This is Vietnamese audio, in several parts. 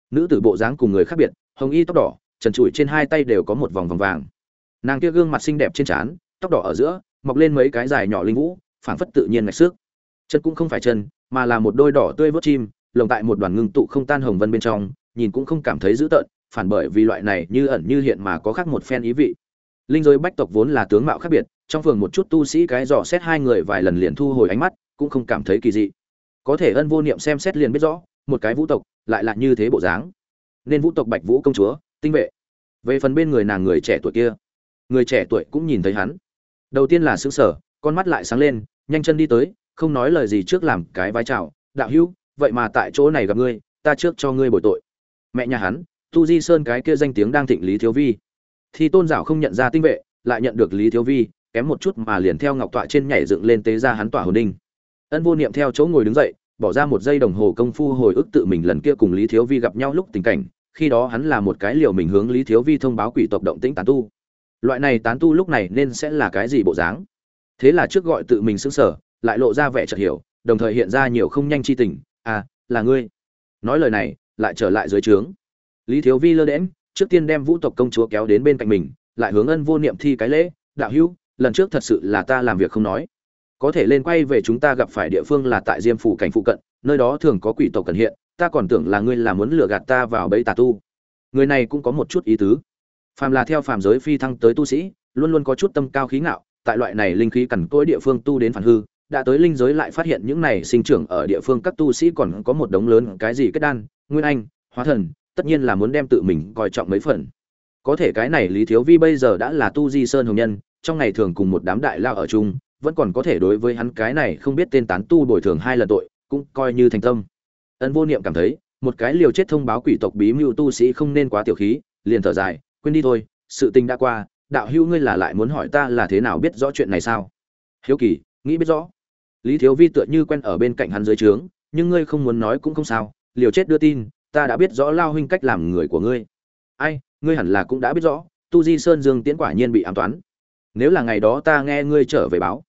nữ tử bộ dáng cùng người khác biệt, hồng y tóc đỏ, trần trụi trên hai tay đều có một vòng vòng vàng. Nàng kia gương mặt xinh đẹp trên trán, tóc đỏ ở giữa, mọc lên mấy cái dài nhỏ linh vũ, phảng phất tự nhiên ngạch xước. Chân cũng không phải chân, mà là một đôi đỏ tươi vớt chim, lồng tại một đoàn ngưng tụ không tan hồng vân bên trong, nhìn cũng không cảm thấy dữ tợn, phản bởi vì loại này như ẩn như hiện mà có khác một phen ý vị. Linh giới bách tộc vốn là tướng mạo khác biệt, trong phường một chút tu sĩ cái dò xét hai người vài lần liền thu hồi ánh mắt, cũng không cảm thấy kỳ dị. Có thể Ân Vô Niệm xem xét liền biết rõ, một cái vũ tộc lại là như thế bộ dáng. Nên vũ tộc Bạch Vũ công chúa, tinh vệ. Về phần bên người nàng người trẻ tuổi kia, người trẻ tuổi cũng nhìn thấy hắn. Đầu tiên là sững sờ, con mắt lại sáng lên, nhanh chân đi tới, không nói lời gì trước làm cái vái chào, đạo hữu, vậy mà tại chỗ này gặp ngươi, ta trước cho ngươi bồi tội. Mẹ nhà hắn, Tu Di Sơn cái kia danh tiếng đang thịnh Lý Thiếu Vi. Thì Tôn Giảo không nhận ra tinh vệ, lại nhận được Lý Thiếu Vi, kém một chút mà liền theo ngọc tọa trên nhảy dựng lên tế ra hắn tỏa hồn đinh. Ân Vô Niệm theo chỗ ngồi đứng dậy, bỏ ra một giây đồng hồ công phu hồi ức tự mình lần kia cùng Lý Thiếu Vi gặp nhau lúc tình cảnh, khi đó hắn là một cái liều mình hướng Lý Thiếu Vi thông báo quỷ tộc động tĩnh tán tu. Loại này tán tu lúc này nên sẽ là cái gì bộ dáng? Thế là trước gọi tự mình sững sờ, lại lộ ra vẻ chợt hiểu, đồng thời hiện ra nhiều không nhanh chi tình, "À, là ngươi." Nói lời này, lại trở lại dưới trướng. Lý Thiếu Vi lơ đễnh, trước tiên đem Vũ tộc công chúa kéo đến bên cạnh mình, lại hướng Ân Vô Niệm thi cái lễ, "Đạo hữu, lần trước thật sự là ta làm việc không nói. Có thể lên quay về chúng ta gặp phải địa phương là tại Diêm phủ cảnh phụ cận, nơi đó thường có quỷ tộc cần hiện, ta còn tưởng là ngươi là muốn lừa gạt ta vào bẫy tà tu." Người này cũng có một chút ý tứ. Phàm là theo phàm giới phi thăng tới tu sĩ, luôn luôn có chút tâm cao khí ngạo, tại loại này linh khí cằn cỗi địa phương tu đến phản hư, đã tới linh giới lại phát hiện những này sinh trưởng ở địa phương các tu sĩ còn có một đống lớn cái gì kết đan, nguyên anh, hóa thần, tất nhiên là muốn đem tự mình coi trọng mấy phần. Có thể cái này Lý Thiếu Vi bây giờ đã là Tu Di Sơn hồng nhân, trong ngày thường cùng một đám đại lao ở chung, vẫn còn có thể đối với hắn cái này không biết tên tán tu bồi thường 2 lần tội, cũng coi như thành tâm. Ân Vô Niệm cảm thấy, một cái liều chết thông báo quỷ tộc bí mưu tu sĩ không nên quá tiểu khí, liền thở dài, quên đi thôi, sự tình đã qua, đạo hữu ngươi là lại muốn hỏi ta là thế nào biết rõ chuyện này sao? Hiếu kỳ, nghĩ biết rõ. Lý Thiếu Vi tựa như quen ở bên cạnh hắn dưới trướng, nhưng ngươi không muốn nói cũng không sao, liều chết đưa tin, ta đã biết rõ Lao huynh cách làm người của ngươi. Ai, ngươi hẳn là cũng đã biết rõ, Tu Di Sơn Dương Tiễn quả nhiên bị ám toán. Nếu là ngày đó ta nghe ngươi trở về báo,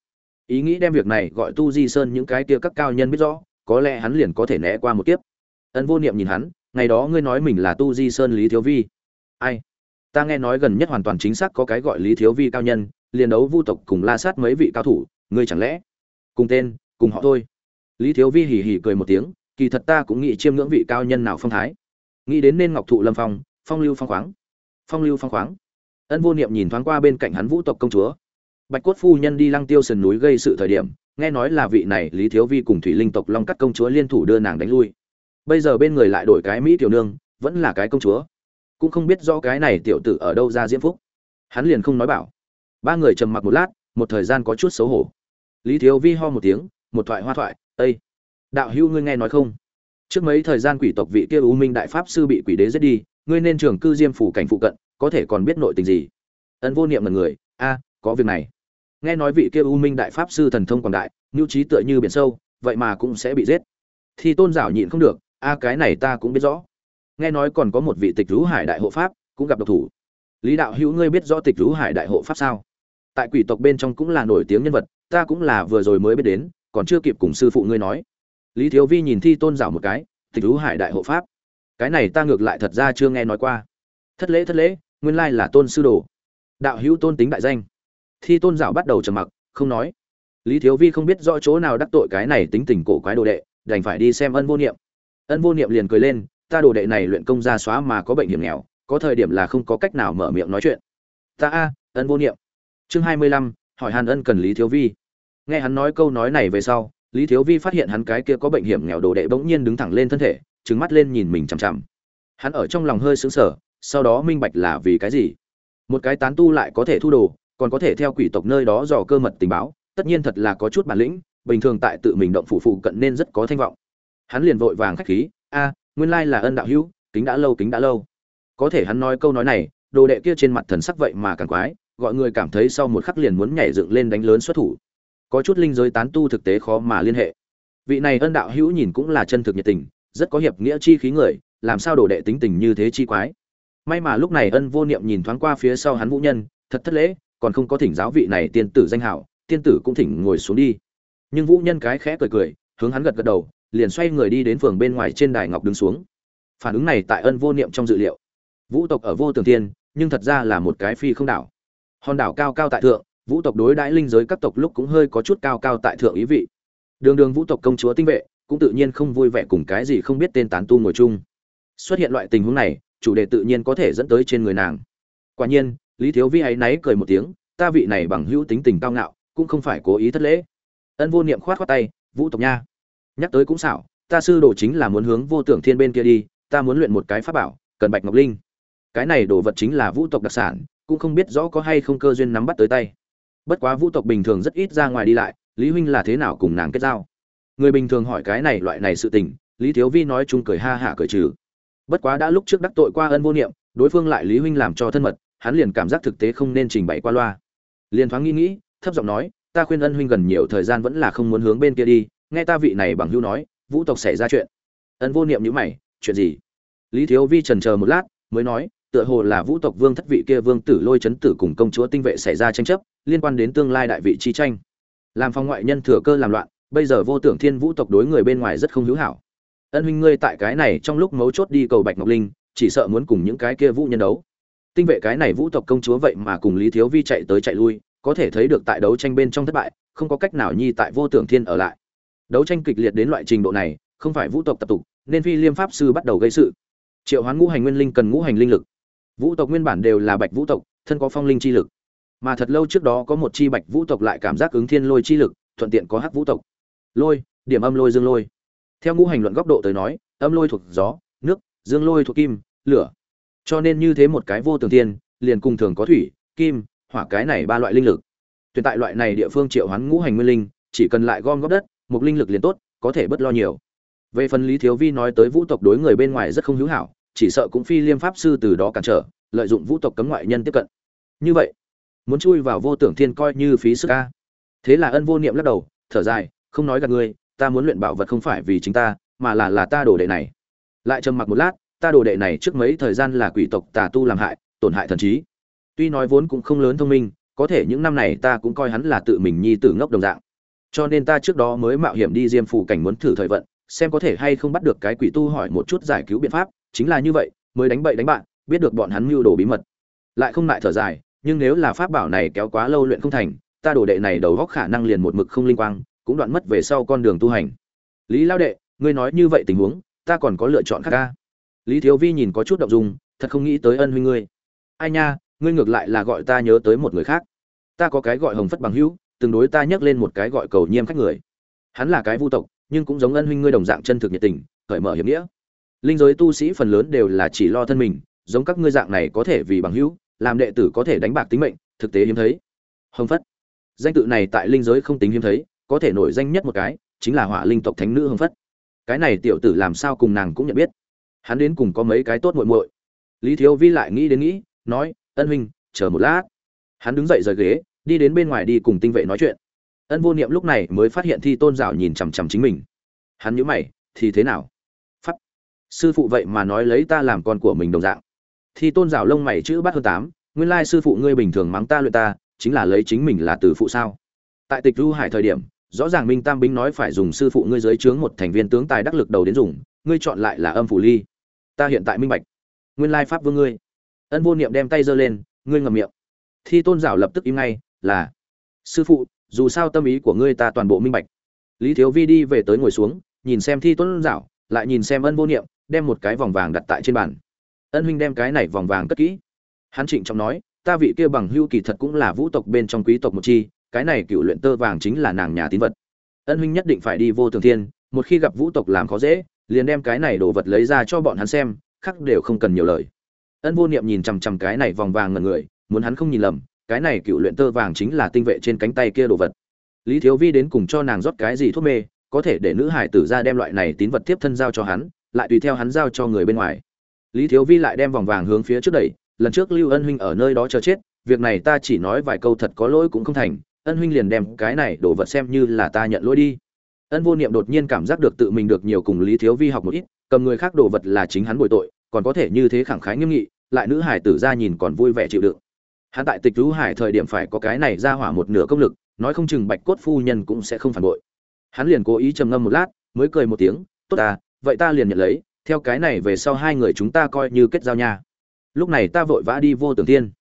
ý nghĩ đem việc này gọi Tu Di Sơn những cái kia các cao nhân biết rõ, có lẽ hắn liền có thể né qua một kiếp. Ân Vô Niệm nhìn hắn, ngày đó ngươi nói mình là Tu Di Sơn Lý Thiếu Vi. Ai? Ta nghe nói gần nhất hoàn toàn chính xác có cái gọi Lý Thiếu Vi cao nhân, liền đấu vu tộc cùng la sát mấy vị cao thủ, ngươi chẳng lẽ cùng tên, cùng họ thôi? Lý Thiếu Vi hì hì cười một tiếng, kỳ thật ta cũng nghĩ chiêm ngưỡng vị cao nhân nào phong thái. Nghĩ đến nên ngọc thụ lâm phong, phong lưu phong khoáng. Phong lưu phong khoáng. Ân Vô Niệm nhìn thoáng qua bên cạnh hắn Vũ tộc công chúa. Bạch Cốt phu nhân đi Lăng Tiêu sườn núi gây sự thời điểm, nghe nói là vị này Lý Thiếu Vi cùng Thủy Linh tộc Long Cắt công chúa liên thủ đưa nàng đánh lui. Bây giờ bên người lại đổi cái Mỹ tiểu nương, vẫn là cái công chúa. Cũng không biết rõ cái này tiểu tử ở đâu ra diễm phúc. Hắn liền không nói bảo. Ba người trầm mặc một lát, một thời gian có chút xấu hổ. Lý Thiếu Vi ho một tiếng, một thoại hoa thoại, "Ê, đạo hữu ngươi nghe nói không? Trước mấy thời gian quỷ tộc vị kia U Minh đại pháp sư bị quỷ đế giết đi, ngươi nên trường cư Diêm phủ cảnh phụ cận, có thể còn biết nội tình gì?" Ân Vô Niệm ngẩn người, "A, có việc này." Nghe nói vị kia U Minh đại pháp sư thần thông quảng đại, nhu trí tựa như biển sâu, vậy mà cũng sẽ bị giết. Thì Tôn Giảo nhịn không được, "A, cái này ta cũng biết rõ. Nghe nói còn có một vị Tịch Lũ Hải đại hộ pháp cũng gặp độc thủ. Lý đạo hữu ngươi biết rõ Tịch Lũ Hải đại hộ pháp sao? Tại quỷ tộc bên trong cũng là nổi tiếng nhân vật, ta cũng là vừa rồi mới biết đến, còn chưa kịp cùng sư phụ ngươi nói." Lý Thiếu Vi nhìn Thi Tôn Giảo một cái, "Tịch Lũ Hải đại hộ pháp? Cái này ta ngược lại thật ra chưa nghe nói qua. Thất lễ, nguyên lai là Tôn sư đồ. Đạo hữu tôn tính đại danh." Thi Tôn Giảo bắt đầu trầm mặc, không nói. Lý Thiếu Vi không biết rõ chỗ nào đắc tội cái này tính tình cổ quái đồ đệ, đành phải đi xem Ân Vô Niệm. Ân Vô Niệm liền cười lên, "Ta đồ đệ này luyện công ra xóa mà có bệnh hiểm nghèo, có thời điểm là không có cách nào mở miệng nói chuyện." "Ta Ân Vô Niệm." Chương 25, hỏi Hàn Ân cần Lý Thiếu Vi. Nghe hắn nói câu nói này về sau, Lý Thiếu Vi phát hiện hắn cái kia có bệnh hiểm nghèo đồ đệ bỗng nhiên đứng thẳng lên thân thể, trừng mắt lên nhìn mình chằm chằm. Hắn ở trong lòng hơi sững sờ, sau đó minh bạch là vì cái gì. Một cái tán tu lại có thể thu đồ, còn có thể theo quỷ tộc nơi đó dò cơ mật tình báo, tất nhiên thật là có chút bản lĩnh, bình thường tại tự mình động phủ phụ cận nên rất có thanh vọng. Hắn liền vội vàng khách khí, "A, nguyên lai là Ân đạo hữu, kính đã lâu." Có thể hắn nói câu nói này, đồ đệ kia trên mặt thần sắc vậy mà càng quái, gọi người cảm thấy sau một khắc liền muốn nhảy dựng lên đánh lớn xuất thủ. Có chút linh giới tán tu thực tế khó mà liên hệ. Vị này Ân đạo hữu nhìn cũng là chân thực nhiệt tình, rất có hiệp nghĩa chi khí người, làm sao đồ đệ tính tình như thế chi quái. May mà lúc này Ân Vô Niệm nhìn thoáng qua phía sau hắn Vũ Nhân, thật thất lễ, còn không có thỉnh giáo vị này tiên tử danh hảo, tiên tử cũng thỉnh ngồi xuống đi. Nhưng Vũ Nhân cái khẽ cười cười, hướng hắn gật gật đầu, liền xoay người đi đến phường bên ngoài trên đài ngọc đứng xuống. Phản ứng này tại Ân Vô Niệm trong dự liệu. Vũ tộc ở Vô Tường Thiên, nhưng thật ra là một cái phi không đảo. Hòn đảo cao cao tại thượng, vũ tộc đối đãi linh giới các tộc lúc cũng hơi có chút cao cao tại thượng ý vị. Đường đường vũ tộc công chúa tinh vệ, cũng tự nhiên không vui vẻ cùng cái gì không biết tên tán tu ngồi chung. Xuất hiện loại tình huống này, chủ đề tự nhiên có thể dẫn tới trên người nàng. Quả nhiên, Lý Thiếu Vi ấy náy cười một tiếng, ta vị này bằng hữu tính tình cao ngạo, cũng không phải cố ý thất lễ. Ân Vô Niệm khoát khoát tay, vũ tộc nha. Nhắc tới cũng xảo, ta sư đồ chính là muốn hướng Vô Tưởng Thiên bên kia đi, ta muốn luyện một cái pháp bảo, cần bạch ngọc linh. Cái này đồ vật chính là vũ tộc đặc sản, cũng không biết rõ có hay không cơ duyên nắm bắt tới tay. Bất quá vũ tộc bình thường rất ít ra ngoài đi lại, Lý huynh là thế nào cùng nàng kết giao? Người bình thường hỏi cái này loại này sự tình, Lý Thiếu Vi nói chung cười ha hả cười trừ. Bất quá đã lúc trước đắc tội qua Ân Vô Niệm, đối phương lại Lý huynh làm cho thân mật, hắn liền cảm giác thực tế không nên trình bày qua loa. Liền thoáng nghĩ, thấp giọng nói, ta khuyên Ân huynh gần nhiều thời gian vẫn là không muốn hướng bên kia đi, nghe ta vị này bằng hữu nói, vũ tộc xảy ra chuyện. Ân Vô Niệm nhíu mày, chuyện gì? Lý Thiếu Vi chần chờ một lát, mới nói, tựa hồ là vũ tộc vương thất vị kia vương tử Lôi Chấn Tử cùng công chúa tinh vệ xảy ra tranh chấp, liên quan đến tương lai đại vị chi tranh. Làm phong ngoại nhân thừa cơ làm loạn, bây giờ Vô Tưởng Thiên vũ tộc đối người bên ngoài rất không hữu hảo. Ân huynh ngươi tại cái này trong lúc mấu chốt đi cầu Bạch Ngọc Linh, chỉ sợ muốn cùng những cái kia vũ nhân đấu. Tinh vệ cái này vũ tộc công chúa vậy mà cùng Lý Thiếu Vi chạy tới chạy lui, có thể thấy được tại đấu tranh bên trong thất bại, không có cách nào nhi tại Vô Tưởng Thiên ở lại. Đấu tranh kịch liệt đến loại trình độ này, không phải vũ tộc tập tục, nên Phi Liêm pháp sư bắt đầu gây sự. Triệu hoán ngũ hành nguyên linh cần ngũ hành linh lực. Vũ tộc nguyên bản đều là bạch vũ tộc, thân có phong linh chi lực. Mà thật lâu trước đó có một chi bạch vũ tộc lại cảm giác ứng thiên lôi chi lực, thuận tiện có hắc vũ tộc. Lôi, điểm âm lôi dương lôi. Theo ngũ hành luận góc độ tới nói, âm lôi thuộc gió, nước, dương lôi thuộc kim, lửa. Cho nên như thế một cái Vô Tưởng Thiên, liền cùng thường có thủy, kim, hỏa cái này ba loại linh lực. Tuyển tại loại này địa phương triệu hoán ngũ hành nguyên linh, chỉ cần lại gom góp đất, một linh lực liền tốt, có thể bất lo nhiều. Về phần Lý Thiếu Vi nói tới vũ tộc đối người bên ngoài rất không hữu hảo, chỉ sợ cũng Phi Liêm pháp sư từ đó cản trở, lợi dụng vũ tộc cấm ngoại nhân tiếp cận. Như vậy, muốn chui vào Vô Tưởng Thiên coi như phí sức a. Thế là Ân Vô Niệm lắc đầu, thở dài, không nói gạt ngươi, ta muốn luyện bảo vật không phải vì chính ta, mà là ta đồ đệ này. Lại trầm mặc một lát, ta đồ đệ này trước mấy thời gian là quỷ tộc tà tu làm hại, tổn hại thần trí. Tuy nói vốn cũng không lớn thông minh, có thể những năm này ta cũng coi hắn là tự mình nhi tử ngốc đồng dạng. Cho nên ta trước đó mới mạo hiểm đi Diêm Phủ cảnh muốn thử thời vận, xem có thể hay không bắt được cái quỷ tu hỏi một chút giải cứu biện pháp, chính là như vậy, mới đánh bậy đánh bạn, biết được bọn hắn mưu đồ bí mật. Lại không lại thở dài, nhưng nếu là pháp bảo này kéo quá lâu luyện không thành, ta đồ đệ này đầu óc khả năng liền một mực không linh quang, cũng đoạn mất về sau con đường tu hành. Lý lão đệ, ngươi nói như vậy tình huống, ta còn có lựa chọn khác a? Lý Thiếu Vi nhìn có chút động dung, thật không nghĩ tới Ân huynh ngươi. Ai nha, ngươi ngược lại là gọi ta nhớ tới một người khác. Ta có cái gọi Hồng Phất bằng hữu, từng đối ta nhắc lên một cái gọi Cầu Nhiêm khách người. Hắn là cái vu tộc, nhưng cũng giống Ân huynh ngươi đồng dạng chân thực nhiệt tình, cởi mở hiệp nghĩa. Linh giới tu sĩ phần lớn đều là chỉ lo thân mình, giống các ngươi dạng này có thể vì bằng hữu, làm đệ tử có thể đánh bạc tính mệnh, thực tế hiếm thấy. Hồng Phất, danh tự này tại linh giới không tính hiếm thấy, có thể nổi danh nhất một cái chính là Hỏa Linh tộc thánh nữ Hồng Phất. Cái này tiểu tử làm sao cùng nàng cũng nhận biết? Hắn đến cùng có mấy cái tốt muội muội. Lý Thiếu Vi lại nghĩ đến nghĩ, nói, Ân huynh, chờ một lát. Hắn đứng dậy rời ghế, đi đến bên ngoài đi cùng tinh vệ nói chuyện. Ân Vô Niệm lúc này mới phát hiện Thi Tôn Giảo nhìn chằm chằm chính mình. Hắn nhíu mày, thì thế nào? Pháp, sư phụ vậy mà nói lấy ta làm con của mình đồng dạng. Thi Tôn Giảo lông mày chữ bắt hơn 8, nguyên lai sư phụ ngươi bình thường mắng ta luyện ta, chính là lấy chính mình là từ phụ sao? Tại Tịch Du Hải thời điểm, rõ ràng Minh Tam Binh nói phải dùng sư phụ ngươi dưới trướng một thành viên tướng tài đắc lực đầu đến dùng, ngươi chọn lại là Âm Phủ Ly. Ta hiện tại minh bạch, nguyên lai pháp vương ngươi. Ân Vô Niệm đem tay giơ lên, ngươi ngậm miệng. Thi Tôn Giảo lập tức im ngay, là sư phụ, dù sao tâm ý của ngươi ta toàn bộ minh bạch. Lý Thiếu Vi đi về tới ngồi xuống, nhìn xem Thi Tôn Giảo, lại nhìn xem Ân Vô Niệm, đem một cái vòng vàng đặt tại trên bàn. Ân huynh đem cái này vòng vàng cất kỹ. Hắn trịnh trọng nói, ta vị kia bằng hữu kỳ thật cũng là vũ tộc bên trong quý tộc một chi, cái này cựu luyện tơ vàng chính là nàng nhà tín vật. Ân huynh nhất định phải đi Vô Tưởng Thiên, một khi gặp vũ tộc làm khó dễ, liền đem cái này đồ vật lấy ra cho bọn hắn xem, khác đều không cần nhiều lời. Ân Vô Niệm nhìn chằm chằm cái này vòng vàng ngẩn người, muốn hắn không nhìn lầm, cái này cựu luyện tơ vàng chính là tinh vệ trên cánh tay kia đồ vật. Lý Thiếu Vi đến cùng cho nàng rót cái gì thuốc mê, có thể để nữ hải tử ra đem loại này tín vật tiếp thân giao cho hắn, lại tùy theo hắn giao cho người bên ngoài. Lý Thiếu Vi lại đem vòng vàng hướng phía trước đẩy, lần trước Lưu Ân huynh ở nơi đó chờ chết, việc này ta chỉ nói vài câu thật có lỗi cũng không thành, Ân huynh liền đem cái này đồ vật xem như là ta nhận lỗi đi. Ân Vô Niệm đột nhiên cảm giác được tự mình được nhiều cùng Lý Thiếu Vi học một ít, cầm người khác đồ vật là chính hắn bồi tội, còn có thể như thế khẳng khái nghiêm nghị, lại nữ hải tử ra nhìn còn vui vẻ chịu đựng. Hắn tại Tịch Du Hải thời điểm phải có cái này ra hỏa một nửa công lực, nói không chừng Bạch Cốt phu nhân cũng sẽ không phản bội. Hắn liền cố ý trầm ngâm một lát, mới cười một tiếng, "Tốt à, vậy ta liền nhận lấy, theo cái này về sau hai người chúng ta coi như kết giao nha. Lúc này ta vội vã đi Vô Tưởng Thiên,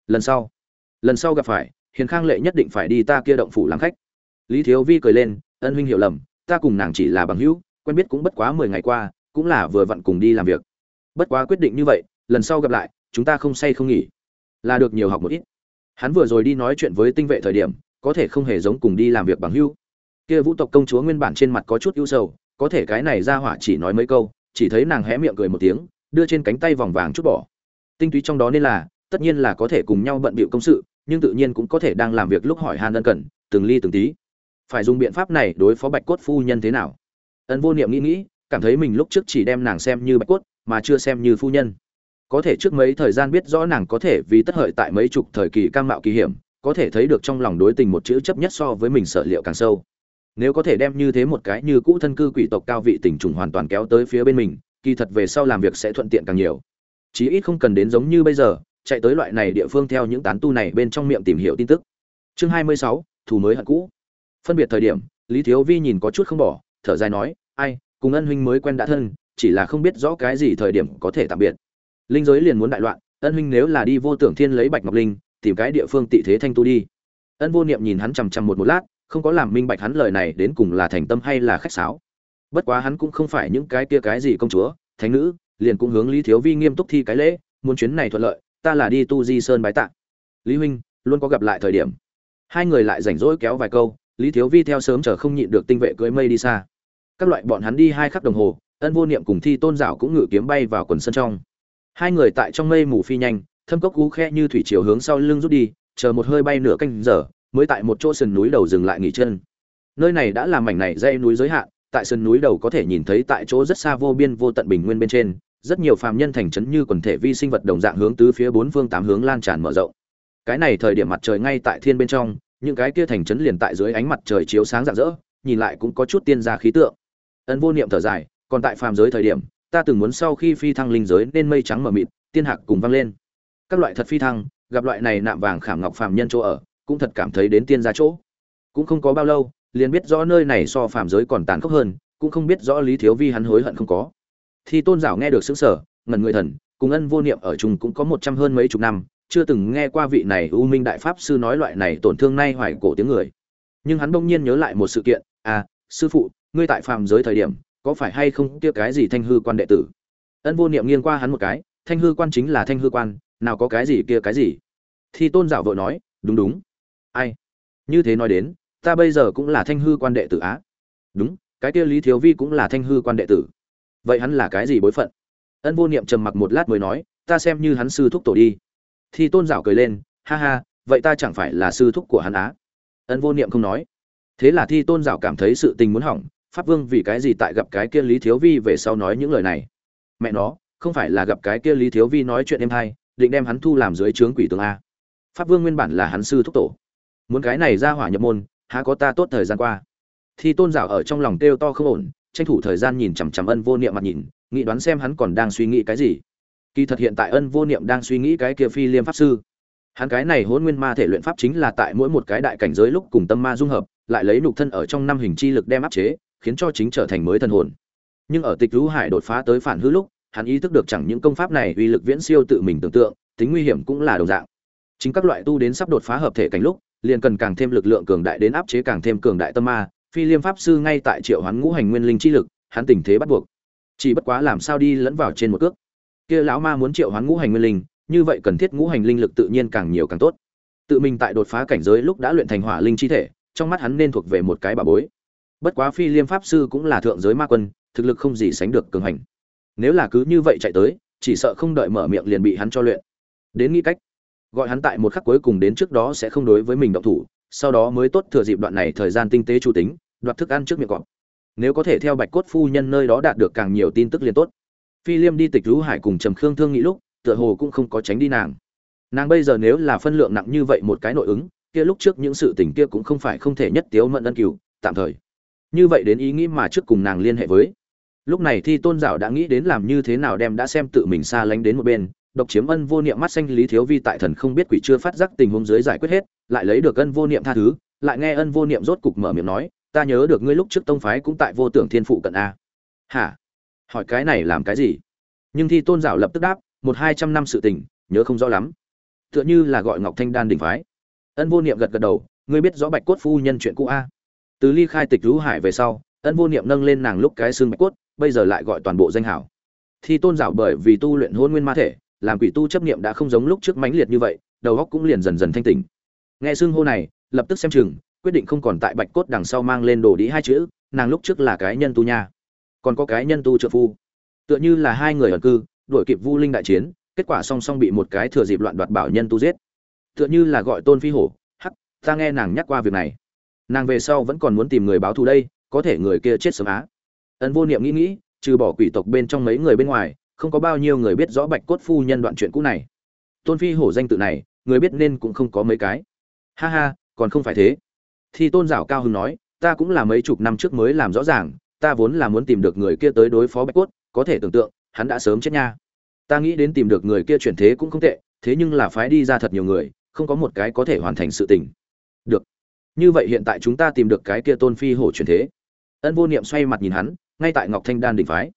lần sau gặp phải Hiền Khang Lệ nhất định phải đi ta kia động phủ làm khách. Lý Thiếu Vi cười lên, ân huynh hiểu lầm, ta cùng nàng chỉ là bằng hữu, quen biết cũng bất quá 10 ngày qua, cũng là vừa vặn cùng đi làm việc. Bất quá quyết định như vậy, lần sau gặp lại, chúng ta không say không nghỉ, là được nhiều học một ít. Hắn vừa rồi đi nói chuyện với tinh vệ thời điểm, có thể không hề giống cùng đi làm việc bằng hữu. Kia Vũ tộc công chúa nguyên bản trên mặt có chút ưu sầu, có thể cái này ra hỏa chỉ nói mấy câu, chỉ thấy nàng hé miệng cười một tiếng, đưa trên cánh tay vòng vàng chút bỏ. Tinh túy trong đó nên là, tất nhiên là có thể cùng nhau bận bịu công sự, nhưng tự nhiên cũng có thể đang làm việc lúc hỏi han ân cần, từng ly từng tí. Phải dùng biện pháp này đối phó Bạch Cốt phu nhân thế nào? Ân Vô Niệm nghĩ, cảm thấy mình lúc trước chỉ đem nàng xem như Bạch Cốt, mà chưa xem như phu nhân. Có thể trước mấy thời gian biết rõ nàng có thể vì tất hợi tại mấy chục thời kỳ cam mạo kỳ hiểm, có thể thấy được trong lòng đối tình một chữ chấp nhất so với mình sở liệu càng sâu. Nếu có thể đem như thế một cái như cũ thân cư quỷ tộc cao vị tình trùng hoàn toàn kéo tới phía bên mình, kỳ thật về sau làm việc sẽ thuận tiện càng nhiều. Chí ít không cần đến giống như bây giờ, chạy tới loại này địa phương theo những tán tu này bên trong miệng tìm hiểu tin tức. Chương 26, thù mới hận cũ. Phân biệt thời điểm, Lý Thiếu Vi nhìn có chút không bỏ, thở dài nói, ai, cùng ân huynh mới quen đã thân, chỉ là không biết rõ cái gì thời điểm có thể tạm biệt. Linh giới liền muốn đại loạn, ân huynh nếu là đi Vô Tưởng Thiên lấy Bạch Ngọc Linh, tìm cái địa phương tị thế thanh tu đi. Ân Vô Niệm nhìn hắn chằm chằm một lát, không có làm minh bạch hắn lời này đến cùng là thành tâm hay là khách sáo. Bất quá hắn cũng không phải những cái kia cái gì công chúa, thánh nữ, liền cũng hướng Lý Thiếu Vi nghiêm túc thi cái lễ, muốn chuyến này thuận lợi, ta là đi Tu Di Sơn bái tạ. Lý huynh, luôn có gặp lại thời điểm. Hai người lại rảnh rỗi kéo vài câu, Lý Thiếu Vi theo sớm chờ không nhịn được tinh vệ cưỡi mây đi xa. Các loại bọn hắn đi 2 khắc đồng hồ, Ân Vô Niệm cùng Thi Tôn Giảo cũng ngự kiếm bay vào quần sân trong. Hai người tại trong mây mù phi nhanh, thâm cốc cú khe như thủy chiều hướng sau lưng rút đi, chờ một hơi bay nửa canh giờ, mới tại một chỗ sườn núi đầu dừng lại nghỉ chân. Nơi này đã là mảnh này dãy núi giới hạn, tại sườn núi đầu có thể nhìn thấy tại chỗ rất xa vô biên vô tận bình nguyên bên trên, rất nhiều phàm nhân thành trấn như quần thể vi sinh vật đồng dạng hướng tứ phía bốn phương tám hướng lan tràn mở rộng. Cái này thời điểm mặt trời ngay tại thiên bên trong, những cái kia thành trấn liền tại dưới ánh mặt trời chiếu sáng rạng rỡ, nhìn lại cũng có chút tiên gia khí tượng. Ân Vô Niệm thở dài, còn tại phàm giới thời điểm, ta từng muốn sau khi phi thăng linh giới nên mây trắng mờ mịt, tiên hạc cùng vang lên. Các loại thật phi thăng, gặp loại này nạm vàng khảm ngọc phàm nhân chỗ ở, cũng thật cảm thấy đến tiên gia chỗ. Cũng không có bao lâu, liền biết rõ nơi này so phàm giới còn tàn khốc hơn, cũng không biết rõ Lý Thiếu Vi hắn hối hận không có. Thì Tôn Giảo nghe được sững sờ, ngẩn người thần, cùng Ân Vô Niệm ở chung cũng có 100 hơn mấy chục năm, chưa từng nghe qua vị này U Minh đại pháp sư nói loại này tổn thương nay hoài cổ tiếng người. Nhưng hắn bỗng nhiên nhớ lại một sự kiện, à, sư phụ, ngươi tại phàm giới thời điểm, có phải hay không kia cái gì Thanh hư quan đệ tử? Ân Vô Niệm nghiêng qua hắn một cái, Thanh hư quan chính là Thanh hư quan, nào có cái gì kia cái gì? Thì Tôn Giảo vội nói, đúng đúng. Ai? Như thế nói đến, ta bây giờ cũng là Thanh hư quan đệ tử á. Đúng, cái kia Lý Thiếu Vi cũng là Thanh hư quan đệ tử. Vậy hắn là cái gì bối phận? Ân Vô Niệm trầm mặc một lát mới nói, ta xem như hắn sư thúc tổ đi. Thì Tôn Giảo cười lên, ha ha, vậy ta chẳng phải là sư thúc của hắn á? Ân Vô Niệm không nói. Thế là Thi Tôn Giảo cảm thấy sự tình muốn hỏng, Pháp Vương vì cái gì tại gặp cái kia Lý Thiếu Vi về sau nói những lời này? Mẹ nó, không phải là gặp cái kia Lý Thiếu Vi nói chuyện êm hay, định đem hắn thu làm dưới trướng quỷ tướng a? Pháp Vương nguyên bản là hắn sư thúc tổ, muốn cái này ra hỏa nhập môn, há có ta tốt thời gian qua. Thi Tôn Giảo ở trong lòng kêu to không ổn, tranh thủ thời gian nhìn chằm chằm Ân Vô Niệm mặt nhìn, nghĩ đoán xem hắn còn đang suy nghĩ cái gì. Kỳ thật hiện tại Ân Vô Niệm đang suy nghĩ cái kia Phi Liêm pháp sư. Hắn cái này Hỗn Nguyên Ma thể luyện pháp chính là tại mỗi một cái đại cảnh giới lúc cùng tâm ma dung hợp, lại lấy nhục thân ở trong năm hình chi lực đem áp chế, khiến cho chính trở thành mới thần hồn. Nhưng ở Tịch Lũ Hải đột phá tới phản hư lúc, hắn ý thức được chẳng những công pháp này uy lực viễn siêu tự mình tưởng tượng, tính nguy hiểm cũng là đồng dạng. Chính các loại tu đến sắp đột phá hợp thể cảnh lúc, liền cần càng thêm lực lượng cường đại đến áp chế càng thêm cường đại tâm ma. Phi Liêm pháp sư ngay tại triệu hoán ngũ hành nguyên linh chi lực, hắn tình thế bắt buộc. Chỉ bất quá làm sao đi lẫn vào trên một cước. Kia lão ma muốn triệu hoán ngũ hành nguyên linh, như vậy cần thiết ngũ hành linh lực tự nhiên càng nhiều càng tốt. Tự mình tại đột phá cảnh giới lúc đã luyện thành hỏa linh chi thể, trong mắt hắn nên thuộc về một cái bảo bối. Bất quá Phi Liêm pháp sư cũng là thượng giới ma quân, thực lực không gì sánh được cường hành. Nếu là cứ như vậy chạy tới, chỉ sợ không đợi mở miệng liền bị hắn cho luyện. Đến nghĩ cách, gọi hắn tại một khắc cuối cùng đến trước đó sẽ không đối với mình động thủ, sau đó mới tốt thừa dịp đoạn này thời gian tinh tế chủ tính, đoạt thức ăn trước miệng cọp. Nếu có thể theo Bạch Cốt phu nhân nơi đó đạt được càng nhiều tin tức liền tốt. Phi Liêm đi Tịch Lũ Hải cùng Trầm Khương thương nghĩ lúc, tựa hồ cũng không có tránh đi nàng. Nàng bây giờ nếu là phân lượng nặng như vậy một cái nội ứng, kia lúc trước những sự tình kia cũng không phải không thể nhất tiếu mận ân cửu, tạm thời. Như vậy đến ý nghĩ mà trước cùng nàng liên hệ với. Lúc này Thi Tôn Giảo đã nghĩ đến làm như thế nào đem đã xem tự mình xa lánh đến một bên, độc chiếm Ân Vô Niệm mắt xanh Lý Thiếu Vi tại thần không biết quỷ chưa phát giác tình huống dưới giải quyết hết, lại lấy được Ân Vô Niệm tha thứ, lại nghe Ân Vô Niệm rốt cục mở miệng nói, ta nhớ được ngươi lúc trước tông phái cũng tại Vô Tưởng Thiên phụ cận a. Hả? Hỏi cái này làm cái gì? Nhưng Thi Tôn Giảo lập tức đáp, 1-200 năm sự tình, nhớ không rõ lắm. Tựa như là gọi Ngọc Thanh Đan đỉnh phái. Ân Vô Niệm gật gật đầu, ngươi biết rõ Bạch Cốt phu nhân chuyện cũ a? Từ ly khai Tịch Vũ Hải về sau, Ân Vô Niệm nâng lên nàng lúc cái xương Bạch Cốt, bây giờ lại gọi toàn bộ danh hảo. Thi Tôn Giảo bởi vì tu luyện Hôn Nguyên Ma thể, làm quỷ tu chấp niệm đã không giống lúc trước mãnh liệt như vậy, đầu óc cũng liền dần dần thanh tỉnh. Nghe xương hô này, lập tức xem chừng, quyết định không còn tại Bạch Cốt đằng sau mang lên đồ đĩ hai chữ, nàng lúc trước là cái nhân tu nha, còn có cái nhân tu trợ phu, tựa như là hai người ẩn cư, đuổi kịp Vu Linh đại chiến, kết quả song song bị một cái thừa dịp loạn đoạt bảo nhân tu giết, tựa như là gọi Tôn Phi Hổ. Hắc, ta nghe nàng nhắc qua việc này, nàng về sau vẫn còn muốn tìm người báo thù đây, có thể người kia chết sớm á. Ân Vô Niệm nghĩ, trừ bỏ quỷ tộc bên trong mấy người bên ngoài, không có bao nhiêu người biết rõ Bạch Cốt phu nhân đoạn chuyện cũ này. Tôn Phi Hổ danh tự này, người biết nên cũng không có mấy cái. Ha ha, còn không phải thế. Thì Tôn Giảo cao hứng nói, ta cũng là mấy chục năm trước mới làm rõ ràng, ta vốn là muốn tìm được người kia tới đối phó Bạch Cốt, có thể tưởng tượng, hắn đã sớm chết nha. Ta nghĩ đến tìm được người kia chuyển thế cũng không tệ, thế nhưng là phái đi ra thật nhiều người, không có một cái có thể hoàn thành sự tình. Được. Như vậy hiện tại chúng ta tìm được cái kia Tôn Phi Hổ chuyển thế. Ân Vô Niệm xoay mặt nhìn hắn, ngay tại Ngọc Thanh Đan đỉnh phái.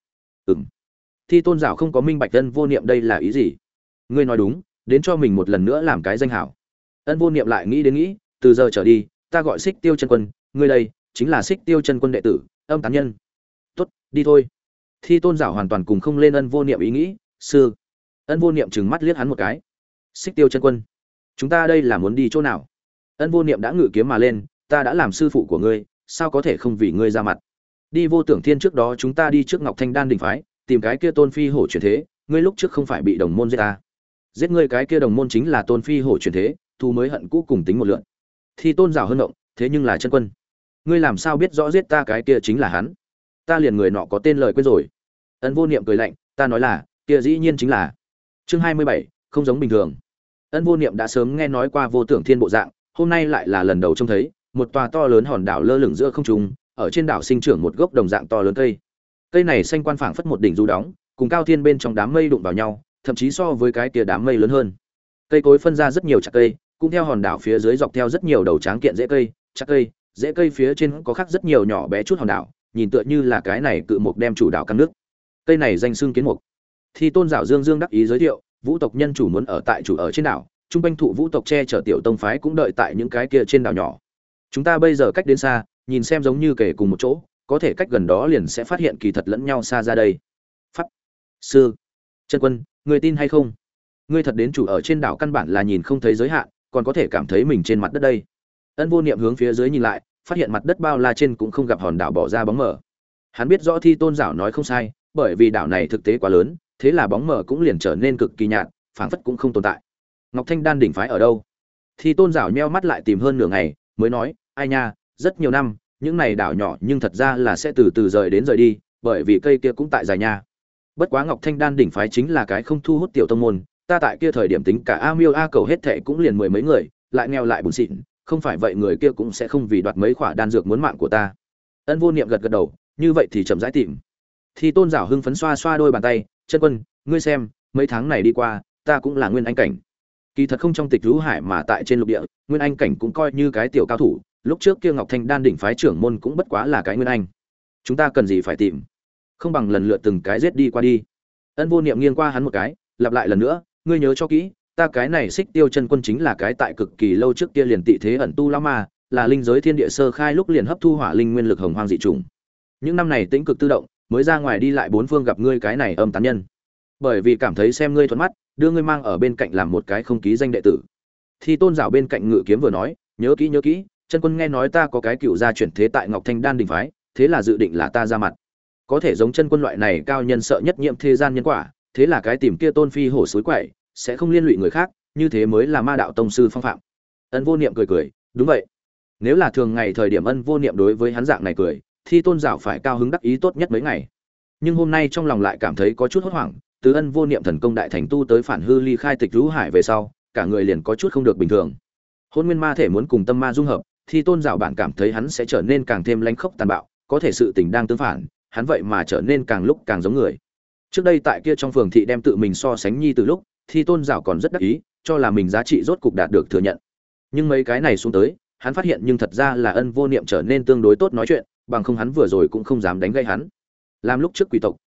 Thi Tôn Giảo không có minh bạch Ân Vô Niệm đây là ý gì. Ngươi nói đúng, đến cho mình một lần nữa làm cái danh hảo. Ân Vô Niệm lại nghĩ, từ giờ trở đi, ta gọi Xích Tiêu Chân Quân, ngươi đây chính là Xích Tiêu Chân Quân đệ tử, âm tán nhân. Tốt, đi thôi. Thi Tôn Giảo hoàn toàn cùng không lên Ân Vô Niệm ý nghĩ, sư. Ân Vô Niệm trừng mắt liếc hắn một cái. Xích Tiêu Chân Quân, chúng ta đây là muốn đi chỗ nào? Ân Vô Niệm đã ngự kiếm mà lên, ta đã làm sư phụ của ngươi, sao có thể không vì ngươi ra mặt? Đi Vô Tưởng Thiên trước đó chúng ta đi trước Ngọc Thanh Đan đỉnh phái, tìm cái kia Tôn Phi Hổ chuyển thế, ngươi lúc trước không phải bị đồng môn giết ta? Giết ngươi cái kia đồng môn chính là Tôn Phi Hổ chuyển thế, thù mới hận cũ cùng tính một lượt. Thi Tôn Giảo hơn động, thế nhưng là Chân Quân, ngươi làm sao biết rõ giết ta cái kia chính là hắn? Ta liền người nọ có tên lời quên rồi. Ân Vô Niệm cười lạnh, ta nói là, kia dĩ nhiên chính là. Chương 27, không giống bình thường. Ân Vô Niệm đã sớm nghe nói qua Vô Tưởng Thiên bộ dạng, hôm nay lại là lần đầu trông thấy, một tòa to lớn hòn đảo lơ lửng giữa không trung, ở trên đảo sinh trưởng một gốc đồng dạng to lớn cây. Cây này xanh quan phảng phất một đỉnh du đóng, cùng cao thiên bên trong đám mây đụng vào nhau, thậm chí so với cái kia đám mây lớn hơn. Cây cối phân ra rất nhiều chạc cây, cũng theo hòn đảo phía dưới dọc theo rất nhiều đầu tráng kiện rễ cây, chạc cây, rễ cây phía trên có khắc rất nhiều nhỏ bé chút hòn đảo, nhìn tựa như là cái này cự mục đem chủ đảo căng nước. Cây này danh xưng kiến mục. Thi Tôn Giảo dương đắc ý giới thiệu, vũ tộc nhân chủ muốn ở tại chủ ở trên đảo, trung quanh thụ vũ tộc che chở tiểu tông phái cũng đợi tại những cái kia trên đảo nhỏ. Chúng ta bây giờ cách đến xa, nhìn xem giống như kể cùng một chỗ, có thể cách gần đó liền sẽ phát hiện kỳ thật lẫn nhau xa ra đây. Pháp sư, Chân Quân, người tin hay không? Ngươi thật đến chủ ở trên đảo căn bản là nhìn không thấy giới hạn, còn có thể cảm thấy mình trên mặt đất đây. Ân Vô Niệm hướng phía dưới nhìn lại, phát hiện mặt đất bao la trên cũng không gặp hòn đảo bỏ ra bóng mờ. Hắn biết rõ Thi Tôn Giảo nói không sai, bởi vì đảo này thực tế quá lớn, thế là bóng mờ cũng liền trở nên cực kỳ nhạt, phảng phất cũng không tồn tại. Ngọc Thanh Đan đỉnh phái ở đâu? Thi Tôn Giảo nheo mắt lại tìm hơn nửa ngày, mới nói, ai nha, rất nhiều năm, những này đảo nhỏ nhưng thật ra là sẽ từ từ rời đến rời đi, bởi vì cây kia cũng tại dài nha. Bất quá Ngọc Thanh Đan đỉnh phái chính là cái không thu hút tiểu tông môn, ta tại kia thời điểm tính cả A Miêu A Cầu hết thệ cũng liền mười mấy người, lại nghèo lại bùn xịn, không phải vậy người kia cũng sẽ không vì đoạt mấy khỏa đan dược muốn mạng của ta. Ân Vô Niệm gật gật đầu, như vậy thì chậm rãi tìm. Thì Tôn Giảo hưng phấn xoa xoa đôi bàn tay, Chân Quân, ngươi xem, mấy tháng này đi qua, ta cũng là nguyên anh cảnh. Kỳ thật không trong Tịch Vũ Hải mà tại trên lục địa, nguyên anh cảnh cũng coi như cái tiểu cao thủ, lúc trước kia Ngọc Thanh Đan đỉnh phái trưởng môn cũng bất quá là cái nguyên anh. Chúng ta cần gì phải tìm? Không bằng lần lượt từng cái giết đi qua đi. Ân Vô Niệm nghiêng qua hắn một cái, lặp lại lần nữa, ngươi nhớ cho kỹ, ta cái này Xích Tiêu Chân Quân chính là cái tại cực kỳ lâu trước kia liền tị thế ẩn tu lão ma, là linh giới thiên địa sơ khai lúc liền hấp thu hỏa linh nguyên lực hồng hoang dị trùng. Những năm này tĩnh cực tự động, mới ra ngoài đi lại bốn phương gặp ngươi cái này âm tán nhân. Bởi vì cảm thấy xem ngươi thuận mắt, đưa ngươi mang ở bên cạnh làm một cái không ký danh đệ tử. Thi Tôn Giảo bên cạnh ngự kiếm vừa nói, nhớ kỹ, Chân Quân nghe nói ta có cái cựu gia chuyển thế tại Ngọc Thanh Đan đỉnh phái, thế là dự định là ta ra mặt. Có thể giống Chân Quân loại này cao nhân sợ nhất nhiệm thế gian nhân quả, thế là cái tìm kia Tôn Phi Hổ suối quậy, sẽ không liên lụy người khác, như thế mới là ma đạo tông sư phong phạm. Ân Vô Niệm cười, đúng vậy. Nếu là thường ngày thời điểm Ân Vô Niệm đối với hắn dạng này cười, Thi Tôn Giảo phải cao hứng đắc ý tốt nhất mấy ngày. Nhưng hôm nay trong lòng lại cảm thấy có chút hốt hoảng, từ Ân Vô Niệm thần công đại thành tu tới phản hư ly khai Tịch Vũ Hải về sau, cả người liền có chút không được bình thường. Hôn Nguyên Ma thể muốn cùng tâm ma dung hợp, Thi Tôn Giảo bạn cảm thấy hắn sẽ trở nên càng thêm lánh khốc tàn bạo, có thể sự tình đang tương phản, hắn vậy mà trở nên càng lúc càng giống người. Trước đây tại kia trong phường thị đem tự mình so sánh nhi từ lúc, Thi Tôn Giảo còn rất đắc ý, cho là mình giá trị rốt cục đạt được thừa nhận. Nhưng mấy cái này xuống tới, hắn phát hiện nhưng thật ra là Ân Vô Niệm trở nên tương đối tốt nói chuyện, bằng không hắn vừa rồi cũng không dám đánh gây hắn. Làm lúc trước quỷ tộc,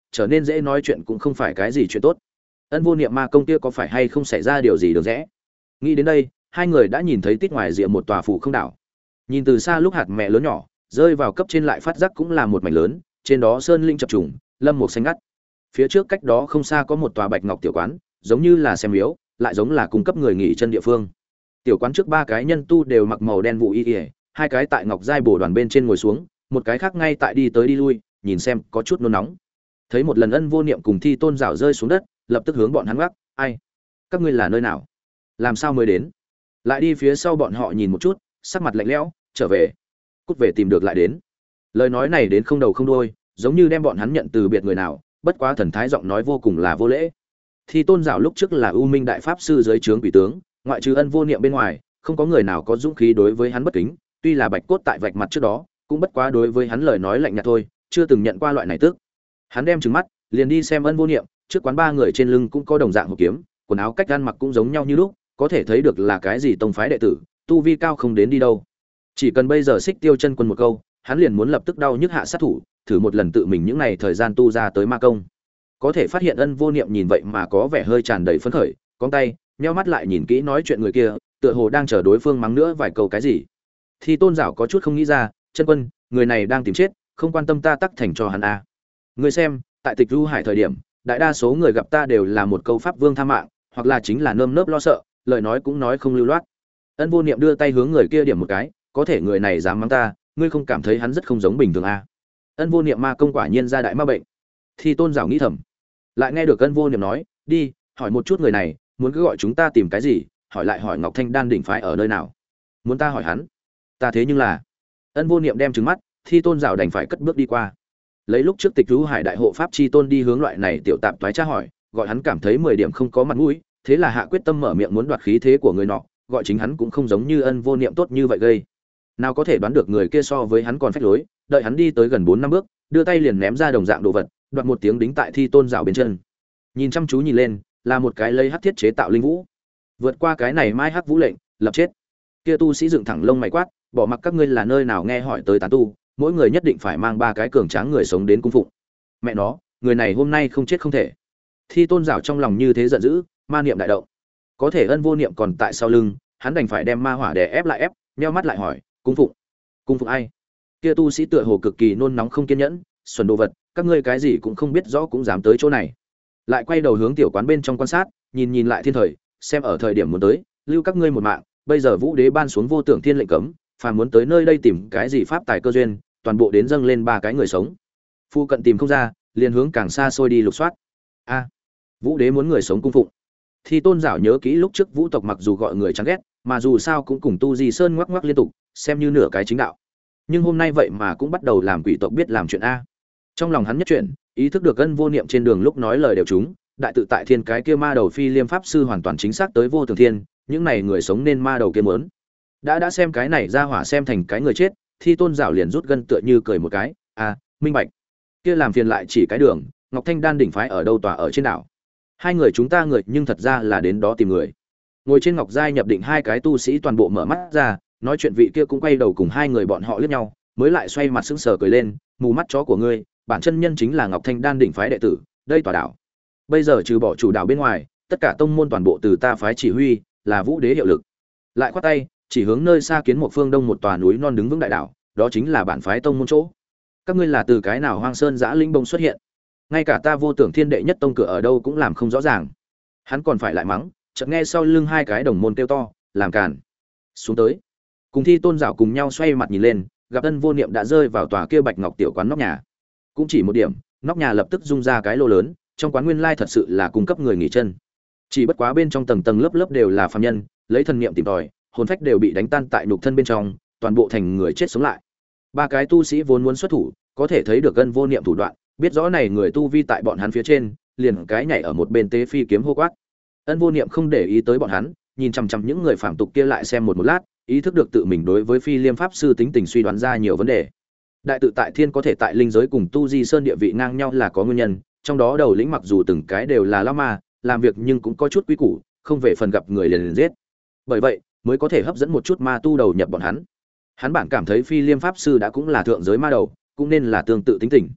trở nên dễ nói chuyện cũng không phải cái gì chuyện tốt. Ân Vô Niệm ma công kia có phải hay không xảy ra điều gì được rẽ? Nghĩ đến đây, hai người đã nhìn thấy tít ngoài rìa một tòa phủ không đảo. Nhìn từ xa lúc hạt mẹ lớn nhỏ, rơi vào cấp trên lại phát giác cũng là một mảnh lớn, trên đó sơn linh chập trùng, lâm mục xanh ngắt. Phía trước cách đó không xa có một tòa bạch ngọc tiểu quán, giống như là xem miếu, lại giống là cung cấp người nghỉ chân địa phương. Tiểu quán trước ba cái nhân tu đều mặc màu đen vụ y, hai cái tại ngọc giai bổ đoàn bên trên ngồi xuống, một cái khác ngay tại đi tới đi lui, nhìn xem có chút nôn nóng. Thấy một lần Ân Vô Niệm cùng Thi Tôn rảo rơi xuống đất, lập tức hướng bọn hắn gác, ai, các ngươi là nơi nào, làm sao mới đến? Lại đi phía sau bọn họ nhìn một chút, sắc mặt lạnh lẽo, trở về, cút về tìm được lại đến. Lời nói này đến không đầu không đuôi, giống như đem bọn hắn nhận từ biệt người nào, bất quá thần thái giọng nói vô cùng là vô lễ. Thi Tôn rảo lúc trước là U Minh đại pháp sư dưới trướng quỷ tướng, ngoại trừ Ân Vô Niệm bên ngoài, không có người nào có dũng khí đối với hắn bất kính, tuy là bạch cốt tại vạch mặt trước đó, cũng bất quá đối với hắn lời nói lạnh nhạt thôi, chưa từng nhận qua loại này tức. Hắn đem trừng mắt, liền đi xem Ân Vô Niệm, trước quán ba người trên lưng cũng có đồng dạng hộp kiếm, quần áo cách ăn mặc cũng giống nhau như lúc, có thể thấy được là cái gì tông phái đệ tử, tu vi cao không đến đi đâu. Chỉ cần bây giờ Xích Tiêu chân quân một câu, hắn liền muốn lập tức đau nhức hạ sát thủ, thử một lần tự mình những này thời gian tu ra tới ma công. Có thể phát hiện Ân Vô Niệm nhìn vậy mà có vẻ hơi tràn đầy phấn khởi, cong tay, nheo mắt lại nhìn kỹ nói chuyện người kia, tựa hồ đang chờ đối phương mắng nữa vài câu cái gì. Thì Tôn Giảo có chút không nghĩ ra, chân quân, người này đang tìm chết, không quan tâm ta tắc thành cho hắn a. Người xem, tại Tịch Du Hải thời điểm, đại đa số người gặp ta đều là một câu pháp vương tha mạng, hoặc là chính là nơm nớp lo sợ, lời nói cũng nói không lưu loát. Ân Vô Niệm đưa tay hướng người kia điểm một cái, có thể người này dám mắng ta, ngươi không cảm thấy hắn rất không giống bình thường a? Ân Vô Niệm ma công quả nhiên ra đại ma bệnh. Thì Tôn Giảo nghĩ thầm, lại nghe được Ân Vô Niệm nói, đi, hỏi một chút người này, muốn cứ gọi chúng ta tìm cái gì, hỏi lại hỏi Ngọc Thanh Đan đỉnh phái ở nơi nào? Muốn ta hỏi hắn? Ta thế nhưng là. Ân Vô Niệm đem trừng mắt, Thi Tôn Giảo đành phải cất bước đi qua. Lấy lúc trước Tịch Du Hải đại hộ pháp chi tôn đi hướng loại này tiểu tạp toái tra hỏi, gọi hắn cảm thấy 10 điểm không có mặt mũi, thế là hạ quyết tâm mở miệng muốn đoạt khí thế của người nọ, gọi chính hắn cũng không giống như Ân Vô Niệm tốt như vậy gây. Nào có thể đoán được người kia so với hắn còn phách lối, đợi hắn đi tới gần 4 năm bước, đưa tay liền ném ra đồng dạng đồ vật, đoạt một tiếng đính tại Thi Tôn Giảo bên chân. Nhìn chăm chú nhìn lên, là một cái lấy hắc thiết chế tạo linh vũ. Vượt qua cái này mai hắc vũ lệnh, lập chết. Kia tu sĩ dựng thẳng lông mày quát, bỏ mặc các ngươi là nơi nào nghe hỏi tới tán tu, mỗi người nhất định phải mang 3 cái cường tráng người sống đến cung phụng. Mẹ nó, người này hôm nay không chết không thể. Thi Tôn Giảo trong lòng như thế giận dữ, ma niệm đại động. Có thể Ân Vô Niệm còn tại sau lưng, hắn đành phải đem ma hỏa đè ép lại ép, nheo mắt lại hỏi, cung phụng? Cung phụng ai? Kia tu sĩ tựa hồ cực kỳ nôn nóng không kiên nhẫn, xuẩn đồ vật, các ngươi cái gì cũng không biết rõ cũng dám tới chỗ này. Lại quay đầu hướng tiểu quán bên trong quan sát, nhìn lại thiên thời, xem ở thời điểm muốn tới, lưu các ngươi một mạng, bây giờ Vũ Đế ban xuống vô tưởng thiên lệnh cấm, phàm muốn tới nơi đây tìm cái gì pháp tài cơ duyên, toàn bộ đến dâng lên 3 cái người sống. Phu cận tìm không ra, liền hướng càng xa xôi đi lục soát. A, Vũ Đế muốn người sống cung phụng. Thì Tôn Giảo nhớ kỹ lúc trước Vũ tộc mặc dù gọi người chán ghét, mà dù sao cũng cùng Tu Di Sơn ngoắc ngoắc liên tục, xem như nửa cái chính đạo. Nhưng hôm nay vậy mà cũng bắt đầu làm quỷ tộc biết làm chuyện a. Trong lòng hắn nhất chuyển, ý thức được Ân Vô Niệm trên đường lúc nói lời đều trúng, đại tự tại thiên cái kia ma đầu phi liêm pháp sư hoàn toàn chính xác tới vô thường thiên, những này người sống nên ma đầu kia muốn. Đã xem cái này ra hỏa xem thành cái người chết, Thi Tôn Giảo liền rút gân tựa như cười một cái, à, minh bạch. Kia làm phiền lại chỉ cái đường, Ngọc Thanh Đan đỉnh phái ở đâu tòa ở trên đảo. Hai người chúng ta người nhưng thật ra là đến đó tìm người. Ngồi trên ngọc giai nhập định 2 cái tu sĩ toàn bộ mở mắt ra, nói chuyện vị kia cũng quay đầu cùng 2 người bọn họ liếc nhau, mới lại xoay mặt sững sờ cười lên, mù mắt chó của ngươi, bản chân nhân chính là Ngọc Thanh Đan đỉnh phái đệ tử, đây tòa đảo. Bây giờ trừ bỏ chủ đảo bên ngoài, tất cả tông môn toàn bộ từ ta phái chỉ huy, là Vũ Đế hiệu lực. Lại khoát tay, chỉ hướng nơi xa kiến một phương đông một tòa núi non đứng vững đại đảo, đó chính là bản phái tông môn chỗ. Các ngươi là từ cái nào hoang sơn giã linh bông xuất hiện? Ngay cả ta vô tưởng thiên đệ nhất tông cửa ở đâu cũng làm không rõ ràng. Hắn còn phải lại mắng, chợt nghe sau lưng 2 cái đồng môn kêu to, làm cản. Xuống tới. Cùng Thi Tôn Giảo cùng nhau xoay mặt nhìn lên, gặp Ân Vô Niệm đã rơi vào tòa kia bạch ngọc tiểu quán nóc nhà. Cũng chỉ một điểm, nóc nhà lập tức rung ra cái lô lớn, trong quán nguyên lai thật sự là cung cấp người nghỉ chân. Chỉ bất quá bên trong tầng tầng lớp lớp đều là phàm nhân, lấy thần niệm tìm tòi, hồn phách đều bị đánh tan tại nhục thân bên trong, toàn bộ thành người chết sống lại. 3 cái tu sĩ vốn muốn xuất thủ, có thể thấy được Ân Vô Niệm thủ đoạn, biết rõ này người tu vi tại bọn hắn phía trên, liền cái nhảy ở một bên tế phi kiếm hô quát. Ân Vô Niệm không để ý tới bọn hắn, nhìn chằm chằm những người phàm tục kia lại xem một lát, ý thức được tự mình đối với Phi Liêm pháp sư tính tình suy đoán ra nhiều vấn đề. Đại tự tại thiên có thể tại linh giới cùng Tu Di Sơn địa vị ngang nhau là có nguyên nhân, trong đó đầu lĩnh mặc dù từng cái đều là lão ma, làm việc nhưng cũng có chút quý củ, không về phần gặp người liền giết. Bởi vậy, mới có thể hấp dẫn một chút ma tu đầu nhập bọn hắn. Hắn bản cảm thấy Phi Liêm pháp sư đã cũng là thượng giới ma đầu, cũng nên là tương tự tính tình.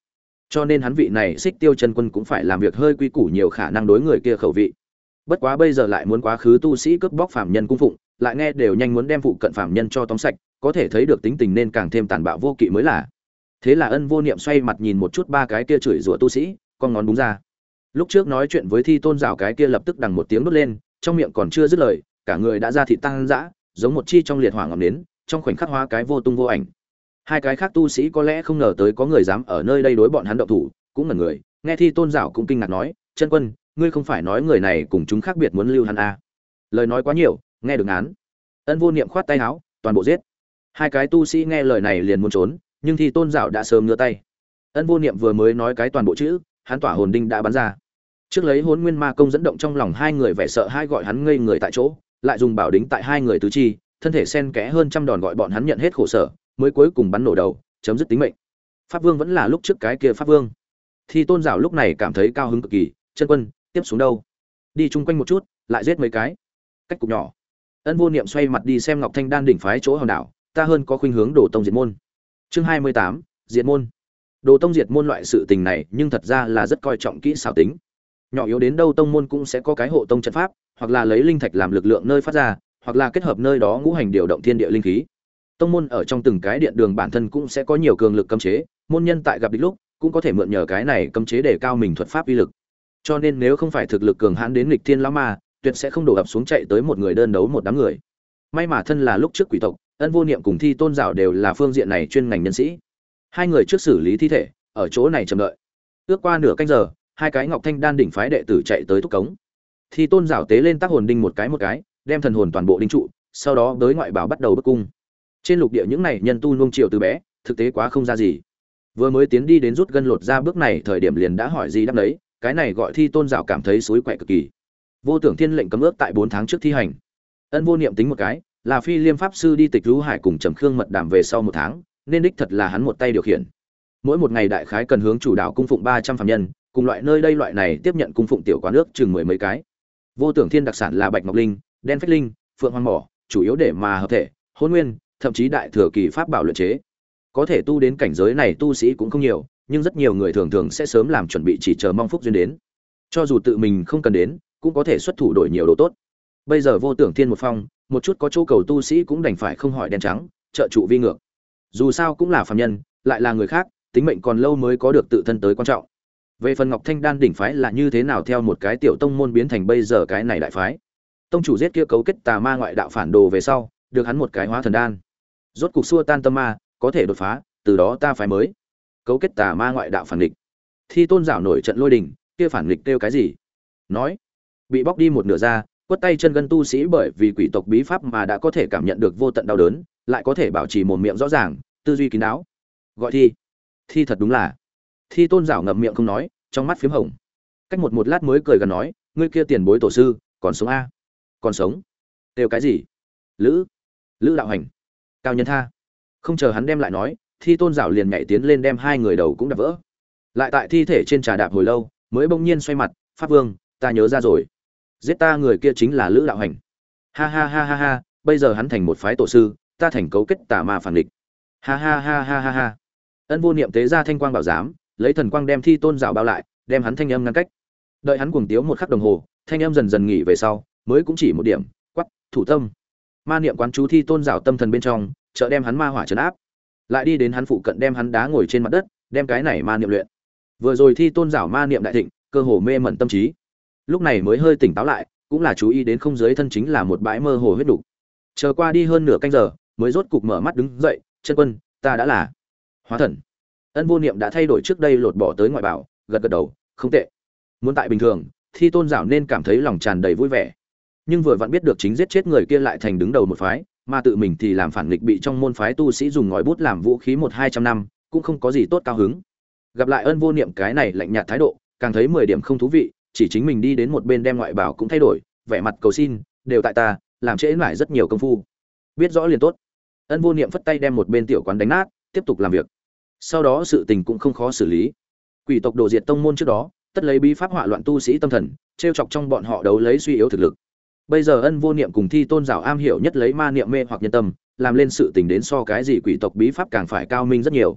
cho nên hắn vị này Xích Tiêu chân quân cũng phải làm việc hơi quy củ nhiều, khả năng đối người kia khẩu vị. Bất quá bây giờ lại muốn quá khứ tu sĩ cướp bóc phạm nhân cung phụng, lại nghe đều nhanh muốn đem phụ cận phạm nhân cho tóm sạch, có thể thấy được tính tình nên càng thêm tàn bạo vô kỵ mới là. Thế là Ân Vô Niệm xoay mặt nhìn một chút ba cái kia chửi rủa tu sĩ, con ngón búng ra. Lúc trước nói chuyện với Thi Tôn Giảo cái kia lập tức đằng một tiếng đốt lên, trong miệng còn chưa dứt lời, cả người đã ra thịt tăng dã, giống một chi trong liệt hỏa ngọn nến, trong khoảnh khắc hóa cái vô tung vô ảnh. Hai cái khác tu sĩ có lẽ không ngờ tới có người dám ở nơi đây đối bọn hắn động thủ, cũng ngẩn người, nghe Thi Tôn Giảo cũng kinh ngạc nói, "Chân quân, ngươi không phải nói người này cùng chúng khác biệt muốn lưu hắn à?" Lời nói quá nhiều, nghe được án. Ân Vô Niệm khoát tay áo, toàn bộ giết. Hai cái tu sĩ nghe lời này liền muốn trốn, nhưng Thi Tôn Giảo đã sớm ngửa tay. Ân Vô Niệm vừa mới nói cái toàn bộ chữ, hắn tỏa hồn đinh đã bắn ra. Trước lấy Hỗn Nguyên Ma công dẫn động trong lòng hai người vẻ sợ hãi, gọi hắn ngây người tại chỗ, lại dùng bảo đính tại hai người tứ chi, thân thể xen kẽ hơn trăm đòn gọi bọn hắn nhận hết khổ sở, mới cuối cùng bắn nổ đầu, chấm dứt tính mệnh. Pháp Vương vẫn là lúc trước cái kia Pháp Vương. Thi Tôn Giảo lúc này cảm thấy cao hứng cực kỳ, "Chân quân, tiếp xuống đâu?" "Đi chung quanh một chút, lại giết mấy cái." Cách cục nhỏ. Ân Vô Niệm xoay mặt đi xem Ngọc Thanh Đan đỉnh phái chỗ hòn đảo, ta hơn có khuynh hướng Đồ Tông diệt môn. Chương 28, diệt môn. Đồ Tông diệt môn loại sự tình này, nhưng thật ra là rất coi trọng kỹ xảo tính. Nhỏ yếu đến đâu tông môn cũng sẽ có cái hộ tông trận pháp, hoặc là lấy linh thạch làm lực lượng nơi phát ra, hoặc là kết hợp nơi đó ngũ hành điều động thiên địa linh khí. Tông môn ở trong từng cái điện đường bản thân cũng sẽ có nhiều cường lực cấm chế, môn nhân tại gặp địch lúc cũng có thể mượn nhờ cái này cấm chế để cao mình thuật pháp uy lực. Cho nên nếu không phải thực lực cường hãn đến nghịch thiên lão ma, tuyệt sẽ không đổ ập xuống chạy tới một người đơn đấu một đám người. May mà thân là lúc trước quỷ tộc, Ân Vô Niệm cùng Thi Tôn Giảo đều là phương diện này chuyên ngành nhân sĩ. Hai người trước xử lý thi thể, ở chỗ này chờ đợi. Ước qua nửa canh giờ, hai cái Ngọc Thanh Đan đỉnh phái đệ tử chạy tới thúc cống. Thi Tôn Giảo tế lên tác hồn đinh một cái, đem thần hồn toàn bộ đinh trụ, sau đó đối ngoại bảo bắt đầu bức cung. Trên lục địa những này nhân tu nuông chiều từ bé, thực tế quá không ra gì. Vừa mới tiến đi đến rút gân lột ra bước này thời điểm liền đã hỏi gì đáp đấy, cái này gọi Thi Tôn Giảo cảm thấy suối quậy cực kỳ. Vô Tưởng Thiên lệnh cấm ước tại 4 tháng trước thi hành. Ân Vô Niệm tính một cái, là Phi Liêm pháp sư đi Tịch Lũ Hải cùng Trầm Khương mật đàm về sau 1 tháng, nên đích thật là hắn một tay điều khiển. Mỗi một ngày đại khái cần hướng chủ đạo cung phụng 300 phàm nhân, cùng loại nơi đây loại này tiếp nhận cung phụng tiểu quán nước chừng 10 mấy cái. Vô Tưởng Thiên đặc sản là Bạch Ngọc Linh, Đen Phách Linh, Phượng Hoàng Mỏ, chủ yếu để mà hợp thể, Hỗn Nguyên, thậm chí đại thừa kỳ pháp bảo luyện chế. Có thể tu đến cảnh giới này tu sĩ cũng không nhiều, nhưng rất nhiều người thường thường sẽ sớm làm chuẩn bị chỉ chờ mong phúc duyên đến. Cho dù tự mình không cần đến, cũng có thể xuất thủ đổi nhiều đồ tốt. Bây giờ Vô Tưởng Thiên một phong, một chút có chỗ cầu tu sĩ cũng đành phải không hỏi đen trắng, trợ trụ vi ngược. Dù sao cũng là phàm nhân, lại là người khác, tính mệnh còn lâu mới có được tự thân tới quan trọng. Về phần Ngọc Thanh Đan đỉnh phái là như thế nào theo một cái tiểu tông môn biến thành bây giờ cái này đại phái. Tông chủ giết kia cấu kết tà ma ngoại đạo phản đồ về sau, được hắn một cái hóa thần đan. Rốt cục xua tan tâm ma, có thể đột phá, từ đó ta phái mới. Cấu kết tà ma ngoại đạo phản nghịch. Thi Tôn Giảo nổi trận lôi đình, kia phản nghịch kêu cái gì? Nói, bị bóc đi một nửa da, quất tay chân gân tu sĩ bởi vì quỷ tộc bí pháp mà đã có thể cảm nhận được vô tận đau đớn, lại có thể bảo trì mồm miệng rõ ràng, tư duy kín đáo. Gọi thi thật đúng là. Thi Tôn Giảo ngậm miệng không nói, trong mắt phím hồng. Cách một lát mới cười gần nói, ngươi kia tiền bối tổ sư còn sống a? Còn sống? Kêu cái gì? Lữ đạo hành, Cao Nhân Tha. Không chờ hắn đem lại nói, Thi Tôn Giảo liền nhảy tiến lên đem hai người đầu cũng đập vỡ. Lại tại thi thể trên trà đạp hồi lâu, mới bỗng nhiên xoay mặt, Pháp Vương, ta nhớ ra rồi. Giết ta người kia chính là Lữ đạo hành. Ha ha ha ha ha, bây giờ hắn thành một phái tổ sư, ta thành cấu kết tà ma phản địch. Ha ha ha ha ha ha. Ân Vô Niệm tế ra thanh quang bảo giám, lấy thần quang đem Thi Tôn Giảo bao lại, đem hắn thanh âm ngăn cách. Đợi hắn cuồng tiếu một khắc đồng hồ, thanh âm dần dần nghỉ về sau, mới cũng chỉ một điểm, quắc, thủ tâm. Ma niệm quán chú Thi Tôn Giảo tâm thần bên trong, trợ đem hắn ma hỏa trấn áp. Lại đi đến hắn phụ cận đem hắn đá ngồi trên mặt đất, đem cái này ma niệm luyện. Vừa rồi Thi Tôn Giảo ma niệm đại thịnh, cơ hồ mê mẩn tâm trí. Lúc này mới hơi tỉnh táo lại, cũng là chú ý đến không dưới thân chính là một bãi mơ hồ huyết đủ. Chờ qua đi hơn nửa canh giờ, mới rốt cục mở mắt đứng dậy, chân quân, ta đã là hóa thần. Ân Vô Niệm đã thay đổi trước đây lột bỏ tới ngoại bảo, gật gật đầu, không tệ. Muốn tại bình thường, Thi Tôn Giảo nên cảm thấy lòng tràn đầy vui vẻ. Nhưng vừa vặn biết được chính giết chết người kia lại thành đứng đầu một phái, mà tự mình thì làm phản nghịch bị trong môn phái tu sĩ dùng ngòi bút làm vũ khí 100-200 năm, cũng không có gì tốt cao hứng. Gặp lại Ân Vô Niệm cái này lạnh nhạt thái độ, càng thấy 10 điểm không thú vị, chỉ chính mình đi đến một bên đem ngoại bảo cũng thay đổi, vẻ mặt cầu xin, đều tại ta, làm trễ mãi rất nhiều công phu. Biết rõ liền tốt. Ân Vô Niệm phất tay đem một bên tiểu quán đánh nát, tiếp tục làm việc. Sau đó sự tình cũng không khó xử lý. Quỷ tộc đồ diệt tông môn trước đó, tất lấy bí pháp họa loạn tu sĩ tâm thần, trêu chọc trong bọn họ đấu lấy suy yếu thực lực. Bây giờ Ân Vô Niệm cùng Thi Tôn Giảo am hiểu nhất lấy ma niệm mê hoặc nhân tâm, làm lên sự tình đến so cái gì quỷ tộc bí pháp càng phải cao minh rất nhiều.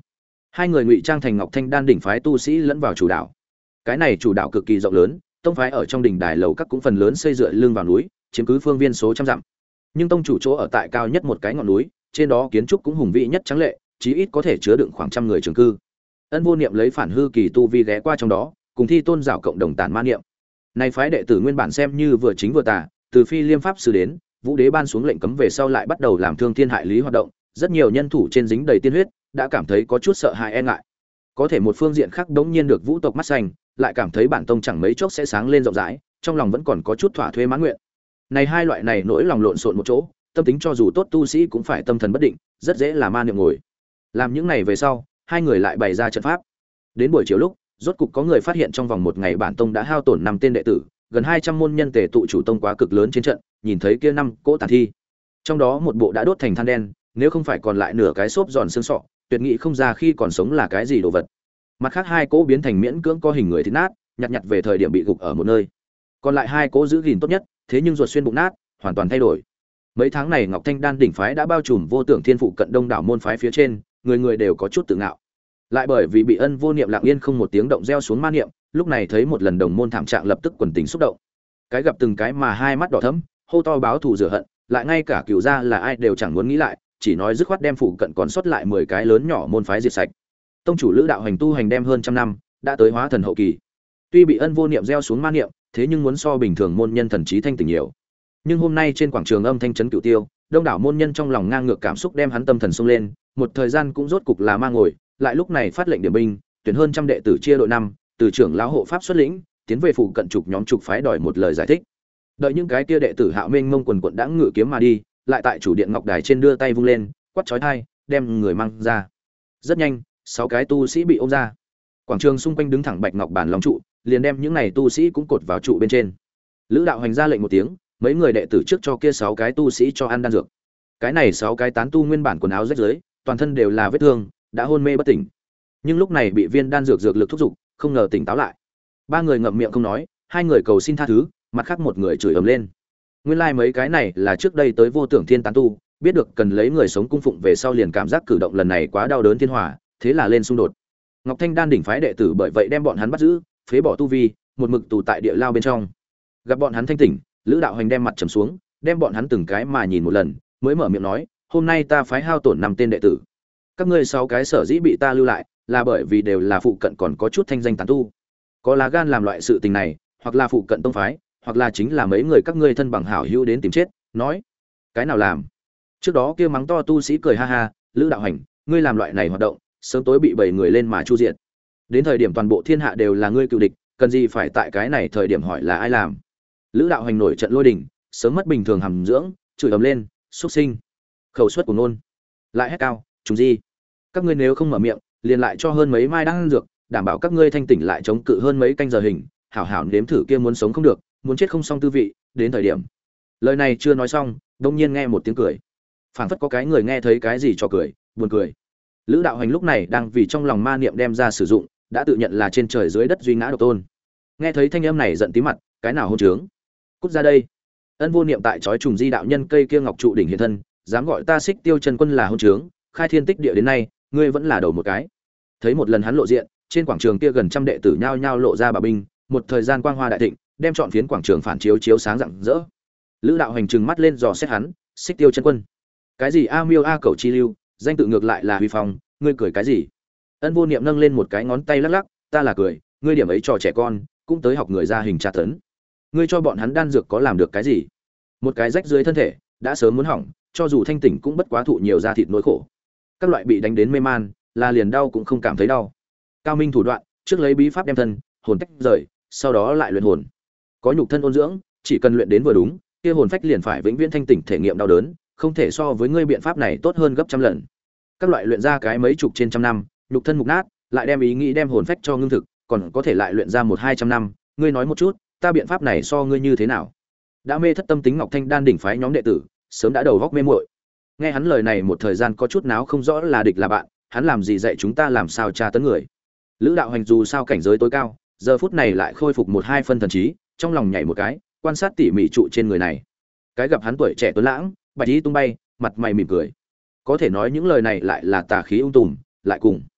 Hai người ngụy trang thành Ngọc Thanh Đan đỉnh phái tu sĩ lẫn vào chủ đạo. Cái này chủ đạo cực kỳ rộng lớn, tông phái ở trong đỉnh đài lầu các cũng phần lớn xây dựa lưng vào núi, chiếm cứ phương viên số trăm dặm. Nhưng tông chủ chỗ ở tại cao nhất một cái ngọn núi, trên đó kiến trúc cũng hùng vĩ nhất trắng lệ, chí ít có thể chứa đựng khoảng trăm người trường cư. Ân Vô Niệm lấy phản hư kỳ tu vi ghé qua trong đó, cùng Thi Tôn Giảo cộng đồng tản ma niệm. Này phái đệ tử nguyên bản xem như vừa chính vừa tà, từ Phi Liêm pháp sư đến, Vũ Đế ban xuống lệnh cấm về sau lại bắt đầu làm thương thiên hại lý hoạt động, rất nhiều nhân thủ trên dính đầy tiên huyết, đã cảm thấy có chút sợ hãi e ngại. Có thể một phương diện khác đống nhiên được Vũ tộc mắt xanh, lại cảm thấy bản tông chẳng mấy chốc sẽ sáng lên rộng rãi, trong lòng vẫn còn có chút thỏa thuê mãn nguyện. Này hai loại này nỗi lòng lộn xộn một chỗ, tâm tính cho dù tốt tu sĩ cũng phải tâm thần bất định, rất dễ là ma niệm ngồi. Làm những này về sau, hai người lại bày ra trận pháp. Đến buổi chiều lúc, rốt cục có người phát hiện trong vòng một ngày bản tông đã hao tổn 5 tên đệ tử, gần 200 môn nhân tề tụ chủ tông quá cực lớn trên trận, nhìn thấy kia 5 cỗ tàn thi. Trong đó một bộ đã đốt thành than đen, nếu không phải còn lại nửa cái xốp giòn xương sọ, tuyệt nghị không ra khi còn sống là cái gì đồ vật. Mặt khác 2 cỗ biến thành miễn cưỡng có hình người thịt nát, nhặt về thời điểm bị gục ở một nơi. Còn lại 2 cỗ giữ gìn tốt nhất, thế nhưng ruột xuyên bụng nát, hoàn toàn thay đổi. Mấy tháng này Ngọc Thanh Đan đỉnh phái đã bao trùm vô tưởng thiên phụ cận đông đảo môn phái phía trên, người người đều có chút tự ngạo. Lại bởi vì bị Ân Vô Niệm lặng yên không một tiếng động gieo xuống ma niệm, lúc này thấy một lần đồng môn thảm trạng lập tức quần tình xúc động. Cái gặp từng cái mà hai mắt đỏ thẫm, hô to báo thù rửa hận, lại ngay cả cửu gia là ai đều chẳng muốn nghĩ lại, chỉ nói dứt khoát đem phụ cận còn sót lại 10 cái lớn nhỏ môn phái diệt sạch. Tông chủ Lữ đạo hành tu hành đem hơn trăm năm, đã tới hóa thần hậu kỳ. Tuy bị Ân Vô Niệm gieo xuống ma niệm, thế nhưng muốn so bình thường môn nhân thần trí thanh tỉnh nhiều. Nhưng hôm nay trên quảng trường âm thanh trấn cửu tiêu, đông đảo môn nhân trong lòng ngang ngược cảm xúc đem hắn tâm thần xông lên, một thời gian cũng rốt cục là ma ngồi, lại lúc này phát lệnh điểm binh, tuyển hơn trăm đệ tử chia đội 5, từ trưởng lão hộ pháp xuất lĩnh, tiến về phụ cận trục nhóm trục phái đòi một lời giải thích. Đợi những cái kia đệ tử Hạo Minh Mông quần quần đã ngự kiếm mà đi, lại tại chủ điện ngọc đài trên đưa tay vung lên, quát chói tai, đem người mang ra. Rất nhanh, 6 cái tu sĩ bị ôm ra. Quảng trường xung quanh đứng thẳng bạch ngọc bản long trụ, liền đem những này tu sĩ cũng cột vào trụ bên trên. Lữ đạo hành ra lệnh một tiếng, mấy người đệ tử trước cho kia 6 cái tu sĩ cho ăn đan dược. Cái này 6 cái tán tu nguyên bản quần áo rách rưới, toàn thân đều là vết thương, đã hôn mê bất tỉnh. Nhưng lúc này bị viên đan dược lực thúc giục, không ngờ tỉnh táo lại. 3 người ngậm miệng không nói, 2 người cầu xin tha thứ, mặt khác một người chửi ầm lên. Nguyên lai mấy cái này là trước đây tới vô tưởng thiên tán tu, biết được cần lấy người sống cung phụng về sau liền cảm giác cử động lần này quá đau đớn thiên hỏa, thế là lên xung đột. Ngọc Thanh Đan đỉnh phái đệ tử bởi vậy đem bọn hắn bắt giữ, phế bỏ tu vi, một mực tù tại địa lao bên trong. Gặp bọn hắn thanh tỉnh, Lữ đạo hành đem mặt trầm xuống, đem bọn hắn từng cái mà nhìn một lần, mới mở miệng nói, hôm nay ta phái hao tổn 5 tên đệ tử. Các ngươi 6 cái sở dĩ bị ta lưu lại, là bởi vì đều là phụ cận còn có chút thanh danh tán tu. Có lá gan làm loại sự tình này, hoặc là phụ cận tông phái, hoặc là chính là mấy người các ngươi thân bằng hảo hữu đến tìm chết, nói, cái nào làm? Trước đó kia mắng to tu sĩ cười ha ha, Lữ đạo hành, ngươi làm loại này hoạt động, sớm tối bị 7 người lên mà chu diệt. Đến thời điểm toàn bộ thiên hạ đều là ngươi cựu địch, cần gì phải tại cái này thời điểm hỏi là ai làm? Lữ đạo hành nổi trận lôi đình, sớm mất bình thường hàm dưỡng, chửi ầm lên, xuất sinh, khẩu suất của nôn, lại hét cao, chúng gì? Các ngươi nếu không mở miệng, liền lại cho hơn mấy mai đan dược, đảm bảo các ngươi thanh tỉnh lại chống cự hơn mấy canh giờ hình, hảo hảo nếm thử kia muốn sống không được, muốn chết không xong tư vị, đến thời điểm. Lời này chưa nói xong, đột nhiên nghe một tiếng cười. Phảng phất có cái người nghe thấy cái gì cho cười, buồn cười. Lữ đạo hành lúc này đang vì trong lòng ma niệm đem ra sử dụng, đã tự nhận là trên trời dưới đất duy ngã độc tôn. Nghe thấy thanh âm này giận tí mặt, cái nào hôn trướng? Cút ra đây. Ân Vô Niệm tại chói trùng di đạo nhân cây kia ngọc trụ đỉnh hiện thân, dám gọi ta Xích Tiêu chân quân là hôn trướng, khai thiên tích địa đến nay, ngươi vẫn là đầu một cái. Thấy một lần hắn lộ diện, trên quảng trường kia gần trăm đệ tử nhao nhao lộ ra bà binh, một thời gian quang hoa đại thịnh, đem trọn phiến quảng trường phản chiếu chiếu sáng rạng rỡ. Lữ đạo hành trừng mắt lên dò xét hắn, Xích Tiêu chân quân, cái gì a miêu a cầu chi lưu, danh tự ngược lại là huy phong, ngươi cười cái gì? Ân Vô Niệm nâng lên một cái ngón tay lắc lắc, ta là cười, ngươi điểm ấy trò trẻ con, cũng tới học người ra hình tra tấn. Ngươi cho bọn hắn đan dược có làm được cái gì? Một cái rách dưới thân thể, đã sớm muốn hỏng, cho dù thanh tỉnh cũng bất quá thụ nhiều da thịt nỗi khổ. Các loại bị đánh đến mê man, là liền đau cũng không cảm thấy đau. Cao minh thủ đoạn, trước lấy bí pháp đem thân, hồn tách rời, sau đó lại luyện hồn. Có nhục thân ôn dưỡng, chỉ cần luyện đến vừa đúng, kia hồn phách liền phải vĩnh viễn thanh tỉnh thể nghiệm đau đớn, không thể so với ngươi biện pháp này tốt hơn gấp trăm lần. Các loại luyện ra cái mấy chục trên trăm năm, nhục thân mục nát, lại đem ý nghĩ đem hồn phách cho ngưng thực, còn có thể lại luyện ra 1-200 năm, ngươi nói một chút, ta biện pháp này so ngươi như thế nào? Đã mê thất tâm tính Ngọc Thanh Đan đỉnh phái nhóm đệ tử, sớm đã đầu góc mê muội. Nghe hắn lời này một thời gian có chút náo không rõ là địch là bạn, hắn làm gì dạy chúng ta làm sao tra tấn người. Lữ đạo hành dù sao cảnh giới tối cao, giờ phút này lại khôi phục 1-2 phân thần trí, trong lòng nhảy một cái, quan sát tỉ mỉ trụ trên người này. Cái gặp hắn tuổi trẻ tuấn lãng, bạch y tung bay, mặt mày mỉm cười. Có thể nói những lời này lại là tà khí ung tùm, lại cùng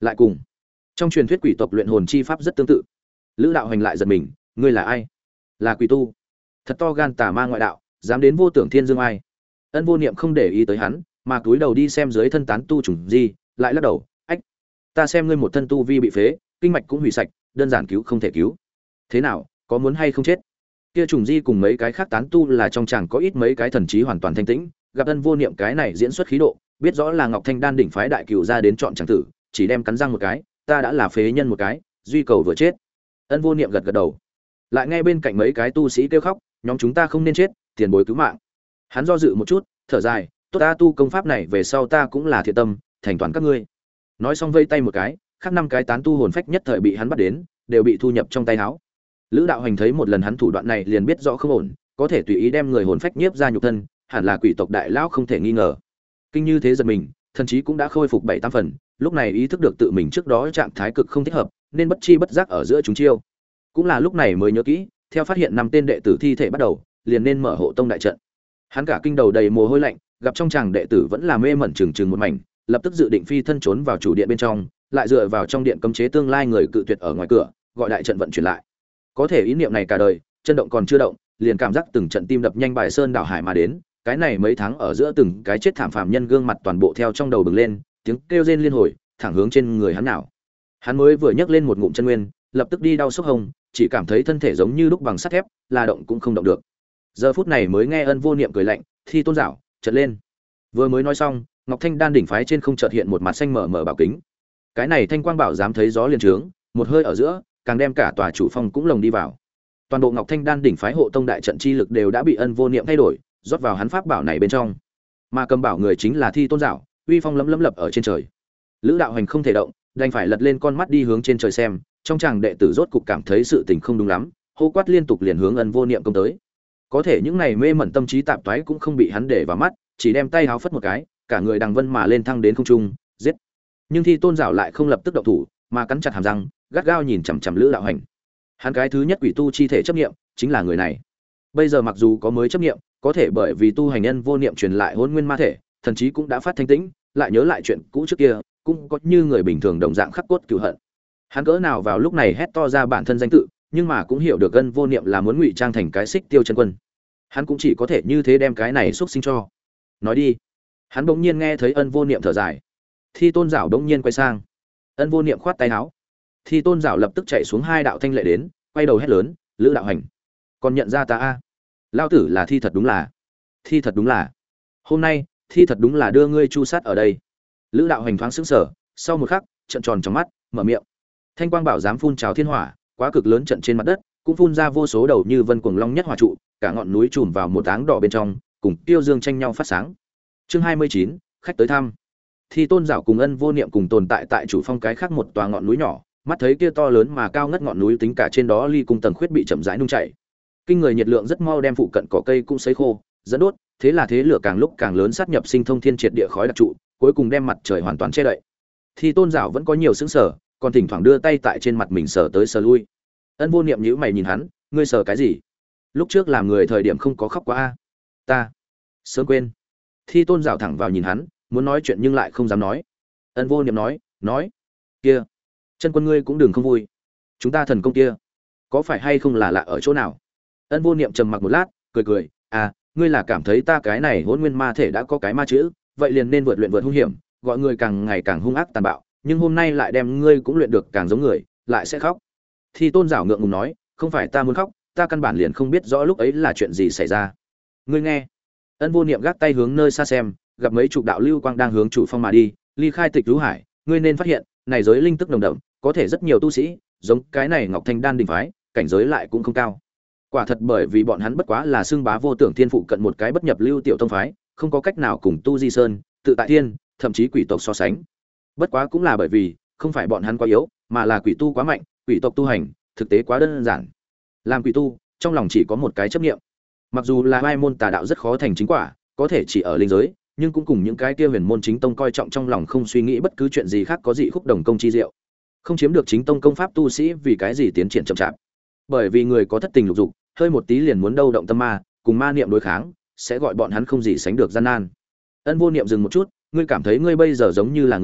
Lại cùng trong truyền thuyết quỷ tộc luyện hồn chi pháp rất tương tự. Lữ đạo hành lại giật mình, ngươi là ai? Là quỷ tu. Thật to gan tà ma ngoại đạo, dám đến vô tưởng thiên dương ai? Ân Vô Niệm không để ý tới hắn, mà cúi đầu đi xem dưới thân tán tu trùng di, lại lắc đầu, ách, ta xem ngươi một thân tu vi bị phế, kinh mạch cũng hủy sạch, đơn giản cứu không thể cứu. Thế nào, có muốn hay không chết? Kia trùng di cùng mấy cái khác tán tu là trong chàng có ít mấy cái thần trí hoàn toàn thanh tĩnh, gặp Ân Vô Niệm cái này diễn xuất khí độ, biết rõ là Ngọc Thanh Đan đỉnh phái đại cửu ra đến chọn chàng tử, chỉ đem cắn răng một cái, ta đã là phế nhân một cái, duy cầu vừa chết. Ân Vô Niệm gật gật đầu. Lại nghe bên cạnh mấy cái tu sĩ kêu khóc, nhóm chúng ta không nên chết, tiền bối cứu mạng. Hắn do dự một chút, thở dài, tốt, ta tu công pháp này về sau ta cũng là thiện tâm, thành toàn các ngươi. Nói xong vây tay một cái, khác 5 cái tán tu hồn phách nhất thời bị hắn bắt đến, đều bị thu nhập trong tay áo. Lữ đạo hành thấy một lần hắn thủ đoạn này liền biết rõ không ổn, có thể tùy ý đem người hồn phách nhiếp ra nhục thân, hẳn là quỷ tộc đại lão không thể nghi ngờ. Kinh như thế giật mình, thần chí cũng đã khôi phục 7-8 phần, lúc này ý thức được tự mình trước đó trạng thái cực không thích hợp, nên bất chi bất giác ở giữa chúng chiêu. Cũng là lúc này mới nhớ kỹ, theo phát hiện 5 tên đệ tử thi thể bắt đầu, liền nên mở hộ tông đại trận. Hắn cả kinh đầu đầy mồ hôi lạnh, gặp trong chàng đệ tử vẫn là mê mẩn chừng một mảnh, lập tức dự định phi thân trốn vào chủ điện bên trong, lại dựa vào trong điện cấm chế tương lai người cự tuyệt ở ngoài cửa, gọi đại trận vận chuyển lại. Có thể ý niệm này cả đời, chân động còn chưa động, liền cảm giác từng trận tim đập nhanh bài sơn đảo hải mà đến, cái này mấy tháng ở giữa từng cái chết thảm phàm nhân gương mặt toàn bộ theo trong đầu bừng lên, tiếng kêu rên liên hồi, thẳng hướng trên người hắn nào. Hắn mới vừa nhấc lên một ngụm chân nguyên, lập tức đi đau sốc hông, chỉ cảm thấy thân thể giống như đúc bằng sắt thép, là động cũng không động được. Giờ phút này mới nghe Ân Vô Niệm cười lạnh, thi tôn dạo, chợt lên. Vừa mới nói xong, Ngọc Thanh Đan đỉnh phái trên không chợt hiện một mặt xanh mở mở bảo kính. Cái này Thanh Quang Bảo dám thấy gió liền trướng, một hơi ở giữa, càng đem cả tòa chủ phong cũng lồng đi vào. Toàn bộ Ngọc Thanh Đan đỉnh phái hộ tông đại trận chi lực đều đã bị Ân Vô Niệm thay đổi, rót vào hắn pháp bảo này bên trong. Mà cầm bảo người chính là thi tôn dạo, uy phong lấm lấm lập ở trên trời. Lữ đạo hành không thể động, đành phải lật lên con mắt đi hướng trên trời xem, trong chàng đệ tử rốt cục cảm thấy sự tình không đúng lắm, hô quát liên tục liền hướng Ân Vô Niệm công tới. Có thể những này mê mẩn tâm trí tạp toái cũng không bị hắn để vào mắt, chỉ đem tay háo phất một cái, cả người đằng vân mà lên thăng đến không trung, giết. Nhưng thi tôn dạo lại không lập tức động thủ, mà cắn chặt hàm răng, gắt gao nhìn chằm chằm Lữ đạo hành. Hắn cái thứ nhất quỷ tu chi thể chấp niệm, chính là người này. Bây giờ mặc dù có mới chấp niệm, có thể bởi vì tu hành nhân vô niệm truyền lại hỗn nguyên ma thể, thần chí cũng đã phát thanh tĩnh, lại nhớ lại chuyện cũ trước kia, cũng có như người bình thường đồng dạng khắc cốt cừu hận. Hắn cỡ nào vào lúc này hét to ra bản thân danh tự, nhưng mà cũng hiểu được Ân Vô Niệm là muốn ngụy trang thành cái Xích Tiêu chân quân. Hắn cũng chỉ có thể như thế đem cái này xúc sinh cho. Nói đi. Hắn bỗng nhiên nghe thấy Ân Vô Niệm thở dài. Thi tôn dạo bỗng nhiên quay sang. Ân Vô Niệm khoát tay áo. Thi tôn dạo lập tức chạy xuống 2 đạo thanh lệ đến, quay đầu hét lớn, Lữ đạo hành, còn nhận ra ta a? Lao tử là thi thật đúng là. Thi thật đúng là. Hôm nay, thi thật đúng là đưa ngươi chu sát ở đây. Lữ đạo hành thoáng sững sờ, sau một khắc, trợn tròn trong mắt, mở miệng. Thanh quang bảo dám phun trào thiên hỏa, quá cực lớn trận trên mặt đất, cũng phun ra vô số đầu như vân cuồng long nhất hỏa trụ, cả ngọn núi trùm vào một áng đỏ bên trong, cùng tiêu dương tranh nhau phát sáng. Chương 29, khách tới thăm. Thi tôn dạo cùng Ân Vô Niệm cùng tồn tại tại chủ phong cái khác một tòa ngọn núi nhỏ, mắt thấy kia to lớn mà cao ngất ngọn núi tính cả trên đó ly cung tầng khuyết bị chậm rãi nung chảy. Kinh người nhiệt lượng rất mau đem phụ cận cỏ cây cũng sấy khô, dẫn đốt, thế là thế lửa càng lúc càng lớn sát nhập sinh thông thiên triệt địa khói đặc trụ, cuối cùng đem mặt trời hoàn toàn che đậy. Thi tôn dạo vẫn có nhiều sững sờ, còn thỉnh thoảng đưa tay tại trên mặt mình sờ tới sờ lui. Ân Vô Niệm nhíu mày nhìn hắn, ngươi sờ cái gì? Lúc trước làm người thời điểm không có khóc quá a. Ta sớm quên. Thi tôn dạo thẳng vào nhìn hắn, muốn nói chuyện nhưng lại không dám nói. Ân Vô Niệm nói, kia, chân quân ngươi cũng đừng không vui. Chúng ta thần công kia, có phải hay không là lạ ở chỗ nào? Ân Vô Niệm trầm mặc một lát, cười, à, ngươi là cảm thấy ta cái này hỗn nguyên ma thể đã có cái ma chữ, vậy liền nên vượt luyện vượt hung hiểm, gọi người càng ngày càng hung ác tàn bạo, nhưng hôm nay lại đem ngươi cũng luyện được càng giống người, lại sẽ khóc. Thi tôn giảo ngượng ngùng nói, không phải ta muốn khóc, ta căn bản liền không biết rõ lúc ấy là chuyện gì xảy ra. Ngươi nghe. Ân Vô Niệm gác tay hướng nơi xa xem, gặp mấy chục đạo lưu quang đang hướng chủ phong mà đi, ly khai tịch lũ hải, ngươi nên phát hiện, này giới linh tức nồng đậm, có thể rất nhiều tu sĩ, giống cái này Ngọc Thanh Đan đỉnh phái, cảnh giới lại cũng không cao. Quả thật bởi vì bọn hắn bất quá là xưng bá vô tưởng thiên phụ cận một cái bất nhập lưu tiểu tông phái, không có cách nào cùng Tu Di Sơn, tự tại thiên, thậm chí quỷ tộc so sánh. Bất quá cũng là bởi vì không phải bọn hắn quá yếu, mà là quỷ tu quá mạnh, quỷ tộc tu hành thực tế quá đơn giản. Làm quỷ tu, trong lòng chỉ có một cái chấp niệm. Mặc dù là hai môn tà đạo rất khó thành chính quả, có thể chỉ ở linh giới, nhưng cũng cùng những cái kia huyền môn chính tông coi trọng trong lòng không suy nghĩ bất cứ chuyện gì khác có dị khúc đồng công chi diệu. Không chiếm được chính tông công pháp tu sĩ vì cái gì tiến triển chậm chạp? Bởi vì người có thất tình lục dục, hơi một tí liền muốn đâu động tâm ma, cùng ma niệm đối kháng, sẽ gọi bọn hắn không gì sánh được gian nan. Ân Vô Niệm dừng một chút, ngươi cảm thấy ngươi bây giờ giống như là người,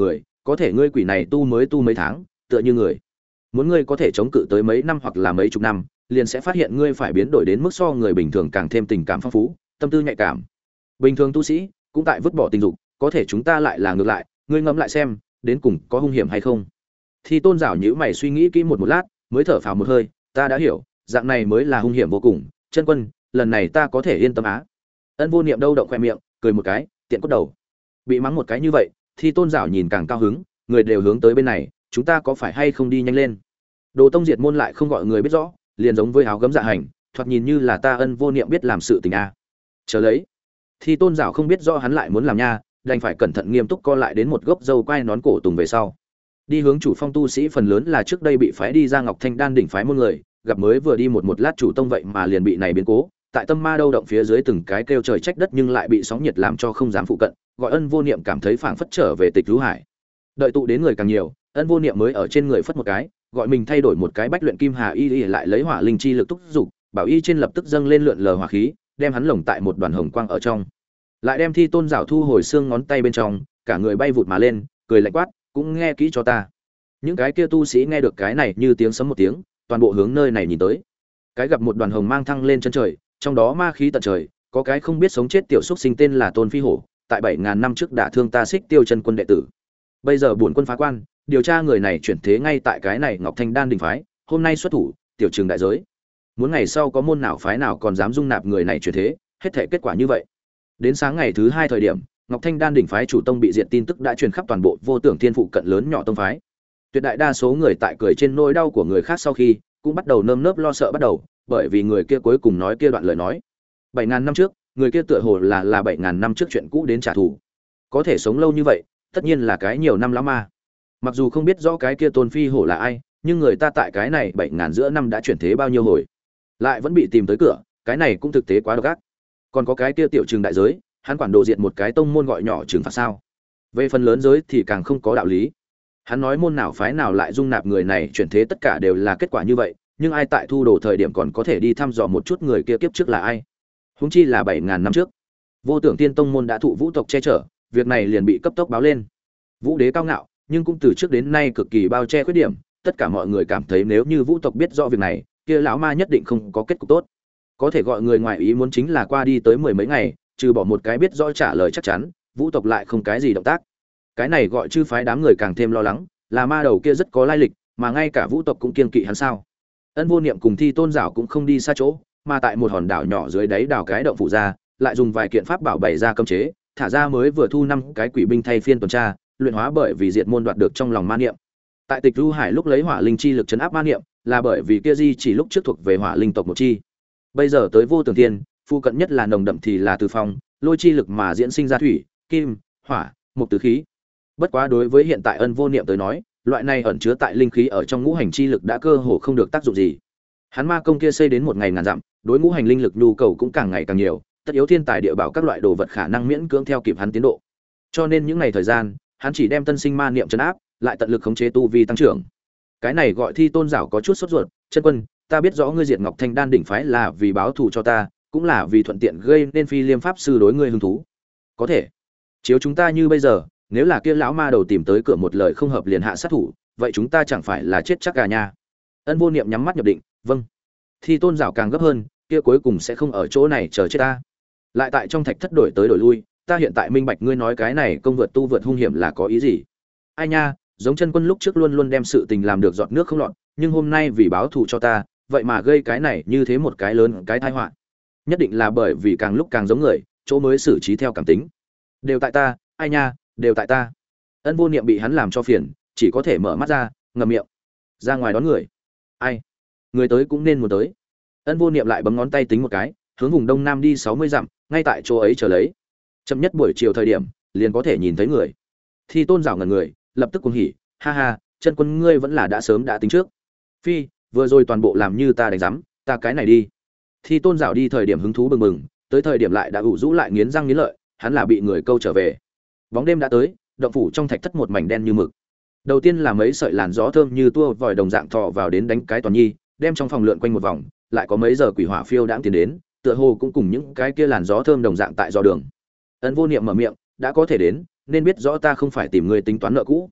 có thể ngươi quỷ này tu mới tu mấy tháng tựa như người, muốn ngươi có thể chống cự tới mấy năm hoặc là mấy chục năm, liền sẽ phát hiện ngươi phải biến đổi đến mức so người bình thường càng thêm tình cảm phong phú, tâm tư nhạy cảm. Bình thường tu sĩ cũng tại vứt bỏ tình dục, có thể chúng ta lại là ngược lại, ngươi ngẫm lại xem, đến cùng có hung hiểm hay không? Thì Tôn Giảo nhíu mày suy nghĩ kỹ một lát, mới thở phào một hơi, ta đã hiểu, dạng này mới là hung hiểm vô cùng, chân quân, lần này ta có thể yên tâm á. Ân Vô Niệm đâu động khóe miệng, cười một cái, tiện cốt đầu. Bị mắng một cái như vậy, thì Tôn Giảo nhìn càng cao hứng, người đều hướng tới bên này, chúng ta có phải hay không đi nhanh lên? Đồ Tông diệt môn lại không gọi người biết rõ, liền giống với áo gấm dạ hành, thoạt nhìn như là ta Ân Vô Niệm biết làm sự tình a. Chờ lấy. Thì Tôn Giảo không biết rõ hắn lại muốn làm nha, đành phải cẩn thận nghiêm túc co lại đến một gốc dâu quai nón cổ tùng về sau. Đi hướng chủ phong tu sĩ phần lớn là trước đây bị phái đi ra Ngọc Thanh Đan đỉnh phái môn người, gặp mới vừa đi một lát chủ tông vậy mà liền bị này biến cố, tại tâm ma đâu động phía dưới từng cái kêu trời trách đất nhưng lại bị sóng nhiệt làm cho không dám phụ cận, gọi Ân Vô Niệm cảm thấy phảng phất trở về Tịch Lũ Hải. Đợi tụ đến người càng nhiều, Ân Vô Niệm mới ở trên người phất một cái, gọi mình thay đổi một cái bách luyện kim hà y lại lấy hỏa linh chi lực túc dục, bảo y trên lập tức dâng lên lượn lờ hỏa khí, đem hắn lồng tại một đoàn hồng quang ở trong. Lại đem Thi Tôn Giảo thu hồi xương ngón tay bên trong, cả người bay vụt mà lên, cười lạnh quát, cũng nghe kỹ cho ta. Những cái kia tu sĩ nghe được cái này như tiếng sấm một tiếng, toàn bộ hướng nơi này nhìn tới. Cái gặp một đoàn hồng mang thăng lên chân trời, trong đó ma khí tận trời, có cái không biết sống chết tiểu xúc sinh tên là Tôn Phi Hổ, tại 7000 năm trước đã thương ta Xích Tiêu chân quân đệ tử. Bây giờ bổn quân phá quan, điều tra người này chuyển thế ngay tại cái này Ngọc Thanh Đan đỉnh phái, hôm nay xuất thủ, tiểu trường đại giới. Muốn ngày sau có môn nào phái nào còn dám dung nạp người này chuyển thế, hết thảy kết quả như vậy. Đến sáng ngày thứ 2 thời điểm, Ngọc Thanh Đan đỉnh phái chủ tông bị diệt tin tức đã truyền khắp toàn bộ Vô Tưởng Thiên phụ cận lớn nhỏ tông phái. Tuyệt đại đa số người tại cười trên nỗi đau của người khác sau khi, cũng bắt đầu nơm nớp lo sợ bắt đầu, bởi vì người kia cuối cùng nói kia đoạn lời nói. 7000 năm trước, người kia tựa hồ là 7000 năm trước chuyện cũ đến trả thù. Có thể sống lâu như vậy, tất nhiên là cái nhiều năm lắm mà. Mặc dù không biết rõ cái kia Tôn Phi Hổ là ai, nhưng người ta tại cái này 7000 giữa năm đã chuyển thế bao nhiêu hồi, lại vẫn bị tìm tới cửa, cái này cũng thực tế quá độc ác. Còn có cái kia tiểu trường đại giới, hắn quản đồ diệt một cái tông môn gọi nhỏ trừng phạt sao? Về phần lớn giới thì càng không có đạo lý. Hắn nói môn nào phái nào lại dung nạp người này chuyển thế tất cả đều là kết quả như vậy, nhưng ai tại thu đồ thời điểm còn có thể đi thăm dò một chút người kia kiếp trước là ai? Huống chi là 7000 năm trước. Vô Tưởng Tiên tông môn đã thụ vũ tộc che chở, việc này liền bị cấp tốc báo lên. Vũ đế cao ngạo, nhưng cũng từ trước đến nay cực kỳ bao che khuyết điểm, tất cả mọi người cảm thấy nếu như vũ tộc biết rõ việc này, kia lão ma nhất định không có kết cục tốt. Có thể gọi người ngoài ý muốn chính là qua đi tới mười mấy ngày, trừ bỏ một cái biết rõ trả lời chắc chắn, vũ tộc lại không cái gì động tác. Cái này gọi chư phái đám người càng thêm lo lắng, là ma đầu kia rất có lai lịch, mà ngay cả vũ tộc cũng kiêng kỵ hắn sao? Ân Vô Niệm cùng Thi Tôn Giảo cũng không đi xa chỗ, mà tại một hòn đảo nhỏ dưới đáy đào cái động phụ ra, lại dùng vài kiện pháp bảo bày ra cấm chế, thả ra mới vừa thu 5 cái quỷ binh thay phiên tuần tra, luyện hóa bởi vì diệt môn đoạt được trong lòng ma niệm. Tại Tịch Lũ Hải lúc lấy hỏa linh chi lực trấn áp ma niệm, là bởi vì kia di chỉ lúc trước thuộc về hỏa linh tộc một chi. Bây giờ tới Vô Tưởng Thiên, phụ cận nhất là nồng đậm thì là Từ Phong, lôi chi lực mà diễn sinh ra thủy, kim, hỏa, mộc tứ khí. Bất quá đối với hiện tại Ân Vô Niệm tới nói, loại này ẩn chứa tại linh khí ở trong ngũ hành chi lực đã cơ hồ không được tác dụng gì. Hắn ma công kia xây đến một ngày ngàn dặm, đối ngũ hành linh lực nhu cầu cũng càng ngày càng nhiều, tất yếu thiên tài địa bảo các loại đồ vật khả năng miễn cưỡng theo kịp hắn tiến độ. Cho nên những ngày thời gian, hắn chỉ đem tân sinh ma niệm trấn áp, lại tận lực khống chế tu vi tăng trưởng. Cái này gọi Thi Tôn Giảo có chút sốt ruột, chân quân, ta biết rõ ngươi diệt Ngọc Thanh Đan đỉnh phái là vì báo thù cho ta, cũng là vì thuận tiện gây nên Phi Liêm pháp sư đối ngươi hứng thú. Có thể, chiếu chúng ta như bây giờ, nếu là kia lão ma đầu tìm tới cửa một lời không hợp liền hạ sát thủ, vậy chúng ta chẳng phải là chết chắc gà nha. Ân Vô Niệm nhắm mắt nhập định, vâng. Thi Tôn Giảo càng gấp hơn, kia cuối cùng sẽ không ở chỗ này chờ chết ta. Lại tại trong thạch thất đổi tới đổi lui, ta hiện tại minh bạch ngươi nói cái này công vượt tu vượt hung hiểm là có ý gì. Ai nha, giống chân quân lúc trước luôn luôn đem sự tình làm được giọt nước không lọt, nhưng hôm nay vì báo thù cho ta, vậy mà gây cái này như thế một cái lớn cái tai họa. Nhất định là bởi vì càng lúc càng giống người, chỗ mới xử trí theo cảm tính. Đều tại ta, ai nha, đều tại ta. Ân Vô Niệm bị hắn làm cho phiền, chỉ có thể mở mắt ra, ngậm miệng. Ra ngoài đón người. Ai? Người tới cũng nên muốn tới. Ân Vô Niệm lại bấm ngón tay tính một cái, hướng vùng đông nam đi 60 dặm, ngay tại chỗ ấy chờ lấy. Chậm nhất buổi chiều thời điểm, liền có thể nhìn thấy người. Thi Tôn Giảo ngẩn người, lập tức cuồng hỉ, ha ha, chân quân ngươi vẫn là đã sớm đã tính trước. Phi, vừa rồi toàn bộ làm như ta đánh rắm, ta cái này đi. Thi Tôn Giảo đi thời điểm hứng thú bừng bừng, tới thời điểm lại đã ủ rũ lại nghiến răng nghiến lợi, hắn là bị người câu trở về. Bóng đêm đã tới, động phủ trong thạch thất một mảnh đen như mực. Đầu tiên là mấy sợi làn gió thơm như tua vòi đồng dạng thọ vào đến đánh cái toàn nhi, đem trong phòng lượn quanh một vòng, lại có mấy giờ quỷ hỏa phiêu đãng tiến đến, tựa hồ cũng cùng những cái kia làn gió thơm đồng dạng tại dò đường. Ân Vô Niệm mở miệng, đã có thể đến, nên biết rõ ta không phải tìm người tính toán nợ cũ.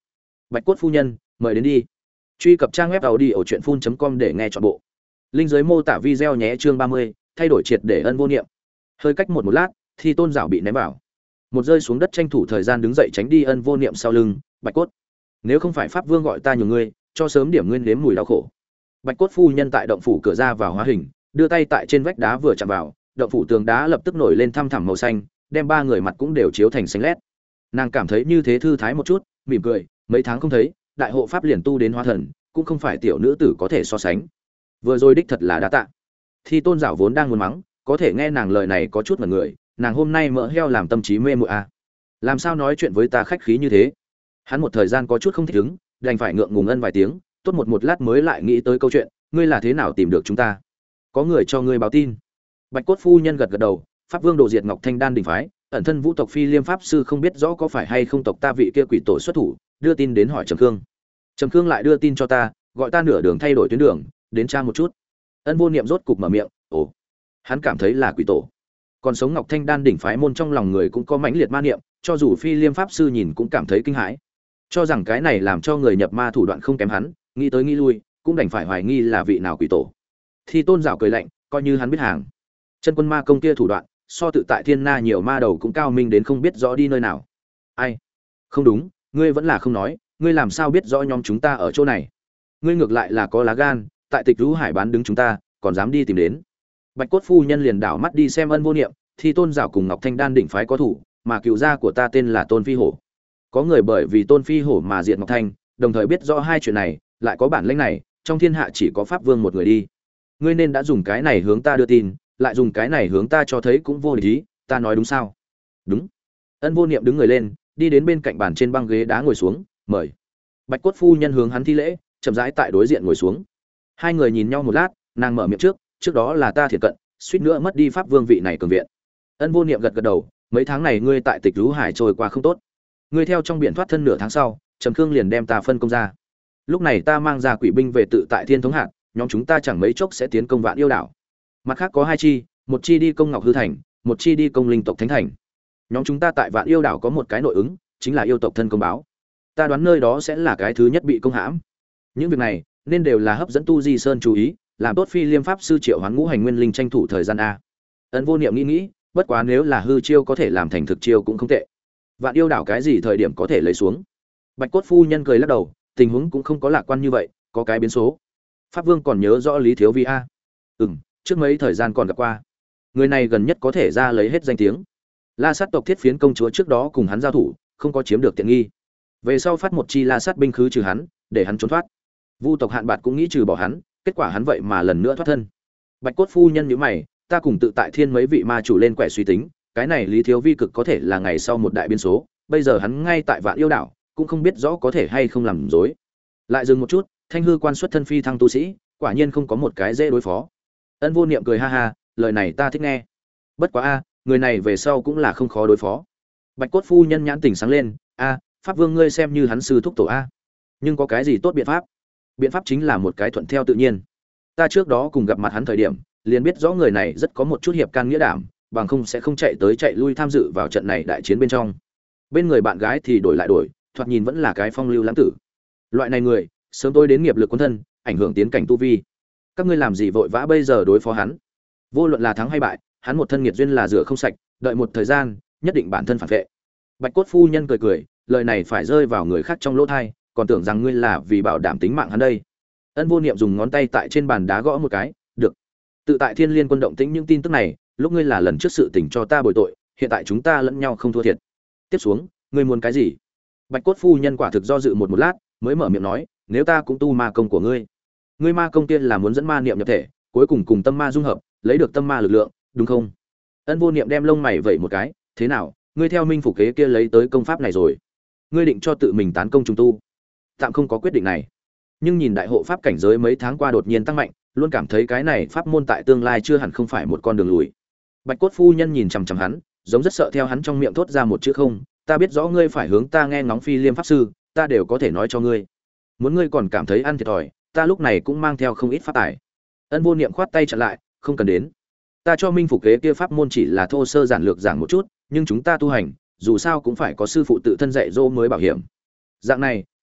Bạch Cốt phu nhân, mời đến đi. Truy cập trang web audiochuyenphun.com để nghe trọn bộ. Linh dưới mô tả video nhé. Chương 30, thay đổi triệt để ân vô niệm. Hơi cách một lát, thì Tôn Giảo bị ném vào. Một rơi xuống đất tranh thủ thời gian đứng dậy tránh đi ân vô niệm sau lưng. Bạch Cốt, nếu không phải pháp vương gọi ta nhường ngươi, cho sớm điểm nguyên nếm mùi đau khổ. Bạch Cốt phu nhân tại động phủ cửa ra vào hóa hình, đưa tay tại trên vách đá vừa chạm vào, động phủ tường đá lập tức nổi lên thăm thẳm màu xanh, đem ba người mặt cũng đều chiếu thành xanh lét. Nàng cảm thấy như thế thư thái một chút, mỉm cười, mấy tháng không thấy, đại hộ pháp liền tu đến hóa thần, cũng không phải tiểu nữ tử có thể so sánh. Vừa rồi đích thật là đa tạ. Thì Tôn Giảo vốn đang muốn mắng, có thể nghe nàng lời này có chút ngẩn người, nàng hôm nay mỡ heo làm tâm trí mê muội à? Làm sao nói chuyện với ta khách khí như thế? Hắn một thời gian có chút không thích ứng, đành phải ngượng ngùng ân vài tiếng, tốt một lát mới lại nghĩ tới câu chuyện, ngươi là thế nào tìm được chúng ta? Có người cho ngươi báo tin. Bạch Cốt phu nhân gật gật đầu, pháp vương đồ diệt Ngọc Thanh Đan đỉnh phái, ẩn thân vũ tộc Phi Liêm pháp sư không biết rõ có phải hay không tộc ta vị kia quỷ tổ xuất thủ, đưa tin đến hỏi Trầm Khương. Trầm Khương lại đưa tin cho ta, gọi ta nửa đường thay đổi tuyến đường, đến tra một chút. Ân vô niệm rốt cục mở miệng, ồ, hắn cảm thấy là quỷ tổ. Còn sống Ngọc Thanh Đan đỉnh phái môn trong lòng người cũng có mãnh liệt ma niệm, cho dù Phi Liêm pháp sư nhìn cũng cảm thấy kinh hãi, cho rằng cái này làm cho người nhập ma thủ đoạn không kém hắn, nghĩ tới nghĩ lui, cũng đành phải hoài nghi là vị nào quỷ tổ. Thì Tôn Giảo cười lạnh, coi như hắn biết hàng. Chân quân ma công kia thủ đoạn, so tự tại thiên na nhiều ma đầu cũng cao minh đến không biết rõ đi nơi nào. Ai? Không đúng, ngươi vẫn là không nói, ngươi làm sao biết rõ nhóm chúng ta ở chỗ này? Ngươi ngược lại là có lá gan, tại Tịch Vũ Hải bán đứng chúng ta, còn dám đi tìm đến. Bạch Cốt phu nhân liền đảo mắt đi xem ân vô niệm, thì Tôn Giảo cùng Ngọc Thanh Đan đỉnh phái có thủ, mà cựu gia của ta tên là Tôn Phi Hổ. Có người bởi vì Tôn Phi Hổ mà diệt Ngọc Thanh, đồng thời biết rõ hai chuyện này, lại có bản lĩnh này, trong thiên hạ chỉ có pháp vương một người đi. Ngươi nên đã dùng cái này hướng ta đưa tin, lại dùng cái này hướng ta cho thấy cũng vô địch ý, ta nói đúng sao? Đúng. Ân vô niệm đứng người lên, đi đến bên cạnh bàn trên băng ghế đá ngồi xuống, mời. Bạch Cốt phu nhân hướng hắn thi lễ, chậm rãi tại đối diện ngồi xuống. Hai người nhìn nhau một lát, nàng mở miệng trước đó là ta thiệt cận, suýt nữa mất đi pháp vương vị này cường viện. Ân vô niệm gật gật đầu, mấy tháng này ngươi tại Tịch Vũ Hải trôi qua không tốt. Ngươi theo trong biển thoát thân nửa tháng sau, Trầm Khương liền đem ta phân công ra. Lúc này ta mang ra quỷ binh về tự tại Thiên Thống Hạt, nhóm chúng ta chẳng mấy chốc sẽ tiến công Vạn Yêu đảo. Mặt khác có hai chi, một chi đi công Ngọc Hư thành, một chi đi công Linh tộc Thánh thành. Nhóm chúng ta tại Vạn Yêu đảo có một cái nội ứng, chính là yêu tộc thân công báo. Ta đoán nơi đó sẽ là cái thứ nhất bị công hãm. Những việc này nên đều là hấp dẫn Tu Di Sơn chú ý, làm tốt Phi Liêm pháp sư triệu hoán ngũ hành nguyên linh tranh thủ thời gian a. Ân vô niệm nghĩ, bất quá nếu là hư chiêu có thể làm thành thực chiêu cũng không tệ. Vạn Yêu đảo cái gì thời điểm có thể lấy xuống? Bạch Cốt phu nhân cười lắc đầu, tình huống cũng không có lạc quan như vậy, có cái biến số. Pháp vương còn nhớ rõ Lý Thiếu Vi a? Trước mấy thời gian còn gặp qua. Người này gần nhất có thể ra lấy hết danh tiếng. La Sát tộc Thiết Phiến công chúa trước đó cùng hắn giao thủ, không có chiếm được tiện nghi. Về sau phát một chi La Sát binh khứ trừ hắn, để hắn trốn thoát. Vu tộc Hạn Bạt cũng nghĩ trừ bỏ hắn, kết quả hắn vậy mà lần nữa thoát thân. Bạch Cốt phu nhân nhíu mày, ta cùng tự tại thiên mấy vị ma chủ lên quẻ suy tính, cái này Lý Thiếu Vi cực có thể là ngày sau một đại biến số, bây giờ hắn ngay tại Vạn Yêu đảo, cũng không biết rõ có thể hay không làm dối. Lại dừng một chút, Thanh hư quan xuất thân phi thăng tu sĩ, quả nhiên không có một cái dễ đối phó. Ân vô niệm cười ha ha, lời này ta thích nghe. Bất quá a, người này về sau cũng là không khó đối phó. Bạch Cốt phu nhân nhãn tỉnh sáng lên, a, pháp vương ngươi xem như hắn sư thúc tổ a. Nhưng có cái gì tốt biện pháp? Biện pháp chính là một cái thuận theo tự nhiên. Ta trước đó cùng gặp mặt hắn thời điểm, liền biết rõ người này rất có một chút hiệp can nghĩa đảm, bằng không sẽ không chạy tới chạy lui tham dự vào trận này đại chiến bên trong. Bên người bạn gái thì đổi lại đổi, thoạt nhìn vẫn là cái phong lưu lãng tử. Loại này người, sớm tôi đến nghiệp lực quân thân, ảnh hưởng tiến cảnh tu vi. Các ngươi làm gì vội vã bây giờ đối phó hắn? Vô luận là thắng hay bại, hắn một thân nghiệt duyên là rửa không sạch, đợi một thời gian, nhất định bản thân phản vệ. Bạch Cốt phu nhân cười cười, lời này phải rơi vào người khác trong lỗ tai, còn tưởng rằng ngươi là vì bảo đảm tính mạng hắn đây. Ân vô niệm dùng ngón tay tại trên bàn đá gõ một cái, được. Tự tại Thiên Liên quân động tĩnh những tin tức này, lúc ngươi là lần trước sự tình cho ta bồi tội, hiện tại chúng ta lẫn nhau không thua thiệt. Tiếp xuống, ngươi muốn cái gì? Bạch Cốt phu nhân quả thực do dự một lát, mới mở miệng nói, nếu ta cũng tu ma công của ngươi. Ngươi ma công tiên là muốn dẫn ma niệm nhập thể, cuối cùng cùng tâm ma dung hợp, lấy được tâm ma lực lượng, đúng không? Ân vô niệm đem lông mày vẩy một cái, thế nào, ngươi theo minh phủ kế kia lấy tới công pháp này rồi? Ngươi định cho tự mình tán công trùng tu? Tạm không có quyết định này. Nhưng nhìn đại hộ pháp cảnh giới mấy tháng qua đột nhiên tăng mạnh, luôn cảm thấy cái này pháp môn tại tương lai chưa hẳn không phải một con đường lùi. Bạch Cốt phu nhân nhìn chằm chằm hắn, giống rất sợ theo hắn trong miệng thốt ra một chữ không, ta biết rõ ngươi phải hướng ta nghe ngóng Phi Liêm pháp sư, ta đều có thể nói cho ngươi. Muốn ngươi còn cảm thấy ăn thiệt thòi, ta lúc này cũng mang theo không ít pháp tài. Ân vô niệm khoát tay chặn lại, không cần đến. Ta cho minh phục kế kia pháp môn chỉ là thô sơ giản lược giảng một chút, nhưng chúng ta tu hành, dù sao cũng phải có sư phụ tự thân dạy dỗ mới bảo hiểm. Dạng này,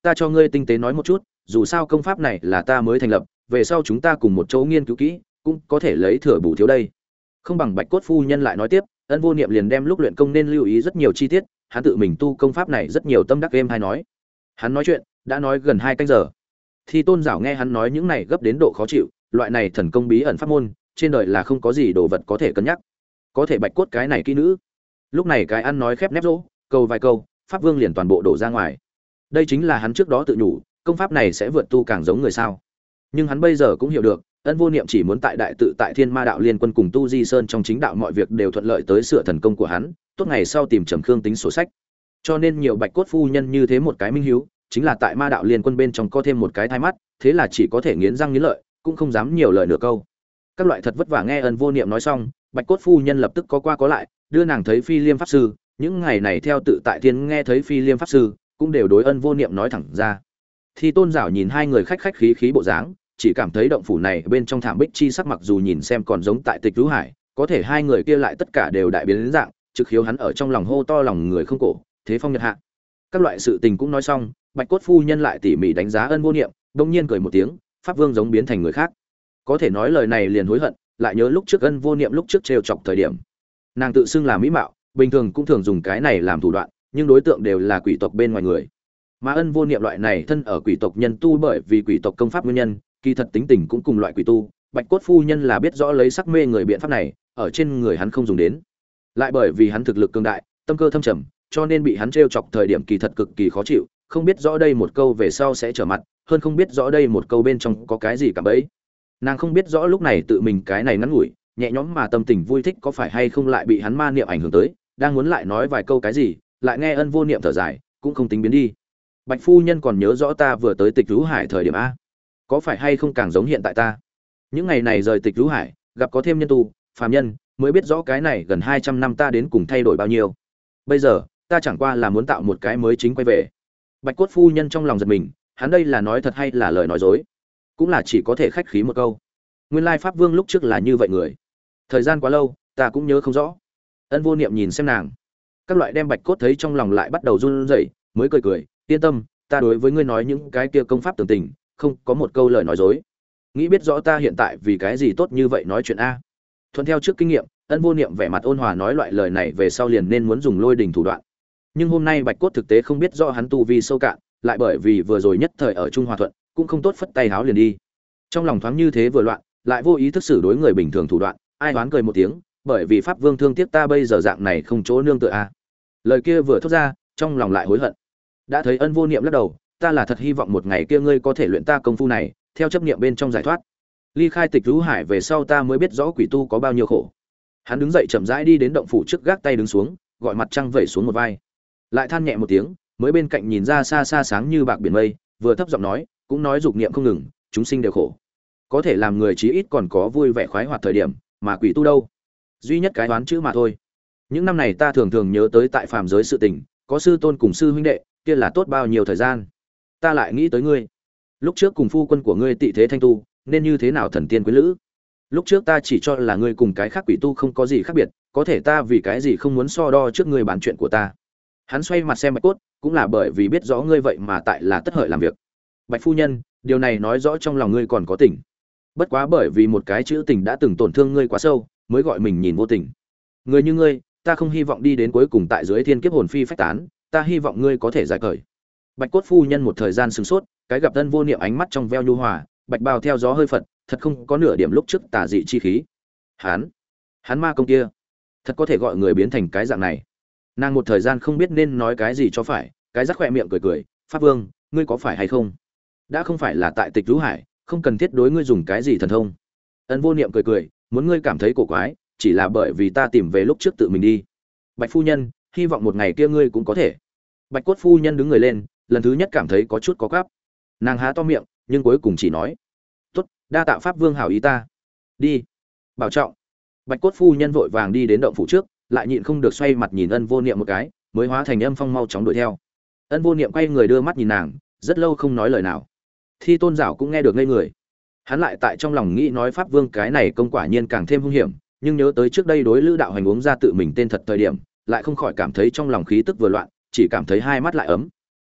ta cho ngươi tinh tế nói một chút, dù sao công pháp này là ta mới thành lập, về sau chúng ta cùng một chỗ nghiên cứu kỹ, cũng có thể lấy thừa bù thiếu đây. Không bằng Bạch Cốt phu nhân lại nói tiếp, Ân Vô Niệm liền đem lúc luyện công nên lưu ý rất nhiều chi tiết, hắn tự mình tu công pháp này rất nhiều tâm đắc êm hay nói. Hắn nói chuyện, đã nói gần 2 canh giờ. Thi Tôn Giảo nghe hắn nói những này gấp đến độ khó chịu, loại này thần công bí ẩn pháp môn, trên đời là không có gì đồ vật có thể cân nhắc. Có thể Bạch Cốt cái này kỹ nữ. Lúc này cái ăn nói khép nép rỗ, câu vài câu, pháp vương liền toàn bộ đổ ra ngoài. Đây chính là hắn trước đó tự nhủ, công pháp này sẽ vượt tu càng giống người sao? Nhưng hắn bây giờ cũng hiểu được, Ân Vô Niệm chỉ muốn tại đại tự tại Thiên Ma đạo liên quân cùng Tu Di Sơn trong chính đạo mọi việc đều thuận lợi tới sửa thần công của hắn, tốt ngày sau tìm Trầm Khương tính sổ sách. Cho nên nhiều Bạch Cốt phu nhân như thế một cái minh hiếu, chính là tại Ma đạo liên quân bên trong có thêm một cái thai mắt, thế là chỉ có thể nghiến răng nghiến lợi, cũng không dám nhiều lời nửa câu. Các loại thật vất vả nghe Ân Vô Niệm nói xong, Bạch Cốt phu nhân lập tức có qua có lại, đưa nàng thấy Phi Liêm pháp sư, những ngày này theo tự tại thiên nghe thấy Phi Liêm pháp sư, cũng đều đối Ân Vô Niệm nói thẳng ra. Thi Tôn Giảo nhìn hai người khách khách khí khí bộ dáng, chỉ cảm thấy động phủ này bên trong thảm bích chi sắc mặc dù nhìn xem còn giống tại Tịch Vũ Hải, có thể hai người kia lại tất cả đều đại biến đến dạng, trực khiếu hắn ở trong lòng hô to lòng người không cổ, thế phong nhật hạ. Các loại sự tình cũng nói xong, Bạch Cốt phu nhân lại tỉ mỉ đánh giá Ân Vô Niệm, đông nhiên cười một tiếng, pháp vương giống biến thành người khác. Có thể nói lời này liền hối hận, lại nhớ lúc trước Ân Vô Niệm lúc trước trêu chọc thời điểm. Nàng tự xưng là mỹ mạo, bình thường cũng thường dùng cái này làm thủ đoạn, nhưng đối tượng đều là quỷ tộc bên ngoài người. Mà Ân Vô Niệm loại này thân ở quỷ tộc nhân tu bởi vì quỷ tộc công pháp nguyên nhân, kỳ thật tính tình cũng cùng loại quỷ tu, Bạch Cốt phu nhân là biết rõ lấy sắc mê người biện pháp này, ở trên người hắn không dùng đến. Lại bởi vì hắn thực lực cường đại, tâm cơ thâm trầm, cho nên bị hắn trêu chọc thời điểm kỳ thật cực kỳ khó chịu, không biết rõ đây một câu về sau sẽ trở mặt, hơn không biết rõ đây một câu bên trong có cái gì cả bấy. Nàng không biết rõ lúc này tự mình cái này ngắn ngủi, nhẹ nhõm mà tâm tình vui thích có phải hay không lại bị hắn ma niệm ảnh hưởng tới, đang muốn lại nói vài câu cái gì, lại nghe Ân Vô Niệm thở dài, cũng không tính biến đi. Bạch phu nhân còn nhớ rõ ta vừa tới Tịch Vũ Hải thời điểm a? Có phải hay không càng giống hiện tại ta? Những ngày này rời Tịch Vũ Hải, gặp có thêm nhân tu, phàm nhân, mới biết rõ cái này gần 200 năm ta đến cùng thay đổi bao nhiêu. Bây giờ, ta chẳng qua là muốn tạo một cái mới chính quay về. Bạch Cốt phu nhân trong lòng giật mình, hắn đây là nói thật hay là lời nói dối? Cũng là chỉ có thể khách khí một câu. Nguyên lai pháp vương lúc trước là như vậy người. Thời gian quá lâu, ta cũng nhớ không rõ. Ân Vô Niệm nhìn xem nàng, các loại đem Bạch Cốt thấy trong lòng lại bắt đầu run rẩy, mới cười cười, yên tâm, ta đối với ngươi nói những cái kia công pháp tường tình, không có một câu lời nói dối. Nghĩ biết rõ ta hiện tại vì cái gì tốt như vậy nói chuyện a? Thuận theo trước kinh nghiệm, Ân Vô Niệm vẻ mặt ôn hòa nói loại lời này về sau liền nên muốn dùng lôi đình thủ đoạn. Nhưng hôm nay Bạch Cốt thực tế không biết rõ hắn tu vi sâu cạn, lại bởi vì vừa rồi nhất thời ở Trung Hòa Thuận, cũng không tốt phất tay háo liền đi. Trong lòng thoáng như thế vừa loạn, lại vô ý thức xử đối người bình thường thủ đoạn, ai đoán cười một tiếng, bởi vì pháp vương thương tiếc ta bây giờ dạng này không chỗ nương tựa a. Lời kia vừa thốt ra, trong lòng lại hối hận. Đã thấy Ân Vô Niệm lắc đầu, ta là thật hy vọng một ngày kia ngươi có thể luyện ta công phu này, theo chấp niệm bên trong giải thoát. Ly khai Tịch Vũ Hải về sau ta mới biết rõ quỷ tu có bao nhiêu khổ. Hắn đứng dậy chậm rãi đi đến động phủ trước gác tay đứng xuống, gọi mặt trăng vẩy xuống một vai. Lại than nhẹ một tiếng, mới bên cạnh nhìn ra xa xa sáng như bạc biển mây, vừa thấp giọng nói, cũng nói dục niệm không ngừng, chúng sinh đều khổ. Có thể làm người chí ít còn có vui vẻ khoái hoạt thời điểm, mà quỷ tu đâu? Duy nhất cái đoán chữ mà thôi. Những năm này ta thường thường nhớ tới tại phàm giới sự tình, có sư tôn cùng sư huynh đệ, kia là tốt bao nhiêu thời gian. Ta lại nghĩ tới ngươi. Lúc trước cùng phu quân của ngươi tị thế thanh tu, nên như thế nào thần tiên quyến lữ? Lúc trước ta chỉ cho là ngươi cùng cái khác quỷ tu không có gì khác biệt, có thể ta vì cái gì không muốn so đo trước ngươi bàn chuyện của ta. Hắn xoay mặt xem Bạch Cốt, cũng là bởi vì biết rõ ngươi vậy mà tại là tất hợi làm việc. Bạch phu nhân, điều này nói rõ trong lòng ngươi còn có tình. Bất quá bởi vì một cái chữ tình đã từng tổn thương ngươi quá sâu, mới gọi mình nhìn vô tình. Người như ngươi, ta không hy vọng đi đến cuối cùng tại dưới thiên kiếp hồn phi phách tán, ta hy vọng ngươi có thể giải cởi. Bạch Cốt phu nhân một thời gian sửng sốt, cái gặp Ân Vô Niệm ánh mắt trong veo nhu hòa, bạch bào theo gió hơi phật, thật không có nửa điểm lúc trước tà dị chi khí. Hắn ma công kia, thật có thể gọi người biến thành cái dạng này. Nàng một thời gian không biết nên nói cái gì cho phải, cái rắc khỏe miệng cười cười, pháp vương, ngươi có phải hay không? Đã không phải là tại Tịch Vũ Hải, không cần thiết đối ngươi dùng cái gì thần thông. Ân Vô Niệm cười cười, muốn ngươi cảm thấy cổ quái, chỉ là bởi vì ta tìm về lúc trước tự mình đi. Bạch phu nhân, hy vọng một ngày kia ngươi cũng có thể. Bạch Cốt phu nhân đứng người lên, lần thứ nhất cảm thấy có chút có quáp. Nàng há to miệng, nhưng cuối cùng chỉ nói, tốt, đa tạ pháp vương hảo ý ta. Đi, bảo trọng. Bạch Cốt phu nhân vội vàng đi đến động phủ trước, lại nhịn không được xoay mặt nhìn Ân Vô Niệm một cái, mới hóa thành âm phong mau chóng đuổi theo. Ân Vô Niệm quay người đưa mắt nhìn nàng, rất lâu không nói lời nào. Thi Tôn Giảo cũng nghe được ngây người. Hắn lại tại trong lòng nghĩ nói pháp vương cái này công quả nhiên càng thêm hung hiểm, nhưng nhớ tới trước đây đối Lữ đạo hành uống ra tự mình tên thật thời điểm, lại không khỏi cảm thấy trong lòng khí tức vừa loạn, chỉ cảm thấy hai mắt lại ấm.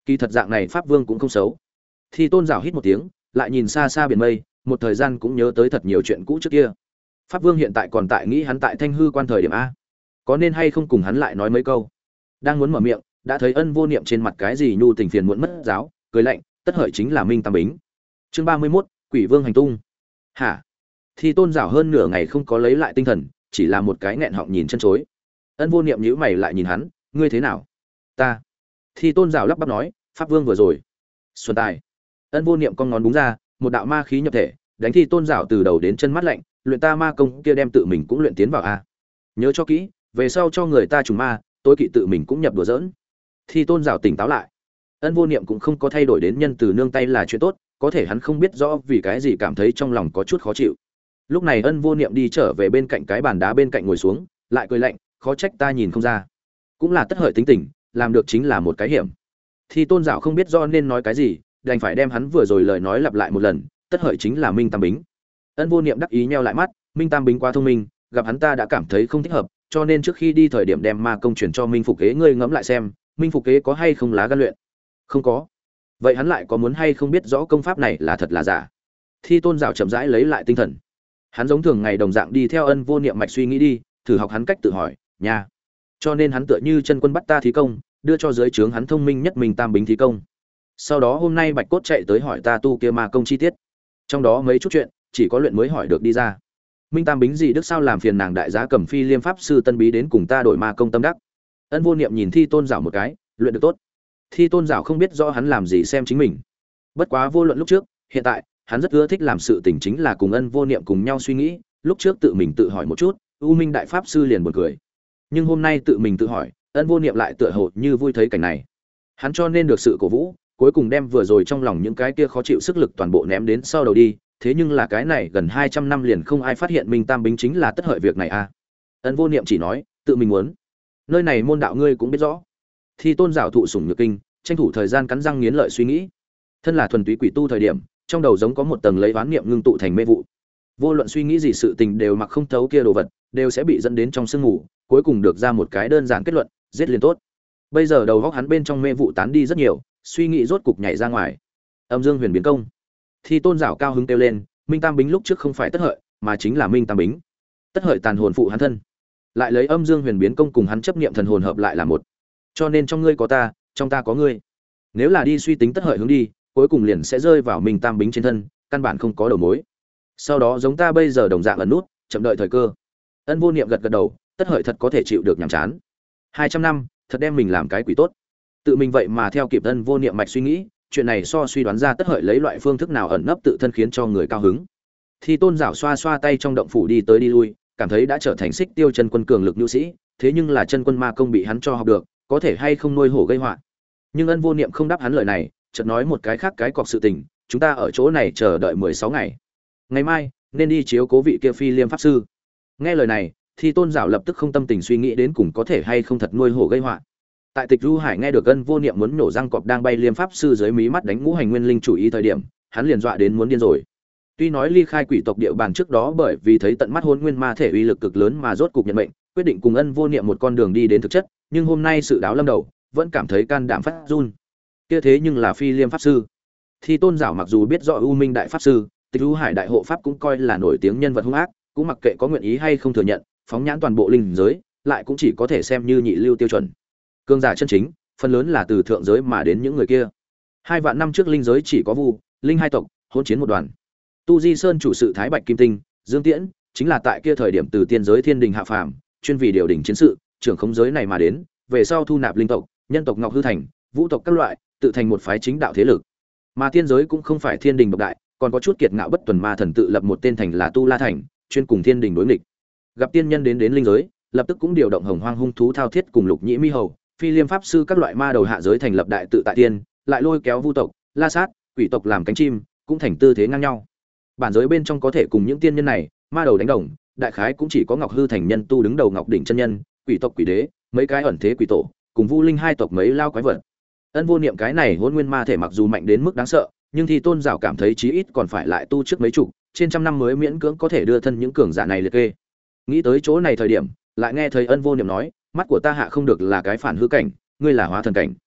Kỳ thật dạng này pháp vương cũng không xấu. Thi Tôn rào hít một tiếng, lại nhìn xa xa biển mây, một thời gian cũng nhớ tới thật nhiều chuyện cũ trước kia. Pháp vương hiện tại còn tại nghĩ hắn tại Thanh Hư quan thời điểm a, có nên hay không cùng hắn lại nói mấy câu. Đang muốn mở miệng, đã thấy Ân Vô Niệm trên mặt cái gì nhu tình phiền muộn mất giáo, cười lạnh, tất hợi chính là Minh Tam Bính. Chương 31, Quỷ Vương hành tung. Hả? Thi Tôn rảo hơn nửa ngày không có lấy lại tinh thần, chỉ là một cái nghẹn họng nhìn chân chối. Ân Vô Niệm nhíu mày lại nhìn hắn, ngươi thế nào? Ta. Thi Tôn rảo lắp bắp nói, pháp vương vừa rồi. Xuân tài. Ân Vô Niệm cong ngón búng ra, một đạo ma khí nhập thể, đánh Thi Tôn rảo từ đầu đến chân mắt lạnh, luyện ta ma công kia đem tự mình cũng luyện tiến vào a. Nhớ cho kỹ, về sau cho người ta trùng ma, tối kỵ tự mình cũng nhập đùa giỡn. Thi Tôn rảo tỉnh táo lại. Ân Vô Niệm cũng không có thay đổi đến nhân từ nương tay là chuyện tốt, có thể hắn không biết rõ vì cái gì cảm thấy trong lòng có chút khó chịu. Lúc này Ân Vô Niệm đi trở về bên cạnh cái bàn đá bên cạnh ngồi xuống, lại cười lạnh, khó trách ta nhìn không ra. Cũng là tất hợi tính tình, làm được chính là một cái hiểm. Thi Tôn dạo không biết do nên nói cái gì, đành phải đem hắn vừa rồi lời nói lặp lại một lần, tất hợi chính là Minh Tam Bính. Ân Vô Niệm đắc ý nheo lại mắt, Minh Tam Bính quá thông minh, gặp hắn ta đã cảm thấy không thích hợp, cho nên trước khi đi thời điểm đem ma công truyền cho Minh Phục Kế, ngươi ngẫm lại xem, Minh Phục Kế có hay không lá gan luyện? Không có. Vậy hắn lại có muốn hay không biết rõ công pháp này là thật là giả? Thi Tôn dạo chậm rãi lấy lại tinh thần. Hắn giống thường ngày đồng dạng đi theo Ân Vô Niệm mạch suy nghĩ đi, thử học hắn cách tự hỏi, nha. Cho nên hắn tựa như chân quân bắt ta thí công, đưa cho dưới trướng hắn thông minh nhất Minh Tam Bính thí công. Sau đó hôm nay Bạch Cốt chạy tới hỏi ta tu kia ma công chi tiết. Trong đó mấy chút chuyện, chỉ có luyện mới hỏi được đi ra. Minh Tam Bính gì đức sao làm phiền nàng đại giá Cẩm Phi Liêm pháp sư Tân Bí đến cùng ta đổi ma công tâm đắc. Ân Vô Niệm nhìn Thi Tôn Giảo một cái, luyện được tốt. Thi Tôn Giảo không biết rõ hắn làm gì xem chính mình. Bất quá vô luận lúc trước, hiện tại, hắn rất ưa thích làm sự tình chính là cùng Ân Vô Niệm cùng nhau suy nghĩ, lúc trước tự mình tự hỏi một chút, U Minh đại pháp sư liền buồn cười. Nhưng hôm nay tự mình tự hỏi, Ân Vô Niệm lại tựa hồ như vui thấy cảnh này. Hắn cho nên được sự cổ vũ, cuối cùng đem vừa rồi trong lòng những cái kia khó chịu sức lực toàn bộ ném đến sau đầu đi, thế nhưng là cái này gần 200 năm liền không ai phát hiện Minh Tam Bính chính là tất hợi việc này a. Ân Vô Niệm chỉ nói, tự mình muốn. Nơi này môn đạo ngươi cũng biết rõ. Thi Tôn Giảo thụ sủng nhược kinh, tranh thủ thời gian cắn răng nghiến lợi suy nghĩ. Thân là thuần túy quỷ tu thời điểm, trong đầu giống có một tầng lấy oán niệm ngưng tụ thành mê vụ. Vô luận suy nghĩ gì sự tình đều mặc không thấu kia đồ vật, đều sẽ bị dẫn đến trong sương ngủ, cuối cùng được ra một cái đơn giản kết luận, giết liền tốt. Bây giờ đầu óc hắn bên trong mê vụ tán đi rất nhiều, suy nghĩ rốt cục nhảy ra ngoài. Âm Dương Huyền biến công. Thi Tôn Giảo cao hứng kêu lên, Minh Tam Bính lúc trước không phải tất hợi, mà chính là Minh Tam Bính. Tất hợi tàn hồn phụ hắn thân, lại lấy Âm Dương Huyền biến công cùng hắn chấp niệm thần hồn hợp lại là một. Cho nên trong ngươi có ta, trong ta có ngươi. Nếu là đi suy tính tất hợi hướng đi, cuối cùng liền sẽ rơi vào Minh Tam Bính trên thân, căn bản không có đầu mối. Sau đó giống ta bây giờ đồng dạng ẩn nút, chậm đợi thời cơ. Ân Vô Niệm gật gật đầu, tất hợi thật có thể chịu được nhàm chán. 200 năm, thật đem mình làm cái quỷ tốt. Tự mình vậy mà theo kịp Ân Vô Niệm mạch suy nghĩ, chuyện này so suy đoán ra tất hợi lấy loại phương thức nào ẩn nấp tự thân khiến cho người cao hứng. Thi Tôn Giảo xoa xoa tay trong động phủ đi tới đi lui, cảm thấy đã trở thành xích tiêu chân quân cường lực nhu sĩ, thế nhưng là chân quân ma công bị hắn cho học được, có thể hay không nuôi hổ gây họa. Nhưng Ân Vô Niệm không đáp hắn lời này, chợt nói một cái khác cái cọc sự tình, chúng ta ở chỗ này chờ đợi 16 ngày. Ngày mai nên đi chiếu cố vị kia Phi Liêm pháp sư. Nghe lời này, Thi Tôn Giảo lập tức không tâm tình suy nghĩ đến cùng có thể hay không thật nuôi hổ gây họa. Tại Tịch Du Hải nghe được Ân Vô Niệm muốn nổ răng cọp đang bay Liêm pháp sư dưới mí mắt đánh ngũ hành nguyên linh chủ ý thời điểm, hắn liền dọa đến muốn điên rồi. Tuy nói ly khai quỷ tộc địa bàn trước đó bởi vì thấy tận mắt hôn nguyên ma thể uy lực cực lớn mà rốt cục nhận mệnh, quyết định cùng Ân Vô Niệm một con đường đi đến thực chất, nhưng hôm nay sự đáo lâm đầu, vẫn cảm thấy can đảm phát run. Kia thế nhưng là Phi Liêm pháp sư. Thi Tôn Giảo mặc dù biết rõ U Minh đại pháp sư, Tịch Du Hải đại hộ pháp cũng coi là nổi tiếng nhân vật hung ác, cũng mặc kệ có nguyện ý hay không thừa nhận, phóng nhãn toàn bộ linh giới, lại cũng chỉ có thể xem như nhị lưu tiêu chuẩn. Cương giả chân chính, phần lớn là từ thượng giới mà đến những người kia. 2 vạn năm trước linh giới chỉ có Vu, Linh hai tộc, hỗn chiến một đoàn. Tu Di Sơn chủ sự Thái Bạch Kim Tinh, Dương Tiễn, chính là tại kia thời điểm từ tiên giới thiên đình hạ phàm, chuyên vì điều đình chiến sự, trưởng khống giới này mà đến, về sau thu nạp linh tộc, nhân tộc Ngọc Hư Thành, Vũ tộc các loại, tự thành một phái chính đạo thế lực. Mà tiên giới cũng không phải thiên đình độc đại, còn có chút kiệt ngạo bất tuần ma thần tự lập một tên thành là Tu La Thành, chuyên cùng thiên đình đối nghịch. Gặp tiên nhân đến linh giới, lập tức cũng điều động hồng hoang hung thú thao thiết cùng lục nhĩ mi hầu, Phi Liêm pháp sư các loại ma đầu hạ giới thành lập đại tự tại tiên, lại lôi kéo Vu tộc, La Sát, quỷ tộc làm cánh chim, cũng thành tư thế ngang nhau. Bản giới bên trong có thể cùng những tiên nhân này, ma đầu đánh đồng, đại khái cũng chỉ có Ngọc Hư Thành nhân tu đứng đầu Ngọc đỉnh chân nhân, quỷ tộc quỷ đế, mấy cái ẩn thế quỷ tổ, cùng Vu Linh hai tộc mấy lao quái vật. Ân Vô Niệm cái này hôn nguyên ma thể mặc dù mạnh đến mức đáng sợ, nhưng Thi Tôn Giảo cảm thấy chí ít còn phải lại tu trước mấy chục, trên trăm năm mới miễn cưỡng có thể đưa thân những cường giả này liệt kê. Nghĩ tới chỗ này thời điểm, lại nghe thấy Ân Vô Niệm nói, mắt của ta hạ không được là cái phản hư cảnh, ngươi là hóa thần cảnh.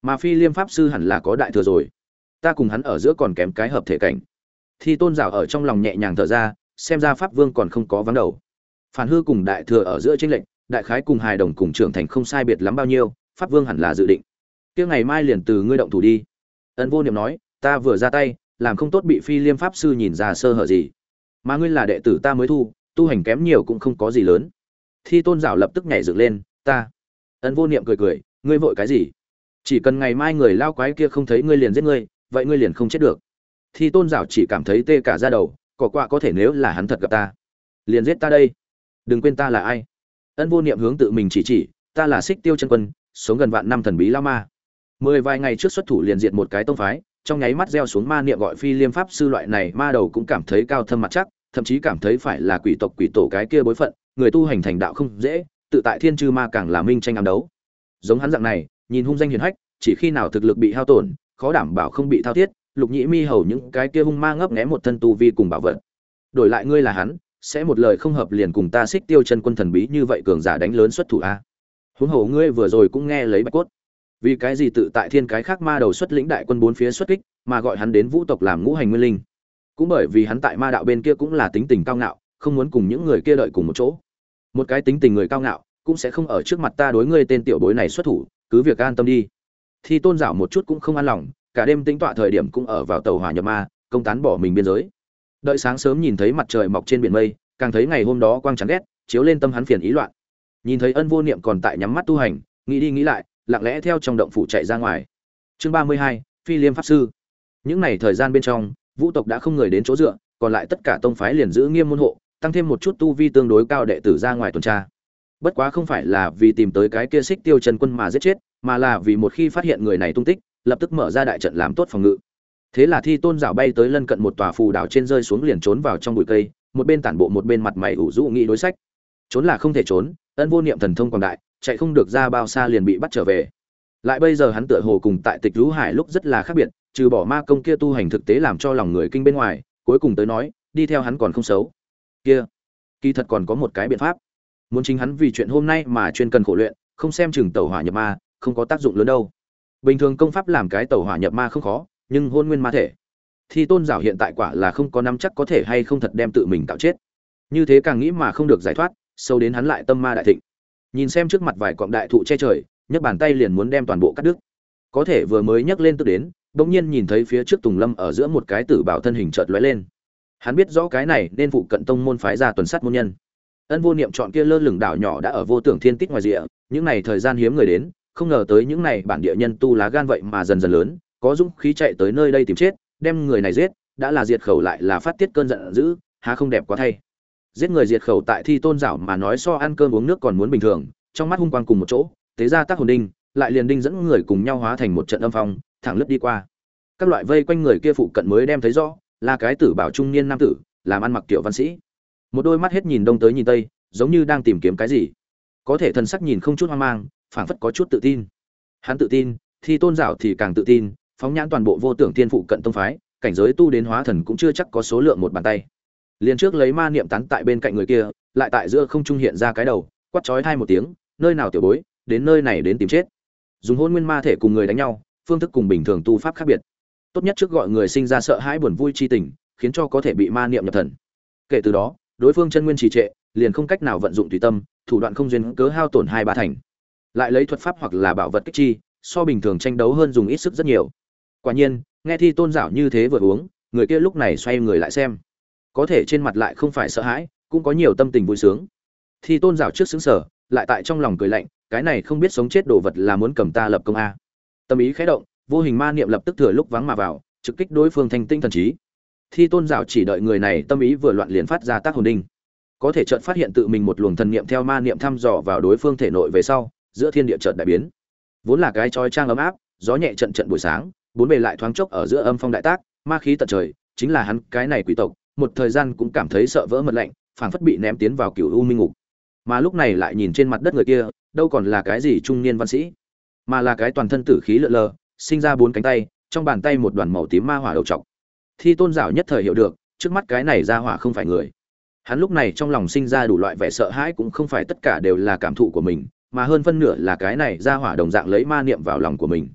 Mà Phi Liêm pháp sư hẳn là có đại thừa rồi, ta cùng hắn ở giữa còn kém cái hợp thể cảnh. Thi Tôn Giảo ở trong lòng nhẹ nhàng thở ra, xem ra pháp vương còn không có vắng đầu. Phản hư cùng đại thừa ở giữa chênh lệnh, đại khái cùng hài đồng cùng trưởng thành không sai biệt lắm bao nhiêu, pháp vương hẳn là dự định. Kia ngày mai liền từ ngươi động thủ đi. Ân Vô Niệm nói, ta vừa ra tay, làm không tốt bị Phi Liêm pháp sư nhìn ra sơ hở gì. Mà ngươi là đệ tử ta mới thu, tu hành kém nhiều cũng không có gì lớn. Thi Tôn Giảo lập tức nhảy dựng lên, ta. Ân Vô Niệm cười cười, ngươi vội cái gì? Chỉ cần ngày mai người lao quái kia không thấy ngươi liền giết ngươi, vậy ngươi liền không chết được. Thi Tôn Giảo chỉ cảm thấy tê cả da đầu, cỏ quạ có thể nếu là hắn thật gặp ta, liền giết ta đây. Đừng quên ta là ai. Ân Vô Niệm hướng tự mình chỉ, ta là Xích Tiêu Chân Quân, sống gần vạn năm thần bí lao ma. 10 vài ngày trước xuất thủ liền diệt một cái tông phái, trong nháy mắt gieo xuống ma niệm gọi Phi Liêm pháp sư loại này ma đầu cũng cảm thấy cao thâm mặt chắc, thậm chí cảm thấy phải là quỷ tộc quỷ tổ cái kia bối phận, người tu hành thành đạo không dễ, tự tại thiên chư ma càng là minh tranh ám đấu. Giống hắn dạng này, nhìn hung danh hiển hách, chỉ khi nào thực lực bị hao tổn, khó đảm bảo không bị thao thiết, Lục Nhĩ Mi hầu những cái kia hung ma ngấp nghé một thân tu vi cùng bảo vật. Đổi lại ngươi là hắn, sẽ một lời không hợp liền cùng ta Xích Tiêu Chân Quân thần bí như vậy cường giả đánh lớn xuất thủ a. Huống hồ ngươi vừa rồi cũng nghe lấy Bạch Cốt, vì cái gì tự tại thiên cái khác ma đầu xuất lĩnh đại quân bốn phía xuất kích, mà gọi hắn đến Vũ tộc làm ngũ hành nguyên linh. Cũng bởi vì hắn tại ma đạo bên kia cũng là tính tình cao ngạo, không muốn cùng những người kia đợi cùng một chỗ. Một cái tính tình người cao ngạo, cũng sẽ không ở trước mặt ta đối ngươi tên tiểu bối này xuất thủ, cứ việc an tâm đi. Thi Tôn Giảo một chút cũng không an lòng, cả đêm tĩnh tọa thời điểm cũng ở vào tàu hỏa nhập ma, công tán bỏ mình biên giới. Đợi sáng sớm nhìn thấy mặt trời mọc trên biển mây, càng thấy ngày hôm đó quang chán ghét, chiếu lên tâm hắn phiền ý loạn. Nhìn thấy Ân Vô Niệm còn tại nhắm mắt tu hành, nghĩ đi nghĩ lại, lặng lẽ theo trong động phủ chạy ra ngoài. Chương 32, Phi Liêm pháp sư. Những này thời gian bên trong, Vũ tộc đã không người đến chỗ dựa, còn lại tất cả tông phái liền giữ nghiêm môn hộ, tăng thêm một chút tu vi tương đối cao đệ tử ra ngoài tuần tra. Bất quá không phải là vì tìm tới cái kia Xích Tiêu Chân Quân mà giết chết, mà là vì một khi phát hiện người này tung tích, lập tức mở ra đại trận làm tốt phòng ngự. Thế là Thi Tôn Giảo bay tới lân cận một tòa phù đảo trên rơi xuống liền trốn vào trong bụi cây, một bên tản bộ một bên mặt mày ủ rũ nghĩ đối sách. Trốn là không thể trốn, Ân Vô Niệm thần thông quảng đại, chạy không được ra bao xa liền bị bắt trở về. Lại bây giờ hắn tựa hồ cùng tại Tịch Lũ Hải lúc rất là khác biệt, trừ bỏ ma công kia tu hành thực tế làm cho lòng người kinh bên ngoài, cuối cùng tới nói, đi theo hắn còn không xấu. Kia, kỳ thật còn có một cái biện pháp. Muốn chính hắn vì chuyện hôm nay mà chuyên cần khổ luyện, không xem chừng tẩu hỏa nhập ma, không có tác dụng lớn đâu. Bình thường công pháp làm cái tẩu hỏa nhập ma không khó, nhưng hôn nguyên ma thể, Thi Tôn Giảo hiện tại quả là không có nắm chắc có thể hay không thật đem tự mình tạo chết. Như thế càng nghĩ mà không được giải thoát, sâu đến hắn lại tâm ma đại thịnh. Nhìn xem trước mặt vài cọng đại thụ che trời, nhấc bàn tay liền muốn đem toàn bộ cắt đứt. Có thể vừa mới nhấc lên tức đến, bỗng nhiên nhìn thấy phía trước Tùng Lâm ở giữa một cái tử bảo thân hình chợt lóe lên. Hắn biết rõ cái này nên phụ cận tông môn phái ra tuần sát môn nhân. Ân Vô Niệm chọn kia lơ lửng đảo nhỏ đã ở vô tưởng thiên tích ngoài rìa, những này thời gian hiếm người đến, không ngờ tới những này bản địa nhân tu lá gan vậy mà dần dần lớn, có dũng khí chạy tới nơi đây tìm chết, đem người này giết, đã là diệt khẩu lại là phát tiết cơn giận dữ, há không đẹp quá thay. Giết người diệt khẩu tại Thi Tôn Giảo mà nói so ăn cơm uống nước còn muốn bình thường, trong mắt hung quang cùng một chỗ, tế ra tác hồn đinh, lại liền đinh dẫn người cùng nhau hóa thành một trận âm phong, thẳng lướt đi qua. Các loại vây quanh người kia phụ cận mới đem thấy rõ, là cái tử bảo trung niên nam tử, làm ăn mặc tiểu văn sĩ. Một đôi mắt hết nhìn đông tới nhìn tây, giống như đang tìm kiếm cái gì. Có thể thần sắc nhìn không chút hoang mang, phảng phất có chút tự tin. Hắn tự tin, Thi Tôn Giảo thì càng tự tin, phóng nhãn toàn bộ vô tưởng tiên phụ cận tông phái, cảnh giới tu đến hóa thần cũng chưa chắc có số lượng một bàn tay. Liên trước lấy ma niệm tán tại bên cạnh người kia, lại tại giữa không trung hiện ra cái đầu, quát chói tai một tiếng, nơi nào tiểu bối, đến nơi này đến tìm chết. Dùng hôn nguyên ma thể cùng người đánh nhau, phương thức cùng bình thường tu pháp khác biệt. Tốt nhất trước gọi người sinh ra sợ hãi buồn vui chi tình, khiến cho có thể bị ma niệm nhập thần. Kể từ đó, đối phương chân nguyên trì trệ, liền không cách nào vận dụng tùy tâm, thủ đoạn không duyên cớ hao tổn 2-3 thành. Lại lấy thuật pháp hoặc là bảo vật kích chi, so bình thường tranh đấu hơn dùng ít sức rất nhiều. Quả nhiên, nghe Thi Tôn Giảo như thế vừa uống, người kia lúc này xoay người lại xem. Có thể trên mặt lại không phải sợ hãi, cũng có nhiều tâm tình vui sướng. Thi Tôn Giảo trước sững sờ, lại tại trong lòng cười lạnh, cái này không biết sống chết đồ vật là muốn cầm ta lập công a. Tâm ý khẽ động, vô hình ma niệm lập tức thừa lúc vắng mà vào, trực kích đối phương thanh tinh thần trí. Thi Tôn Giảo chỉ đợi người này tâm ý vừa loạn liền phát ra tác hồn đinh. Có thể chợt phát hiện tự mình một luồng thần niệm theo ma niệm thăm dò vào đối phương thể nội về sau, giữa thiên địa chợt đại biến. Vốn là cái chói chang ấm áp, gió nhẹ trận trận buổi sáng, bốn bề lại thoáng chốc ở giữa âm phong đại tác, ma khí tận trời, chính là hắn cái này quỷ tộc, một thời gian cũng cảm thấy sợ vỡ mật lạnh, phảng phất bị ném tiến vào cửu u minh ngục. Mà lúc này lại nhìn trên mặt đất người kia, đâu còn là cái gì trung niên văn sĩ, mà là cái toàn thân tử khí lượn lờ, sinh ra 4 cánh tay, trong bàn tay một đoàn màu tím ma hỏa đầu trọc. Thi Tôn Giảo nhất thời hiểu được, trước mắt cái này ra hỏa không phải người. Hắn lúc này trong lòng sinh ra đủ loại vẻ sợ hãi, cũng không phải tất cả đều là cảm thụ của mình, mà hơn phân nửa là cái này ra hỏa đồng dạng lấy ma niệm vào lòng của mình.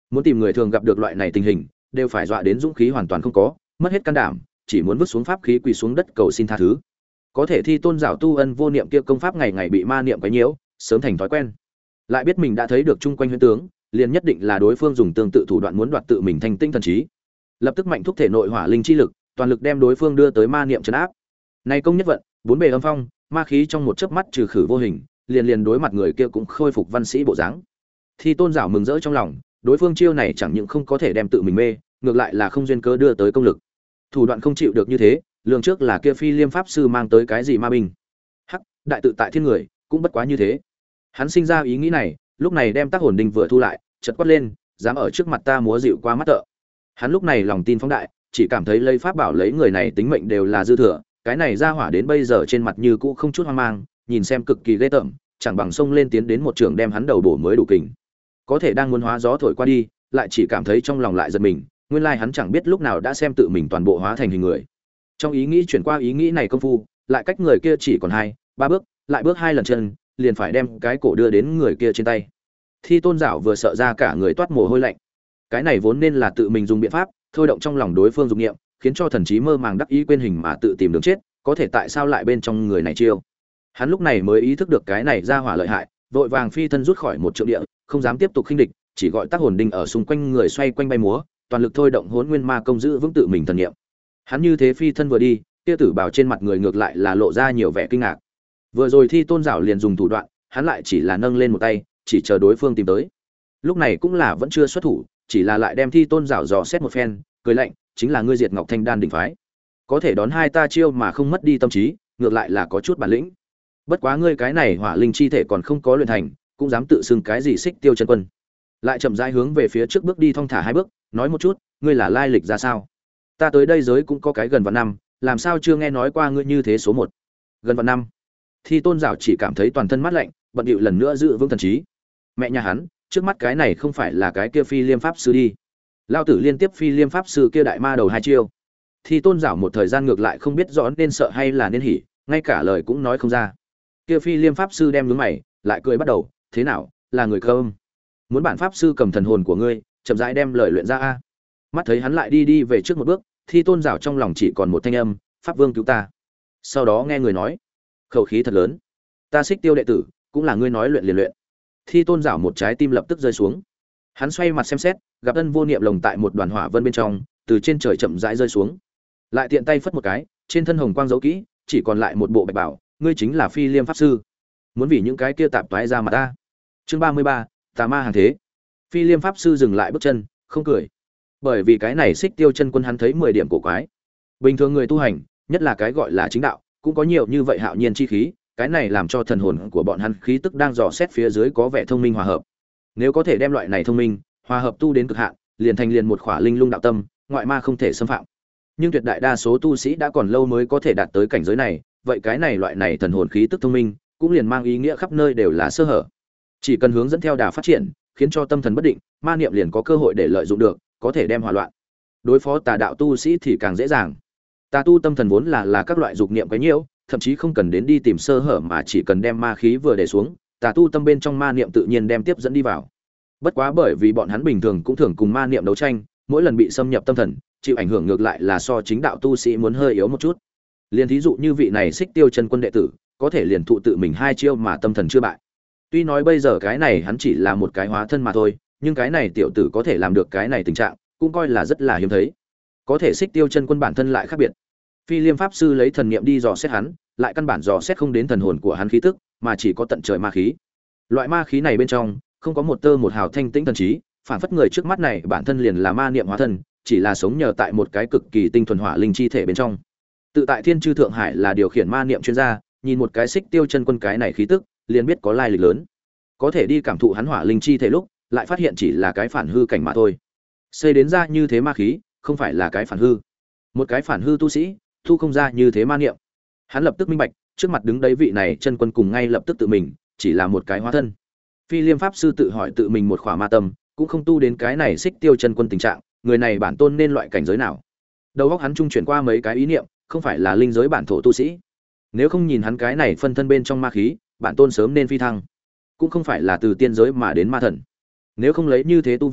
Muốn tìm người thường gặp được loại này tình hình, đều phải dọa đến dũng khí hoàn toàn không có, mất hết can đảm, chỉ muốn vứt xuống pháp khí quỳ xuống đất cầu xin tha thứ. Có thể Thi Tôn Giảo tu ân vô niệm kia công pháp ngày ngày bị ma niệm quấy nhiễu, sớm thành thói quen. Lại biết mình đã thấy được chung quanh huyễn tướng, liền nhất định là đối phương dùng tương tự thủ đoạn muốn đoạt tự mình thanh tinh thần trí. Lập tức mạnh thúc thể nội hỏa linh chi lực, toàn lực đem đối phương đưa tới ma niệm trấn áp. Này công nhất vận, bốn bề âm phong, ma khí trong một chớp mắt trừ khử vô hình, liền đối mặt người kia cũng khôi phục văn sĩ bộ dáng. Thi Tôn Giảo mừng rỡ trong lòng, đối phương chiêu này chẳng những không có thể đem tự mình mê, ngược lại là không duyên cớ đưa tới công lực. Thủ đoạn không chịu được như thế, lường trước là kia Phi Liêm pháp sư mang tới cái gì ma binh. Hắc, đại tự tại thiên người, cũng bất quá như thế. Hắn sinh ra ý nghĩ này, lúc này đem tác hồn đinh vừa thu lại, chợt quát lên, dám ở trước mặt ta múa dịu qua mắt tợ. Hắn lúc này lòng tin phóng đại, chỉ cảm thấy lấy pháp bảo lấy người này tính mệnh đều là dư thừa, cái này ra hỏa đến bây giờ trên mặt như cũ không chút hoang mang, nhìn xem cực kỳ ghê tởm, chẳng bằng xông lên tiến đến một trường đem hắn đầu bổ mới đủ kình. Có thể đang muốn hóa gió thổi qua đi, lại chỉ cảm thấy trong lòng lại giật mình, nguyên lai hắn chẳng biết lúc nào đã xem tự mình toàn bộ hóa thành hình người. Trong ý nghĩ chuyển qua ý nghĩ này công phu, lại cách người kia chỉ còn 2-3 bước, lại bước 2 lần chân, liền phải đem cái cổ đưa đến người kia trên tay. Thi Tôn Giảo vừa sợ ra cả người toát mồ hôi lạnh. Cái này vốn nên là tự mình dùng biện pháp, thôi động trong lòng đối phương dục niệm, khiến cho thần trí mơ màng đắc ý quên hình mà tự tìm đường chết, có thể tại sao lại bên trong người này chiêu. Hắn lúc này mới ý thức được cái này ra hỏa lợi hại, vội vàng phi thân rút khỏi một trượng địa, không dám tiếp tục khinh địch, chỉ gọi tác hồn đinh ở xung quanh người xoay quanh bay múa, toàn lực thôi động Hỗn Nguyên Ma công giữ vững tự mình thần niệm. Hắn như thế phi thân vừa đi, kia tử bào trên mặt người ngược lại là lộ ra nhiều vẻ kinh ngạc. Vừa rồi Thi Tôn Giảo liền dùng thủ đoạn, hắn lại chỉ là nâng lên một tay, chỉ chờ đối phương tìm tới. Lúc này cũng là vẫn chưa xuất thủ, chỉ là lại đem Thi Tôn Giảo dò xét một phen, cười lạnh, chính là ngươi Diệt Ngọc Thanh Đan đỉnh phái, có thể đón hai ta chiêu mà không mất đi tâm trí, ngược lại là có chút bản lĩnh. Bất quá ngươi cái này hỏa linh chi thể còn không có luyện thành, cũng dám tự xưng cái gì Xích Tiêu chân quân. Lại chậm rãi hướng về phía trước bước đi thong thả 2 bước, nói một chút, ngươi là lai lịch ra sao? Ta tới đây giới cũng có cái gần vạn năm, làm sao chưa nghe nói qua ngươi như thế số 1. Gần vạn năm. Thi Tôn Giảo chỉ cảm thấy toàn thân mát lạnh, bận điệu lần nữa giữ vững thần trí. Mẹ nhà hắn, trước mắt cái này không phải là cái kia Phi Liêm pháp sư đi. Lao tử liên tiếp Phi Liêm pháp sư kia đại ma đầu 2 chiêu. Thi Tôn Giảo một thời gian ngược lại không biết rõ nên sợ hay là nên hỉ, ngay cả lời cũng nói không ra. Kia Phi Liêm pháp sư đem nhướng mày, lại cười bắt đầu, thế nào, là người không? Muốn bản pháp sư cầm thần hồn của ngươi, chậm rãi đem lời luyện ra a. Mắt thấy hắn lại đi về trước một bước, Thi Tôn Giảo trong lòng chỉ còn một thanh âm, pháp vương cứu ta. Sau đó nghe người nói, khẩu khí thật lớn, ta Xích Tiêu đệ tử, cũng là ngươi nói luyện liền luyện. Thi Tôn Giảo một trái tim lập tức rơi xuống. Hắn xoay mặt xem xét, gặp ân vô niệm lồng tại một đoàn hỏa vân bên trong, từ trên trời chậm rãi rơi xuống. Lại tiện tay phất một cái, trên thân hồng quang dấu kỹ, chỉ còn lại một bộ bạch bảo, ngươi chính là Phi Liêm pháp sư. Muốn vì những cái kia tạp toái ra mà ta. Chương 33, tà ma hàng thế. Phi Liêm pháp sư dừng lại bước chân, không cười. Bởi vì cái này Xích Tiêu chân quân hắn thấy 10 điểm cổ quái. Bình thường người tu hành, nhất là cái gọi là chính đạo, cũng có nhiều như vậy hạo nhiên chi khí, cái này làm cho thần hồn của bọn hắn khí tức đang dò xét phía dưới có vẻ thông minh hòa hợp. Nếu có thể đem loại này thông minh, hòa hợp tu đến cực hạn, liền thành liền một khỏa linh lung đạo tâm, ngoại ma không thể xâm phạm. Nhưng tuyệt đại đa số tu sĩ đã còn lâu mới có thể đạt tới cảnh giới này, vậy cái này loại này thần hồn khí tức thông minh, cũng liền mang ý nghĩa khắp nơi đều là sơ hở. Chỉ cần hướng dẫn theo đà phát triển, khiến cho tâm thần bất định, ma niệm liền có cơ hội để lợi dụng được, có thể đem hòa loạn. Đối phó tà đạo tu sĩ thì càng dễ dàng. Tà tu tâm thần vốn là các loại dục niệm quấy nhiễu, thậm chí không cần đến đi tìm sơ hở mà chỉ cần đem ma khí vừa để xuống, tà tu tâm bên trong ma niệm tự nhiên đem tiếp dẫn đi vào. Bất quá bởi vì bọn hắn bình thường cũng thường cùng ma niệm đấu tranh, mỗi lần bị xâm nhập tâm thần, chịu ảnh hưởng ngược lại là so chính đạo tu sĩ muốn hơi yếu một chút. Liên thí dụ như vị này Xích Tiêu chân quân đệ tử, có thể liền thụ tự mình 2 chiêu mà tâm thần chưa bại. Tuy nói bây giờ cái này hắn chỉ là một cái hóa thân mà thôi, nhưng cái này tiểu tử có thể làm được cái này tình trạng, cũng coi là rất là hiếm thấy. Có thể Xích Tiêu chân quân bản thân lại khác biệt. Phi Liêm pháp sư lấy thần niệm đi dò xét hắn, lại căn bản dò xét không đến thần hồn của hắn khí tức, mà chỉ có tận trời ma khí. Loại ma khí này bên trong, không có một tơ một hào thanh tĩnh thần trí, phản phất người trước mắt này bản thân liền là ma niệm hóa thân, chỉ là sống nhờ tại một cái cực kỳ tinh thuần hỏa linh chi thể bên trong. Tự tại Thiên Chư Thượng Hải là điều khiển ma niệm chuyên gia, nhìn một cái Xích Tiêu chân quân cái này khí tức, liền biết có lai lịch lớn. Có thể đi cảm thụ hắn hỏa linh chi thể lúc, lại phát hiện chỉ là cái phản hư cảnh mà thôi. Xây đến ra như thế ma khí, không phải là cái phản hư. Một cái phản hư tu sĩ, thu không ra như thế ma niệm. Hắn lập tức minh bạch, trước mặt đứng đấy vị này chân quân cùng ngay lập tức tự mình, chỉ là một cái hóa thân. Phi Liêm pháp sư tự hỏi tự mình một khỏa ma tâm, cũng không tu đến cái này Xích Tiêu chân quân tình trạng, người này bản tôn nên loại cảnh giới nào? Đầu óc hắn trung chuyển qua mấy cái ý niệm, không phải là linh giới bản thổ tu sĩ. Nếu không nhìn hắn cái này phân thân bên trong ma khí, bản tôn sớm nên phi thăng. Cũng không phải là từ tiên giới mà đến ma thần. Nếu không lấy như thế tu vi,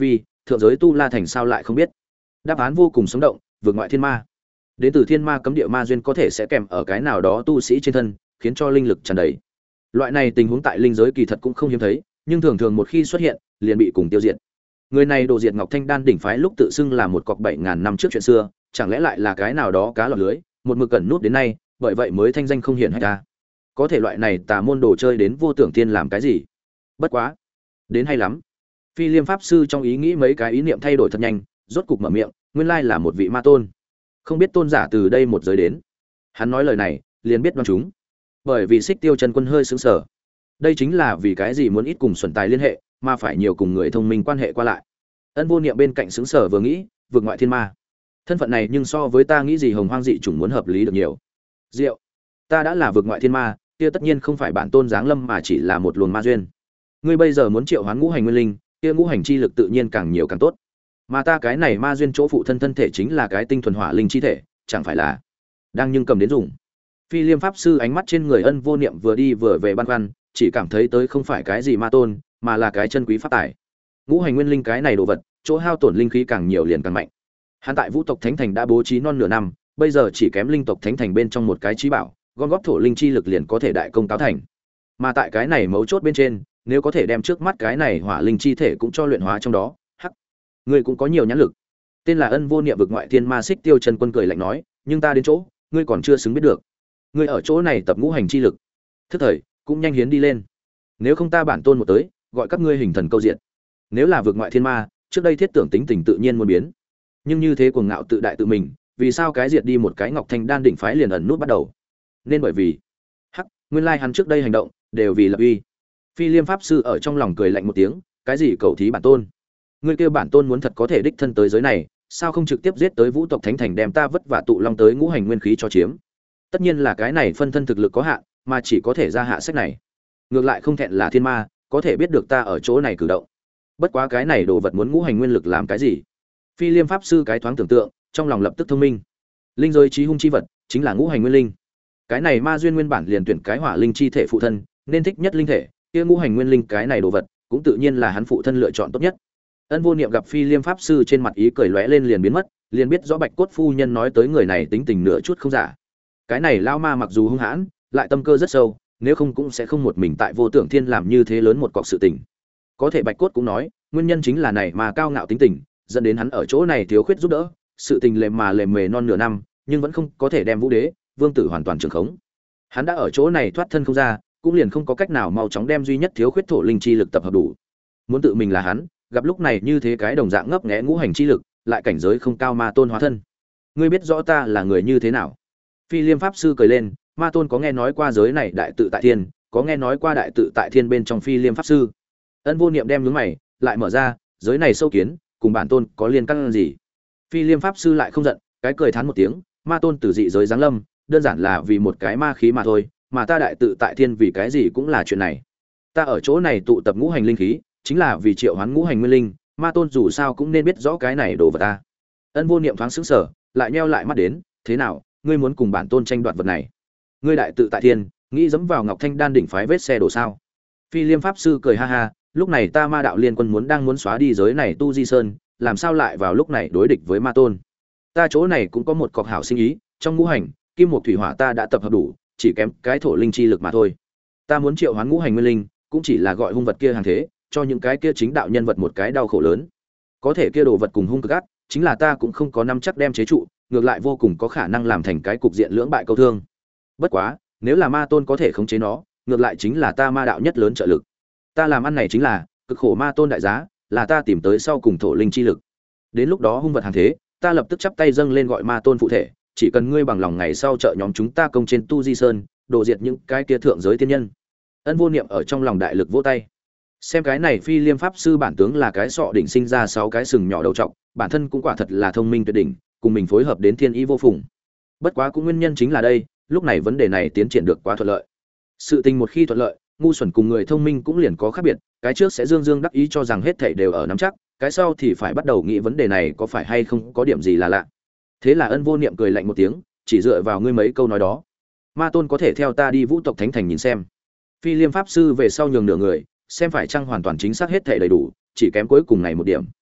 thượng giới tu la thành sao lại không biết? Đáp án vô cùng sống động, vượt ngoại thiên ma. Đến từ thiên ma cấm địa ma duyên có thể sẽ kèm ở cái nào đó tu sĩ trên thân, khiến cho linh lực tràn đầy. Loại này tình huống tại linh giới kỳ thật cũng không hiếm thấy, nhưng thường thường một khi xuất hiện, liền bị cùng tiêu diệt. Người này đồ diệt Ngọc Thanh Đan đỉnh phái lúc tự xưng là một cọc 7000 năm trước chuyện xưa, chẳng lẽ lại là cái nào đó cá lọt lưới, một mực cẩn nút đến nay, bởi vậy mới thanh danh không hiển hách ta. Có thể loại này tà môn đồ chơi đến vô tưởng tiên làm cái gì? Bất quá, đến hay lắm. Phi Liêm pháp sư trong ý nghĩ mấy cái ý niệm thay đổi thật nhanh, rốt cục mở miệng, nguyên lai là một vị ma tôn. Không biết tôn giả từ đây một giới đến. Hắn nói lời này, liền biết đoán chúng. Bởi vì Xích Tiêu Chân Quân hơi sững sờ. Đây chính là vì cái gì muốn ít cùng Xuân Tài liên hệ, mà phải nhiều cùng người thông minh quan hệ qua lại. Ân Vô Niệm bên cạnh sững sờ vừa nghĩ, vượt ngoại thiên ma. Thân phận này nhưng so với ta nghĩ gì hồng hoang dị chủng muốn hợp lý được nhiều. Diệu, ta đã là vượt ngoại thiên ma, kia tất nhiên không phải bản tôn giáng lâm mà chỉ là một luồng ma duyên. Ngươi bây giờ muốn triệu hoán ngũ hành nguyên linh, kia ngũ hành chi lực tự nhiên càng nhiều càng tốt. Mà ta cái này ma duyên chỗ phụ thân thân thể chính là cái tinh thuần hỏa linh chi thể, chẳng phải là đang nhưng cầm đến dùng. Phi Liêm pháp sư ánh mắt trên người Ân Vô Niệm vừa đi vừa về băn khoăn, chỉ cảm thấy tới không phải cái gì ma tôn, mà là cái chân quý pháp tài. Ngũ hành nguyên linh cái này đồ vật, chỗ hao tổn linh khí càng nhiều liền càng mạnh. Hắn tại Vũ tộc Thánh Thành đã bố trí non nửa năm, bây giờ chỉ kém linh tộc Thánh Thành bên trong một cái chí bảo, gom góp thổ linh chi lực liền có thể đại công cáo thành. Mà tại cái này mấu chốt bên trên, nếu có thể đem trước mắt cái này hỏa linh chi thể cũng cho luyện hóa trong đó, hắc, ngươi cũng có nhiều nhãn lực. Tên là Ân Vô Niệm vực ngoại thiên ma Xích Tiêu Chân Quân cười lạnh nói, nhưng ta đến chỗ, ngươi còn chưa xứng biết được. Ngươi ở chỗ này tập ngũ hành chi lực, thức thời cũng nhanh hiến đi lên. Nếu không ta bản tôn một tới, gọi các ngươi hình thần câu diện. Nếu là vực ngoại thiên ma, trước đây thiết tưởng tính tình tự nhiên muốn biến. Nhưng như thế cuồng ngạo tự đại tự mình, vì sao cái diệt đi một cái Ngọc Thanh Đan đỉnh phái liền ẩn nút bắt đầu? Nên bởi vì, hắc, nguyên lai hắn trước đây hành động đều vì lập uy. Phi Liêm pháp sư ở trong lòng cười lạnh một tiếng, cái gì cầu thí bản tôn? Ngươi kêu bản tôn muốn thật có thể đích thân tới giới này, sao không trực tiếp giết tới Vũ tộc Thánh Thành đem ta vất vả tụ long tới ngũ hành nguyên khí cho chiếm? Tất nhiên là cái này phân thân thực lực có hạn, mà chỉ có thể ra hạ sách này. Ngược lại không thẹn là thiên ma, có thể biết được ta ở chỗ này cử động. Bất quá cái này đồ vật muốn ngũ hành nguyên lực làm cái gì? Phi Liêm pháp sư cái thoáng tưởng tượng, trong lòng lập tức thông minh. Linh giới chí hung chi vật, chính là ngũ hành nguyên linh. Cái này ma duyên nguyên bản liền tuyển cái hỏa linh chi thể phụ thân, nên thích nhất linh thể, kia ngũ hành nguyên linh cái này đồ vật, cũng tự nhiên là hắn phụ thân lựa chọn tốt nhất. Ân Vô Niệm gặp Phi Liêm pháp sư trên mặt ý cười lóe lên liền biến mất, liền biết rõ Bạch Cốt phu nhân nói tới người này tính tình nửa chút không giả. Cái này lao ma mặc dù hung hãn, lại tâm cơ rất sâu, nếu không cũng sẽ không một mình tại Vô Tưởng Thiên làm như thế lớn một cọc sự tình. Có thể Bạch Cốt cũng nói, nguyên nhân chính là này mà cao ngạo tính tình, dẫn đến hắn ở chỗ này thiếu khuyết giúp đỡ, sự tình lề mề non nửa năm, nhưng vẫn không có thể đem Vũ Đế, Vương Tử hoàn toàn trường khống. Hắn đã ở chỗ này thoát thân không ra, cũng liền không có cách nào mau chóng đem duy nhất thiếu khuyết thổ linh chi lực tập hợp đủ. Muốn tự mình là hắn, gặp lúc này như thế cái đồng dạng ngấp nghé ngũ hành chi lực, lại cảnh giới không cao ma tôn hóa thân. Ngươi biết rõ ta là người như thế nào? Phi Liêm pháp sư cười lên, ma tôn có nghe nói qua giới này đại tự tại thiên, có nghe nói qua đại tự tại thiên bên trong Phi Liêm pháp sư. Ân Vô Niệm đem nhướng mày, lại mở ra, giới này sâu kiến, cùng bản tôn có liên căn gì? Phi Liêm pháp sư lại không giận, cái cười thán một tiếng, ma tôn từ dị giới giáng lâm, đơn giản là vì một cái ma khí mà thôi, mà ta đại tự tại thiên vì cái gì cũng là chuyện này. Ta ở chỗ này tụ tập ngũ hành linh khí, chính là vì triệu hoán ngũ hành nguyên linh, ma tôn dù sao cũng nên biết rõ cái này đồ vật ta. Ân Vô Niệm thoáng sững sờ, lại nheo lại mắt đến, thế nào, ngươi muốn cùng bản tôn tranh đoạt vật này? Ngươi đại tự tại thiên, nghĩ dẫm vào Ngọc Thanh Đan đỉnh phái vết xe đổ sao? Phi Liêm pháp sư cười ha ha, lúc này ta ma đạo liên quân muốn xóa đi giới này tu di sơn, làm sao lại vào lúc này đối địch với ma tôn? Ta chỗ này cũng có một cọc hảo sinh ý, trong ngũ hành, kim một thủy hỏa ta đã tập hợp đủ, chỉ kém cái thổ linh chi lực mà thôi. Ta muốn triệu hoán ngũ hành nguyên linh, cũng chỉ là gọi hung vật kia hàng thế, cho những cái kia chính đạo nhân vật một cái đau khổ lớn. Có thể kia đồ vật cùng hung cực ác, chính là ta cũng không có nắm chắc đem chế trụ, ngược lại vô cùng có khả năng làm thành cái cục diện lưỡng bại câu thương. Bất quá, nếu là ma tôn có thể khống chế nó, ngược lại chính là ta ma đạo nhất lớn trợ lực. Ta làm ăn này chính là cực khổ ma tôn đại giá, là ta tìm tới sau cùng thổ linh chi lực. Đến lúc đó hung vật hàng thế, ta lập tức chắp tay dâng lên gọi ma tôn phụ thể, chỉ cần ngươi bằng lòng ngày sau trợ nhóm chúng ta công trên tu di sơn, đổ diệt những cái kia thượng giới tiên nhân. Ân Vô Niệm ở trong lòng đại lực vỗ tay. Xem cái này Phi Liêm pháp sư bản tướng là cái sọ đỉnh sinh ra 6 cái sừng nhỏ đầu trọc, bản thân cũng quả thật là thông minh tuyệt đỉnh, cùng mình phối hợp đến thiên ý vô phùng. Bất quá cũng nguyên nhân chính là đây, lúc này vấn đề này tiến triển được quá thuận lợi. Sự tình một khi thuận lợi, ngu xuẩn cùng người thông minh cũng liền có khác biệt, cái trước sẽ dương dương đắc ý cho rằng hết thảy đều ở nắm chắc, cái sau thì phải bắt đầu nghĩ vấn đề này có phải hay không có điểm gì là lạ. Thế là Ân Vô Niệm cười lạnh một tiếng, chỉ dựa vào ngươi mấy câu nói đó, ma tôn có thể theo ta đi Vũ tộc Thánh Thành nhìn xem. Phi Liêm pháp sư về sau nhường nửa người, xem phải chăng hoàn toàn chính xác hết thảy đầy đủ, chỉ kém cuối cùng này một điểm.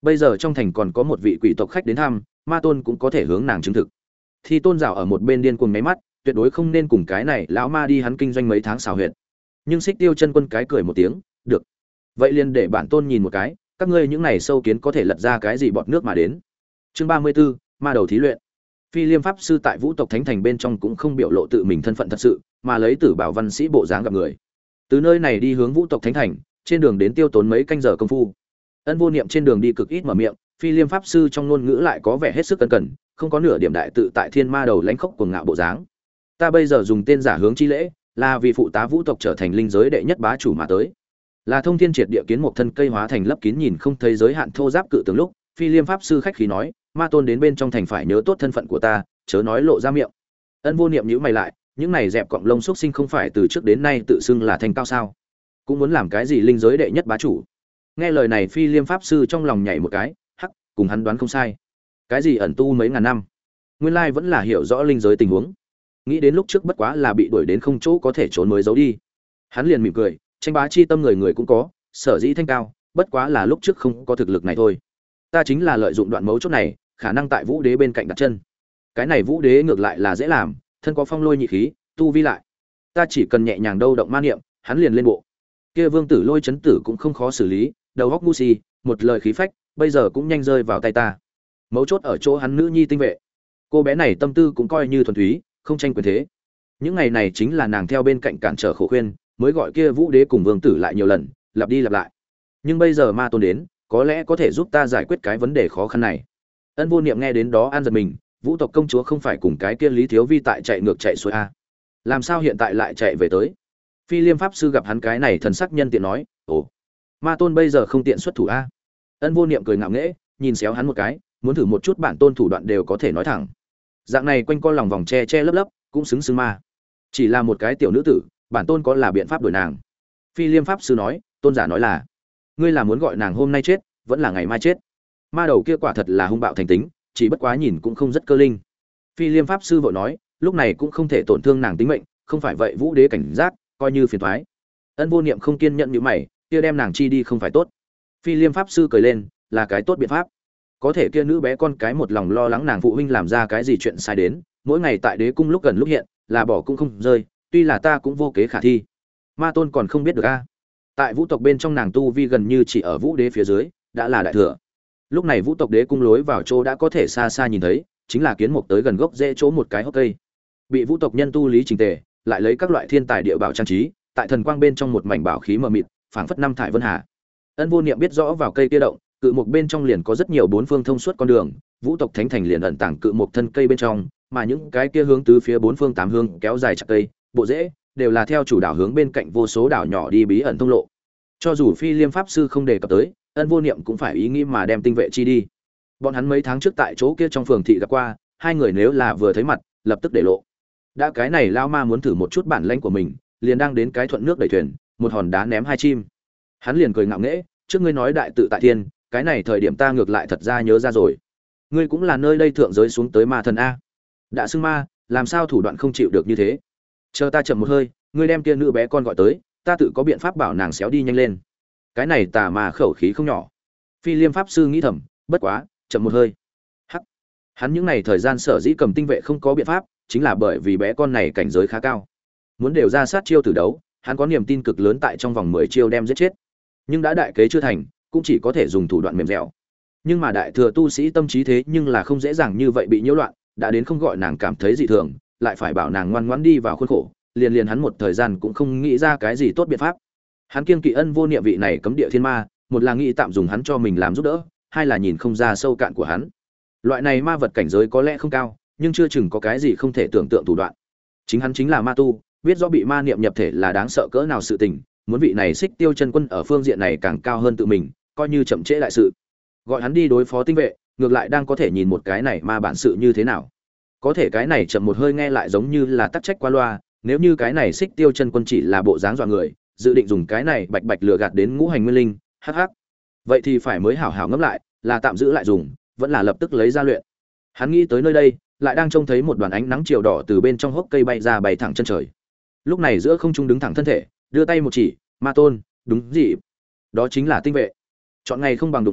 Bây giờ trong thành còn có một vị quỷ tộc khách đến thăm, ma tôn cũng có thể hướng nàng chứng thực. Thì tôn rào ở một bên điên cuồng máy mắt, tuyệt đối không nên cùng cái này lão ma đi hắn kinh doanh mấy tháng xào huyệt. Nhưng Xích Tiêu chân quân cái cười một tiếng, được, vậy liền để bản tôn nhìn một cái, các ngươi những này sâu kiến có thể lật ra cái gì bọt nước mà đến. Chương 34, ma đầu thí luyện. Phi Liêm pháp sư tại Vũ tộc Thánh Thành bên trong cũng không biểu lộ tự mình thân phận thật sự, mà lấy Tử Bảo văn sĩ bộ dáng gặp người. Từ nơi này đi hướng Vũ tộc Thánh Thành, trên đường đến tiêu tốn mấy canh giờ công phu. Ân Vô Niệm trên đường đi cực ít mở miệng, Phi Liêm pháp sư trong ngôn ngữ lại có vẻ hết sức cẩn cẩn, không có nửa điểm đại tự tại thiên ma đầu lãnh khốc cuồng ngạo bộ dáng. Ta bây giờ dùng tên giả hướng chi lễ, là vì phụ tá Vũ tộc trở thành linh giới đệ nhất bá chủ mà tới. Là thông thiên triệt địa kiến một thân cây hóa thành lấp kín nhìn không thấy giới hạn thô giáp cự tường lúc, Phi Liêm pháp sư khách khí nói, ma tôn đến bên trong thành phải nhớ tốt thân phận của ta, chớ nói lộ ra miệng. Ân Vô Niệm nhíu mày lại, những này dẹp cọng lông xúc sinh không phải từ trước đến nay tự xưng là thành cao sao? Cũng muốn làm cái gì linh giới đệ nhất bá chủ? Nghe lời này Phi Liêm pháp sư trong lòng nhảy một cái, hắc, cùng hắn đoán không sai. Cái gì ẩn tu mấy ngàn năm, nguyên lai vẫn là hiểu rõ linh giới tình huống. Nghĩ đến lúc trước bất quá là bị đuổi đến không chỗ có thể trốn mới giấu đi. Hắn liền mỉm cười, tranh bá chi tâm người người cũng có, sở dĩ thanh cao, bất quá là lúc trước không có thực lực này thôi. Ta chính là lợi dụng đoạn mấu chốt này, khả năng tại Vũ Đế bên cạnh đặt chân. Cái này Vũ Đế ngược lại là dễ làm, thân có phong lôi nhị khí, tu vi lại. Ta chỉ cần nhẹ nhàng đâu động ma niệm, hắn liền lên bộ. Kia Vương Tử Lôi chấn tử cũng không khó xử lý, đầu óc ngu si, một lời khí phách, bây giờ cũng nhanh rơi vào tay ta. Mấu chốt ở chỗ hắn nữ nhi tinh vệ. Cô bé này tâm tư cũng coi như thuần túy, không tranh quyền thế. Những ngày này chính là nàng theo bên cạnh cản trở khổ khuyên, mới gọi kia Vũ Đế cùng Vương Tử lại nhiều lần, lặp đi lặp lại. Nhưng bây giờ ma tôn đến, có lẽ có thể giúp ta giải quyết cái vấn đề khó khăn này. Ân Vô Niệm nghe đến đó an giật mình, Vũ tộc công chúa không phải cùng cái kia Lý Thiếu Vi tại chạy ngược chạy xuôi a? Làm sao hiện tại lại chạy về tới? Phi Liêm pháp sư gặp hắn cái này thần sắc nhân tiện nói, ồ, ma tôn bây giờ không tiện xuất thủ a? Ân Vô Niệm cười ngạo nghễ, nhìn xéo hắn một cái, muốn thử một chút bản tôn thủ đoạn đều có thể nói thẳng. Dạng này quanh co lòng vòng che che lấp lấp, cũng xứng xưng ma. Chỉ là một cái tiểu nữ tử, bản tôn có là biện pháp đuổi nàng. Phi Liêm pháp sư nói, tôn giả nói là, ngươi là muốn gọi nàng hôm nay chết, vẫn là ngày mai chết. Ma đầu kia quả thật là hung bạo thành tính, chỉ bất quá nhìn cũng không rất cơ linh. Phi Liêm pháp sư vội nói, lúc này cũng không thể tổn thương nàng tính mệnh, không phải vậy Vũ Đế cảnh giác, coi như phiền toái. Ân Vô Niệm không kiên nhẫn như mày, kia đem nàng chi đi không phải tốt. Phi Liêm pháp sư cười lên, là cái tốt biện pháp. Có thể kia nữ bé con cái một lòng lo lắng nàng phụ huynh làm ra cái gì chuyện sai đến, mỗi ngày tại đế cung lúc gần lúc hiện, là bỏ cũng không rơi, tuy là ta cũng vô kế khả thi. Ma tôn còn không biết được a. Tại Vũ tộc bên trong nàng tu vi gần như chỉ ở Vũ Đế phía dưới, đã là đại thừa. Lúc này Vũ tộc đế cung lối vào chỗ đã có thể xa xa nhìn thấy, chính là kiến mục tới gần gốc rễ chỗ một cái hốc cây. Bị Vũ tộc nhân tu lý trình tề, lại lấy các loại thiên tài địa bảo trang trí, tại thần quang bên trong một mảnh bảo khí mờ mịt, phảng phất năm thải vân hà. Ân Vô Niệm biết rõ vào cây kia động, cự mục bên trong liền có rất nhiều bốn phương thông suốt con đường, Vũ tộc thánh thành liền ẩn tàng cự mục thân cây bên trong, mà những cái kia hướng tứ phía bốn phương tám hướng kéo dài chặt cây, bộ rễ đều là theo chủ đảo hướng bên cạnh vô số đảo nhỏ đi bí ẩn thông lộ. Cho dù Phi Liêm pháp sư không đề cập tới, Ân Vô Niệm cũng phải ý nghĩ mà đem tinh vệ chi đi. Bọn hắn mấy tháng trước tại chỗ kia trong phường thị gặp qua, hai người nếu là vừa thấy mặt, lập tức để lộ. Đã cái này lao ma muốn thử một chút bản lĩnh của mình, liền đang đến cái thuận nước đẩy thuyền, một hòn đá ném hai chim. Hắn liền cười ngạo nghễ, trước ngươi nói đại tự tại thiên, cái này thời điểm ta ngược lại thật ra nhớ ra rồi. Ngươi cũng là nơi đây thượng giới xuống tới ma thần a. Đã xưng ma, làm sao thủ đoạn không chịu được như thế? Chờ ta chậm một hơi, ngươi đem kia nữ bé con gọi tới, ta tự có biện pháp bảo nàng xéo đi nhanh lên. Cái này tà ma khẩu khí không nhỏ. Phi Liêm pháp sư nghĩ thầm, bất quá, chậm một hơi. Hắc. Hắn những này thời gian sở dĩ cầm tinh vệ không có biện pháp, chính là bởi vì bé con này cảnh giới khá cao. Muốn đều ra sát chiêu tử đấu, hắn có niềm tin cực lớn tại trong vòng 10 chiêu đem giết chết. Nhưng đã đại kế chưa thành, cũng chỉ có thể dùng thủ đoạn mềm dẻo. Nhưng mà đại thừa tu sĩ tâm trí thế nhưng là không dễ dàng như vậy bị nhiễu loạn, đã đến không gọi nàng cảm thấy dị thường, lại phải bảo nàng ngoan ngoãn đi vào khuôn khổ, liền hắn một thời gian cũng không nghĩ ra cái gì tốt biện pháp. Hắn kiêng kỵ Ân Vô Niệm vị này cấm địa thiên ma, một là nghĩ tạm dùng hắn cho mình làm giúp đỡ, hai là nhìn không ra sâu cạn của hắn. Loại này ma vật cảnh giới có lẽ không cao, nhưng chưa chừng có cái gì không thể tưởng tượng thủ đoạn. Chính hắn chính là ma tu, biết rõ bị ma niệm nhập thể là đáng sợ cỡ nào sự tình, muốn vị này Xích Tiêu chân quân ở phương diện này càng cao hơn tự mình, coi như chậm trễ đại sự. Gọi hắn đi đối phó tinh vệ, ngược lại đang có thể nhìn một cái này ma bản sự như thế nào. Có thể cái này chậm một hơi nghe lại giống như là tắc trách qua loa, nếu như cái này Xích Tiêu chân quân chỉ là bộ dáng dọa người, dự định dùng cái này bạch bạch lừa gạt đến ngũ hành nguyên linh, hắc hắc. Vậy thì phải mới hảo hảo ngẫm lại, là tạm giữ lại dùng, vẫn là lập tức lấy ra luyện. Hắn nghĩ tới nơi đây, lại đang trông thấy một đoàn ánh nắng chiều đỏ từ bên trong hốc cây bay ra bay thẳng chân trời. Lúc này giữa không trung đứng thẳng thân thể, đưa tay một chỉ, ma tôn, đúng gì? Đó chính là tinh vệ. Chọn ngày không bằng đụng ngày,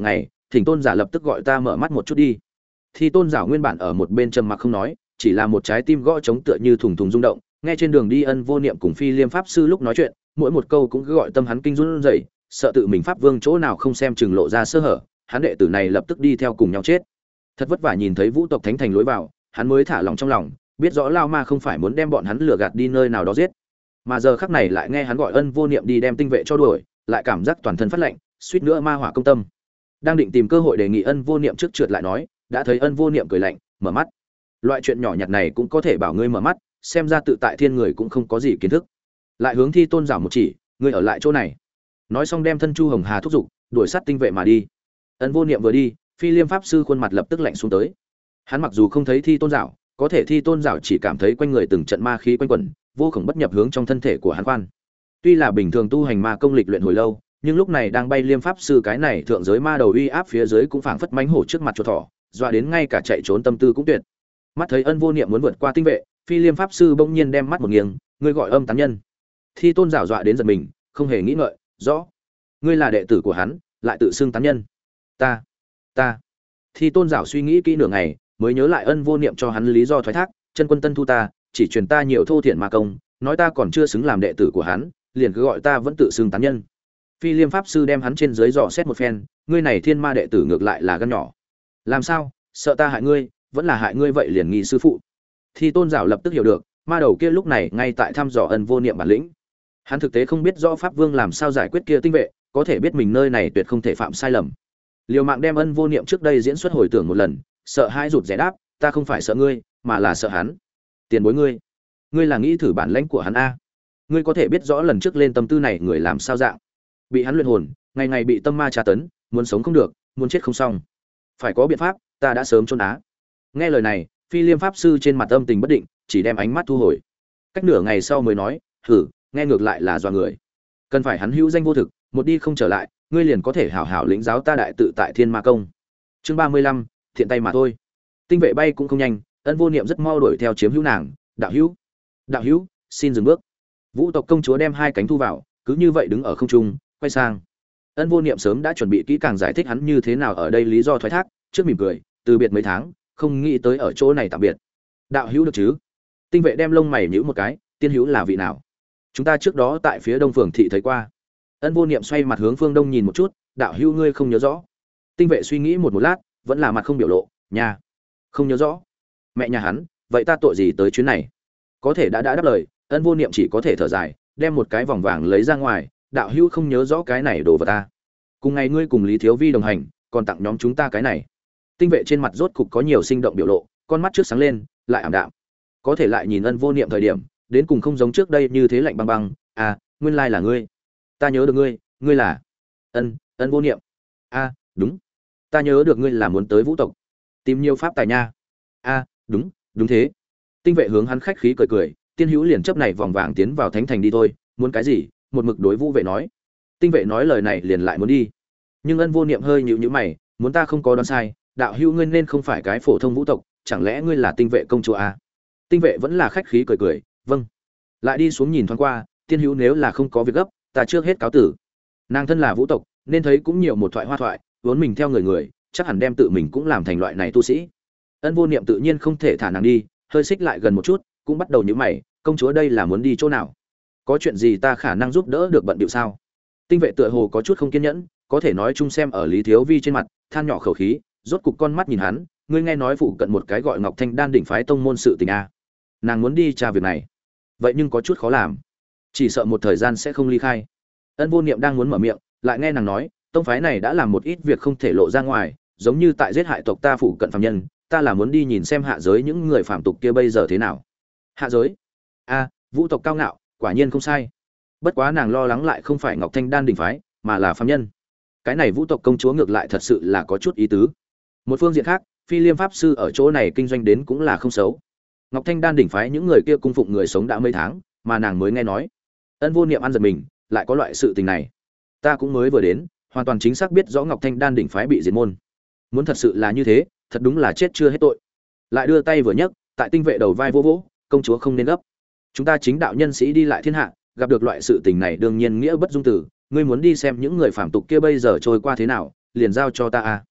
Thỉnh tôn giả lập tức gọi ta mở mắt một chút đi. Thi tôn giả nguyên bản ở một bên trầm mặc không nói, chỉ là một trái tim gõ trống tựa như thùng thùng rung động, nghe trên đường đi Ân Vô Niệm cùng Phi Liêm pháp sư lúc nói chuyện, mỗi một câu cũng cứ gọi tâm hắn kinh run rẩy, sợ tự mình pháp vương chỗ nào không xem chừng lộ ra sơ hở, hắn đệ tử này lập tức đi theo cùng nhau chết. Thật vất vả nhìn thấy Vũ tộc thánh thành lối vào, hắn mới thả lòng trong lòng, biết rõ Lao Ma không phải muốn đem bọn hắn lừa gạt đi nơi nào đó giết, mà giờ khắc này lại nghe hắn gọi Ân Vô Niệm đi đem tinh vệ cho đuổi, lại cảm giác toàn thân phát lạnh, suýt nữa ma hỏa công tâm. Đang định tìm cơ hội đề nghị Ân Vô Niệm trước trượt lại nói, đã thấy Ân Vô Niệm cười lạnh, mở mắt. Loại chuyện nhỏ nhặt này cũng có thể bảo ngươi mở mắt, xem ra tự tại thiên người cũng không có gì kiến thức. Lại hướng Thi tôn giả một chỉ, ngươi ở lại chỗ này. Nói xong đem thân Chu Hồng Hà thúc giục, đuổi sát tinh vệ mà đi. Ân Vô Niệm vừa đi, Phi Liêm pháp sư khuôn mặt lập tức lạnh xuống tới. Hắn mặc dù không thấy Thi tôn giả, có thể Thi tôn giả chỉ cảm thấy quanh người từng trận ma khí quanh quẩn, vô cùng bất nhập hướng trong thân thể của hắn khoan. Tuy là bình thường tu hành ma công lịch luyện hồi lâu, nhưng lúc này đang bay Liêm pháp sư cái này thượng giới ma đầu uy áp phía dưới cũng phảng phất mánh hổ trước mặt chuột thỏ, dọa đến ngay cả chạy trốn tâm tư cũng tuyệt. Mắt thấy Ân Vô Niệm muốn vượt qua tinh vệ, Phi Liêm pháp sư bỗng nhiên đem mắt một nghiêng, ngươi gọi âm tán nhân. Thi tôn giả dọa đến giật mình, không hề nghĩ ngợi, rõ, ngươi là đệ tử của hắn, lại tự xưng tán nhân. Ta. Thi tôn giả suy nghĩ kỹ nửa ngày, mới nhớ lại Ân Vô Niệm cho hắn lý do thoái thác, chân quân tân thu ta, chỉ truyền ta nhiều thô thiển ma công, nói ta còn chưa xứng làm đệ tử của hắn, liền cứ gọi ta vẫn tự xưng tán nhân. Phi Liêm pháp sư đem hắn trên dưới dò xét một phen, ngươi này thiên ma đệ tử ngược lại là gan nhỏ. Làm sao, sợ ta hại ngươi, vẫn là hại ngươi vậy liền nghi sư phụ. Thi tôn giả lập tức hiểu được, ma đầu kia lúc này ngay tại thăm dò Ân Vô Niệm bản lĩnh. Hắn thực tế không biết rõ pháp vương làm sao giải quyết kia tinh vệ, có thể biết mình nơi này tuyệt không thể phạm sai lầm. Liều mạng đem Ân Vô Niệm trước đây diễn xuất hồi tưởng một lần, sợ hãi rụt rè đáp, ta không phải sợ ngươi, mà là sợ hắn. Tiền bối ngươi là nghĩ thử bản lãnh của hắn a? Ngươi có thể biết rõ lần trước lên tâm tư này người làm sao dạng, bị hắn luyện hồn, ngày ngày bị tâm ma tra tấn, muốn sống không được, muốn chết không xong. Phải có biện pháp, ta đã sớm trốn á. Nghe lời này, Phi Liêm pháp sư trên mặt âm tình bất định, chỉ đem ánh mắt thu hồi. Cách nửa ngày sau mới nói, "Hử, nghe ngược lại là dọa người. Cần phải hắn hữu danh vô thực, một đi không trở lại, ngươi liền có thể hảo hảo lĩnh giáo ta đại tự tại Thiên Ma công." Chương 35, thiện tay mà thôi. Tinh vệ bay cũng không nhanh, Ân Vô Niệm rất mau đuổi theo chiếm hữu nàng, đạo hữu, xin dừng bước." Vũ tộc công chúa đem hai cánh thu vào, cứ như vậy đứng ở không trung, quay sang. Ân Vô Niệm sớm đã chuẩn bị kỹ càng giải thích hắn như thế nào ở đây lý do thoái thác, trước mỉm cười, từ biệt mấy tháng, không nghĩ tới ở chỗ này tạm biệt. Đạo hữu được chứ? Tinh vệ đem lông mày nhíu một cái, tiên hữu là vị nào? Chúng ta trước đó tại phía đông phường thị thấy qua. Ân Vô Niệm xoay mặt hướng phương đông nhìn một chút, đạo hữu ngươi không nhớ rõ? Tinh vệ suy nghĩ một lát, vẫn là mặt không biểu lộ, nhà, không nhớ rõ. Mẹ nhà hắn, vậy ta tội gì tới chuyến này? Có thể đã đáp lời, Ân Vô Niệm chỉ có thể thở dài, đem một cái vòng vàng lấy ra ngoài, đạo hữu không nhớ rõ cái này đồ vật ta. Cùng ngày ngươi cùng Lý Thiếu Vi đồng hành, còn tặng nhóm chúng ta cái này. Tinh vệ trên mặt rốt cục có nhiều sinh động biểu lộ, con mắt trước sáng lên, lại ảm đạm. Có thể lại nhìn Ân Vô Niệm thời điểm, đến cùng không giống trước đây như thế lạnh băng băng, à, nguyên lai là ngươi. Ta nhớ được ngươi là Ân Vô Niệm. A, đúng. Ta nhớ được ngươi là muốn tới Vũ tộc, tìm nhiều pháp tài nha. A, đúng thế. Tinh vệ hướng hắn khách khí cười cười, tiên hữu liền chấp này vòng vàng tiến vào thánh thành đi thôi, muốn cái gì? Một mực đối Vũ vệ nói. Tinh vệ nói lời này liền lại muốn đi. Nhưng Ân Vô Niệm hơi nhíu nhíu mày, muốn ta không có đoán sai, đạo hữu ngươi nên không phải cái phổ thông vũ tộc, chẳng lẽ ngươi là tinh vệ công chúa à? Tinh vệ vẫn là khách khí cười cười, vâng. Lại đi xuống nhìn thoáng qua, tiên hữu nếu là không có việc gấp, ta trước hết cáo tử. Nàng thân là vũ tộc, nên thấy cũng nhiều một thoại hoa thoại, vốn mình theo người, chắc hẳn đem tự mình cũng làm thành loại này tu sĩ. Ân Vô Niệm tự nhiên không thể thả nàng đi, hơi xích lại gần một chút, cũng bắt đầu nhíu mày, công chúa đây là muốn đi chỗ nào? Có chuyện gì ta khả năng giúp đỡ được bận điệu sao? Tinh vệ tựa hồ có chút không kiên nhẫn, có thể nói chung xem ở Lý Thiếu Vi trên mặt, than nhỏ khẩu khí, rốt cục con mắt nhìn hắn, ngươi nghe nói phụ cận một cái gọi Ngọc Thanh Đan đỉnh phái tông môn sự tình a. Nàng muốn đi tra việc này. Vậy nhưng có chút khó làm, chỉ sợ một thời gian sẽ không ly khai. Ân Vô Niệm đang muốn mở miệng, lại nghe nàng nói, tông phái này đã làm một ít việc không thể lộ ra ngoài, giống như tại giết hại tộc ta phụ cận phàm nhân, ta là muốn đi nhìn xem hạ giới những người phạm tục kia bây giờ thế nào. Hạ giới? A, vũ tộc cao ngạo, quả nhiên không sai. Bất quá nàng lo lắng lại không phải Ngọc Thanh Đan đỉnh phái, mà là phàm nhân. Cái này vũ tộc công chúa ngược lại thật sự là có chút ý tứ. Một phương diện khác, Phi Liêm pháp sư ở chỗ này kinh doanh đến cũng là không xấu. Ngọc Thanh Đan đỉnh phái những người kia cung phụng người sống đã mấy tháng, mà nàng mới nghe nói. Ân Vô Niệm ăn giật mình, lại có loại sự tình này. Ta cũng mới vừa đến, hoàn toàn chính xác biết rõ Ngọc Thanh Đan đỉnh phái bị diệt môn. Muốn thật sự là như thế, thật đúng là chết chưa hết tội. Lại đưa tay vừa nhấc, tại tinh vệ đầu vai vỗ vỗ, công chúa không nên gấp. Chúng ta chính đạo nhân sĩ đi lại thiên hạ, gặp được loại sự tình này đương nhiên nghĩa bất dung tử, ngươi muốn đi xem những người phàm tục kia bây giờ trôi qua thế nào, liền giao cho ta a.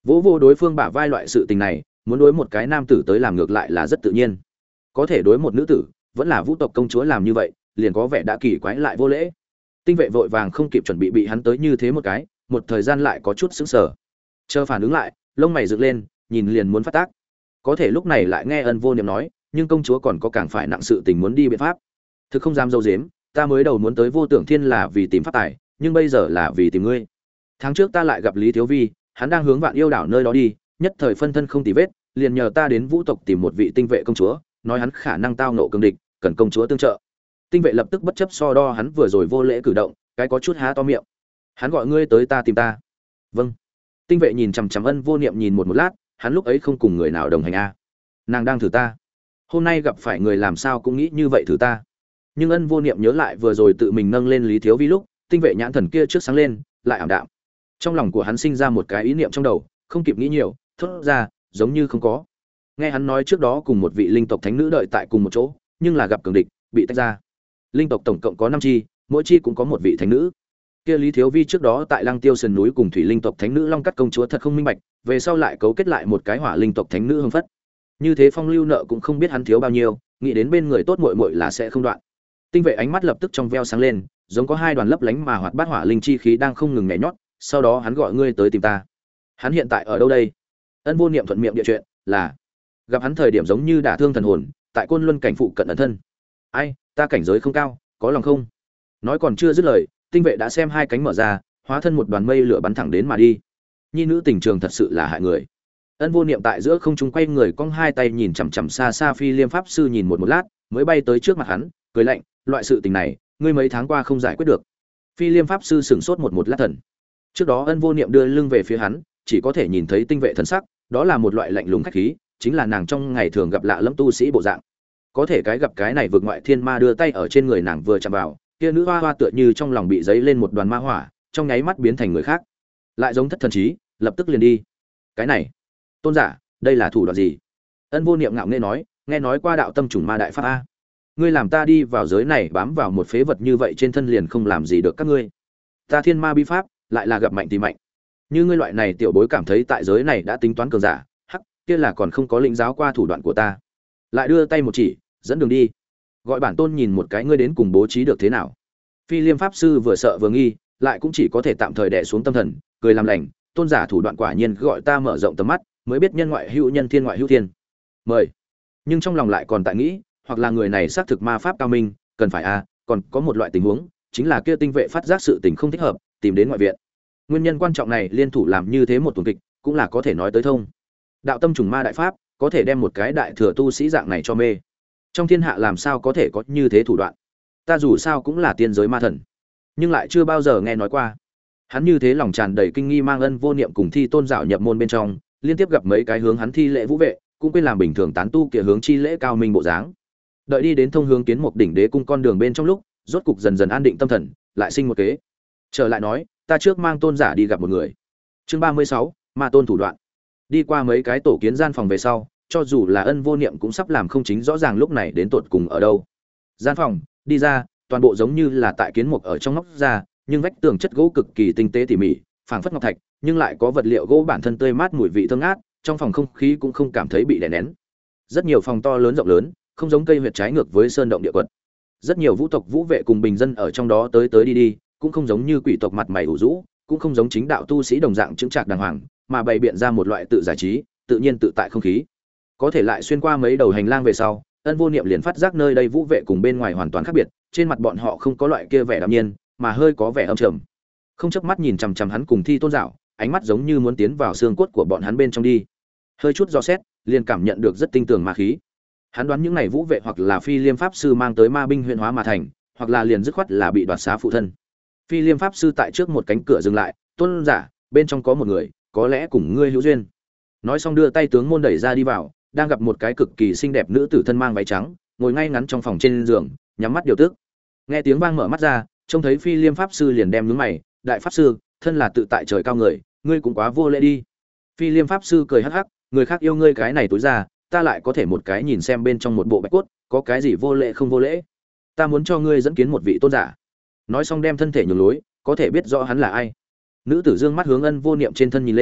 Vỗ vô đối phương bả vai, loại sự tình này muốn đối một cái nam tử tới làm ngược lại là rất tự nhiên, có thể đối một nữ tử vẫn là vũ tộc công chúa làm như vậy liền có vẻ đã kỳ quái lại vô lễ. Tinh vệ vội vàng không kịp chuẩn bị hắn tới như thế một cái, một thời gian lại có chút sững sờ, chờ phản ứng lại lông mày dựng lên, nhìn liền muốn phát tác. Có thể lúc này lại nghe Ân Vô Niệm nói, nhưng công chúa còn có càng phải nặng sự tình muốn đi biện pháp. Thực không dám dâu dếm, ta mới đầu muốn tới Vô Tưởng Thiên là vì tìm pháp tài, nhưng bây giờ là vì tìm ngươi. Tháng trước ta lại gặp Lý Thiếu Vi, hắn đang hướng Vạn Yêu đảo nơi đó đi, nhất thời phân thân không tì vết, liền nhờ ta đến Vũ tộc tìm một vị tinh vệ công chúa, nói hắn khả năng tao nộ cường địch, cần công chúa tương trợ. Tinh vệ lập tức bất chấp so đo hắn vừa rồi vô lễ cử động, cái có chút há to miệng. Hắn gọi ngươi tới ta tìm ta. Vâng. Tinh vệ nhìn chằm chằm Ân Vô Niệm nhìn một lát, hắn lúc ấy không cùng người nào đồng hành a. Nàng đang thử ta. Hôm nay gặp phải người làm sao cũng nghĩ như vậy thử ta. Nhưng Ân Vô Niệm nhớ lại vừa rồi tự mình nâng lên Lý Thiếu Vi lúc, tinh vệ nhãn thần kia trước sáng lên, lại ảm đạm. Trong lòng của hắn sinh ra một cái ý niệm trong đầu, không kịp nghĩ nhiều, thốt ra, giống như không có. Nghe hắn nói trước đó cùng một vị linh tộc thánh nữ đợi tại cùng một chỗ, nhưng là gặp cường địch, bị tách ra. Linh tộc tổng cộng có 5 chi, mỗi chi cũng có một vị thánh nữ. Kia Lý Thiếu Vi trước đó tại Lăng Tiêu Sườn núi cùng thủy linh tộc thánh nữ Long Cắt công chúa thật không minh bạch, về sau lại cấu kết lại một cái hỏa linh tộc thánh nữ Hưng Phất. Như thế phong lưu nợ cũng không biết hắn thiếu bao nhiêu, nghĩ đến bên người tốt muội muội là sẽ không đoạn. Tinh vệ ánh mắt lập tức trong veo sáng lên, giống có hai đoàn lấp lánh mà hoạt bát hỏa linh chi khí đang không ngừng nhảy nhót, sau đó hắn gọi ngươi tới tìm ta. Hắn hiện tại ở đâu đây? Ân Vô Niệm thuận miệng địa chuyện, là gặp hắn thời điểm giống như đả thương thần hồn, tại Côn Luân cảnh phụ cận ẩn thân. Ai, ta cảnh giới không cao, có lòng không? Nói còn chưa dứt lời, tinh vệ đã xem hai cánh mở ra, hóa thân một đoàn mây lửa bắn thẳng đến mà đi. Nhi nữ tình trường thật sự là hại người. Ân Vô Niệm tại giữa không trung quay người cong hai tay nhìn chằm chằm xa xa Phi Liêm pháp sư nhìn một lát, mới bay tới trước mặt hắn, cười lạnh, loại sự tình này, ngươi mấy tháng qua không giải quyết được. Phi Liêm pháp sư sững sốt một lát thần. Trước đó Ân Vô Niệm đưa lưng về phía hắn, chỉ có thể nhìn thấy tinh vệ thần sắc, đó là một loại lạnh lùng khách khí, chính là nàng trong ngày thường gặp lạ lẫm tu sĩ bộ dạng. Có thể cái gặp cái này vượt ngoại thiên ma đưa tay ở trên người nàng vừa chạm vào, kia nữ hoa hoa tựa như trong lòng bị giấy lên một đoàn ma hỏa, trong nháy mắt biến thành người khác, lại giống thất thần trí, lập tức liền đi. Cái này, tôn giả, đây là thủ đoạn gì? Ân Vô Niệm ngạo nghễ nói, nghe nói qua đạo tâm trùng ma đại pháp a. Ngươi làm ta đi vào giới này bám vào một phế vật như vậy trên thân liền không làm gì được các ngươi. Ta thiên ma bi pháp, lại là gặp mạnh thì mạnh. Như ngươi loại này tiểu bối cảm thấy tại giới này đã tính toán cường giả, hắc, kia là còn không có lĩnh giáo qua thủ đoạn của ta. Lại đưa tay một chỉ, dẫn đường đi. Gọi bản tôn nhìn một cái ngươi đến cùng bố trí được thế nào. Phi Liêm pháp sư vừa sợ vừa nghi, lại cũng chỉ có thể tạm thời đè xuống tâm thần, cười làm lành, tôn giả thủ đoạn quả nhiên gọi ta mở rộng tầm mắt, mới biết nhân ngoại hữu nhân, thiên ngoại hữu thiên. Mời. Nhưng trong lòng lại còn tại nghĩ, hoặc là người này xác thực ma pháp cao minh, cần phải còn có một loại tình huống, chính là kia tinh vệ phát giác sự tình không thích hợp, tìm đến ngoại viện. Nguyên nhân quan trọng này liên thủ làm như thế một tuần kịch, cũng là có thể nói tới thông. Đạo tâm trùng ma đại pháp, có thể đem một cái đại thừa tu sĩ dạng này cho mê. Trong thiên hạ làm sao có thể có như thế thủ đoạn? Ta dù sao cũng là tiên giới ma thần, nhưng lại chưa bao giờ nghe nói qua. Hắn như thế lòng tràn đầy kinh nghi, mang Ân Vô Niệm cùng Thi Tôn dạo nhập môn bên trong, liên tiếp gặp mấy cái hướng hắn thi lễ vũ vệ, cũng quên làm bình thường tán tu kia hướng chi lễ cao minh bộ dáng. Đợi đi đến thông hướng kiến một đỉnh đế cung con đường bên trong lúc, rốt cục dần dần an định tâm thần, lại sinh một kế. Trở lại nói, ta trước mang tôn giả đi gặp một người. Chương 36, ma tôn thủ đoạn. Đi qua mấy cái tổ kiến gian phòng về sau, cho dù là Ân Vô Niệm cũng sắp làm không chính rõ ràng lúc này đến tột cùng ở đâu. Gian phòng, đi ra, toàn bộ giống như là tại kiến mục ở trong ngóc ra, nhưng vách tường chất gỗ cực kỳ tinh tế tỉ mỉ, phảng phất ngọc thạch, nhưng lại có vật liệu gỗ bản thân tươi mát mùi vị thơm ngát, trong phòng không khí cũng không cảm thấy bị đè nén. Rất nhiều phòng to lớn rộng lớn, không giống cây huyệt trái ngược với sơn động địa quật. Rất nhiều vũ tộc vũ vệ cùng bình dân ở trong đó tới tới đi đi, cũng không giống như quỷ tộc mặt mày ủ rũ, cũng không giống chính đạo tu sĩ đồng dạng chứng trạc đàng hoàng, mà bày biện ra một loại tự giải trí, tự nhiên tự tại không khí. Có thể lại xuyên qua mấy đầu hành lang về sau, Ân Vô Niệm liền phát giác nơi đây vũ vệ cùng bên ngoài hoàn toàn khác biệt, trên mặt bọn họ không có loại kia vẻ đạm nhiên, mà hơi có vẻ âm trầm. Không chớp mắt nhìn chằm chằm hắn cùng Thi Tôn dạo, ánh mắt giống như muốn tiến vào xương cốt của bọn hắn bên trong đi. Hơi chút dò xét, liền cảm nhận được rất tinh tường ma khí. Hắn đoán những này vũ vệ hoặc là Phi Liêm pháp sư mang tới ma binh huyện hóa mà thành, hoặc là liền dứt khoát là bị đoạt xá phụ thân. Phi Liêm pháp sư tại trước một cánh cửa dừng lại, "Tôn giả, bên trong có một người, có lẽ cùng ngươi hữu duyên." Nói xong đưa tay tướng môn đẩy ra đi vào, đang gặp một cái cực kỳ xinh đẹp nữ tử thân mang váy trắng, ngồi ngay ngắn trong phòng trên giường, nhắm mắt điều tức. Nghe tiếng vang mở mắt ra, trông thấy Phi Liêm pháp sư liền đem nhướng mày, "Đại pháp sư, thân là tự tại trời cao người, ngươi cũng quá vô lễ đi." Phi Liêm pháp sư cười hắc hắc, "Người khác yêu ngươi cái này tối ra, ta lại có thể một cái nhìn xem bên trong một bộ bạch cốt, có cái gì vô lễ không vô lễ? Ta muốn cho ngươi dẫn kiến một vị tôn giả." Nói xong đem thân thể nhường lối, có thể biết rõ hắn là ai. Nữ tử dương mắt hướng Ân Vô Niệm trên thân nhìn lên,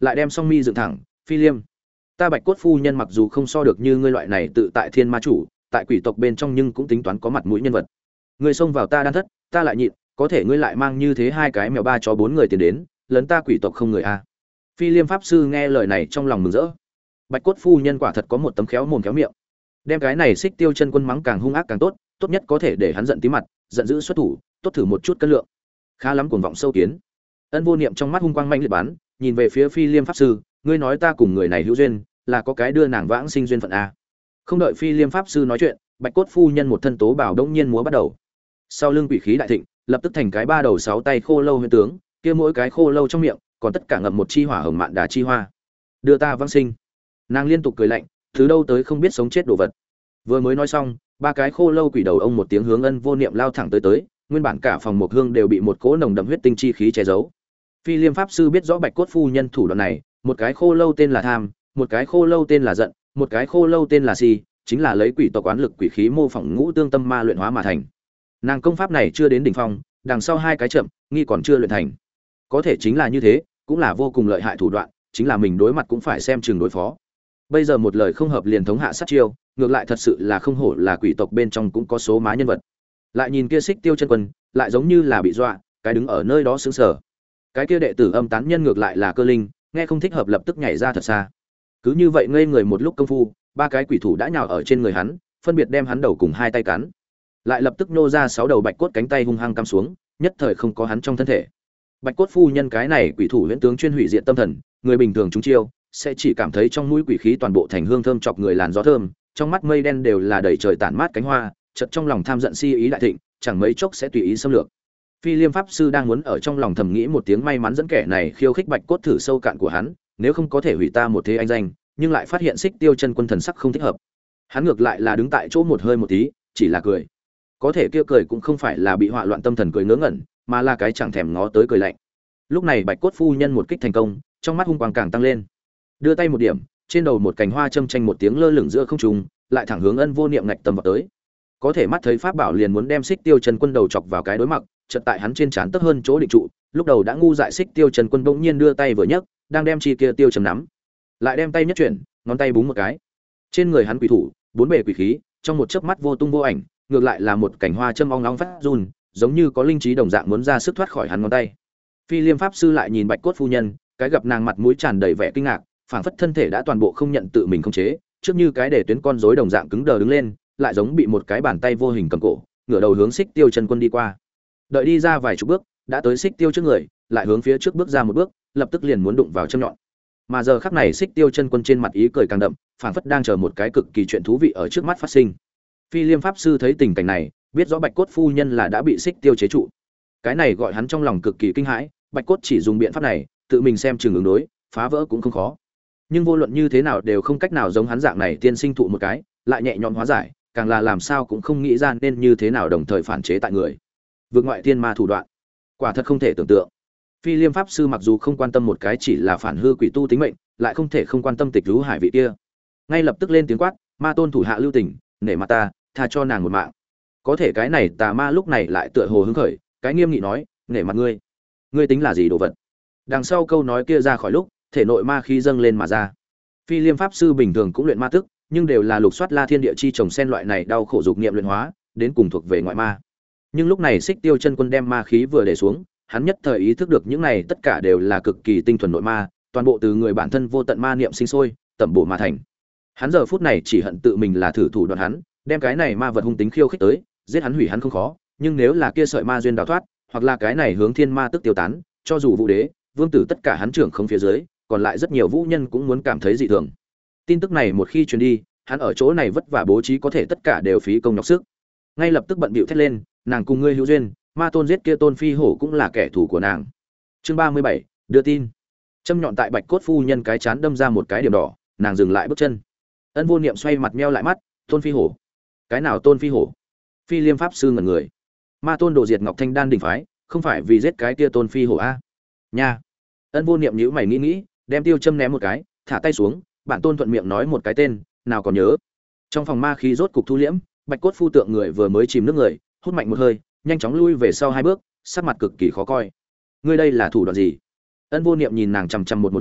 lại đem song mi dựng thẳng. Phi Liêm, ta Bạch Cốt phu nhân mặc dù không so được như ngươi loại này tự tại thiên ma chủ, tại quỷ tộc bên trong nhưng cũng tính toán có mặt mũi nhân vật. Ngươi xông vào ta đan thất, ta lại nhịn, có thể ngươi lại mang như thế hai cái mèo ba chó bốn người tiền đến, lấn ta quỷ tộc không người a. Phi Liêm pháp sư nghe lời này trong lòng mừng rỡ. Bạch Cốt phu nhân quả thật có một tấm khéo mồm khéo miệng. Đem cái này Xích Tiêu Chân Quân mắng càng hung ác càng tốt, tốt nhất có thể để hắn giận tí mặt, giận dữ xuất thủ, tốt thử một chút cân lượng. Khá lắm cuồng vọng sâu kiến. Ân Vô Niệm trong mắt hung quang manh liệt bắn, nhìn về phía Phi Liêm pháp sư, ngươi nói ta cùng người này hữu duyên, là có cái đưa nàng vãng sinh duyên phận a. Không đợi Phi Liêm pháp sư nói chuyện, Bạch Cốt phu nhân một thân tố bảo đống nhiên múa bắt đầu. Sau lưng quỷ khí đại thịnh, lập tức thành cái ba đầu sáu tay khô lâu huyền tướng, kia mỗi cái khô lâu trong miệng, còn tất cả ngậm một chi hỏa hồng mạn đà chi hoa. Đưa ta vãng sinh. Nàng liên tục cười lạnh, thứ đâu tới không biết sống chết đồ vật. Vừa mới nói xong, ba cái khô lâu quỷ đầu ông một tiếng hướng Ân Vô Niệm lao thẳng tới, nguyên bản cả phòng một hương đều bị một cỗ nồng đậm huyết tinh chi khí che giấu. Phi Liêm pháp sư biết rõ Bạch Cốt phu nhân thủ đoạn này, một cái khô lâu tên là tham, một cái khô lâu tên là giận, một cái khô lâu tên là si, chính là lấy quỷ tộc oán lực quỷ khí mô phỏng ngũ tương tâm ma luyện hóa mà thành. Nàng công pháp này chưa đến đỉnh phong, đằng sau hai cái chậm, nghi còn chưa luyện thành. Có thể chính là như thế, cũng là vô cùng lợi hại thủ đoạn, chính là mình đối mặt cũng phải xem chừng đối phó. Bây giờ một lời không hợp liền thống hạ sát chiêu, ngược lại thật sự là không hổ là quỷ tộc bên trong cũng có số má nhân vật. Lại nhìn kia Xích Tiêu Chân Quân, lại giống như là bị dọa, cái đứng ở nơi đó sững sờ. Cái kia đệ tử âm tán nhân ngược lại là Cơ Linh, nghe không thích hợp lập tức nhảy ra thật xa. Cứ như vậy ngây người một lúc công phu, ba cái quỷ thủ đã nhào ở trên người hắn, phân biệt đem hắn đầu cùng hai tay cắn. Lại lập tức nô ra sáu đầu bạch cốt cánh tay hung hăng cắm xuống, nhất thời không có hắn trong thân thể. Bạch Cốt phu nhân cái này quỷ thủ huyễn tướng chuyên hủy diệt tâm thần, người bình thường chúng chiêu sẽ chỉ cảm thấy trong mũi quỷ khí toàn bộ thành hương thơm chọc người làn gió thơm, trong mắt mây đen đều là đầy trời tản mát cánh hoa, chợt trong lòng tham giận si ý đại thịnh, chẳng mấy chốc sẽ tùy ý xâm lược. Phi Liêm pháp sư đang muốn ở trong lòng thầm nghĩ một tiếng may mắn dẫn kẻ này khiêu khích Bạch Cốt thử sâu cạn của hắn, nếu không có thể hủy ta một thế anh danh, nhưng lại phát hiện Xích Tiêu Chân Quân thần sắc không thích hợp. Hắn ngược lại là đứng tại chỗ một hơi một tí, chỉ là cười. Có thể kia cười cũng không phải là bị họa loạn tâm thần cười ngớ ngẩn, mà là cái chẳng thèm ngó tới cười lạnh. Lúc này Bạch Cốt phu nhân một kích thành công, trong mắt hung quang càng tăng lên. Đưa tay một điểm, trên đầu một cành hoa châm chanh một tiếng lơ lửng giữa không trung, lại thẳng hướng Ân Vô Niệm ngạch tâm vào tới. Có thể mắt thấy pháp bảo liền muốn đem Xích Tiêu Chân Quân đầu chọc vào cái đối mặt, chợt tại hắn trên trán tấp hơn chỗ định trụ, lúc đầu đã ngu dại Xích Tiêu Chân Quân bỗng nhiên đưa tay vừa nhấc, đang đem chi kia tiêu chầm nắm, lại đem tay nhất chuyển, ngón tay búng một cái. Trên người hắn quỷ thủ, bốn bề quỷ khí, trong một chớp mắt vô tung vô ảnh, ngược lại là một cành hoa châm ong ong phát run, giống như có linh trí đồng dạng muốn ra sức thoát khỏi hắn ngón tay. Phi Liêm pháp sư lại nhìn Bạch Cốt phu nhân, cái gặp nàng mặt mũi tràn đầy vẻ kinh ngạc, phảng phất thân thể đã toàn bộ không nhận tự mình khống chế, trước như cái để tuyến con rối đồng dạng cứng đờ đứng lên, lại giống bị một cái bàn tay vô hình cầm cổ, ngửa đầu hướng Xích Tiêu Chân Quân đi qua. Đợi đi ra vài chục bước, đã tới Xích Tiêu trước người, lại hướng phía trước bước ra một bước, lập tức liền muốn đụng vào châm nhọn. Mà giờ khắc này Xích Tiêu Chân Quân trên mặt ý cười càng đậm, phảng phất đang chờ một cái cực kỳ chuyện thú vị ở trước mắt phát sinh. Phi Liêm pháp sư thấy tình cảnh này, biết rõ Bạch Cốt phu nhân là đã bị Xích Tiêu chế trụ. Cái này gọi hắn trong lòng cực kỳ kinh hãi, Bạch Cốt chỉ dùng biện pháp này, tự mình xem chừng ứng đối, phá vỡ cũng không khó. Nhưng vô luận như thế nào đều không cách nào giống hắn dạng này tiên sinh thụ một cái, lại nhẹ nhõm hóa giải, càng là làm sao cũng không nghĩ ra nên như thế nào đồng thời phản chế tại người. Vượt ngoại thiên ma thủ đoạn, quả thật không thể tưởng tượng. Phi Liêm pháp sư mặc dù không quan tâm một cái chỉ là phản hư quỷ tu tính mệnh, lại không thể không quan tâm Tịch Rú Hải vị kia. Ngay lập tức lên tiếng quát, Ma tôn thủ hạ lưu tình, nể mặt ta, tha cho nàng một mạng. Có thể cái này tà ma lúc này lại tựa hồ hứng khởi, cái nghiêm nghị nói, nể mặt ngươi, ngươi tính là gì đồ vật? Đằng sau câu nói kia ra khỏi lúc, thể nội ma khí dâng lên mà ra. Phi Liêm pháp sư bình thường cũng luyện ma tức, nhưng đều là lục soát La Thiên Địa chi trồng sen loại này đau khổ dục niệm luyện hóa, đến cùng thuộc về ngoại ma. Nhưng lúc này Xích Tiêu Chân Quân đem ma khí vừa để xuống, hắn nhất thời ý thức được những này tất cả đều là cực kỳ tinh thuần nội ma, toàn bộ từ người bản thân vô tận ma niệm sinh sôi, tẩm bổ mà thành. Hắn giờ phút này chỉ hận tự mình là thử thủ đoạn hắn, đem cái này ma vật hung tính khiêu khích tới, giết hắn hủy hắn không khó, nhưng nếu là kia sợi ma duyên đào thoát, hoặc là cái này hướng thiên ma tức tiêu tán, cho dù vũ đế, vương tử tất cả hắn trưởng không phía dưới, còn lại rất nhiều vũ nhân cũng muốn cảm thấy dị thường. Tin tức này một khi truyền đi, hắn ở chỗ này vất vả bố trí có thể tất cả đều phí công nhọc sức. Ngay lập tức bận bịu thét lên, nàng cùng ngươi hữu duyên, ma tôn giết kia tôn phi hổ cũng là kẻ thù của nàng. Chương 37, đưa tin. Châm nhọn tại Bạch Cốt phu nhân cái chán đâm ra một cái điểm đỏ, nàng dừng lại bước chân. Ân Vô Niệm xoay mặt meo lại mắt, tôn phi hổ? Cái nào tôn phi hổ? Phi Liêm pháp sư ngẩn người. Ma tôn đồ diệt Ngọc Thanh Đan đỉnh phái, không phải vì giết cái kia tôn phi hổ a? Nha. Ân Vô Niệm nhíu mày nghĩ, đem tiêu châm ném một cái, thả tay xuống, bản tôn thuận miệng nói một cái tên, nào còn nhớ. Trong phòng ma khí rốt cục thu liễm, Bạch Cốt phu tượng người vừa mới chìm nước người, hút mạnh một hơi, nhanh chóng lui về sau hai bước, sắc mặt cực kỳ khó coi. Ngươi đây là thủ đoạn gì? Ân Vô Niệm nhìn nàng chằm chằm một lát,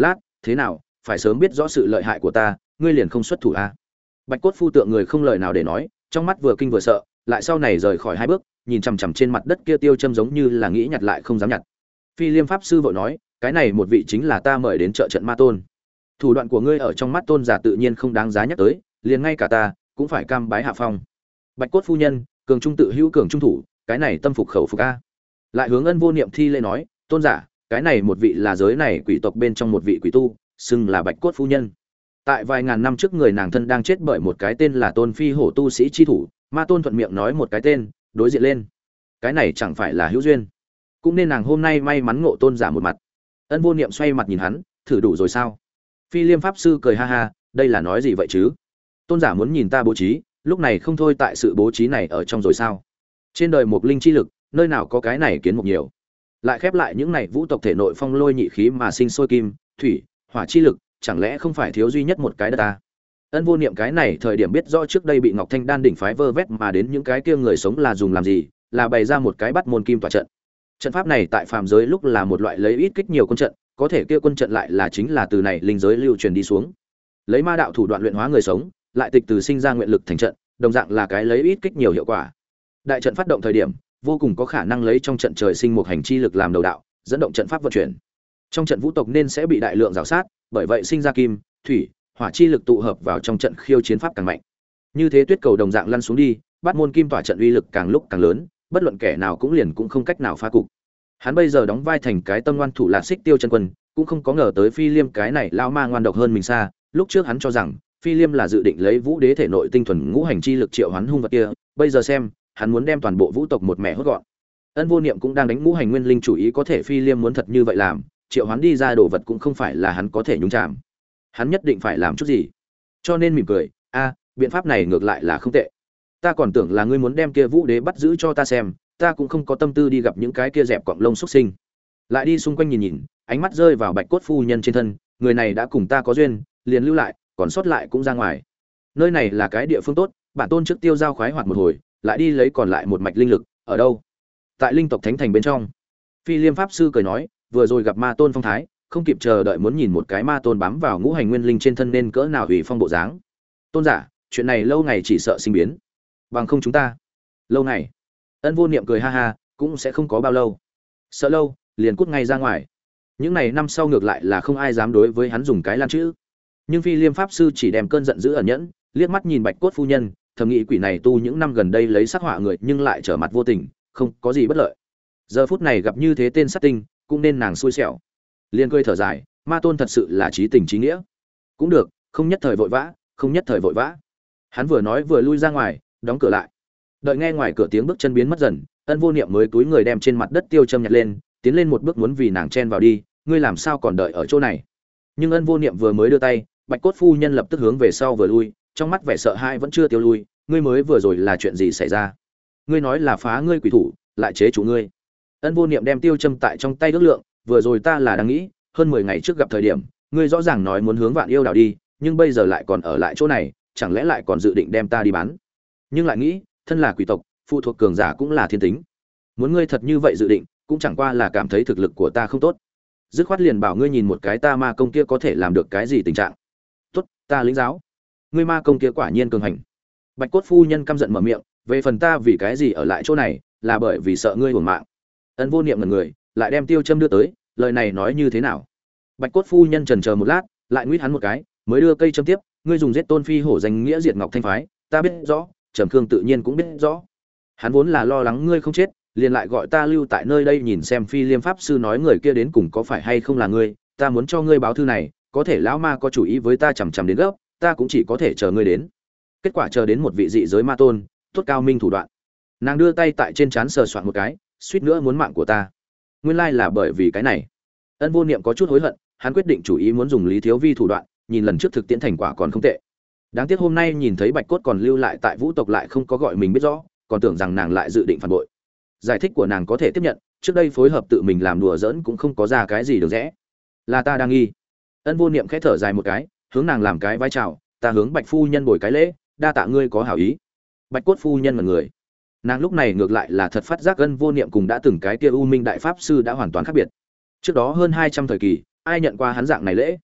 thế nào, phải sớm biết rõ sự lợi hại của ta, ngươi liền không xuất thủ a? Bạch cốt phu tượng người không lời nào để nói, trong mắt vừa kinh vừa sợ, lại sau này rời khỏi hai bước, nhìn chằm chằm trên mặt đất kia tiêu châm giống như là nghĩ nhặt lại không dám nhặt. Phi Liêm pháp sư vội nói, cái này một vị chính là ta mời đến trợ trận ma tôn. Thủ đoạn của ngươi ở trong mắt tôn giả tự nhiên không đáng giá nhắc tới, liền ngay cả ta cũng phải cam bái hạ phong. Bạch cốt phu nhân, cường trung tự hữu cường trung thủ, cái này tâm phục khẩu phục a. Lại hướng Ân Vô Niệm thi lễ nói, tôn giả, cái này một vị là giới này quỷ tộc bên trong một vị quỷ tu, xưng là Bạch cốt phu nhân. Tại vài ngàn năm trước người nàng thân đang chết bởi một cái tên là Tôn Phi Hổ tu sĩ chi thủ, ma tôn thuận miệng nói một cái tên, đối diện lên. Cái này chẳng phải là hữu duyên, cũng nên nàng hôm nay may mắn ngộ tôn giả một mặt. Ân Vô Niệm xoay mặt nhìn hắn, thử đủ rồi sao? Phi Liêm pháp sư cười ha ha, đây là nói gì vậy chứ? Tôn giả muốn nhìn ta bố trí, lúc này không thôi tại sự bố trí này ở trong rồi sao? Trên đời một linh chi lực, nơi nào có cái này kiến mục nhiều. Lại khép lại những này vũ tộc thể nội phong lôi nhị khí mà sinh sôi kim, thủy, hỏa chi lực, chẳng lẽ không phải thiếu duy nhất một cái đất ta? Ân Vô Niệm cái này thời điểm biết rõ trước đây bị Ngọc Thanh Đan đỉnh phái vơ vét mà đến những cái kia người sống là dùng làm gì, là bày ra một cái bắt môn kim tỏa trận. Trận pháp này tại phàm giới lúc là một loại lấy ít kích nhiều quân trận, có thể kia quân trận lại là chính là từ này linh giới lưu truyền đi xuống. Lấy ma đạo thủ đoạn luyện hóa người sống, lại tịch từ sinh ra nguyện lực thành trận, đồng dạng là cái lấy ít kích nhiều hiệu quả. Đại trận phát động thời điểm, vô cùng có khả năng lấy trong trận trời sinh một hành chi lực làm đầu đạo, dẫn động trận pháp vận chuyển. Trong trận vũ tộc nên sẽ bị đại lượng rào sát, bởi vậy sinh ra kim, thủy, hỏa chi lực tụ hợp vào trong trận khiêu chiến pháp càng mạnh. Như thế tuyết cầu đồng dạng lăn xuống đi, bắt môn kim tỏa trận uy lực càng lúc càng lớn, bất luận kẻ nào cũng liền cũng không cách nào phá cục. Hắn bây giờ đóng vai thành cái tâm ngoan thủ Lạc Xích Tiêu chân quân, cũng không có ngờ tới Phi Liêm cái này lao ma ngoan độc hơn mình xa. Lúc trước hắn cho rằng Phi Liêm là dự định lấy Vũ Đế thể nội tinh thuần ngũ hành chi lực triệu hoán hung vật kia, bây giờ xem, hắn muốn đem toàn bộ vũ tộc một mẹ hốt gọn. Ân Vô Niệm cũng đang đánh ngũ hành nguyên linh chủ ý, có thể Phi Liêm muốn thật như vậy làm, triệu hoán đi ra đồ vật cũng không phải là hắn có thể nhúng chạm. Hắn nhất định phải làm chút gì. Cho nên mỉm cười, biện pháp này ngược lại là không tệ. Ta còn tưởng là ngươi muốn đem kia Vũ Đế bắt giữ cho ta xem, ta cũng không có tâm tư đi gặp những cái kia dẹp cọng lông xuất sinh. Lại đi xung quanh nhìn nhìn, ánh mắt rơi vào Bạch cốt phu nhân trên thân, người này đã cùng ta có duyên, liền lưu lại, còn sót lại cũng ra ngoài. Nơi này là cái địa phương tốt, bản tôn trước tiêu giao khoái hoạt một hồi, lại đi lấy còn lại một mạch linh lực, ở đâu? Tại linh tộc thánh thành bên trong. Phi Liêm pháp sư cười nói, vừa rồi gặp ma tôn phong thái, không kịp chờ đợi muốn nhìn một cái ma tôn bám vào ngũ hành nguyên linh trên thân nên cỡ nào hủy phong bộ dáng. Tôn giả, chuyện này lâu ngày chỉ sợ sinh biến. Bằng không chúng ta. Lâu ngày. Ân Vô Niệm cười ha ha, cũng sẽ không có bao lâu. Sợ lâu, liền cút ngay ra ngoài. Những này năm sau ngược lại là không ai dám đối với hắn dùng cái lan chữ. Nhưng Phi Liêm pháp sư chỉ đem cơn giận giữ ẩn nhẫn, liếc mắt nhìn Bạch cốt phu nhân, thầm nghĩ quỷ này tu những năm gần đây lấy sắc họa người nhưng lại trở mặt vô tình, không có gì bất lợi. Giờ phút này gặp như thế tên sát tinh, cũng nên nàng xui xẻo. Liên cười thở dài, ma tôn thật sự là trí tình trí nghĩa. Cũng được, không nhất thời vội vã, không nhất thời vội vã. Hắn vừa nói vừa lui ra ngoài, đóng cửa lại. Đợi nghe ngoài cửa tiếng bước chân biến mất dần, Ân Vô Niệm mới túi người đem trên mặt đất tiêu châm nhặt lên, tiến lên một bước muốn vì nàng chen vào đi, ngươi làm sao còn đợi ở chỗ này? Nhưng Ân Vô Niệm vừa mới đưa tay, Bạch cốt phu nhân lập tức hướng về sau vừa lui, trong mắt vẻ sợ hãi vẫn chưa tiêu lui, ngươi mới vừa rồi là chuyện gì xảy ra? Ngươi nói là phá ngươi quỷ thủ, lại chế chủ ngươi. Ân Vô Niệm đem tiêu châm tại trong tay ước lượng, vừa rồi ta là đang nghĩ, hơn 10 ngày trước gặp thời điểm, ngươi rõ ràng nói muốn hướng Vạn Yêu đảo đi, nhưng bây giờ lại còn ở lại chỗ này, chẳng lẽ lại còn dự định đem ta đi bán? Nhưng lại nghĩ, thân là quỷ tộc, phụ thuộc cường giả cũng là thiên tính. Muốn ngươi thật như vậy dự định, cũng chẳng qua là cảm thấy thực lực của ta không tốt. Dứt khoát liền bảo ngươi nhìn một cái ta ma công kia có thể làm được cái gì tình trạng. Tốt, ta lĩnh giáo. Ngươi ma công kia quả nhiên cường hành. Bạch cốt phu nhân căm giận mở miệng, về phần ta vì cái gì ở lại chỗ này, là bởi vì sợ ngươi uổng mạng. Ân Vô Niệm ngẩn người, lại đem tiêu châm đưa tới, lời này nói như thế nào? Bạch cốt phu nhân chần chờ một lát, lại nguyết hắn một cái, mới đưa cây châm tiếp, ngươi dùng giết Tôn Phi Hổ danh nghĩa diệt Ngọc Thanh phái, ta biết rõ, Trầm Khương tự nhiên cũng biết rõ. Hắn vốn là lo lắng ngươi không chết, liền lại gọi ta lưu tại nơi đây nhìn xem Phi Liêm pháp sư nói người kia đến cùng có phải hay không là ngươi, ta muốn cho ngươi báo thư này, có thể lão ma có chủ ý với ta chằm chằm đến gấp, ta cũng chỉ có thể chờ ngươi đến. Kết quả chờ đến một vị dị giới ma tôn, tốt cao minh thủ đoạn. Nàng đưa tay tại trên trán sờ soạn một cái, suýt nữa muốn mạng của ta. Nguyên lai là bởi vì cái này. Ân Vô Niệm có chút hối hận, hắn quyết định chủ ý muốn dùng Lý Thiếu Vi thủ đoạn, nhìn lần trước thực tiễn thành quả còn không tệ. Đáng tiếc hôm nay nhìn thấy Bạch cốt còn lưu lại tại Vũ tộc lại không có gọi mình biết rõ, còn tưởng rằng nàng lại dự định phản bội. Giải thích của nàng có thể tiếp nhận, trước đây phối hợp tự mình làm đùa giỡn cũng không có ra cái gì được rẽ. Là ta đang nghi. Ân Vô Niệm khẽ thở dài một cái, hướng nàng làm cái vai chào, ta hướng Bạch phu nhân bồi cái lễ, đa tạ ngươi có hảo ý. Bạch cốt phu nhân mặt người. Nàng lúc này ngược lại là thật phát giác Ân Vô Niệm cùng đã từng cái kia U Minh đại pháp sư đã hoàn toàn khác biệt. Trước đó hơn 200 thời kỳ, ai nhận qua hắn dạng này lễ?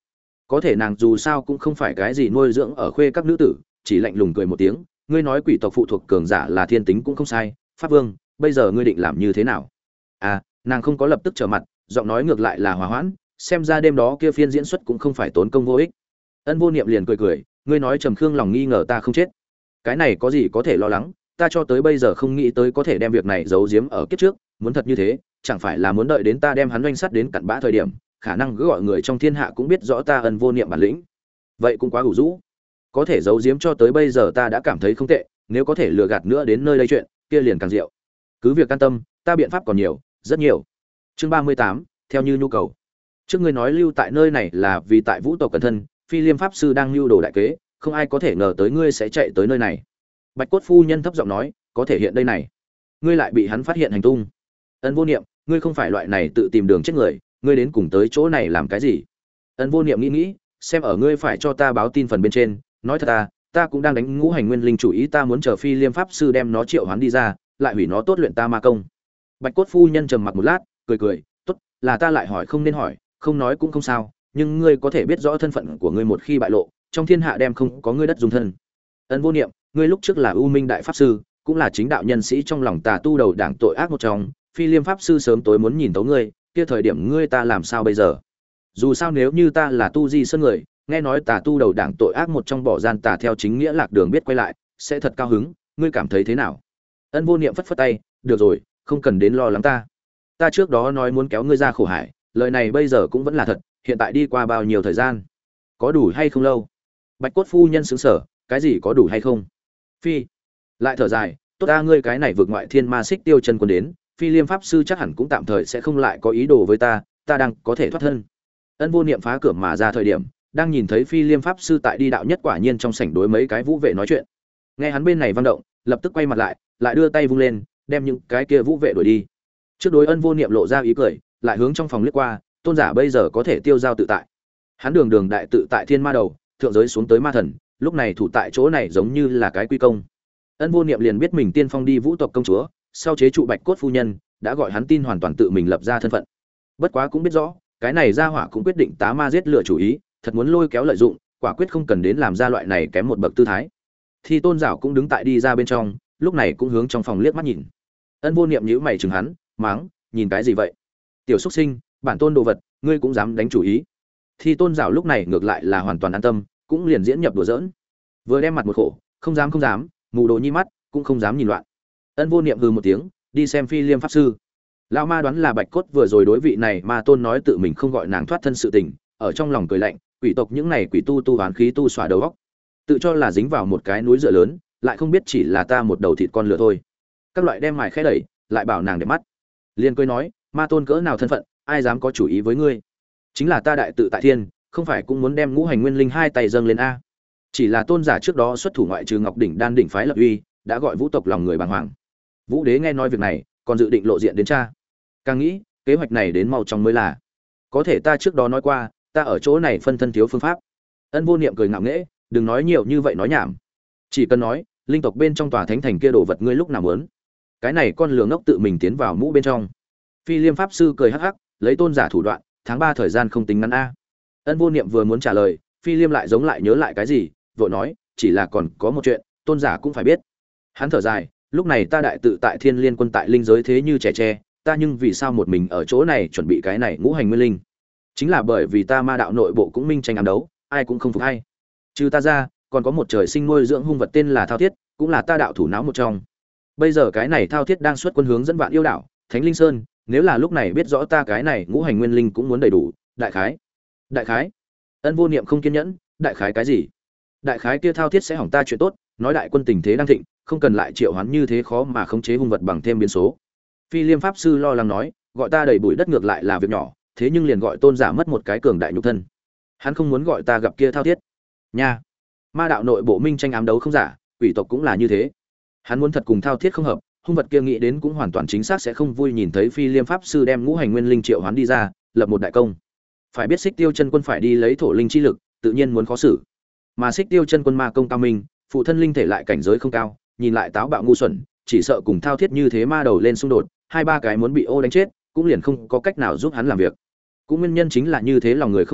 Có thể nàng dù sao cũng không phải cái gì nuôi dưỡng ở khuê các nữ tử, chỉ lạnh lùng cười một tiếng, ngươi nói quỷ tộc phụ thuộc cường giả là thiên tính cũng không sai, pháp vương, bây giờ ngươi định làm như thế nào? À, nàng không có lập tức trở mặt, giọng nói ngược lại là hòa hoãn, xem ra đêm đó kia phiên diễn xuất cũng không phải tốn công vô ích. Ân Vô Niệm liền cười cười, ngươi nói Trầm Khương lòng nghi ngờ ta không chết, cái này có gì có thể lo lắng, ta cho tới bây giờ không nghĩ tới có thể đem việc này giấu giếm ở kiếp trước, muốn thật như thế, chẳng phải là muốn đợi đến ta đem hắn doanh sắt đến cặn bã thời điểm, khả năng cứ gọi người trong thiên hạ cũng biết rõ ta Ân Vô Niệm bản lĩnh. Vậy cũng quá hủ rũ. Có thể giấu giếm cho tới bây giờ ta đã cảm thấy không tệ, nếu có thể lừa gạt nữa đến nơi đây chuyện, kia liền càng diệu. Cứ việc an tâm, ta biện pháp còn nhiều, rất nhiều. Chương 38, theo như nhu cầu. Trước ngươi nói lưu tại nơi này là vì tại Vũ tộc cẩn thân, Phi Liêm pháp sư đang lưu đồ đại kế, không ai có thể ngờ tới ngươi sẽ chạy tới nơi này. Bạch Cốt phu nhân thấp giọng nói, có thể hiện đây này, ngươi lại bị hắn phát hiện hành tung. Ân Vô Niệm, ngươi không phải loại này tự tìm đường chết người, ngươi đến cùng tới chỗ này làm cái gì? Ân Vô Niệm nghĩ, xem ở ngươi phải cho ta báo tin phần bên trên, nói thật ta cũng đang đánh ngũ hành nguyên linh chủ ý, ta muốn chờ Phi Liêm pháp sư đem nó triệu hoán đi ra, lại hủy nó tốt luyện ta ma công. Bạch Cốt phu nhân trầm mặc một lát, cười, tốt, là ta lại hỏi không nên hỏi, không nói cũng không sao, nhưng ngươi có thể biết rõ thân phận của ngươi một khi bại lộ, trong thiên hạ đem không có ngươi đất dung thân. Ân Vô Niệm, ngươi lúc trước là U Minh đại pháp sư, cũng là chính đạo nhân sĩ trong lòng tà tu đầu đảng tội ác một trong, Phi Liêm pháp sư sớm tối muốn nhìn tấu ngươi, kia thời điểm ngươi ta làm sao bây giờ? Dù sao nếu như ta là tu di sơn người, nghe nói tà tu đầu đảng tội ác một trong bỏ gian tà theo chính nghĩa lạc đường biết quay lại, sẽ thật cao hứng, ngươi cảm thấy thế nào? Ân Vô Niệm phất phất tay, được rồi, không cần đến lo lắng ta. Ta trước đó nói muốn kéo ngươi ra khổ hải, lời này bây giờ cũng vẫn là thật, hiện tại đi qua bao nhiêu thời gian? Có đủ hay không lâu? Bạch Cốt phu nhân sững sờ, cái gì có đủ hay không? Phi lại thở dài, tốt ta, ngươi cái này vượt ngoại thiên ma xích tiêu chân quân đến, Phi Liêm pháp sư chắc hẳn cũng tạm thời sẽ không lại có ý đồ với ta, ta đang có thể thoát thân. Ân Vô Niệm phá cửa mà ra thời điểm, đang nhìn thấy Phi Liêm pháp sư tại đi đạo nhất quả nhiên trong sảnh đối mấy cái vũ vệ nói chuyện. Nghe hắn bên này vang động, lập tức quay mặt lại đưa tay vung lên, đem những cái kia vũ vệ đuổi đi. Trước đối Ân Vô Niệm lộ ra ý cười, lại hướng trong phòng liếc qua, tôn giả bây giờ có thể tiêu giao tự tại. Hắn đường đường đại tự tại thiên ma đầu, thượng giới xuống tới ma thần, lúc này thủ tại chỗ này giống như là cái quy công. Ân Vô Niệm liền biết mình tiên phong đi vũ tộc công chúa, sau chế trụ Bạch Cốt phu nhân, đã gọi hắn tin hoàn toàn tự mình lập ra thân phận. Bất quá cũng biết rõ, cái này ra hỏa cũng quyết định tá ma giết lửa chủ ý, thật muốn lôi kéo lợi dụng, quả quyết không cần đến làm ra loại này kém một bậc tư thái. Thì Tôn Giảo cũng đứng tại đi ra bên trong, lúc này cũng hướng trong phòng liếc mắt nhìn. Ân Vô Niệm nhíu mày chừng hắn, mắng, nhìn cái gì vậy? Tiểu xuất sinh, bản tôn đồ vật, ngươi cũng dám đánh chủ ý. Thì Tôn Giảo lúc này ngược lại là hoàn toàn an tâm, cũng liền diễn nhập đùa giỡn. Vừa đem mặt một khổ, không dám, mù đồ nhi mắt, cũng không dám nhìn loạn. Ân Vô Niệm hừ một tiếng, đi xem Phi Liêm pháp sư. Lão ma đoán là Bạch Cốt vừa rồi đối vị này ma tôn nói tự mình không gọi nàng thoát thân sự tình, ở trong lòng cười lạnh, quỷ tộc những này quỷ tu oán khí tu xỏa đầu óc, tự cho là dính vào một cái núi dựa lớn, lại không biết chỉ là ta một đầu thịt con lửa thôi. Các loại đem mài khẽ đẩy, lại bảo nàng đẹp mắt. Liên cười nói, ma tôn cỡ nào thân phận, ai dám có chủ ý với ngươi? Chính là ta đại tự tại thiên, không phải cũng muốn đem ngũ hành nguyên linh hai tay dâng lên a? Chỉ là tôn giả trước đó xuất thủ ngoại trừ Ngọc đỉnh đan đỉnh phái lập uy, đã gọi vũ tộc lòng người bàng hoàng. Vũ đế nghe nói việc này, còn dự định lộ diện đến cha. Càng nghĩ, kế hoạch này đến mau chóng mới là. Có thể ta trước đó nói qua, ta ở chỗ này phân thân thiếu phương pháp. Ân Vô Niệm cười ngạo nghễ, đừng nói nhiều như vậy nói nhảm. Chỉ cần nói, linh tộc bên trong tòa thánh thành kia đồ vật ngươi lúc nào muốn. Cái này con lừa ngốc tự mình tiến vào mũ bên trong. Phi Liêm pháp sư cười hắc hắc, lấy tôn giả thủ đoạn, tháng 3 thời gian không tính ngắn a. Ân Vô Niệm vừa muốn trả lời, Phi Liêm lại giống lại nhớ lại cái gì, vội nói, chỉ là còn có một chuyện, tôn giả cũng phải biết. Hắn thở dài, lúc này ta đại tự tại thiên liên quân tại linh giới thế như trẻ tre, ta nhưng vì sao một mình ở chỗ này chuẩn bị cái này ngũ hành nguyên linh? Chính là bởi vì ta ma đạo nội bộ cũng minh tranh ám đấu, ai cũng không phục hay. Trừ ta ra, còn có một trời sinh nuôi dưỡng hung vật tên là Thao Thiết, cũng là ta đạo thủ não một trong. Bây giờ cái này Thao Thiết đang xuất quân hướng dẫn vạn yêu đảo, Thánh Linh Sơn, nếu là lúc này biết rõ ta cái này ngũ hành nguyên linh cũng muốn đầy đủ, đại khái. Ân Vô Niệm không kiên nhẫn, đại khái cái gì? Đại khái kia Thao Thiết sẽ hỏng ta chuyện tốt, nói đại quân tình thế đang thịnh, không cần lại triệu hoán như thế khó mà khống chế hung vật bằng thêm biến số. Phi Liêm pháp sư lo lắng nói, gọi ta đầy bụi đất ngược lại là việc nhỏ, thế nhưng liền gọi tôn giả mất một cái cường đại nhục thân. Hắn không muốn gọi ta gặp kia Thao Thiết. Nha. Ma đạo nội bộ minh tranh ám đấu không giả, quỷ tộc cũng là như thế. Hắn muốn thật cùng Thao Thiết không hợp, hung vật kia nghĩ đến cũng hoàn toàn chính xác sẽ không vui nhìn thấy Phi Liêm pháp sư đem ngũ hành nguyên linh triệu hoán đi ra, lập một đại công. Phải biết Xích Tiêu chân quân phải đi lấy thổ linh chi lực, tự nhiên muốn khó xử. Mà Xích Tiêu chân quân ma công cao minh, phụ thân linh thể lại cảnh giới không cao, nhìn lại táo bạo ngu xuẩn, chỉ sợ cùng Thao Thiết như thế ma đầu lên xung đột, hai ba cái muốn bị ô đánh chết, cũng liền không có cách nào giúp hắn làm việc. Cũng nguyên nhân chính là như thế, lòng người không đủ,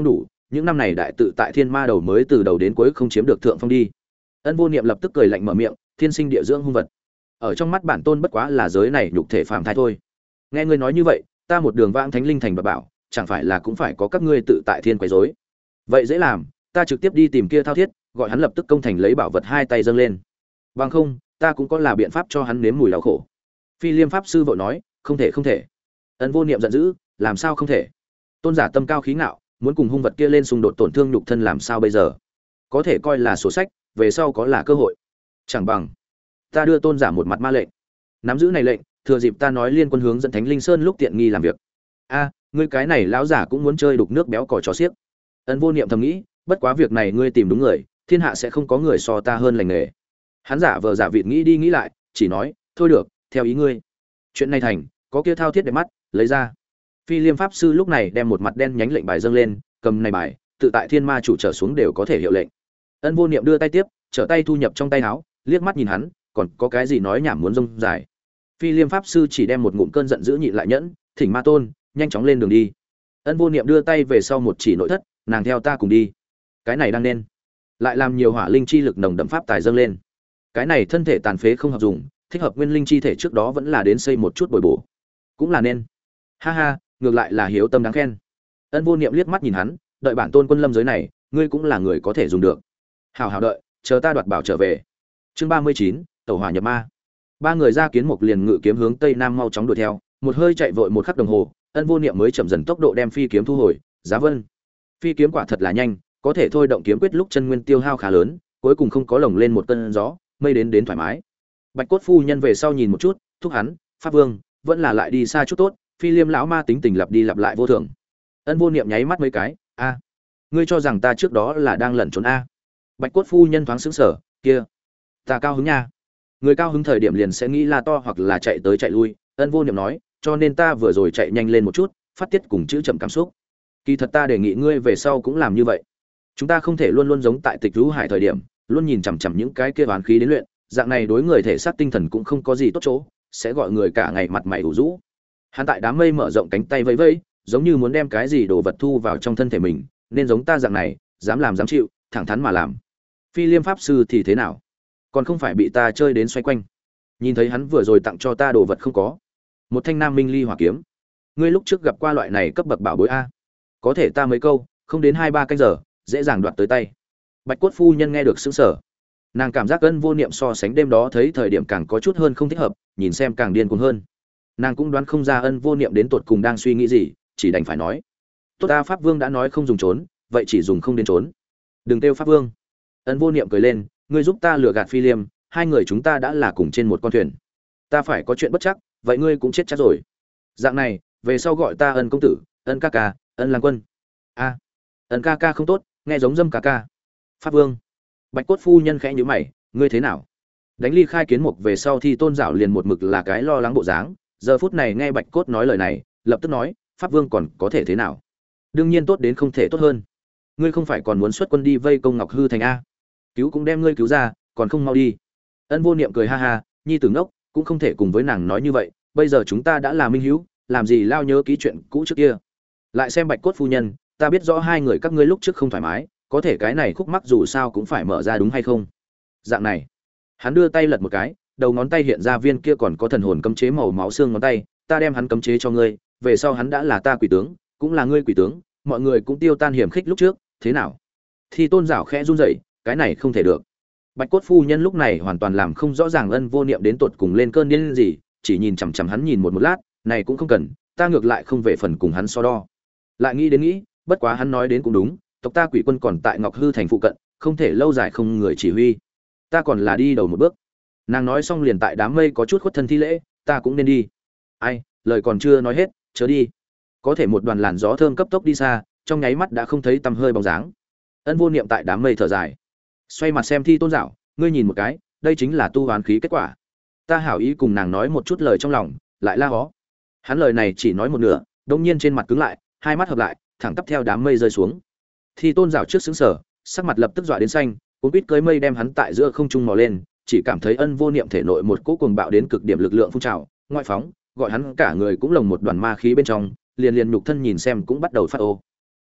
những năm này đại tự tại thiên ma đầu mới từ đầu đến cuối không chiếm được thượng phong đi. Ân Vô Niệm lập tức cười lạnh mở miệng, thiên sinh địa dưỡng hung vật, ở trong mắt bản tôn bất quá là giới này nhục thể phàm thai thôi. Nghe ngươi nói như vậy, ta một đường vãng thánh linh thành và bảo, chẳng phải là cũng phải có các ngươi tự tại thiên quấy rối. Vậy dễ làm, ta trực tiếp đi tìm kia Thao Thiết, gọi hắn lập tức công thành lấy bảo vật hai tay dâng lên. Bằng không, ta cũng có là biện pháp cho hắn nếm mùi đau khổ. Phi Liêm pháp sư vội nói, không thể không thể. Ân Vô Niệm giận dữ, làm sao không thể? Tôn giả tâm cao khí ngạo, muốn cùng hung vật kia lên xung đột tổn thương nhục thân làm sao bây giờ? Có thể coi là sổ sách, về sau có là cơ hội. Chẳng bằng ta đưa tôn giả một mặt ma lệnh, nắm giữ này lệnh, thừa dịp ta nói liên quân hướng dẫn Thánh Linh Sơn lúc tiện nghi làm việc. A, ngươi cái này lão giả cũng muốn chơi đục nước béo cò chó xiếc. Ân Vô Niệm thầm nghĩ, bất quá việc này ngươi tìm đúng người, thiên hạ sẽ không có người so ta hơn lành nghề. Hắn giả vờ giả vịt nghĩ đi nghĩ lại, chỉ nói, thôi được, theo ý ngươi. Chuyện này thành, có kia Thao Thiết đẹp mắt, lấy ra. Phi Liêm pháp sư lúc này đem một mặt đen nhánh lệnh bài dâng lên, cầm này bài, tự tại thiên ma chủ trở xuống đều có thể hiệu lệnh. Ân Vô Niệm đưa tay tiếp, trở tay thu nhập trong tay áo, liếc mắt nhìn hắn, còn có cái gì nói nhảm muốn rông dài. Phi Liêm pháp sư chỉ đem một ngụm cơn giận dữ nhịn lại nhẫn, thỉnh ma tôn, nhanh chóng lên đường đi. Ân Vô Niệm đưa tay về sau một chỉ nội thất, nàng theo ta cùng đi. Cái này đang nên, lại làm nhiều hỏa linh chi lực nồng đậm pháp tài dâng lên. Cái này thân thể tàn phế không hợp dùng, thích hợp nguyên linh chi thể trước đó vẫn là đến xây một chút bồi bổ, cũng là nên. Ha ha, ngược lại là hiếu tâm đáng khen. Ân Vô Niệm liếc mắt nhìn hắn, đợi bản tôn quân lâm giới này, ngươi cũng là người có thể dùng được. Hảo hảo đợi, chờ ta đoạt bảo trở về. Chương 39, tẩu hỏa nhập ma. Ba người ra kiến mục liền ngự kiếm hướng tây nam mau chóng đuổi theo, một hơi chạy vội một khắc đồng hồ, Ân Vô Niệm mới chậm dần tốc độ đem phi kiếm thu hồi. Giá vân, phi kiếm quả thật là nhanh, có thể thôi động kiếm quyết lúc chân nguyên tiêu hao khá lớn, cuối cùng không có lồng lên một cơn gió, mây đến thoải mái. Bạch Cốt phu nhân về sau nhìn một chút, thúc hắn, pháp vương, vẫn là lại đi xa chút tốt. Phi Liêm lão ma tính tình lặp đi lặp lại vô thường. Ân Vô Niệm nháy mắt mấy cái, a, ngươi cho rằng ta trước đó là đang lẩn trốn a? Bạch Cốt phu nhân thoáng sững sờ, kia, ta cao hứng nha. Người cao hứng thời điểm liền sẽ nghĩ la to hoặc là chạy tới chạy lui. Ân Vô Niệm nói, cho nên ta vừa rồi chạy nhanh lên một chút, phát tiết cùng chữ chậm cảm xúc. Kỳ thật ta đề nghị ngươi về sau cũng làm như vậy. Chúng ta không thể luôn luôn giống tại Tịch Vũ Hải thời điểm, luôn nhìn chằm chằm những cái kia oán khí đến luyện, dạng này đối người thể xác tinh thần cũng không có gì tốt chỗ, sẽ gọi người cả ngày mặt mày ủ rũ. Hắn tại đám mây mở rộng cánh tay vẫy vẫy, giống như muốn đem cái gì đồ vật thu vào trong thân thể mình, nên giống ta dạng này, dám làm dám chịu, thẳng thắn mà làm. Phi Liêm pháp sư thì thế nào? Còn không phải bị ta chơi đến xoay quanh. Nhìn thấy hắn vừa rồi tặng cho ta đồ vật không có? Một thanh Nam Minh Ly hỏa kiếm. Ngươi lúc trước gặp qua loại này cấp bậc bảo bối a? Có thể ta mấy câu, không đến 2-3 canh giờ, dễ dàng đoạt tới tay. Bạch Cốt phu nhân nghe được sững sờ. Nàng cảm giác Ân Vô Niệm so sánh đêm đó thấy thời điểm càng có chút hơn không thích hợp, nhìn xem càng điên cuồng hơn. Nàng cũng đoán không ra Ân Vô Niệm đến tột cùng đang suy nghĩ gì, chỉ đành phải nói, tốt ta, pháp vương đã nói không dùng trốn, vậy chỉ dùng không đến trốn. Đừng kêu pháp vương. Ân Vô Niệm cười lên, ngươi giúp ta lừa gạt Phi Liêm, hai người chúng ta đã là cùng trên một con thuyền, ta phải có chuyện bất chắc, vậy ngươi cũng chết chắc rồi. Dạng này, về sau gọi ta Ân công tử, Ân ca ca, Ân lang quân. A, Ân ca ca không tốt, nghe giống dâm ca ca. Pháp vương. Bạch Cốt phu nhân khẽ nhíu mày, ngươi thế nào? Đánh ly khai kiến mục về sau thì Tôn Giảo liền một mực là cái lo lắng bộ dáng, giờ phút này nghe Bạch Cốt nói lời này, lập tức nói, pháp vương còn có thể thế nào? Đương nhiên tốt đến không thể tốt hơn. Ngươi không phải còn muốn xuất quân đi vây công Ngọc Hư thành a? Cứu cũng đem ngươi cứu ra, còn không mau đi. Ân Vô Niệm cười ha ha, nhi tử ngốc, cũng không thể cùng với nàng nói như vậy, bây giờ chúng ta đã là minh hữu, làm gì lao nhớ ký chuyện cũ trước kia. Lại xem Bạch Cốt phu nhân, ta biết rõ hai người các ngươi lúc trước không thoải mái, có thể cái này khúc mắc dù sao cũng phải mở ra đúng hay không? Dạng này, hắn đưa tay lật một cái, đầu ngón tay hiện ra viên kia còn có thần hồn cấm chế màu máu xương ngón tay, ta đem hắn cấm chế cho ngươi, về sau hắn đã là ta quỷ tướng, cũng là ngươi quỷ tướng, mọi người cũng tiêu tan hiểm khích lúc trước, thế nào? Thì Tôn Giảo khẽ run rẩy, cái này không thể được. Bạch Cốt phu nhân lúc này hoàn toàn làm không rõ ràng Ân Vô Niệm đến tột cùng lên cơn điên gì, chỉ nhìn chằm chằm hắn nhìn một lát, này cũng không cần, ta ngược lại không về phần cùng hắn so đo. Lại nghĩ đến nghĩ, bất quá hắn nói đến cũng đúng, tộc ta quỷ quân còn tại Ngọc Hư thành phụ cận, không thể lâu dài không người chỉ huy. Ta còn là đi đầu một bước. Nàng nói xong liền tại đám mây có chút khuất thân thi lễ, ta cũng nên đi. Ai, lời còn chưa nói hết, chớ đi. Có thể một đoàn làn gió thơm cấp tốc đi xa, trong nháy mắt đã không thấy tăm hơi bóng dáng. Ân Vô Niệm tại đám mây thở dài, xoay mặt xem Thi Tôn Giảo, ngươi nhìn một cái, đây chính là tu hoán khí kết quả. Ta hảo ý cùng nàng nói một chút lời trong lòng, lại la hó. Hắn lời này chỉ nói một nửa, đột nhiên trên mặt cứng lại, hai mắt hợp lại, thẳng tắp theo đám mây rơi xuống. Thi Tôn Giảo trước sững sờ, sắc mặt lập tức dọa đến xanh, cuốn quýt cưỡi mây đem hắn tại giữa không trung mò lên, chỉ cảm thấy Ân Vô Niệm thể nội một cỗ cuồng bạo đến cực điểm lực lượng phun trào, ngoại phóng, gọi hắn cả người cũng lồng một đoàn ma khí bên trong, liền nhục thân nhìn xem cũng bắt đầu phát ô.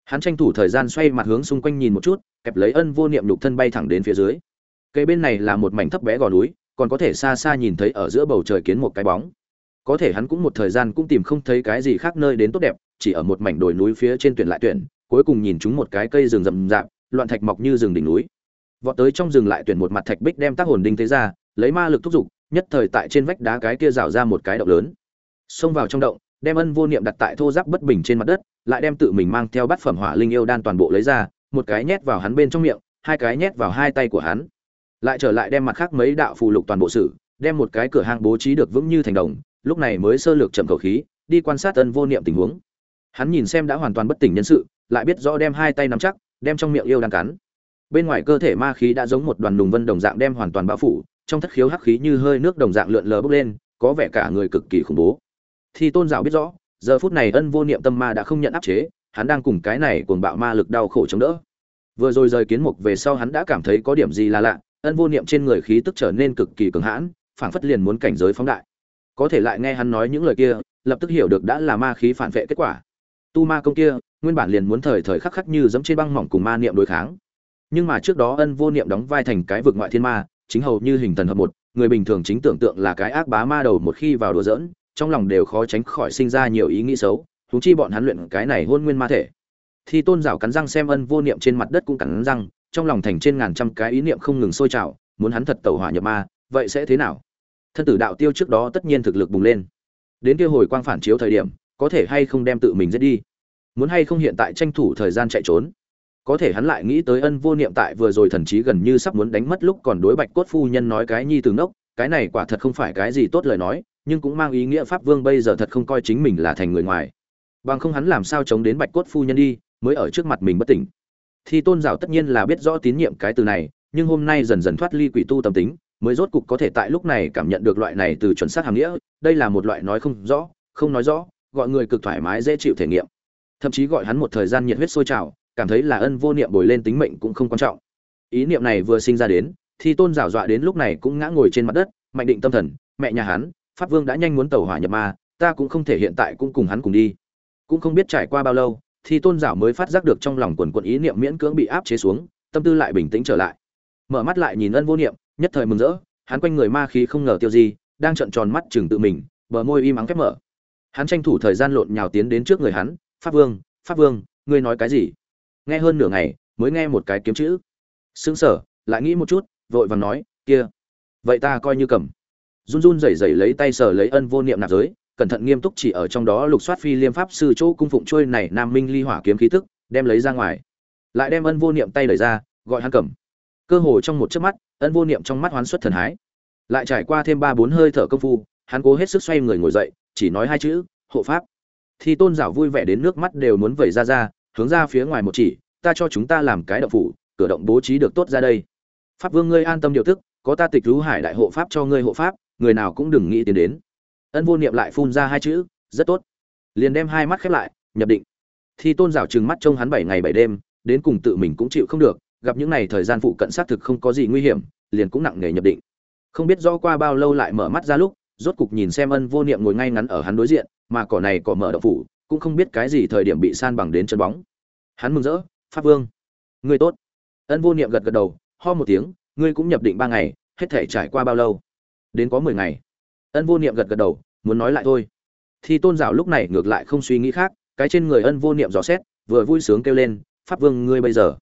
Hắn tranh thủ thời gian xoay mặt hướng xung quanh nhìn một chút, kẹp lấy Ân Vô Niệm nhục thân bay thẳng đến phía dưới. Cây bên này là một mảnh thấp bé gò núi, còn có thể xa xa nhìn thấy ở giữa bầu trời kiến một cái bóng. Có thể hắn cũng một thời gian cũng tìm không thấy cái gì khác nơi đến tốt đẹp, chỉ ở một mảnh đồi núi phía trên tuyển lại tuyển, cuối cùng nhìn chúng một cái cây rừng rậm rạp, loạn thạch mọc như rừng đỉnh núi. Vọt tới trong rừng lại tuyển một mặt thạch bích đem tác hồn đinh thế ra, lấy ma lực thúc giục, nhất thời tại trên vách đá cái kia rào ra một cái động lớn. Xông vào trong động, đem Ân Vô Niệm đặt tại thô ráp bất bình trên mặt đất, lại đem tự mình mang theo bát phẩm hỏa linh yêu đan toàn bộ lấy ra, một cái nhét vào hắn bên trong miệng, hai cái nhét vào hai tay của hắn. Lại trở lại đem mặt khác mấy đạo phù lục toàn bộ sử, đem một cái cửa hang bố trí được vững như thành đồng, lúc này mới sơ lược chậm khẩu khí, đi quan sát Ân Vô Niệm tình huống. Hắn nhìn xem đã hoàn toàn bất tỉnh nhân sự, lại biết rõ đem hai tay nắm chắc, đem trong miệng yêu đan cắn. Bên ngoài cơ thể ma khí đã giống một đoàn nùng vân đồng dạng đem hoàn toàn bao phủ, trong thất khiếu hắc khí như hơi nước đồng dạng lượn lờ bốc lên, có vẻ cả người cực kỳ khủng bố. Thì Tôn Giảo biết rõ, giờ phút này Ân Vô Niệm tâm ma đã không nhận áp chế, hắn đang cùng cái này cuồng bạo ma lực đau khổ chống đỡ. Vừa rồi rời kiến mục về sau hắn đã cảm thấy có điểm gì là lạ, Ân Vô Niệm trên người khí tức trở nên cực kỳ cường hãn, phảng phất liền muốn cảnh giới phóng đại. Có thể lại nghe hắn nói những lời kia, lập tức hiểu được đã là ma khí phản vệ kết quả. Tu ma công kia, nguyên bản liền muốn thời thời khắc khắc như dẫm trên băng mỏng cùng ma niệm đối kháng. Nhưng mà trước đó Ân Vô Niệm đóng vai thành cái vực ngoại thiên ma, chính hầu như hình thần hợp một, người bình thường chính tưởng tượng là cái ác bá ma đầu một khi vào đùa giỡn, trong lòng đều khó tránh khỏi sinh ra nhiều ý nghĩ xấu, huống chi bọn hắn luyện cái này hôn nguyên ma thể. Thì Tôn Giảo cắn răng xem Ân Vô Niệm trên mặt đất cũng cắn răng, trong lòng thành trên ngàn trăm cái ý niệm không ngừng sôi trào, muốn hắn thật tẩu hỏa nhập ma, vậy sẽ thế nào? Thân tử đạo tiêu trước đó tất nhiên thực lực bùng lên. Đến kia hồi quang phản chiếu thời điểm, có thể hay không đem tự mình giết đi? Muốn hay không hiện tại tranh thủ thời gian chạy trốn? Có thể hắn lại nghĩ tới Ân Vô Niệm tại vừa rồi thần trí gần như sắp muốn đánh mất lúc còn đối Bạch Cốt phu nhân nói cái nhi từ ngốc, cái này quả thật không phải cái gì tốt lời nói, nhưng cũng mang ý nghĩa Pháp Vương bây giờ thật không coi chính mình là thành người ngoài. Bằng không hắn làm sao chống đến Bạch Cốt phu nhân đi, mới ở trước mặt mình bất tỉnh. Thì Tôn Giảo tất nhiên là biết rõ tín nhiệm cái từ này, nhưng hôm nay dần dần thoát ly quỷ tu tâm tính, mới rốt cục có thể tại lúc này cảm nhận được loại này từ chuẩn xác hàm nghĩa, đây là một loại nói không rõ, không nói rõ, gọi người cực thoải mái dễ chịu thể nghiệm. Thậm chí gọi hắn một thời gian nhiệt huyết sôi trào, cảm thấy là Ân Vô Niệm bồi lên tính mệnh cũng không quan trọng. Ý niệm này vừa sinh ra đến, thì Tôn Giảo dọa đến lúc này cũng ngã ngồi trên mặt đất, mạnh định tâm thần, mẹ nhà hắn, Pháp Vương đã nhanh muốn tẩu hỏa nhập ma, ta cũng không thể hiện tại cũng cùng hắn cùng đi. Cũng không biết trải qua bao lâu, thì Tôn Giảo mới phát giác được trong lòng quần quần ý niệm miễn cưỡng bị áp chế xuống, tâm tư lại bình tĩnh trở lại. Mở mắt lại nhìn Ân Vô Niệm, nhất thời mừng rỡ, hắn quanh người ma khí không ngờ tiêu gì, đang trợn tròn mắt chừng tự mình, bờ môi im ắng khép mở. Hắn tranh thủ thời gian lộn nhào tiến đến trước người hắn, Pháp Vương, ngươi nói cái gì?" Nghe hơn nửa ngày, mới nghe một cái kiếm chữ. Sững sờ, lại nghĩ một chút, vội vàng nói, "Kia, vậy ta coi như cầm." Run run rẩy rẩy lấy tay sờ lấy Ân Vô Niệm nạp giới, cẩn thận nghiêm túc chỉ ở trong đó lục soát Phi Liêm pháp sư chỗ cung phụng trôi này Nam Minh Ly Hỏa kiếm khí tức, đem lấy ra ngoài. Lại đem Ân Vô Niệm tay đẩy ra, gọi hắn cầm. Cơ hồ trong một chớp mắt, Ân Vô Niệm trong mắt hoán xuất thần hái. Lại trải qua thêm 3-4 hơi thở công phu, hắn cố hết sức xoay người ngồi dậy, chỉ nói hai chữ, "Hộ pháp." Thì Tôn Giảo vui vẻ đến nước mắt đều muốn vẩy ra, hướng ra phía ngoài một chỉ, "Ta cho chúng ta làm cái động phủ, cửa động bố trí được tốt ra đây. Pháp Vương ngươi an tâm điều tức, có ta Tịch Lũ Hải đại hộ pháp cho ngươi hộ pháp, người nào cũng đừng nghĩ tiến đến." Ân Vô Niệm lại phun ra hai chữ, "Rất tốt." Liền đem hai mắt khép lại, nhập định. Thì Tôn Giảo trừng mắt trông hắn 7 ngày 7 đêm, đến cùng tự mình cũng chịu không được, gặp những này thời gian phụ cận xác thực không có gì nguy hiểm, liền cũng nặng nề nhập định. Không biết rõ qua bao lâu lại mở mắt ra lúc, rốt cục nhìn xem Ân Vô Niệm ngồi ngay ngắn ở hắn đối diện, mà cỏ này cỏ mở động phủ, cũng không biết cái gì thời điểm bị san bằng đến chân bóng. Hắn mừng rỡ, "Pháp Vương, ngươi tốt." Ân Vô Niệm gật gật đầu, ho một tiếng, "Ngươi cũng nhập định 3 ngày, hết thể trải qua bao lâu?" "Đến có 10 ngày." Ân Vô Niệm gật gật đầu, muốn nói lại thôi. Thì Tôn Giảo lúc này ngược lại không suy nghĩ khác, cái trên người Ân Vô Niệm dò xét, vừa vui sướng kêu lên, "Pháp Vương ngươi bây giờ?"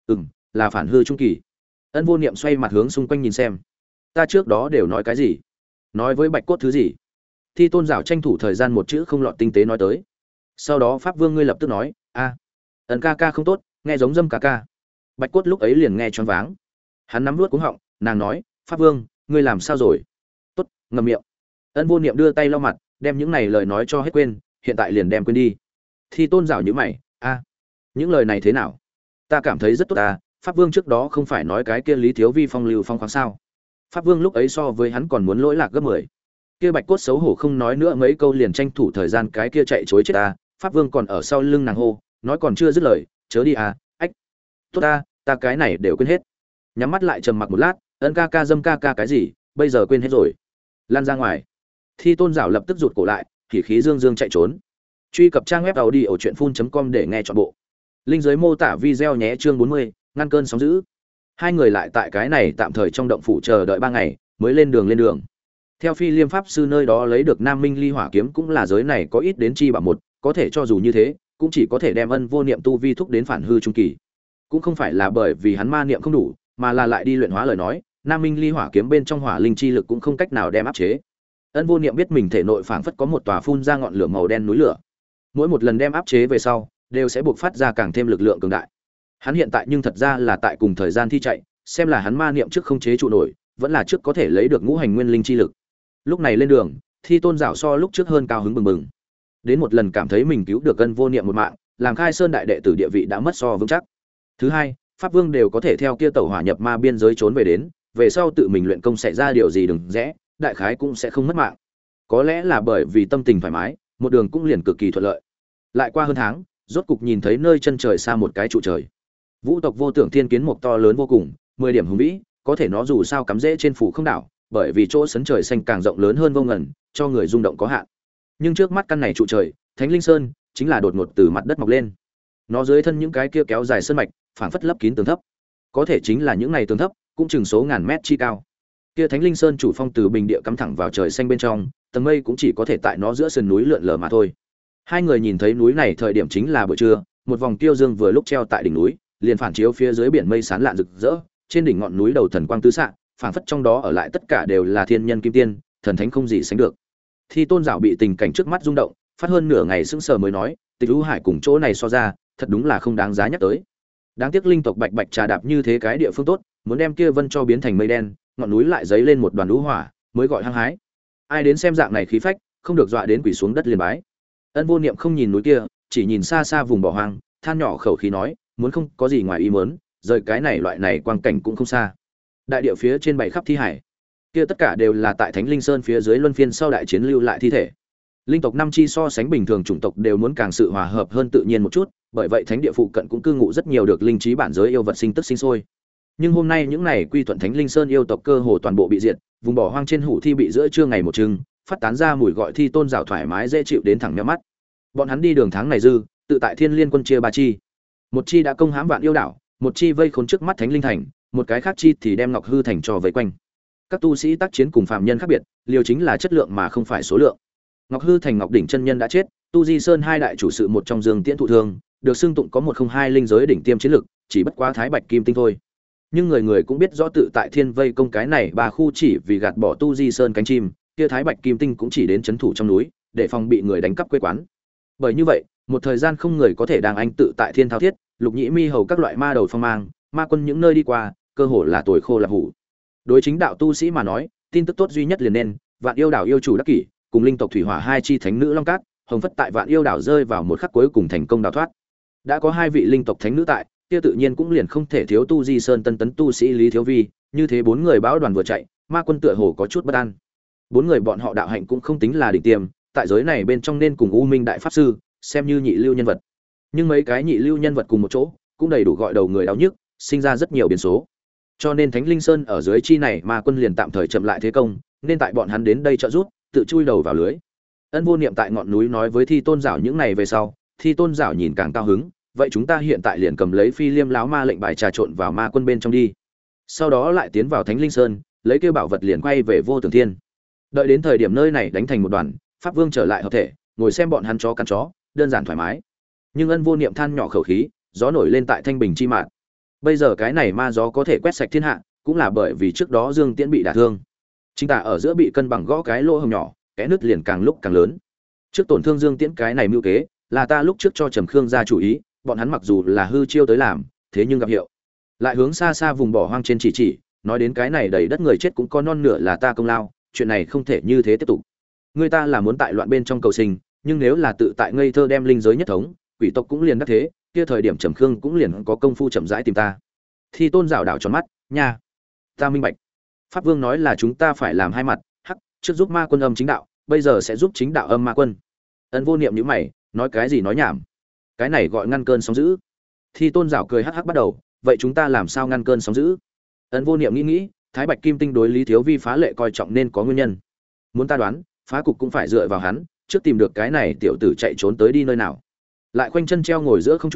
Là phản hư trung kỳ." Ân Vô Niệm xoay mặt hướng xung quanh nhìn xem, "Ta trước đó đều nói cái gì? Nói với Bạch Cốt thứ gì?" Thì Tôn Giảo tranh thủ thời gian một chữ không lọt tinh tế nói tới. Sau đó Pháp Vương ngươi lập tức nói, "A, Ân ca ca không tốt, nghe giống dâm ca ca." Bạch Cốt lúc ấy liền nghe choáng váng. Hắn nắm nuốt cuống họng, nàng nói, "Pháp Vương, ngươi làm sao rồi?" "Tốt, ngậm miệng." Ân Vô Niệm đưa tay lau mặt, đem những này lời nói cho hết quên, hiện tại liền đem quên đi. Thì Tôn Giảo nhíu mày, "A, những lời này thế nào? Ta cảm thấy rất tốt à, Pháp Vương trước đó không phải nói cái kia Lý Thiếu Vi phong lưu phong khoáng sao? Pháp Vương lúc ấy so với hắn còn muốn lỗi lạc gấp 10. Kia Bạch Cốt xấu hổ không nói nữa mấy câu liền tranh thủ thời gian cái kia chạy chối chết ta, Pháp Vương còn ở sau lưng nàng hô, nói còn chưa dứt lời, chớ đi à, ách. Tốt ta cái này đều quên hết." Nhắm mắt lại trầm mặc một lát, Ân ca ca dâm ca ca cái gì, bây giờ quên hết rồi. Lan ra ngoài. Thi Tôn Giảo lập tức rụt cổ lại, khí khí dương dương chạy trốn. Truy cập trang web audiochuyenphun.com để nghe trọn bộ. Linh dưới mô tả video nhé, chương 40, ngăn cơn sóng dữ. Hai người lại tại cái này tạm thời trong động phủ chờ đợi 3 ngày, mới lên đường. Theo Phi Liêm pháp sư nơi đó lấy được Nam Minh Ly Hỏa kiếm cũng là giới này có ít đến chi bảo một, có thể cho dù như thế, cũng chỉ có thể đem Ân Vô Niệm tu vi thúc đến phản hư trung kỳ. Cũng không phải là bởi vì hắn ma niệm không đủ, mà là lại đi luyện hóa lời nói, Nam Minh Ly Hỏa kiếm bên trong hỏa linh chi lực cũng không cách nào đem áp chế. Ân Vô Niệm biết mình thể nội phảng phất có một tòa phun ra ngọn lửa màu đen núi lửa. Mỗi một lần đem áp chế về sau, đều sẽ buộc phát ra càng thêm lực lượng cường đại. Hắn hiện tại nhưng thật ra là tại cùng thời gian thi chạy, xem là hắn ma niệm trước không chế trụ nổi, vẫn là trước có thể lấy được ngũ hành nguyên linh chi lực. Lúc này lên đường, Thi Tôn Giảo so lúc trước hơn cao hứng bừng bừng. Đến một lần cảm thấy mình cứu được Ân Vô Niệm một mạng, làm Khai Sơn đại đệ tử địa vị đã mất so vững chắc. Thứ hai, Pháp Vương đều có thể theo kia tẩu hỏa nhập ma biên giới trốn về đến, về sau tự mình luyện công xảy ra điều gì đừng rẽ, đại khái cũng sẽ không mất mạng. Có lẽ là bởi vì tâm tình thoải mái, một đường cũng liền cực kỳ thuận lợi. Lại qua hơn tháng, rốt cục nhìn thấy nơi chân trời xa một cái trụ trời. Vũ tộc Vô Tưởng Thiên kiến mục to lớn vô cùng, 10 điểm hùng vĩ, có thể nó dù sao cắm rễ trên phủ không đảo, bởi vì chỗ sấn trời xanh càng rộng lớn hơn vô ngần, cho người rung động có hạn. Nhưng trước mắt căn này trụ trời, Thánh Linh Sơn, chính là đột ngột từ mặt đất mọc lên. Nó dưới thân những cái kia kéo dài sơn mạch, phảng phất lấp kín tường thấp. Có thể chính là những này tường thấp, cũng chừng số ngàn mét chi cao. Kia Thánh Linh Sơn chủ phong từ bình địa cắm thẳng vào trời xanh bên trong, tầng mây cũng chỉ có thể tại nó giữa sườn núi lượn lờ mà thôi. Hai người nhìn thấy núi này thời điểm chính là buổi trưa, một vòng tiêu dương vừa lúc treo tại đỉnh núi, liền phản chiếu phía dưới biển mây sáng lạn rực rỡ, trên đỉnh ngọn núi đầu thần quang tứ xạ, phảng phất trong đó ở lại tất cả đều là thiên nhân kim tiên, thần thánh không gì sánh được. Thi Tôn Giảo bị tình cảnh trước mắt rung động, phát hơn nửa ngày sững sờ mới nói, Tịch Vũ Hải cùng chỗ này so ra, thật đúng là không đáng giá nhắc tới. Đáng tiếc linh tộc Bạch Bạch trà đạp như thế cái địa phương tốt, muốn đem kia vân cho biến thành mây đen, ngọn núi lại giấy lên một đoàn lũ hỏa, mới gọi hăng hái. Ai đến xem dạng này khí phách, không được dọa đến quỳ xuống đất liền bái. Ân Vô Niệm không nhìn núi kia, chỉ nhìn xa xa vùng bỏ hoang, than nhỏ khẩu khí nói, muốn không có gì ngoài ý muốn, rời cái này loại này quang cảnh cũng không xa. Đại địa phía trên bảy khắp thi hải, kia tất cả đều là tại Thánh Linh Sơn phía dưới luân phiên sau đại chiến lưu lại thi thể. Linh tộc năm chi so sánh bình thường chủng tộc đều muốn càng sự hòa hợp hơn tự nhiên một chút, bởi vậy thánh địa phụ cận cũng cư ngụ rất nhiều được linh trí bản giới yêu vật sinh tức sinh sôi. Nhưng hôm nay những này quy thuận Thánh Linh Sơn yêu tộc cơ hồ toàn bộ bị diệt, vùng bỏ hoang trên hủ thi bị giữa trưa ngày một trưng, phát tán ra mùi gọi Thi Tôn Giảo thoải mái dễ chịu đến thẳng nhắm mắt. Bọn hắn đi đường tháng này dư, tự tại Thiên Liên quân chia ba chi. Một chi đã công hãm Vạn Yêu đảo, một chi vây khốn trước mắt Thánh Linh thành, một cái khác chi thì đem Ngọc Hư thành cho vây quanh. Các tu sĩ tác chiến cùng phàm nhân khác biệt, liều chính là chất lượng mà không phải số lượng. Ngọc Hư thành Ngọc đỉnh chân nhân đã chết, Tu Di Sơn hai đại chủ sự một trong Dương Tiễn thụ thương, được xưng tụng có 102 linh giới đỉnh tiêm chiến lực, chỉ bất quá Thái Bạch Kim Tinh thôi. Nhưng người người cũng biết rõ tự tại Thiên vây công cái này ba khu chỉ vì gạt bỏ Tu Di Sơn cánh chim, kia Thái Bạch Kim Tinh cũng chỉ đến trấn thủ trong núi, để phòng bị người đánh cắp quê quán. Bởi như vậy, một thời gian không người có thể đang anh tự tại Thiên thao thiết, Lục Nhĩ Mi hầu các loại ma đầu phong mang, ma quân những nơi đi qua, cơ hồ là tuổi khô là hủ. Đối chính đạo tu sĩ mà nói, tin tức tốt duy nhất liền nên, Vạn Yêu đảo yêu chủ đắc kỷ, cùng linh tộc thủy hỏa hai chi thánh nữ long cát, hồng phất tại Vạn Yêu đảo rơi vào một khắc cuối cùng thành công đào thoát. Đã có hai vị linh tộc thánh nữ tại, kia tự nhiên cũng liền không thể thiếu Tu Di Sơn tân tấn tu sĩ Lý Thiếu Vi, như thế bốn người bão đoàn vừa chạy, ma quân tựa hồ có chút bất an. Bốn người bọn họ đạo hạnh cũng không tính là đỉnh tiêm, tại giới này bên trong nên cùng U Minh đại pháp sư, xem như nhị lưu nhân vật. Nhưng mấy cái nhị lưu nhân vật cùng một chỗ, cũng đầy đủ gọi đầu người đau nhức, sinh ra rất nhiều biến số. Cho nên Thánh Linh Sơn ở dưới chi này ma quân liền tạm thời chậm lại thế công, nên tại bọn hắn đến đây trợ giúp, tự chui đầu vào lưới. Ân Vô Niệm tại ngọn núi nói với Thi Tôn Giảo những này về sau, Thi Tôn Giảo nhìn càng cao hứng, vậy chúng ta hiện tại liền cầm lấy Phi Liêm láo ma lệnh bài trà trộn vào ma quân bên trong đi. Sau đó lại tiến vào Thánh Linh Sơn, lấy kêu bảo vật liền quay về Vô Tưởng Thiên. Đợi đến thời điểm nơi này đánh thành một đoàn, Pháp Vương trở lại hợp thể, ngồi xem bọn hắn chó cắn chó, đơn giản thoải mái. Nhưng Ân Vô Niệm than nhỏ khẩu khí, gió nổi lên tại Thanh Bình chi mạn. Bây giờ cái này ma gió có thể quét sạch thiên hạ, cũng là bởi vì trước đó Dương Tiễn bị đả thương. Chính tả ở giữa bị cân bằng gõ cái lỗ hổng nhỏ, cái nứt liền càng lúc càng lớn. Trước tổn thương Dương Tiễn cái này mưu kế, là ta lúc trước cho Trầm Khương ra chủ ý, bọn hắn mặc dù là hư chiêu tới làm, thế nhưng gặp hiệu. Lại hướng xa xa vùng bỏ hoang trên chỉ, nói đến cái này đầy đất người chết cũng có non nửa là ta công lao, chuyện này không thể như thế tiếp tục. Người ta là muốn tại loạn bên trong cầu sinh, nhưng nếu là tự tại ngây thơ đem linh giới nhất thống, quỷ tộc cũng liền đắc thế, kia thời điểm Trầm Khương cũng liền có công phu chậm rãi tìm ta. Thi Tôn Giảo đảo tròn mắt, nha, ta minh bạch. Pháp Vương nói là chúng ta phải làm hai mặt, hắc, trước giúp ma quân âm chính đạo, bây giờ sẽ giúp chính đạo âm ma quân. Ân Vô Niệm nhíu mày, nói cái gì nói nhảm? Cái này gọi ngăn cơn sóng dữ. Thi Tôn Giảo cười hắc hắc bắt đầu, vậy chúng ta làm sao ngăn cơn sóng dữ? Ân Vô Niệm nghĩ, Thái Bạch Kim Tinh đối Lý Thiếu Vi phá lệ coi trọng nên có nguyên nhân. Muốn ta đoán, phá cục cũng phải dựa vào hắn, trước tìm được cái này tiểu tử chạy trốn tới đi nơi nào. Lại khoanh chân treo ngồi giữa không trung,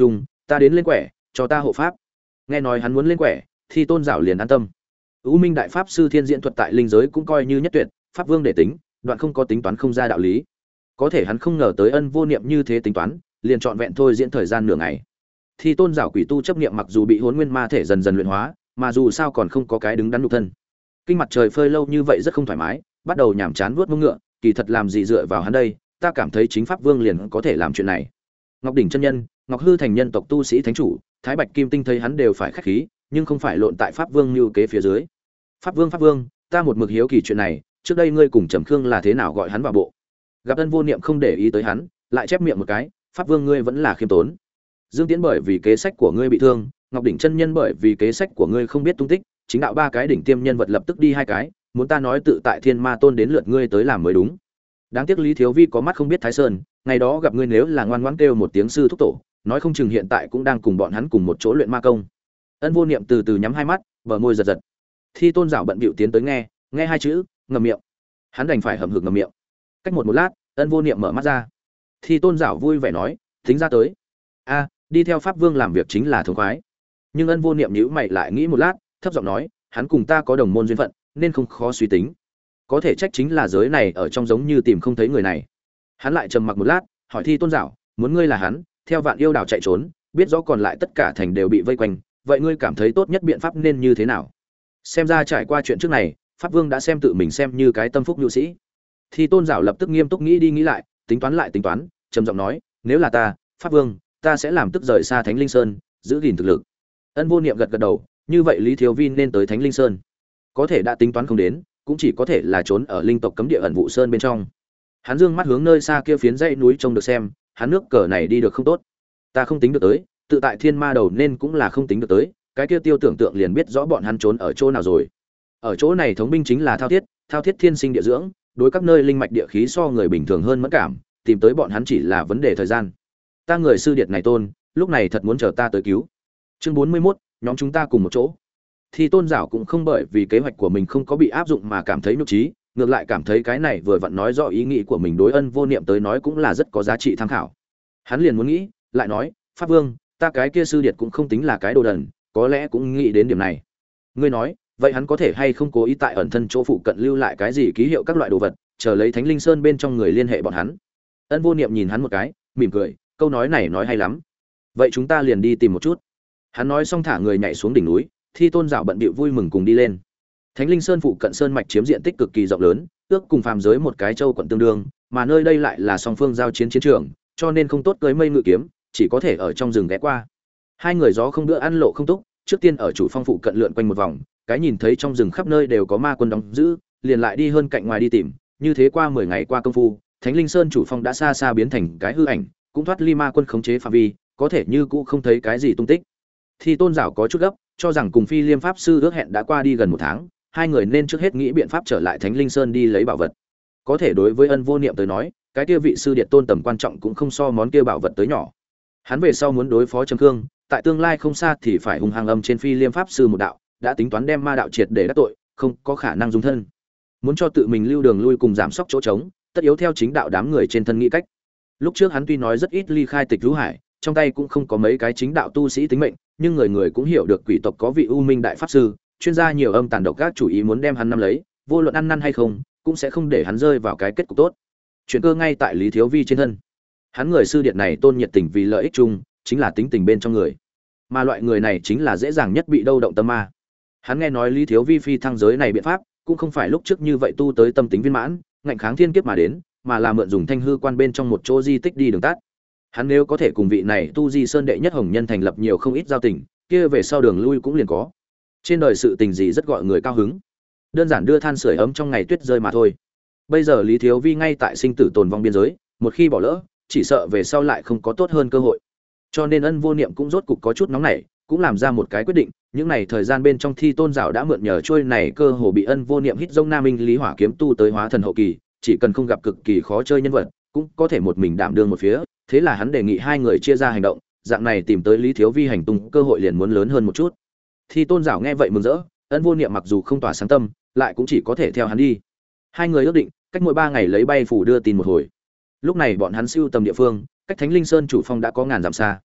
ta đến lên quẻ, cho ta hộ pháp. Nghe nói hắn muốn lên quẻ, Thi Tôn Giảo liền an tâm. U Minh đại pháp sư thiên diễn thuật tại linh giới cũng coi như nhất tuyệt, pháp vương để tính, đoạn không có tính toán không ra đạo lý. Có thể hắn không ngờ tới Ân Vô Niệm như thế tính toán, liền trọn vẹn thôi diễn thời gian nửa ngày. Thi Tôn Giảo quỷ tu chấp niệm mặc dù bị Hỗn Nguyên ma thể dần dần luyện hóa, mà dù sao còn không có cái đứng đắn nhục thân. Kinh mặt trời phơi lâu như vậy rất không thoải mái, bắt đầu nhàm chán vuốt mông ngựa, kỳ thật làm gì dựa vào hắn đây, ta cảm thấy chính pháp vương liền có thể làm chuyện này. Ngọc đỉnh chân nhân, Ngọc hư thành nhân tộc tu sĩ thánh chủ, Thái Bạch Kim Tinh thấy hắn đều phải khách khí, nhưng không phải lộn tại pháp vương như kế phía dưới. Pháp vương, ta một mực hiếu kỳ chuyện này, trước đây ngươi cùng Trầm Khương là thế nào gọi hắn vào bộ? Gặp Ân Vô Niệm không để ý tới hắn, lại chép miệng một cái, pháp vương ngươi vẫn là khiêm tốn. Dương Tiễn bởi vì kế sách của ngươi bị thương, Ngọc đỉnh chân nhân bởi vì kế sách của ngươi không biết tung tích, chính đạo ba cái đỉnh tiêm nhân vật lập tức đi hai cái, muốn ta nói tự tại Thiên Ma Tôn đến lượt ngươi tới làm mới đúng. Đáng tiếc Lý Thiếu Vi có mắt không biết Thái Sơn, ngày đó gặp ngươi nếu là ngoan ngoãn kêu một tiếng sư thúc tổ, nói không chừng hiện tại cũng đang cùng bọn hắn cùng một chỗ luyện ma công. Ân Vô Niệm từ từ nhắm hai mắt, bờ môi giật giật. Thi Tôn Giảo bận bịu tiến tới nghe hai chữ, ngậm miệng. Hắn đành phải hậm hực ngậm miệng. Cách một lát, Ân Vô Niệm mở mắt ra. Thi Tôn Giảo vui vẻ nói, tính ra tới. A, đi theo pháp vương làm việc chính là thống khoái. Nhưng Ân Vô Niệm nhíu mày lại nghĩ một lát, thấp giọng nói, hắn cùng ta có đồng môn duyên phận, nên không khó suy tính. Có thể trách chính là giới này ở trong giống như tìm không thấy người này. Hắn lại trầm mặc một lát, hỏi Thi Tôn Giảo, muốn ngươi là hắn, theo Vạn Yêu Đảo chạy trốn, biết rõ còn lại tất cả thành đều bị vây quanh, vậy ngươi cảm thấy tốt nhất biện pháp nên như thế nào? Xem ra trải qua chuyện trước này, pháp vương đã xem tự mình xem như cái tâm phúc nhu sĩ. Thi Tôn Giảo lập tức nghiêm túc nghĩ đi nghĩ lại, tính toán, trầm giọng nói, nếu là ta, pháp vương, ta sẽ làm tức rời xa Thánh Linh Sơn, giữ gìn thực lực. Ân Vô Niệm gật gật đầu, như vậy Lý Thiếu Vi nên tới Thánh Linh Sơn. Có thể đã tính toán không đến, cũng chỉ có thể là trốn ở linh tộc cấm địa ẩn vụ sơn bên trong. Hắn dương mắt hướng nơi xa kia phiến dãy núi trông được xem, hắn nước cờ này đi được không tốt. Ta không tính được tới, tự tại Thiên Ma đầu nên cũng là không tính được tới, cái kia tiêu tưởng tượng liền biết rõ bọn hắn trốn ở chỗ nào rồi. Ở chỗ này thống binh chính là Thao Thiết thiên sinh địa dưỡng, đối các nơi linh mạch địa khí so người bình thường hơn mẫn cảm, tìm tới bọn hắn chỉ là vấn đề thời gian. Ta người sư điệt này tôn, lúc này thật muốn chờ ta tới cứu. Chương 41, nhóm chúng ta cùng một chỗ. Thì Tôn Giảo cũng không bởi vì kế hoạch của mình không có bị áp dụng mà cảm thấy nhục trí, ngược lại cảm thấy cái này vừa vặn nói rõ ý nghĩ của mình đối Ân Vô Niệm tới nói cũng là rất có giá trị tham khảo. Hắn liền muốn nghĩ, lại nói, pháp vương, ta cái kia sư điệt cũng không tính là cái đồ đần, có lẽ cũng nghĩ đến điểm này. Ngươi nói, vậy hắn có thể hay không cố ý tại ẩn thân chỗ phụ cận lưu lại cái gì ký hiệu các loại đồ vật, chờ lấy Thánh Linh Sơn bên trong người liên hệ bọn hắn. Ân Vô Niệm nhìn hắn một cái, mỉm cười, câu nói này nói hay lắm. Vậy chúng ta liền đi tìm một chút. Hắn nói xong thả người nhảy xuống đỉnh núi, Thi Tôn Giảo bận bịu vui mừng cùng đi lên. Thánh Linh Sơn phụ cận sơn mạch chiếm diện tích cực kỳ rộng lớn, ước cùng phàm giới một cái châu quận tương đương, mà nơi đây lại là song phương giao chiến chiến trường, cho nên không tốt cưới mây ngự kiếm, chỉ có thể ở trong rừng ghé qua. Hai người gió không bữa ăn lộ không túc, trước tiên ở chủ phong phụ cận lượn quanh một vòng, cái nhìn thấy trong rừng khắp nơi đều có ma quân đóng giữ, liền lại đi hơn cạnh ngoài đi tìm, như thế qua 10 ngày qua công phu, Thánh Linh Sơn chủ phong đã xa xa biến thành cái hư ảnh, cũng thoát ly ma quân khống chế phạm vi, có thể như cũ không thấy cái gì tung tích. Thì Tôn Giảo có chút gấp, cho rằng cùng Phi Liêm pháp sư ước hẹn đã qua đi gần 1 tháng, hai người nên trước hết nghĩ biện pháp trở lại Thánh Linh Sơn đi lấy bảo vật. Có thể đối với Ân Vô Niệm tới nói, cái kia vị sư điệt tôn tầm quan trọng cũng không so món kia bảo vật tới nhỏ. Hắn về sau muốn đối phó Trầm Khương, tại tương lai không xa thì phải hung hăng âm trên Phi Liêm pháp sư một đạo, đã tính toán đem ma đạo triệt để đắc tội, không có khả năng dung thân. Muốn cho tự mình lưu đường lui cùng giảm sóc chỗ trống, tất yếu theo chính đạo đám người trên thân nghĩ cách. Lúc trước hắn tuy nói rất ít ly khai Tịch Rú Hải, trong tay cũng không có mấy cái chính đạo tu sĩ tính mệnh, nhưng người người cũng hiểu được quỷ tộc có vị U Minh đại pháp sư, chuyên gia nhiều âm tàn độc các chủ ý muốn đem hắn nắm lấy, vô luận ăn năn hay không, cũng sẽ không để hắn rơi vào cái kết cục tốt. Chuyện cơ ngay tại Lý Thiếu Vi trên thân. Hắn người sư điện này tôn nhiệt tình vì lợi ích chung, chính là tính tình bên trong người. Mà loại người này chính là dễ dàng nhất bị đâu động tâm ma. Hắn nghe nói Lý Thiếu Vi phi thăng giới này biện pháp, cũng không phải lúc trước như vậy tu tới tâm tính viên mãn, ngạnh kháng thiên kiếp mà đến, mà là mượn dùng Thanh hư quan bên trong một chỗ di tích đi đường tắt. Hắn nếu có thể cùng vị này tu di sơn đệ nhất hồng nhân thành lập nhiều không ít giao tình, kia về sau đường lui cũng liền có. Trên đời sự tình gì rất gọi người cao hứng, đơn giản đưa than sưởi ấm trong ngày tuyết rơi mà thôi. Bây giờ Lý Thiếu Vi ngay tại sinh tử tồn vong biên giới, một khi bỏ lỡ, chỉ sợ về sau lại không có tốt hơn cơ hội. Cho nên Ân Vô Niệm cũng rốt cục có chút nóng nảy, cũng làm ra một cái quyết định. Những này thời gian bên trong Thi Tôn Giảo đã mượn nhờ trôi này cơ hồ bị Ân Vô Niệm hít dông Nam Minh Lý Hỏa kiếm tu tới hóa thần hậu kỳ, chỉ cần không gặp cực kỳ khó chơi nhân vật, cũng có thể một mình đảm đương một phía. Thế là hắn đề nghị hai người chia ra hành động, dạng này tìm tới Lý Thiếu Vi hành tung cơ hội liền muốn lớn hơn một chút. Thi Tôn Giảo nghe vậy mừng rỡ, Ân Vô Niệm mặc dù không tỏa sáng tâm, lại cũng chỉ có thể theo hắn đi. Hai người ước định, cách mỗi 3 ngày lấy bay phủ đưa tin một hồi. Lúc này bọn hắn siêu tầm địa phương, cách Thánh Linh Sơn chủ phong đã có ngàn dặm xa.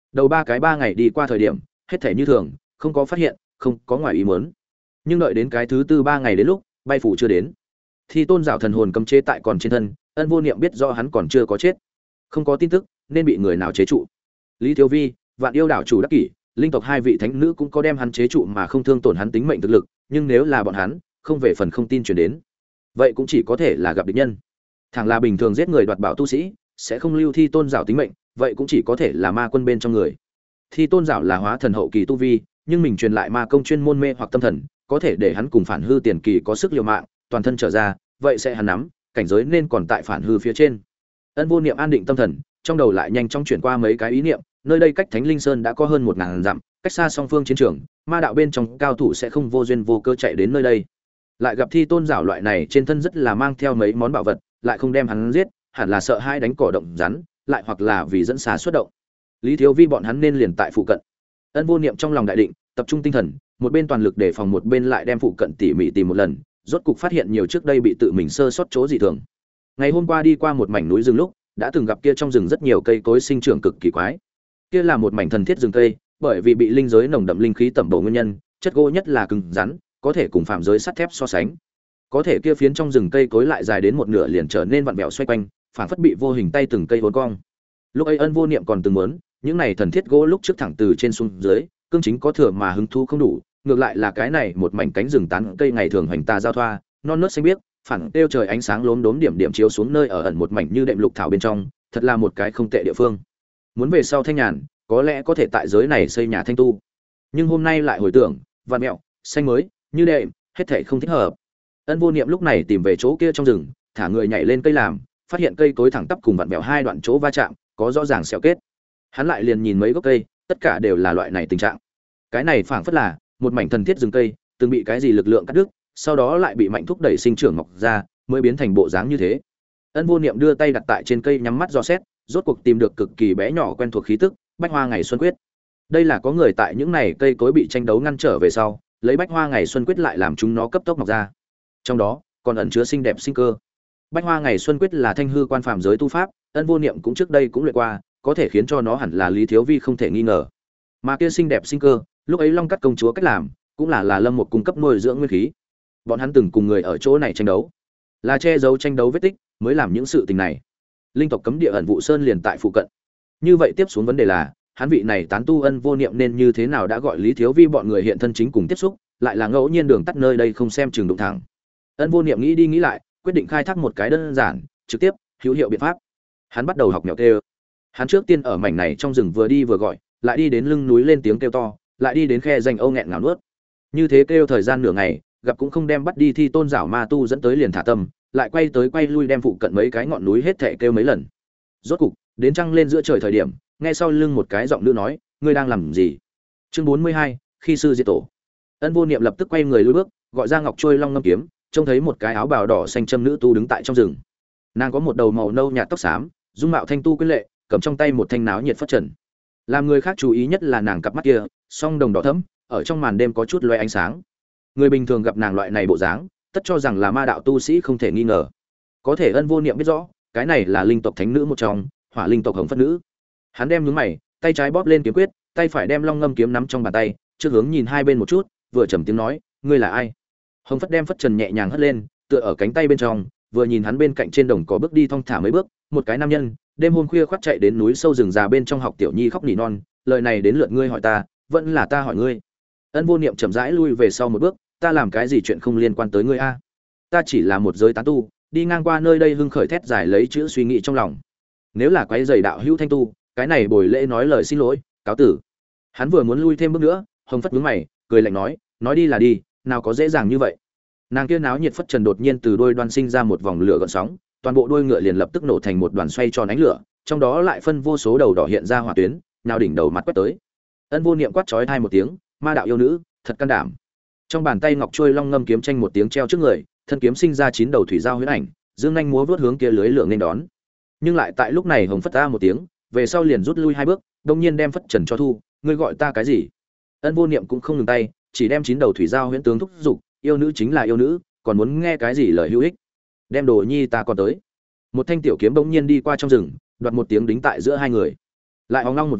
Đầu ba cái 3 ngày đi qua thời điểm, hết thể như thường, không có phát hiện, không có ngoài ý muốn. Nhưng đợi đến cái thứ tư 3 ngày đến lúc, bay phủ chưa đến. Thì Tôn Giảo thần hồn cấm chế tại còn trên thân, Ân Vô Niệm biết rõ hắn còn chưa có chết, không có tin tức, nên bị người nào chế trụ. Lý Thiếu Vi, Vạn Yêu đảo chủ đắc kỷ, linh tộc hai vị thánh nữ cũng có đem hắn chế trụ mà không thương tổn hắn tính mệnh thực lực, nhưng nếu là bọn hắn, không về phần không tin truyền đến, vậy cũng chỉ có thể là gặp địch nhân. Thẳng là bình thường giết người đoạt bảo tu sĩ, sẽ không lưu Thi Tôn Giảo tính mệnh, vậy cũng chỉ có thể là ma quân bên trong người. Thi Tôn Giảo là hóa thần hậu kỳ tu vi, nhưng mình truyền lại ma công chuyên môn mê hoặc tâm thần, có thể để hắn cùng phản hư tiền kỳ có sức liều mạng, toàn thân trở ra, vậy sẽ hắn nắm, cảnh giới nên còn tại phản hư phía trên. Ân Vô Niệm an định tâm thần, trong đầu lại nhanh chóng chuyển qua mấy cái ý niệm, nơi đây cách Thánh Linh Sơn đã có hơn 1000 dặm, cách xa song phương chiến trường, ma đạo bên trong cao thủ sẽ không vô duyên vô cớ chạy đến nơi đây. Lại gặp Thi Tôn Giảo loại này trên thân rất là mang theo mấy món bảo vật, lại không đem hắn giết, hẳn là sợ hai đánh cỏ động rắn, lại hoặc là vì dẫn xà xuất động. Lý Thiếu Vi bọn hắn nên liền tại phụ cận. Ân Vô Niệm trong lòng đại định, tập trung tinh thần, một bên toàn lực đề phòng, một bên lại đem phụ cận tỉ mỉ tìm một lần, rốt cục phát hiện nhiều trước đây bị tự mình sơ sót chỗ dị thường. Ngày hôm qua đi qua một mảnh núi rừng lúc, đã từng gặp kia trong rừng rất nhiều cây cối sinh trưởng cực kỳ quái. Kia là một mảnh thần thiết rừng cây, bởi vì bị linh giới nồng đậm linh khí tẩm bổ nguyên nhân, chất gỗ nhất là cứng rắn, có thể cùng phạm giới sắt thép so sánh. Có thể kia phiến trong rừng cây cối lại dài đến một nửa liền trở nên vặn vẹo xoay quanh, phảng phất bị vô hình tay từng cây vốn cong. Lúc ấy Ân Vô Niệm còn từng muốn, những này thần thiết gỗ lúc trước thẳng từ trên xuống dưới, cương chính có thừa mà hứng thú không đủ, ngược lại là cái này một mảnh cánh rừng tán cây ngày thường hoành tà giao thoa, non nớt xanh biếc, phản tiêu trời ánh sáng lốm đốm điểm điểm chiếu xuống nơi ở ẩn một mảnh như đệm lục thảo bên trong, thật là một cái không tệ địa phương. Muốn về sau thanh nhàn, có lẽ có thể tại giới này xây nhà thanh tu. Nhưng hôm nay lại hồi tưởng, vạn mẹo, xanh mới, như đệm, hết thảy không thích hợp. Ân Vô Niệm lúc này tìm về chỗ kia trong rừng, thả người nhảy lên cây làm, phát hiện cây cối thẳng tắp cùng vặn vẹo hai đoạn chỗ va chạm, có rõ ràng xẹo kết. Hắn lại liền nhìn mấy gốc cây, tất cả đều là loại này tình trạng. Cái này phảng phất là một mảnh thần thiết rừng cây, từng bị cái gì lực lượng cắt đứt, sau đó lại bị mạnh thúc đẩy sinh trưởng mọc ra, mới biến thành bộ dáng như thế. Ân Vô Niệm đưa tay đặt tại trên cây nhắm mắt dò xét, rốt cuộc tìm được cực kỳ bé nhỏ quen thuộc khí tức, Bách Hoa Ngày Xuân Quyết. Đây là có người tại những này cây cối bị tranh đấu ngăn trở về sau, lấy Bách Hoa Ngày Xuân Quyết lại làm chúng nó cấp tốc mọc ra. Trong đó, còn ẩn chứa xinh đẹp sinh cơ. Bách Hoa Ngày Xuân Quyết là thanh hư quan phàm giới tu pháp, Ân Vô Niệm cũng trước đây cũng luyện qua, có thể khiến cho nó hẳn là Lý Thiếu Vi không thể nghi ngờ. Mà kia xinh đẹp sinh cơ, lúc ấy Long Cắt công chúa cách làm, cũng là Lâm một cung cấp nuôi dưỡng nguyên khí. Bọn hắn từng cùng người ở chỗ này tranh đấu, là che giấu tranh đấu vết tích, mới làm những sự tình này. Linh tộc cấm địa ẩn vụ sơn liền tại phụ cận. Như vậy tiếp xuống vấn đề là, hắn vị này tán tu Ân Vô Niệm nên như thế nào đã gọi Lý Thiếu Vi bọn người hiện thân chính cùng tiếp xúc, lại là ngẫu nhiên đường tắt nơi đây không xem chừng đụng thẳng. Ân Vô Niệm nghĩ đi nghĩ lại, quyết định khai thác một cái đơn giản, trực tiếp, hữu hiệu biện pháp. Hắn bắt đầu học mèo kêu. Hắn trước tiên ở mảnh này trong rừng vừa đi vừa gọi, lại đi đến lưng núi lên tiếng kêu to, lại đi đến khe danh âu nghẹn ngào nuốt. Như thế kêu thời gian nửa ngày, gặp cũng không đem bắt đi Thi Tôn Giảo ma tu dẫn tới liền thả tâm, lại quay tới quay lui đem phụ cận mấy cái ngọn núi hết thảy kêu mấy lần. Rốt cục, đến trăng lên giữa trời thời điểm, nghe sau lưng một cái giọng nữ nói, ngươi đang làm gì? Chương 42, khi sư diệt tổ. Ân Vô Niệm lập tức quay người lùi bước, gọi ra Ngọc Trôi Long ngâm kiếm, trông thấy một cái áo bào đỏ xanh châm nữ tu đứng tại trong rừng. Nàng có một đầu màu nâu nhạt tóc xám, dung mạo thanh tu quyến lệ, cầm trong tay một thanh náo nhiệt phất trần. Làm người khác chú ý nhất là nàng cặp mắt kia, song đồng đỏ thẫm, ở trong màn đêm có chút loé ánh sáng. Người bình thường gặp nàng loại này bộ dáng, tất cho rằng là ma đạo tu sĩ không thể nghi ngờ. Có thể Ân Vô Niệm biết rõ, cái này là linh tộc thánh nữ một trong, Hỏa linh tộc Hồng Phất nữ. Hắn đem nhướng mày, tay trái bóp lên kiếm quyết, tay phải đem Long ngâm kiếm nắm trong bàn tay, trước hướng nhìn hai bên một chút, vừa trầm tiếng nói, ngươi là ai? Hồng Phất đem phất trần nhẹ nhàng hất lên, tựa ở cánh tay bên trong, vừa nhìn hắn bên cạnh trên đồng cỏ bước đi thong thả mấy bước, một cái nam nhân, đêm hôm khuya khoắt chạy đến núi sâu rừng già bên trong học tiểu nhi khóc nỉ non, lời này đến lượt ngươi hỏi ta, vẫn là ta hỏi ngươi. Ân Vô Niệm chậm rãi lui về sau một bước, ta làm cái gì chuyện không liên quan tới ngươi a? Ta chỉ là một giới tán tu, đi ngang qua nơi đây hưng khởi thét giải lấy chữ suy nghĩ trong lòng. Nếu là quái giày đạo hữu thanh tu, cái này bồi lễ nói lời xin lỗi, cáo tử. Hắn vừa muốn lui thêm bước nữa, Hồng Phất nhướng mày, cười lạnh nói đi là đi, nào có dễ dàng như vậy. Nàng kia náo nhiệt phất trần đột nhiên từ đuôi đoan sinh ra một vòng lửa gợn sóng, toàn bộ đuôi ngựa liền lập tức nổ thành một đoàn xoay tròn ánh lửa, trong đó lại phân vô số đầu đỏ hiện ra hỏa tuyến, nào đỉnh đầu mặt quét tới. Ân Vô Niệm quát chói tai một tiếng, ma đạo yêu nữ, thật can đảm. Trong bàn tay ngọc trôi long ngâm kiếm tranh một tiếng treo trước người, thân kiếm sinh ra 9 đầu thủy giao huyễn ảnh, dương nhanh múa vút hướng kia lưới lửa nên đón. Nhưng lại tại lúc này Hồng Phất ta một tiếng, về sau liền rút lui hai bước, đông nhiên đem phất trần cho thu, ngươi gọi ta cái gì? Ân Vô Niệm cũng không ngừng tay, chỉ đem 9 đầu thủy giao huyễn tướng thúc dục, yêu nữ chính là yêu nữ, còn muốn nghe cái gì lời hữu ích? Đem đồ nhi ta còn tới. Một thanh tiểu kiếm bỗng nhiên đi qua trong rừng, đoạt một tiếng đính tại giữa hai người. Lại óng long một vang,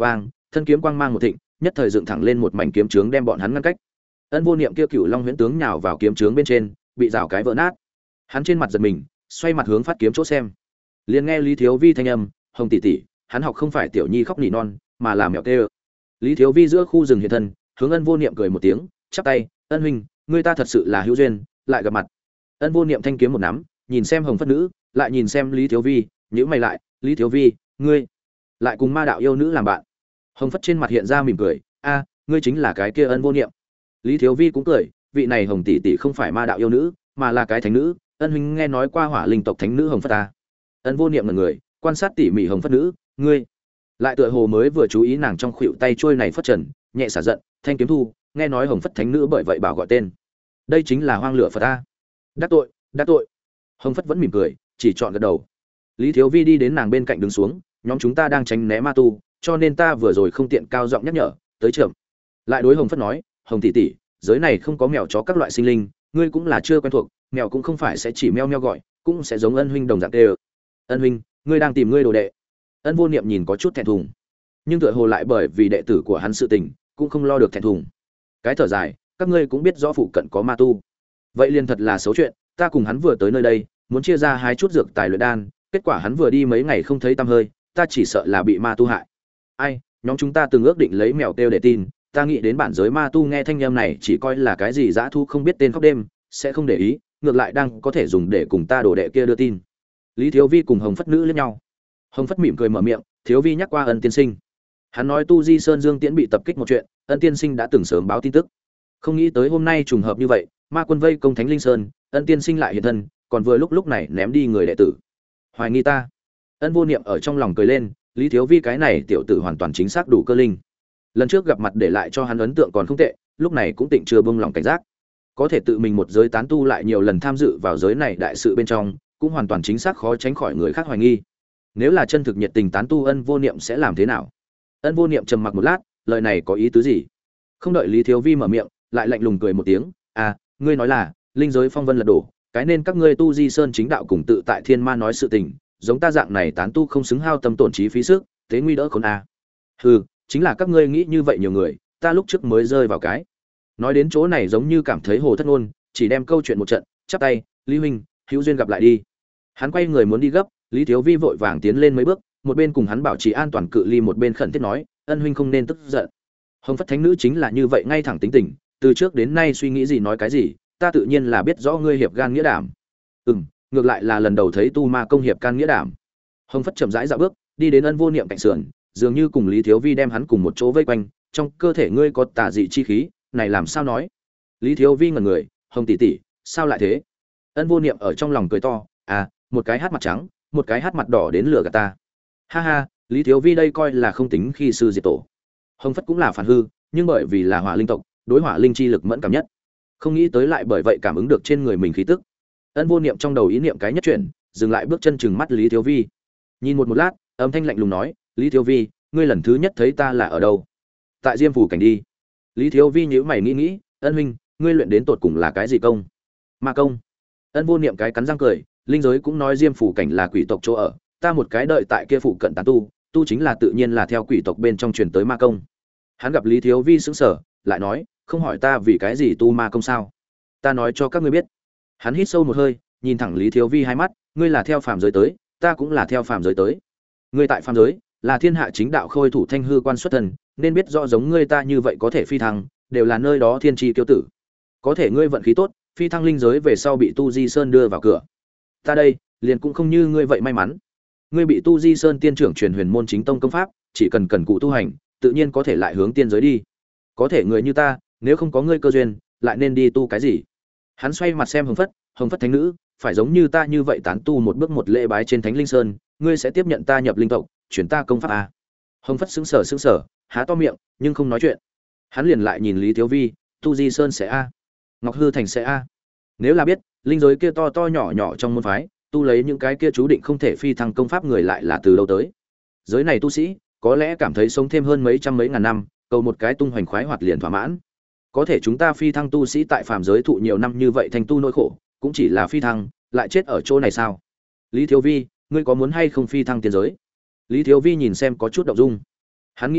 thân kiếm quang mang một thịnh, nhất thời dựng thẳng lên một mảnh kiếm chướng đem bọn hắn ngăn cách. Ân Vô Niệm kia Cửu Long huyễn tướng nhào vào kiếm chướng bên trên, bị rào cái vỡ nát. Hắn trên mặt giật mình, xoay mặt hướng phát kiếm chỗ xem. Liền nghe Lý Thiếu Vi thanh âm, "Hồng tỷ tỷ." Hắn học không phải tiểu nhi khóc nỉ non, mà là mèo kêu. Lý Thiếu Vi giữa khu rừng hiện thân, hướng Ân Vô Niệm cười một tiếng, chắp tay, "Ân huynh, ngươi ta thật sự là hữu duyên, lại gặp mặt." Ân Vô Niệm thanh kiếm một nắm, nhìn xem Hồng Phất nữ, lại nhìn xem Lý Thiếu Vi, nhíu mày lại, "Lý Thiếu Vi, ngươi lại cùng ma đạo yêu nữ làm bạn?" Hồng Phất trên mặt hiện ra mỉm cười, "A, ngươi chính là cái kia Ân Vô Niệm." Lý Thiếu Vi cũng cười, "Vị này Hồng tỷ tỷ không phải ma đạo yêu nữ, mà là cái thánh nữ, Ân huynh nghe nói qua Hỏa Linh tộc thánh nữ Hồng Phất ta?" Ân Vô Niệm ngẩn người, quan sát tỉ mỉ Hồng Phất nữ, "Ngươi?" Lại tựa hồ mới vừa chú ý nàng trong khuỷu tay trôi này phất trần, nhẹ xả giận, "Thanh kiếm thu, nghe nói Hồng Phất thánh nữ bởi vậy bảo gọi tên. Đây chính là Hoang Lửa Phật ta." "Đắc tội, đắc tội." Hồng Phất vẫn mỉm cười, chỉ chọn gật đầu. Lý Thiếu Vi đi đến nàng bên cạnh đứng xuống, "Nhóm chúng ta đang tránh né ma tu, cho nên ta vừa rồi không tiện cao giọng nhắc nhở, tới chậm." Lại đối Hồng Phất nói, "Hồng tỷ tỷ, giới này không có mèo chó các loại sinh linh, ngươi cũng là chưa quen thuộc, mèo cũng không phải sẽ chỉ meo meo gọi, cũng sẽ giống Ân huynh đồng dạng tê. Ân huynh, ngươi đang tìm ngươi đồ đệ." Ân Vô Niệm nhìn có chút thẹn thùng, nhưng tựa hồ lại bởi vì đệ tử của hắn sự tình, cũng không lo được thẹn thùng. Cái thở dài, "Các ngươi cũng biết rõ phụ cận có ma tu, vậy liền thật là xấu chuyện, ta cùng hắn vừa tới nơi đây, muốn chia ra hai chút dược tài luyện đan, kết quả hắn vừa đi mấy ngày không thấy tăm hơi, ta chỉ sợ là bị ma tu hại. Ai, nhóm chúng ta từng ước định lấy mèo têu để tin, ta nghĩ đến bản giới ma tu nghe thanh âm này chỉ coi là cái gì dã thu không biết tên khóc đêm, sẽ không để ý, ngược lại đang có thể dùng để cùng ta đổ đệ kia đưa tin." Lý Thiếu Vi cùng Hồng Phất nữ liếc nhau. Hồng Phất mỉm cười mở miệng, "Thiếu Vi nhắc qua Ân tiên sinh." Hắn nói Tu Di Sơn Dương Tiễn bị tập kích một chuyện, Ân tiên sinh đã từng sớm báo tin tức. Không nghĩ tới hôm nay trùng hợp như vậy, ma quân vây công Thánh Linh Sơn, Ân tiên sinh lại hiện thân, còn vừa lúc này ném đi người đệ tử. Hoài nghi ta. Ân Vô Niệm ở trong lòng cười lên, Lý Thiếu Vi cái này tiểu tử hoàn toàn chính xác đủ cơ linh. Lần trước gặp mặt để lại cho hắn ấn tượng còn không tệ, lúc này cũng tịnh chưa buông lòng cảnh giác. Có thể tự mình một giới tán tu lại nhiều lần tham dự vào giới này đại sự bên trong, cũng hoàn toàn chính xác khó tránh khỏi người khác hoài nghi. Nếu là chân thực nhiệt tình tán tu, Ân Vô Niệm sẽ làm thế nào? Ân Vô Niệm trầm mặc một lát, lời này có ý tứ gì? Không đợi Lý Thiếu Vi mở miệng, lại lạnh lùng cười một tiếng, "À, ngươi nói là linh giới phong vân lật đổ, cái nên các ngươi Tu Di Sơn chính đạo cùng tự tại thiên ma nói sự tình, giống ta dạng này tán tu không xứng hao tâm tổn trí phí sức, thế nguy đỡ khốn à. Hừ, chính là các ngươi nghĩ như vậy nhiều người, ta lúc trước mới rơi vào cái." Nói đến chỗ này giống như cảm thấy hồ thất ngôn, chỉ đem câu chuyện một trận, chắp tay, "Lý huynh, hữu duyên gặp lại đi." Hắn quay người muốn đi gấp, Lý Thiếu Vi vội vàng tiến lên mấy bước, một bên cùng hắn bảo trì an toàn cự ly, một bên khẩn thiết nói, "Ân huynh không nên tức giận. Hồng Phất thánh nữ chính là như vậy ngay thẳng tính tình, từ trước đến nay suy nghĩ gì nói cái gì, ta tự nhiên là biết rõ ngươi hiệp gan nghĩa đảm." Ngược lại là lần đầu thấy tu ma công hiệp can nghĩa đảm. Hồng Phất chậm rãi dạo bước, đi đến Ân Vô Niệm cạnh sườn, dường như cùng Lý Thiếu Vi đem hắn cùng một chỗ vây quanh, "Trong cơ thể ngươi có tà dị chi khí, này làm sao nói?" Lý Thiếu Vi ngẩn người, "Hồng tỷ tỷ, sao lại thế?" Ân Vô Niệm ở trong lòng cười to, "À, một cái hát mặt trắng, một cái hát mặt đỏ đến lửa gạt ta." Ha ha, Lý Thiếu Vi đây coi là không tính khi sư diệt tổ. Hồng Phất cũng là phản hư, nhưng bởi vì là hỏa linh tộc, đối hỏa linh chi lực mẫn cảm nhất, không nghĩ tới lại bởi vậy cảm ứng được trên người mình khí tức. Ân Vô Niệm trong đầu ý niệm cái nhất chuyển, dừng lại bước chân chừng mắt Lý Thiếu Vi. Nhìn một lát, âm thanh lạnh lùng nói, "Lý Thiếu Vi, ngươi lần thứ nhất thấy ta là ở đâu?" "Tại Diêm Phủ cảnh đi." Lý Thiếu Vi nhíu mày nghĩ, "Ân huynh, ngươi luyện đến tột cùng là cái gì công?" "Ma công." Ân Vô Niệm cái cắn răng cười, "Linh giới cũng nói Diêm Phủ cảnh là quỷ tộc chỗ ở, ta một cái đợi tại kia phụ cận tán tu, tu chính là tự nhiên là theo quỷ tộc bên trong truyền tới ma công." Hắn gặp Lý Thiếu Vi sững sờ, lại nói, "Không hỏi ta vì cái gì tu ma công sao? Ta nói cho các ngươi biết." Hắn hít sâu một hơi, nhìn thẳng Lý Thiếu Vi hai mắt, "Ngươi là theo phàm giới tới, ta cũng là theo phàm giới tới. Ngươi tại phàm giới, là thiên hạ chính đạo khôi thủ thanh hư quan xuất thần, nên biết rõ giống ngươi ta như vậy có thể phi thăng, đều là nơi đó thiên tri kiêu tử. Có thể ngươi vận khí tốt, phi thăng linh giới về sau bị Tu Di Sơn đưa vào cửa. Ta đây, liền cũng không như ngươi vậy may mắn. Ngươi bị Tu Di Sơn tiên trưởng truyền huyền môn chính tông công pháp, chỉ cần cần cụ tu hành, tự nhiên có thể lại hướng tiên giới đi. Có thể người như ta, nếu không có ngươi cơ duyên, lại nên đi tu cái gì?" Hắn xoay mặt xem Hồng Phất thánh nữ, "Phải giống như ta như vậy tán tu một bước một lễ bái trên Thánh Linh Sơn, ngươi sẽ tiếp nhận ta nhập linh tộc, chuyển ta công pháp à?" Hồng Phất sững sờ, há to miệng, nhưng không nói chuyện. Hắn liền lại nhìn Lý Thiếu Vi, "Tu Di Sơn sẽ a, Ngọc Hư Thành sẽ a." Nếu là biết, linh giới kia to to nhỏ nhỏ trong môn phái, tu lấy những cái kia chú định không thể phi thăng công pháp người lại là từ đâu tới? Giới này tu sĩ, có lẽ cảm thấy sống thêm hơn mấy trăm mấy ngàn năm, cầu một cái tung hoành khoái hoạt liền thỏa mãn. Có thể chúng ta phi thăng tu sĩ tại phàm giới thụ nhiều năm như vậy thành tu nỗi khổ, cũng chỉ là phi thăng, lại chết ở chỗ này sao? Lý Thiếu Vi, ngươi có muốn hay không phi thăng tiên giới? Lý Thiếu Vi nhìn xem có chút động dung. Hắn nghĩ,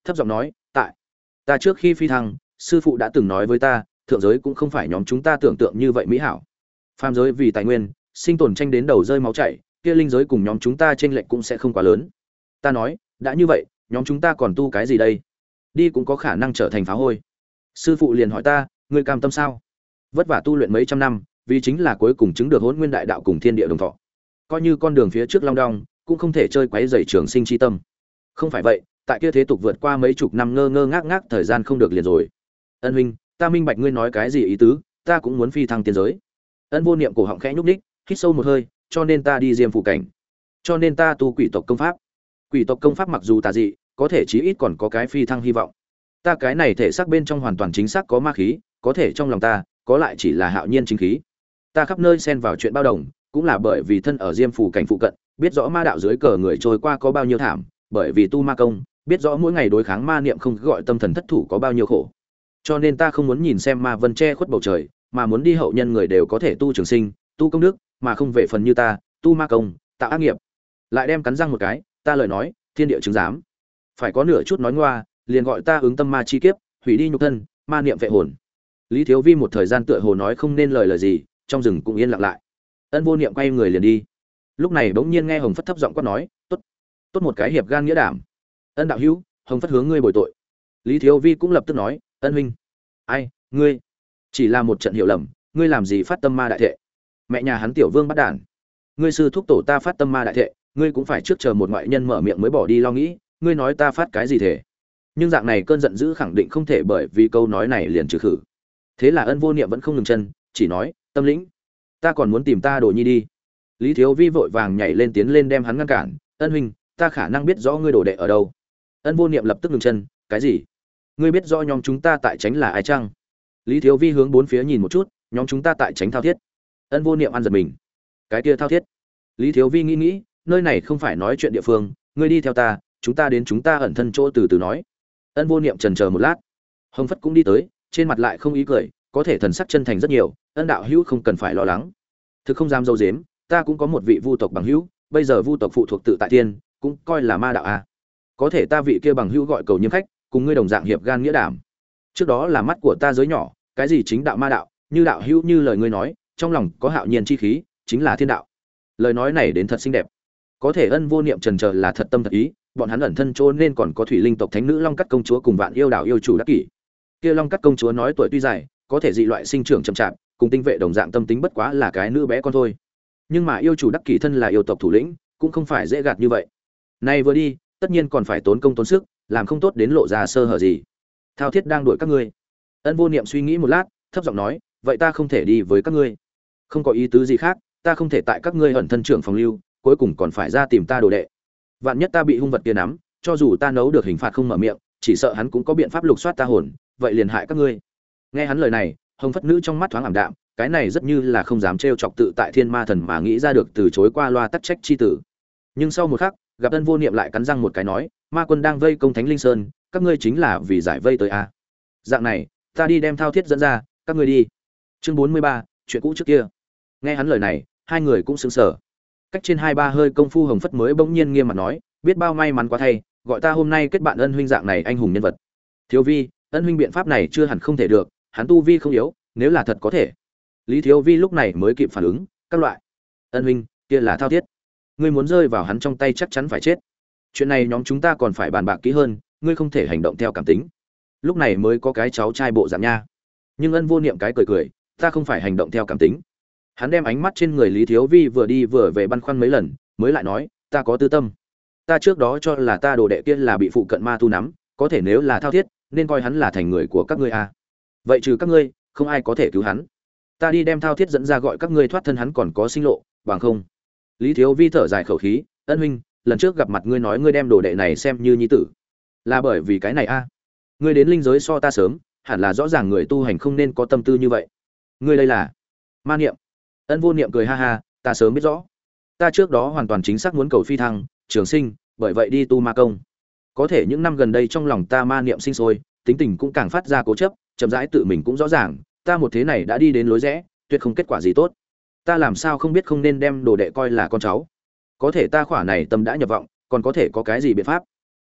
thấp giọng nói, tại ta trước khi phi thăng, sư phụ đã từng nói với ta, thượng giới cũng không phải nhóm chúng ta tưởng tượng như vậy mỹ hảo. Phàm giới vì tài nguyên, sinh tồn tranh đến đầu rơi máu chảy, kia linh giới cùng nhóm chúng ta chênh lệch cũng sẽ không quá lớn. Ta nói, đã như vậy, nhóm chúng ta còn tu cái gì đây? Đi cũng có khả năng trở thành phá hôi. Sư phụ liền hỏi ta, ngươi cam tâm sao? Vất vả tu luyện mấy trăm năm, vì chính là cuối cùng chứng được Hỗn Nguyên Đại Đạo cùng thiên địa đồng thọ. Coi như con đường phía trước long đong, cũng không thể chơi quấy rầy trường sinh chi tâm. Không phải vậy, tại kia thế tục vượt qua mấy chục năm ngơ ngơ ngác ngác thời gian không được liền rồi. Ân huynh, ta minh bạch ngươi nói cái gì ý tứ, ta cũng muốn phi thăng tiên giới. Ân Vô Niệm cổ họng khẽ nhúc nhích, hít sâu một hơi, cho nên ta đi Diêm phủ cảnh, cho nên ta tu quỷ tộc công pháp. Quỷ tộc công pháp mặc dù tà dị, có thể chí ít còn có cái phi thăng hy vọng. Ta cái này thể xác bên trong hoàn toàn chính xác có ma khí, có thể trong lòng ta có lại chỉ là hạo nhiên chính khí. Ta khắp nơi xen vào chuyện bao đồng, cũng là bởi vì thân ở Diêm phủ cảnh phụ cận, biết rõ ma đạo dưới cờ người trôi qua có bao nhiêu thảm, bởi vì tu ma công, biết rõ mỗi ngày đối kháng ma niệm không gọi tâm thần thất thủ có bao nhiêu khổ. Cho nên ta không muốn nhìn xem ma vân che khuất bầu trời, mà muốn đi hậu nhân người đều có thể tu trường sinh, tu công đức, mà không về phần như ta, tu ma công, tạo ác nghiệp. Lại đem cắn răng một cái, ta lời nói, thiên địa chứng giám. Phải có nửa chút nói ngoa, liền gọi ta ứng tâm ma chi kiếp, hủy đi nhục thân, ma niệm vệ hồn. Lý Thiếu Vi một thời gian tựa hồ nói không nên lời gì, trong rừng cũng yên lặng lại. Ân Vô Niệm quay người liền đi. Lúc này bỗng nhiên nghe Hồng Phất thấp giọng quát nói, "Tốt, tốt một cái hiệp gan nghĩa đảm." Ân đạo hữu, Hồng Phất hướng ngươi bồi tội. Lý Thiếu Vi cũng lập tức nói, "Ân huynh, ai, ngươi chỉ là một trận hiểu lầm, ngươi làm gì phát tâm ma đại thệ? Mẹ nhà hắn tiểu vương bắt đản. Ngươi sư thúc tổ ta phát tâm ma đại thệ, ngươi cũng phải trước chờ một ngoại nhân mở miệng mới bỏ đi lo nghĩ, ngươi nói ta phát cái gì thể?" Nhưng dạng này cơn giận dữ khẳng định không thể bởi vì câu nói này liền trừ khử. Thế là Ân Vô Niệm vẫn không ngừng chân, chỉ nói, "Tâm lĩnh, ta còn muốn tìm ta Đồ Nhi đi." Lý Thiếu Vi vội vàng nhảy lên tiến lên đem hắn ngăn cản, "Ân huynh, ta khả năng biết rõ ngươi đồ đệ ở đâu." Ân Vô Niệm lập tức ngừng chân, "Cái gì? Ngươi biết rõ nhóm chúng ta tại tránh là ai chăng?" Lý Thiếu Vi hướng bốn phía nhìn một chút, "Nhóm chúng ta tại tránh Thao Thiết." Ân Vô Niệm ăn giật mình, "Cái kia Thao Thiết?" Lý Thiếu Vi nghĩ nghĩ, "Nơi này không phải nói chuyện địa phương, ngươi đi theo ta, chúng ta đến chúng ta ẩn thân chỗ từ từ nói." Ân Vô Niệm chần chờ một lát. Hồng Phất cũng đi tới, trên mặt lại không ý cười, có thể thần sắc chân thành rất nhiều, "Ân đạo hữu không cần phải lo lắng. Thực không dám dâu dếm, ta cũng có một vị vu tộc bằng hữu, bây giờ vu tộc phụ thuộc tự tại tiên, cũng coi là ma đạo a. Có thể ta vị kia bằng hữu gọi cầu nhiễm khách, cùng ngươi đồng dạng hiệp gan nghĩa đảm. Trước đó là mắt của ta giới nhỏ, cái gì chính đạo ma đạo, như đạo hữu như lời ngươi nói, trong lòng có hạo nhiên chi khí, chính là thiên đạo." Lời nói này đến thật xinh đẹp. Có thể Ân Vô Niệm trần chờ là thật tâm thật ý, bọn hắn ẩn thân chỗ nên còn có thủy linh tộc thánh nữ Long Cắt công chúa cùng Vạn Yêu đảo yêu chủ Đắc Kỷ. Kia Long Cắt công chúa nói tuổi tuy dài, có thể dị loại sinh trưởng chậm chạp, cùng tinh vệ đồng dạng tâm tính bất quá là cái nữ bé con thôi. Nhưng mà yêu chủ Đắc Kỷ thân là yêu tộc thủ lĩnh, cũng không phải dễ gạt như vậy. Nay vừa đi, tất nhiên còn phải tốn công tốn sức, làm không tốt đến lộ ra sơ hở gì. Thao Thiết đang đuổi các ngươi. Ân Vô Niệm suy nghĩ một lát, thấp giọng nói, "Vậy ta không thể đi với các ngươi." "Không có ý tứ gì khác, ta không thể tại các ngươi ẩn thân trưởng phòng lưu, cuối cùng còn phải ra tìm ta đồ đệ. Vạn nhất ta bị hung vật kia nắm, cho dù ta nấu được hình phạt không mở miệng, chỉ sợ hắn cũng có biện pháp lục soát ta hồn, vậy liền hại các ngươi." Nghe hắn lời này, Hồng Phất nữ trong mắt thoáng ảm đạm, cái này rất như là không dám trêu chọc tự tại thiên ma thần mà nghĩ ra được từ chối qua loa tắc trách chi tử. Nhưng sau một khắc, gặp Ân Vô Niệm lại cắn răng một cái nói, "Ma quân đang vây công Thánh Linh Sơn, các ngươi chính là vì giải vây tới a. Dạng này, ta đi đem Thao Thiết dẫn ra, các ngươi đi." Chương 43, chuyện cũ trước kia. Nghe hắn lời này, hai người cũng sững sờ. Cách trên 2-3 hơi công phu, Hồng Phất mới bỗng nhiên nghiêm mặt nói, "Biết bao may mắn quá thay, gọi ta hôm nay kết bạn Ân huynh dạng này anh hùng nhân vật. Thiếu Vi, Ân huynh biện pháp này chưa hẳn không thể được, hắn tu vi không yếu, nếu là thật có thể." Lý Thiếu Vi lúc này mới kịp phản ứng, "Các loại. Ân huynh, kia là Thao Thiết. Ngươi muốn rơi vào hắn trong tay chắc chắn phải chết. Chuyện này nhóm chúng ta còn phải bàn bạc kỹ hơn, ngươi không thể hành động theo cảm tính." Lúc này mới có cái cháu trai bộ dạng nha. Nhưng Ân Vô Niệm cái cười cười, "Ta không phải hành động theo cảm tính." Hắn đem ánh mắt trên người Lý Thiếu Vi vừa đi vừa về băn khoăn mấy lần, mới lại nói, "Ta có tư tâm. Ta trước đó cho là ta đồ đệ kia là bị phụ cận ma tu nắm, có thể nếu là Thao Thiết, nên coi hắn là thành người của các ngươi a. Vậy trừ các ngươi, không ai có thể cứu hắn. Ta đi đem Thao Thiết dẫn ra gọi các ngươi thoát thân hắn còn có sinh lộ, bằng không." Lý Thiếu Vi thở dài khẩu khí, "Ân huynh, lần trước gặp mặt ngươi nói ngươi đem đồ đệ này xem như nhi tử, là bởi vì cái này a. Ngươi đến linh giới so ta sớm, hẳn là rõ ràng người tu hành không nên có tâm tư như vậy. Ngươi đây là ma niệm." Ân Vô Niệm cười ha ha, "Ta sớm biết rõ. Ta trước đó hoàn toàn chính xác muốn cầu phi thăng, trường sinh, bởi vậy đi tu ma công. Có thể những năm gần đây trong lòng ta ma niệm sinh sôi, tính tình cũng càng phát ra cố chấp, chậm rãi tự mình cũng rõ ràng, ta một thế này đã đi đến lối rẽ, tuyệt không kết quả gì tốt. Ta làm sao không biết không nên đem đồ đệ coi là con cháu. Có thể ta khỏa này tâm đã nhập vọng, còn có thể có cái gì biện pháp?"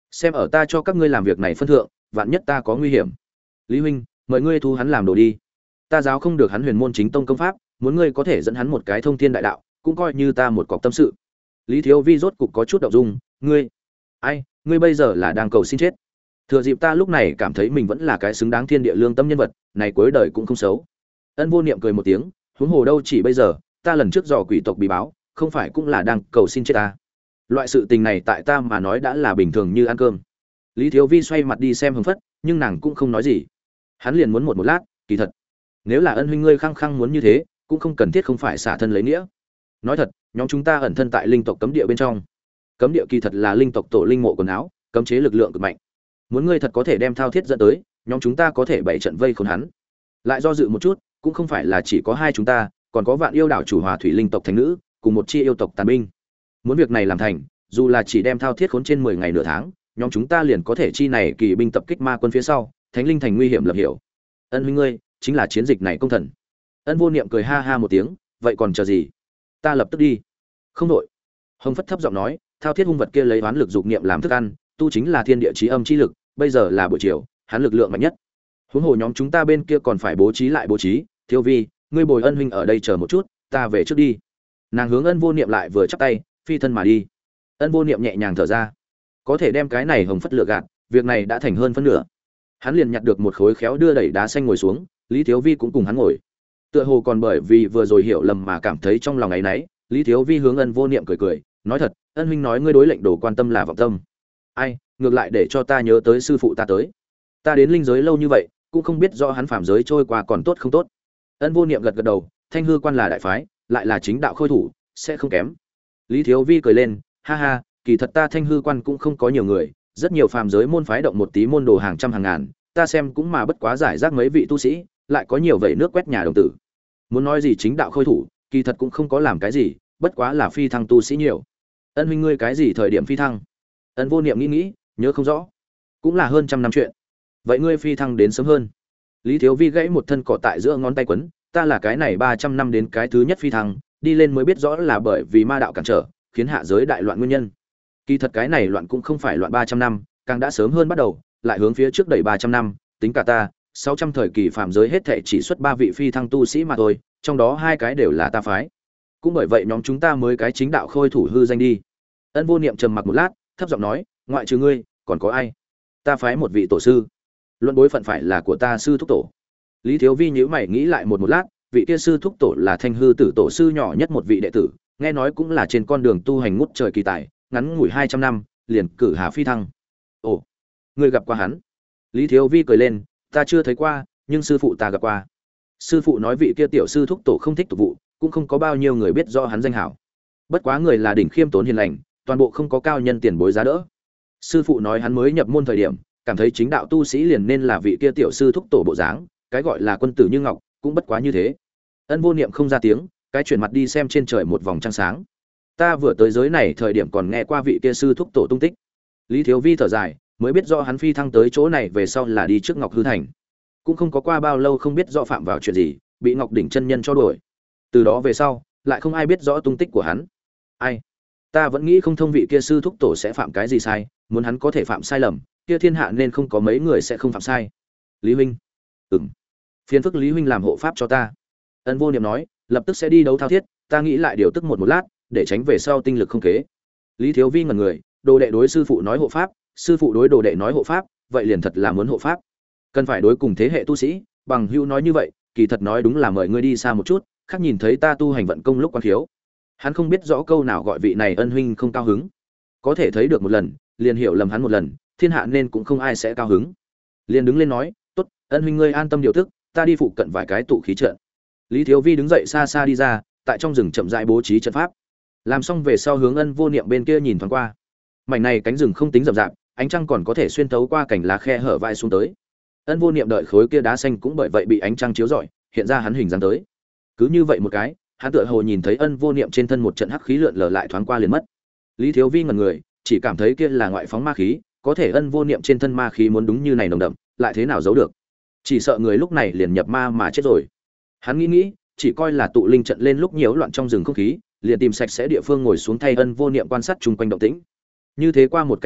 xem ở ta cho các ngươi làm việc này phân thượng, vạn nhất ta có nguy hiểm. Lý huynh, mời ngươi thu hắn làm đồ đi. Ta giáo không được hắn huyền môn chính tông công pháp, muốn ngươi có thể dẫn hắn một cái thông thiên đại đạo, cũng coi như ta một cọc tâm sự. Lý Thiếu Vi rốt cục có chút động dung, ngươi, ai, ngươi bây giờ là đang cầu xin chết. Thừa dịp ta lúc này cảm thấy mình vẫn là cái xứng đáng thiên địa lương tâm nhân vật, này cuối đời cũng không xấu. Ân Vô Niệm cười một tiếng, huống hồ đâu chỉ bây giờ, ta lần trước dò quỷ tộc bí báo, không phải cũng là đang cầu xin chết ta. Loại sự tình này tại ta mà nói đã là bình thường như ăn cơm. Lý Thiếu Vi xoay mặt đi xem Hồng Phất, nhưng nàng cũng không nói gì. Hắn liền muốn một lát, kỳ thật, nếu là Ân huynh ngươi khăng khăng muốn như thế, cũng không cần thiết không phải xả thân lấy nghĩa. Nói thật, nhóm chúng ta ẩn thân tại linh tộc cấm địa bên trong. Cấm địa kỳ thật là linh tộc tổ linh mộ quần áo, cấm chế lực lượng cực mạnh. Muốn ngươi thật có thể đem Thao Thiết dẫn tới, nhóm chúng ta có thể bày trận vây khốn hắn. Lại do dự một chút, cũng không phải là chỉ có hai chúng ta, còn có Vạn Yêu đảo chủ Hòa Thủy linh tộc thánh nữ, cùng một chi yêu tộc tàn binh. Muốn việc này làm thành, dù là chỉ đem Thao Thiết khốn trên 10 ngày nửa tháng, nhóm chúng ta liền có thể chi này kỳ binh tập kích ma quân phía sau, thánh linh thành nguy hiểm lập hiểu. Ân huynh ngươi, chính là chiến dịch này công thần. Ân Vô Niệm cười ha ha một tiếng, vậy còn chờ gì? Ta lập tức đi. Không đội. Hồng Phất thấp giọng nói, Thao Thiết hung vật kia lấy oán lực dục niệm làm thức ăn, tu chính là thiên địa chí âm chi lực, bây giờ là buổi chiều, hắn lực lượng mạnh nhất. Huống hồ nhóm chúng ta bên kia còn phải bố trí lại bố trí, Thiếu Vi, ngươi bồi Ân huynh ở đây chờ một chút, ta về trước đi. Nàng hướng Ân Vô Niệm lại vừa chắp tay, phi thân mà đi. Ân Vô Niệm nhẹ nhàng thở ra, có thể đem cái này Hồng Phất lừa gạt, việc này đã thành hơn phân nửa. Hắn liền nhặt được một khối khéo đưa đẩy đá xanh ngồi xuống, Lý Thiếu Vi cũng cùng hắn ngồi. Tựa hồ còn bởi vì vừa rồi hiểu lầm mà cảm thấy trong lòng áy náy, Lý Thiếu Vi hướng Ân Vô Niệm cười cười, nói thật, Ân huynh nói ngươi đối lệnh đồ quan tâm là vọng tâm. Ai, ngược lại để cho ta nhớ tới sư phụ ta tới. Ta đến linh giới lâu như vậy, cũng không biết do hắn phàm giới trôi qua còn tốt không tốt. Ân Vô Niệm gật gật đầu, Thanh Hư Quan là đại phái, lại là chính đạo khôi thủ, sẽ không kém. Lý Thiếu Vi cười lên, ha ha, kỳ thật ta Thanh Hư Quan cũng không có nhiều người, rất nhiều phàm giới môn phái động một tí môn đồ hàng trăm hàng ngàn, ta xem cũng mà bất quá giải rác mấy vị tu sĩ, lại có nhiều vậy nước quét nhà đồng tử. Muốn nói gì chính đạo khôi thủ, kỳ thật cũng không có làm cái gì, bất quá là phi thăng tu sĩ nhiều. Ân huynh ngươi cái gì thời điểm phi thăng? Ân Vô Niệm nghĩ, nhớ không rõ, cũng là hơn trăm năm chuyện. Vậy ngươi phi thăng đến sớm hơn. Lý Thiếu Vi gãy một thân cỏ tại giữa ngón tay quấn, ta là cái này 300 năm đến cái thứ nhất phi thăng, đi lên mới biết rõ là bởi vì ma đạo cản trở, khiến hạ giới đại loạn nguyên nhân. Kỳ thật cái này loạn cũng không phải loạn 300 năm, càng đã sớm hơn bắt đầu, lại hướng phía trước đẩy 300 năm, tính cả ta, 600 thời kỳ phàm giới hết thảy chỉ xuất 3 vị phi thăng tu sĩ mà thôi, trong đó 2 cái đều là ta phái. Cũng bởi vậy nhóm chúng ta mới cái chính đạo khôi thủ hư danh đi. Ân Vô Niệm trầm mặc một lát, thấp giọng nói, ngoại trừ ngươi, còn có ai? Ta phái một vị tổ sư. Luận bối phận phải là của ta sư thúc tổ. Lý Thiếu Vi nhíu mày nghĩ lại một lát, vị kia sư thúc tổ là Thanh Hư Tử tổ sư nhỏ nhất một vị đệ tử, nghe nói cũng là trên con đường tu hành ngút trời kỳ tài, ngắn ngủi 200 năm, liền cử hạ phi thăng. Ồ, ngươi gặp qua hắn? Lý Thiếu Vi cười lên, ta chưa thấy qua, nhưng sư phụ ta gặp qua. Sư phụ nói vị kia tiểu sư thúc tổ không thích tục vụ, cũng không có bao nhiêu người biết rõ hắn danh hảo. Bất quá người là đỉnh khiêm tốn hiền lành, toàn bộ không có cao nhân tiền bối giá đỡ. Sư phụ nói hắn mới nhập môn thời điểm, cảm thấy chính đạo tu sĩ liền nên là vị kia tiểu sư thúc tổ bộ dáng, cái gọi là quân tử như ngọc, cũng bất quá như thế. Ân Vô Niệm không ra tiếng, cái chuyển mặt đi xem trên trời một vòng trăng sáng. Ta vừa tới giới này thời điểm còn nghe qua vị kia sư thúc tổ tung tích. Lý Thiếu Vi thở dài, mới biết rõ hắn phi thăng tới chỗ này về sau là đi trước Ngọc Hư Thành. Cũng không có qua bao lâu không biết rõ phạm vào chuyện gì, bị Ngọc Đỉnh chân nhân cho đuổi. Từ đó về sau, lại không ai biết rõ tung tích của hắn. Ai? Ta vẫn nghĩ không thông vị kia sư thúc tổ sẽ phạm cái gì sai, muốn hắn có thể phạm sai lầm, kia thiên hạ nên không có mấy người sẽ không phạm sai. Lý huynh. Phiền phức Lý huynh làm hộ pháp cho ta. Ân Vô Niệm nói, lập tức sẽ đi đấu Thao Thiết, ta nghĩ lại điều tức một lát, để tránh về sau tinh lực không kế. Lý Thiếu Vi ngẩn người, đồ đệ đối sư phụ nói hộ pháp, sư phụ đối đồ đệ nói hộ pháp, vậy liền thật là muốn hộ pháp. Cần phải đối cùng thế hệ tu sĩ, bằng hữu nói như vậy, kỳ thật nói đúng là mời ngươi đi xa một chút, khác nhìn thấy ta tu hành vận công lúc quan thiếu. Hắn không biết rõ câu nào gọi vị này ân huynh không cao hứng. Có thể thấy được một lần, liền hiểu lầm hắn một lần, thiên hạ nên cũng không ai sẽ cao hứng. Liền đứng lên nói, "Tốt, ân huynh ngươi an tâm điều tức, ta đi phụ cận vài cái tụ khí trận." Lý Thiếu Vi đứng dậy xa xa đi ra, tại trong rừng chậm rãi bố trí trận pháp. Làm xong về sau hướng Ân Vô Niệm bên kia nhìn thoáng qua. Mảnh này cánh rừng không tính rậm rạp, ánh trăng còn có thể xuyên thấu qua cảnh lá khe hở vai xuống tới. Ân Vô Niệm đợi khối kia đá xanh cũng bởi vậy bị ánh trăng chiếu rọi, hiện ra hắn hình dáng tới. Cứ như vậy một cái, hắn tựa hồ nhìn thấy Ân Vô Niệm trên thân một trận hắc khí lượn lờ lại thoáng qua liền mất. Lý Thiếu Vi ngẩn người, chỉ cảm thấy kia là ngoại phóng ma khí, có thể Ân Vô Niệm trên thân ma khí muốn đúng như này nồng đậm, lại thế nào giấu được? Chỉ sợ người lúc này liền nhập ma mà chết rồi. Hắn nghĩ, chỉ coi là tụ linh trận lên lúc nhiễu loạn trong rừng không khí, liền tìm sạch sẽ địa phương ngồi xuống thay Ân Vô Niệm quan sát chung quanh động tĩnh. Như thế qua một canh giờ,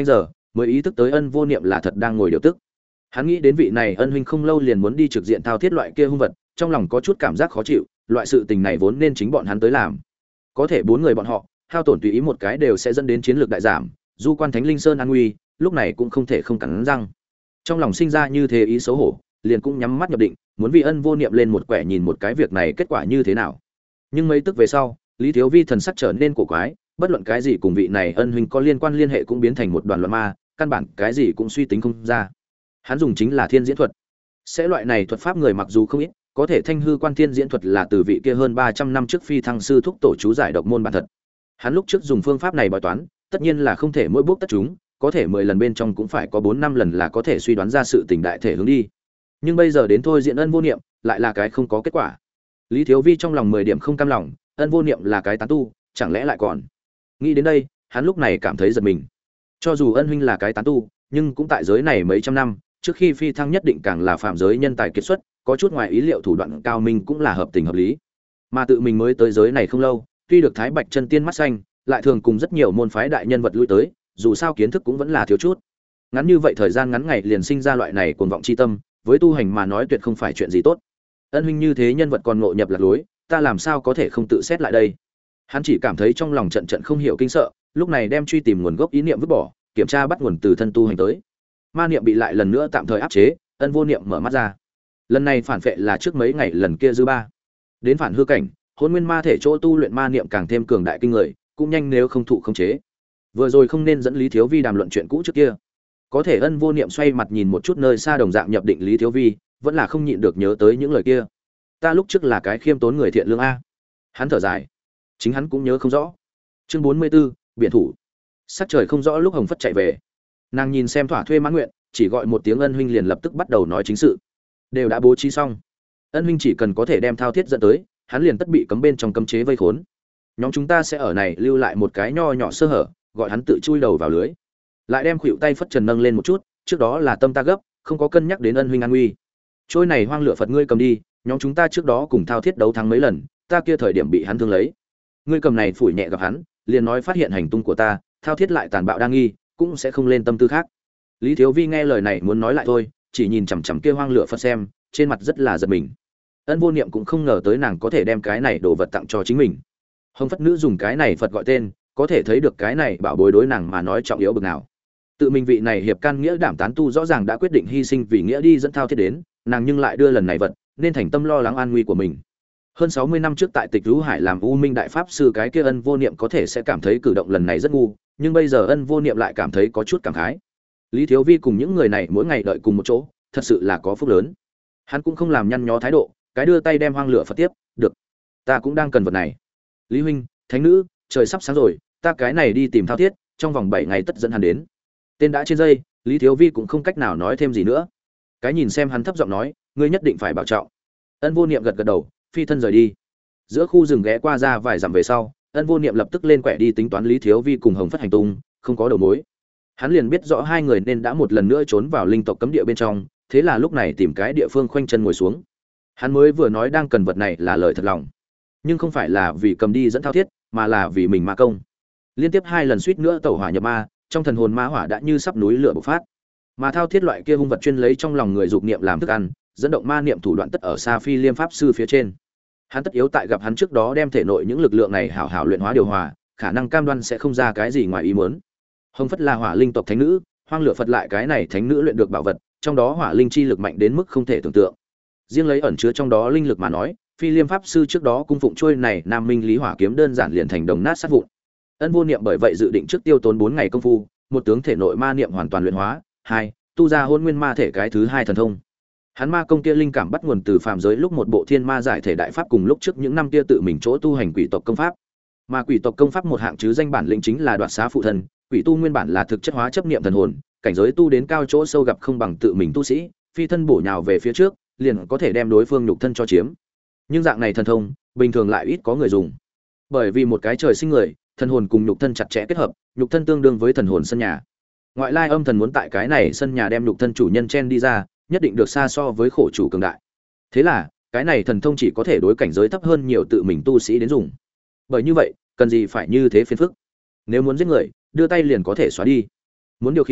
mới ý thức tới Ân Vô Niệm là thật đang ngồi điều tức. Hắn nghĩ đến vị này ân huynh không lâu liền muốn đi trực diện thao thiết loại kia hung vật, trong lòng có chút cảm giác khó chịu, loại sự tình này vốn nên chính bọn hắn tới làm. Có thể bốn người bọn họ, hao tổn tùy ý một cái đều sẽ dẫn đến chiến lược đại giảm, du quan Thánh Linh Sơn an nguy, lúc này cũng không thể không cắn răng. Trong lòng sinh ra như thế ý xấu hổ, liền cũng nhắm mắt nhập định, muốn vì Ân Vô Niệm lên một quẻ nhìn một cái việc này kết quả như thế nào. Nhưng mấy tức về sau, Lý Thiếu Vi thần sắc trở nên cổ quái, bất luận cái gì cùng vị này ân huynh có liên quan liên hệ cũng biến thành một đoàn loạn ma, căn bản cái gì cũng suy tính không ra. Hắn dùng chính là thiên diễn thuật. Sẽ loại này thuật pháp người mặc dù không ít, có thể thanh hư quan thiên diễn thuật là từ vị kia hơn 300 năm trước phi thăng sư thúc tổ chú giải độc môn bản thật. Hắn lúc trước dùng phương pháp này bói toán, tất nhiên là không thể mỗi bước tất chúng, có thể 10 lần bên trong cũng phải có 4 5 lần là có thể suy đoán ra sự tình đại thể hướng đi. Nhưng bây giờ đến thôi diện Ân Vô Niệm, lại là cái không có kết quả. Lý Thiếu Vi trong lòng 10 điểm không cam lòng, Ân Vô Niệm là cái tán tu, chẳng lẽ lại còn. Nghĩ đến đây, hắn lúc này cảm thấy giật mình. Cho dù ân huynh là cái tán tu, nhưng cũng tại giới này mấy trăm năm, trước khi phi thăng nhất định càng là phạm giới nhân tài kiệt xuất, có chút ngoài ý liệu thủ đoạn cao minh cũng là hợp tình hợp lý. Mà tự mình mới tới giới này không lâu, tuy được Thái Bạch chân tiên mắt xanh, lại thường cùng rất nhiều môn phái đại nhân vật lui tới, dù sao kiến thức cũng vẫn là thiếu chút. Ngắn như vậy thời gian ngắn ngày liền sinh ra loại này cuồng vọng chi tâm, với tu hành mà nói tuyệt không phải chuyện gì tốt. Ân huynh như thế nhân vật còn ngộ nhập lạc lối, ta làm sao có thể không tự xét lại đây. Hắn chỉ cảm thấy trong lòng trận trận không hiểu kinh sợ, lúc này đem truy tìm nguồn gốc ý niệm vứt bỏ, kiểm tra bắt nguồn từ thân tu hành tới. Ma niệm bị lại lần nữa tạm thời áp chế, Ân Vô Niệm mở mắt ra. Lần này phản phệ là trước mấy ngày lần kia dư ba. Đến phản hư cảnh, hôn nguyên ma thể chỗ tu luyện ma niệm càng thêm cường đại kinh người, cũng nhanh nếu không thụ không chế. Vừa rồi không nên dẫn Lý Thiếu Vi đàm luận chuyện cũ trước kia. Có thể Ân Vô Niệm xoay mặt nhìn một chút nơi xa đồng dạng nhập định Lý Thiếu Vi, vẫn là không nhịn được nhớ tới những lời kia. Ta lúc trước là cái khiêm tốn người thiện lương a. Hắn thở dài. Chính hắn cũng nhớ không rõ. Chương 44, biển thủ. Sắc trời không rõ lúc Hồng Phất chạy về. Nàng nhìn xem thỏa thuê mãn nguyện, chỉ gọi một tiếng ân huynh liền lập tức bắt đầu nói chính sự. Đều đã bố trí xong. Ân huynh chỉ cần có thể đem thao thiết dẫn tới, hắn liền tất bị cấm bên trong cấm chế vây khốn. Nhóm chúng ta sẽ ở này lưu lại một cái nho nhỏ sơ hở, gọi hắn tự chui đầu vào lưới. Lại đem khuỷu tay phất trần nâng lên một chút, trước đó là tâm ta gấp, không có cân nhắc đến ân huynh an nguy. Trôi này hoang lửa Phật ngươi cầm đi, nhóm chúng ta trước đó cùng thao thiết đấu thắng mấy lần, ta kia thời điểm bị hắn thương lấy. Ngươi cầm này phủi nhẹ gặp hắn, liền nói phát hiện hành tung của ta, thao thiết lại tàn bạo đa nghi, cũng sẽ không lên tâm tư khác. Lý Thiếu Vi nghe lời này muốn nói lại thôi, chỉ nhìn chằm chằm kia hoang lửa Phật xem, trên mặt rất là giật mình. Ân Vô Niệm cũng không ngờ tới nàng có thể đem cái này đồ vật tặng cho chính mình. Hồng Phất nữ dùng cái này Phật gọi tên, có thể thấy được cái này bảo bối đối nàng mà nói trọng yếu bực nào. Tự mình vị này hiệp can nghĩa đảm tán tu rõ ràng đã quyết định hy sinh vì nghĩa đi dẫn thao thiết đến, nàng nhưng lại đưa lần này vật, nên thành tâm lo lắng an nguy của mình. Hơn 60 năm trước tại Tịch Vũ Hải làm U Minh đại pháp sư cái kia Ân Vô Niệm có thể sẽ cảm thấy cử động lần này rất ngu, nhưng bây giờ Ân Vô Niệm lại cảm thấy có chút cảm khái. Lý Thiếu Vi cùng những người này mỗi ngày đợi cùng một chỗ, thật sự là có phúc lớn. Hắn cũng không làm nhăn nhó thái độ, cái đưa tay đem hoang lửa Phật tiếp, "Được, ta cũng đang cần vật này. Lý huynh, thánh nữ, trời sắp sáng rồi, ta cái này đi tìm thao thiết, trong vòng 7 ngày tất dẫn hắn đến." Tên đã trên dây, Lý Thiếu Vi cũng không cách nào nói thêm gì nữa. Cái nhìn xem hắn thấp giọng nói, "Ngươi nhất định phải bảo trọng." Ân Vô Niệm gật gật đầu, phi thân rời đi. Giữa khu rừng ghé qua ra vài dặm về sau, Ân Vô Niệm lập tức lên quẻ đi tính toán Lý Thiếu Vi cùng Hồng Phất hành tung, không có đầu mối. Hắn liền biết rõ hai người nên đã một lần nữa trốn vào linh tộc cấm địa bên trong, thế là lúc này tìm cái địa phương khoanh chân ngồi xuống. Hắn mới vừa nói đang cần vật này là lời thật lòng, nhưng không phải là vì cầm đi dẫn thao thiết, mà là vì mình ma công. Liên tiếp 2 lần suýt nữa tẩu hỏa nhập ma, trong thần hồn ma hỏa đã như sắp núi lửa bộc phát. Mà thao thiết loại kia hung vật chuyên lấy trong lòng người dục niệm làm thức ăn, dẫn động ma niệm thủ đoạn tất ở Sa Phi Liêm pháp sư phía trên. Hắn tất yếu tại gặp hắn trước đó đem thể nội những lực lượng này hảo hảo luyện hóa điều hòa, khả năng cam đoan sẽ không ra cái gì ngoài ý muốn. Hồng Phất là hỏa linh tộc thánh nữ, hoang lửa Phật lại cái này thánh nữ luyện được bảo vật, trong đó hỏa linh chi lực mạnh đến mức không thể tưởng tượng. Riêng lấy ẩn chứa trong đó linh lực mà nói, Phi Liêm pháp sư trước đó cung phụng trôi này Nam Minh Lý Hỏa kiếm đơn giản liền thành đồng nát sát vụn. Ân Vô Niệm bởi vậy dự định trước tiêu tốn 4 ngày công phu, một tướng thể nội ma niệm hoàn toàn luyện hóa, 2, tu ra hôn nguyên ma thể cái thứ 2 thần thông. Hắn ma công kia linh cảm bắt nguồn từ phàm giới lúc một bộ thiên ma giải thể đại pháp cùng lúc trước những năm kia tự mình chỗ tu hành quỷ tộc công pháp. Mà quỷ tộc công pháp một hạng chứ danh bản lĩnh chính là đoạt xá phụ thân, quỷ tu nguyên bản là thực chất hóa chấp niệm thần hồn, cảnh giới tu đến cao chỗ sâu gặp không bằng tự mình tu sĩ, phi thân bổ nhào về phía trước, liền có thể đem đối phương nhục thân cho chiếm. Nhưng dạng này thần thông, bình thường lại ít có người dùng. Bởi vì một cái trời sinh người, thần hồn cùng nhục thân chặt chẽ kết hợp, nhục thân tương đương với thần hồn sân nhà. Ngoại lai âm thần muốn tại cái này sân nhà đem nhục thân chủ nhân chen đi ra, nhất định được xa so với khổ chủ cường đại. Thế là, cái này thần thông chỉ có thể đối cảnh giới thấp hơn nhiều tự mình tu sĩ đến dùng. Bởi như vậy, cần gì phải như thế phiền phức. Nếu muốn giết người, đưa tay liền có thể xóa đi. Muốn điều khiển,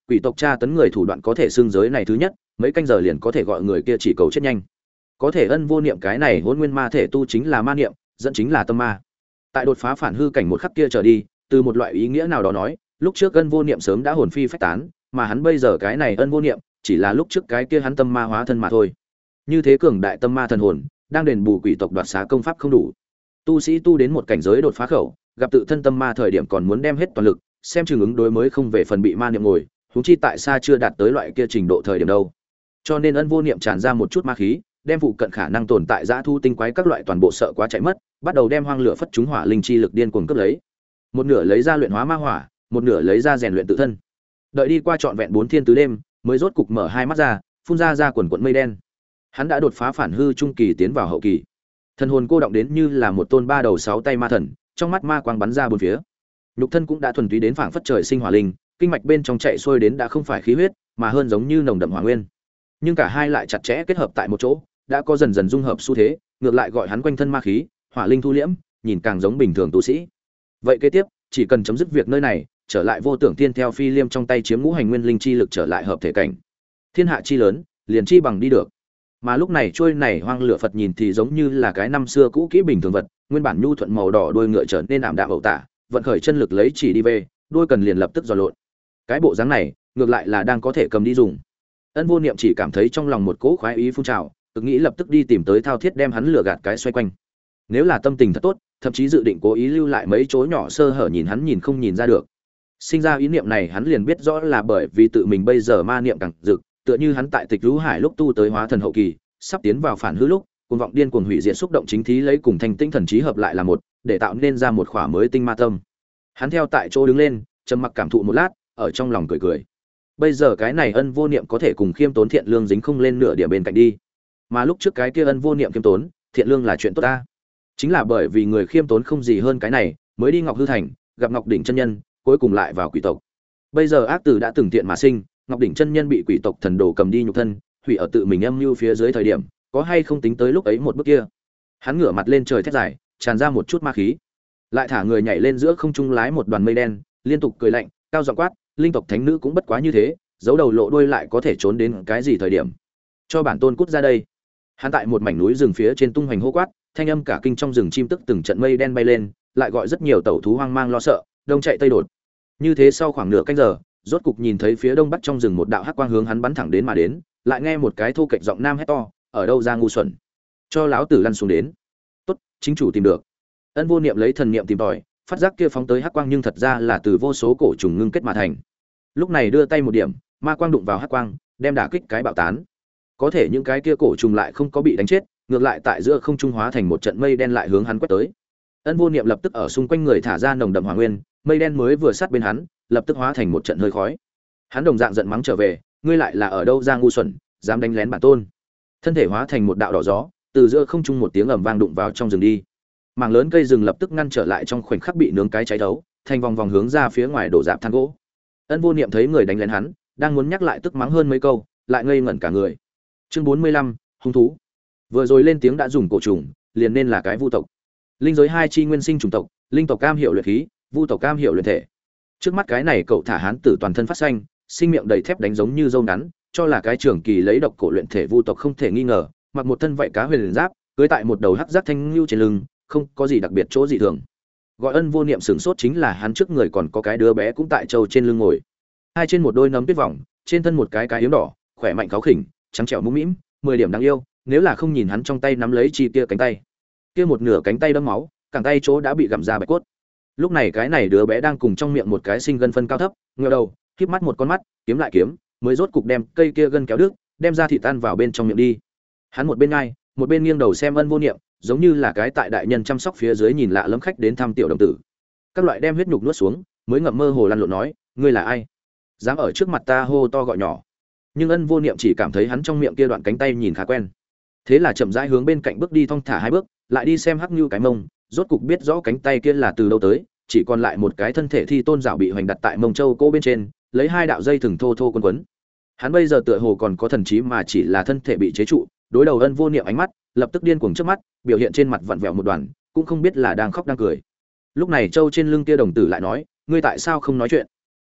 quỷ tộc tra tấn người thủ đoạn có thể xương giới này thứ nhất, mấy canh giờ liền có thể gọi người kia chỉ cầu chết nhanh. Có thể Ân Vô Niệm cái này hỗn nguyên ma thể tu chính là ma niệm, dẫn chính là tâm ma. Tại đột phá phản hư cảnh một khắc kia trở đi, từ một loại ý nghĩa nào đó nói, lúc trước Ân Vô Niệm sớm đã hồn phi phách tán, mà hắn bây giờ cái này Ân Vô Niệm, chỉ là lúc trước cái kia hắn tâm ma hóa thân mà thôi. Như thế cường đại tâm ma thần hồn, đang đền bù quỷ tộc đoạt xá công pháp không đủ. Tu sĩ tu đến một cảnh giới đột phá khẩu, gặp tự thân tâm ma thời điểm còn muốn đem hết toàn lực, xem chừng ứng đối mới không về phần bị ma niệm ngồi, huống chi tại sao chưa đạt tới loại kia trình độ thời điểm đâu. Cho nên Ân Vô Niệm tràn ra một chút ma khí, đem phụ cận khả năng tồn tại dã thu tinh quái các loại toàn bộ sợ quá chạy mất, bắt đầu đem hoang lửa phất chúng hỏa linh chi lực điên cuồng cướp lấy. Một nửa lấy ra luyện hóa ma hỏa, một nửa lấy ra rèn luyện tự thân. Đợi đi qua trọn vẹn 4 thiên tứ đêm, mới rốt cục mở hai mắt ra, phun ra quần quần mây đen. Hắn đã đột phá phản hư trung kỳ tiến vào hậu kỳ. Thần hồn cô động đến như là một tôn ba đầu sáu tay ma thần, trong mắt ma quang bắn ra bốn phía. Nhục thân cũng đã thuần túy đến phảng phất trời sinh hỏa linh, kinh mạch bên trong chạy xuôi đến đã không phải khí huyết, mà hơn giống như nồng đậm hỏa nguyên. Nhưng cả hai lại chặt chẽ kết hợp tại một chỗ, đã có dần dần dung hợp xu thế, ngược lại gọi hắn quanh thân ma khí, hỏa linh thu liễm, nhìn càng giống bình thường tu sĩ. Vậy kế tiếp, chỉ cần chấm dứt việc nơi này, trở lại vô tưởng tiên theo phi liêm trong tay chiếm ngũ hành nguyên linh chi lực trở lại hợp thể cảnh. Thiên hạ chi lớn, liền chi bằng đi được. Mà lúc này trôi này hoang lửa Phật nhìn thì giống như là cái năm xưa cũ kỹ bình thường vật, nguyên bản nhu thuận màu đỏ đuôi ngựa trở nên ảm đạm ẩu tả, vận khởi chân lực lấy chỉ đi về, đuôi cần liền lập tức giò lộn. Cái bộ dáng này, ngược lại là đang có thể cầm đi dùng. Ân Vô Niệm chỉ cảm thấy trong lòng một cỗ khoái ý phun trào, tự nghĩ lập tức đi tìm tới thao thiết đem hắn lừa gạt cái xoay quanh. Nếu là tâm tình thật tốt, thậm chí dự định cố ý lưu lại mấy chỗ nhỏ sơ hở nhìn hắn nhìn không nhìn ra được. Sinh ra ý niệm này hắn liền biết rõ là bởi vì tự mình bây giờ ma niệm càng dực, tựa như hắn tại Tịch Lũ Hải lúc tu tới hóa thần hậu kỳ, sắp tiến vào phản hư lúc, cuồng vọng điên cuồng hủy diệt xúc động chính thí lấy cùng thanh tinh thần trí hợp lại là một, để tạo nên ra một khỏa mới tinh ma tâm. Hắn theo tại chỗ đứng lên, trầm mặc cảm thụ một lát, ở trong lòng cười cười. Bây giờ cái này Ân Vô Niệm có thể cùng khiêm tốn thiện lương dính không lên nửa điểm bên cạnh đi. Mà lúc trước cái kia Ân Vô Niệm khiêm tốn, thiện lương là chuyện tốt ta. Chính là bởi vì người khiêm tốn không gì hơn cái này, mới đi Ngọc Hư Thành, gặp Ngọc Đỉnh chân nhân, cuối cùng lại vào quỷ tộc. Bây giờ ác tử đã từng tiện mà sinh, Ngọc Đỉnh chân nhân bị quỷ tộc thần đồ cầm đi nhục thân, hủy ở tự mình âm mưu phía dưới thời điểm, có hay không tính tới lúc ấy một bước kia. Hắn ngửa mặt lên trời thét dài, tràn ra một chút ma khí, lại thả người nhảy lên giữa không trung lái một đoàn mây đen, liên tục cười lạnh, cao giọng quát, linh tộc thánh nữ cũng bất quá như thế, giấu đầu lộ đuôi lại có thể trốn đến cái gì thời điểm? Cho bản tôn cút ra đây. Hắn tại một mảnh núi rừng phía trên tung hoành hô quát, thanh âm cả kinh trong rừng chim tức từng trận mây đen bay lên, lại gọi rất nhiều tẩu thú hoang mang lo sợ, đông chạy tây đột. Như thế sau khoảng nửa canh giờ, rốt cục nhìn thấy phía đông bắc trong rừng một đạo hắc quang hướng hắn bắn thẳng đến mà đến, lại nghe một cái thô kệch giọng nam hét to, ở đâu ra ngu xuẩn, cho lão tử lăn xuống đến. Tốt, chính chủ tìm được. Ân Vô Niệm lấy thần niệm tìm tòi, phát giác kia phóng tới hắc quang nhưng thật ra là từ vô số cổ trùng ngưng kết mà thành. Lúc này đưa tay một điểm, ma quang đụng vào hắc quang, đem đả kích cái bạo tán. Có thể những cái kia cổ trùng lại không có bị đánh chết, ngược lại tại giữa không trung hóa thành một trận mây đen lại hướng hắn quét tới. Ân Vô Niệm lập tức ở xung quanh người thả ra nồng đậm hỏa nguyên, mây đen mới vừa sát bên hắn, lập tức hóa thành một trận hơi khói. Hắn đồng dạng giận mắng trở về, ngươi lại là ở đâu ra ngu xuẩn, dám đánh lén bản tôn. Thân thể hóa thành một đạo đỏ gió, từ giữa không trung một tiếng ầm vang đụng vào trong rừng đi. Mảng lớn cây rừng lập tức ngăn trở lại trong khoảnh khắc bị nướng cái cháy đấu, thành vòng vòng hướng ra phía ngoài đổ rạp than gỗ. Ân Vô Niệm thấy người đánh lén hắn, đang muốn nhắc lại tức mắng hơn mấy câu, lại ngây ngẩn cả người. Chương 45, hung thú. Vừa rồi lên tiếng đã dùng cổ trùng, liền nên là cái vu tộc. Linh giới hai chi nguyên sinh chủng tộc, linh tộc cam hiệu luyện khí, vu tộc cam hiệu luyện thể. Trước mắt cái này cậu thả hán tử toàn thân phát xanh, sinh miệng đầy thép đánh giống như dâu ngắn, cho là cái trưởng kỳ lấy độc cổ luyện thể vu tộc không thể nghi ngờ, mặc một thân vảy cá huyền giáp, cưỡi tại một đầu hắc giác thanh lưu trên lưng, không có gì đặc biệt chỗ dị thường. Gọi Ân Vô Niệm sửng sốt chính là hắn trước người còn có cái đứa bé cũng tại trâu trên lưng ngồi. Hai trên một đôi nấm tuyết vòng, trên thân một cái yếm đỏ, khỏe mạnh kháo khỉnh, trắng trẻo mũm mĩm, 10 điểm đáng yêu, nếu là không nhìn hắn trong tay nắm lấy chi kia cánh tay. Kia một nửa cánh tay đẫm máu, cẳng tay chỗ đã bị gặm ra bạch cốt. Lúc này cái này đứa bé đang cùng trong miệng một cái sinh gân phân cao thấp, ngửa đầu, khép mắt một con mắt, kiếm lại kiếm, mới rốt cục đem cây kia gân kéo đứt, đem ra thịt tan vào bên trong miệng đi. Hắn một bên ngay, một bên nghiêng đầu xem Ân Vô Niệm, giống như là cái tại đại nhân chăm sóc phía dưới nhìn lạ lẫm khách đến thăm tiểu đồng tử. Các loại đem huyết nhục nuốt xuống, mới ngậm mơ hồ lăn lộn nói, ngươi là ai? Dám ở trước mặt ta hô to gọi nhỏ. Nhưng Ân Vô Niệm chỉ cảm thấy hắn trong miệng kia đoạn cánh tay nhìn khá quen. Thế là chậm rãi hướng bên cạnh bước đi thong thả hai bước, lại đi xem Hắc Nưu cái mông, rốt cục biết rõ cánh tay kia là từ đâu tới, chỉ còn lại một cái thân thể thi tôn rảo bị hoành đặt tại mông châu cô bên trên, lấy hai đạo dây thừng thô thô quấn quấn. Hắn bây giờ tựa hồ còn có thần trí mà chỉ là thân thể bị chế trụ, đối đầu Ân Vô Niệm ánh mắt, lập tức điên cuồng trước mắt, biểu hiện trên mặt vặn vẹo một đoàn, cũng không biết là đang khóc đang cười. Lúc này châu trên lưng kia đồng tử lại nói, ngươi tại sao không nói chuyện?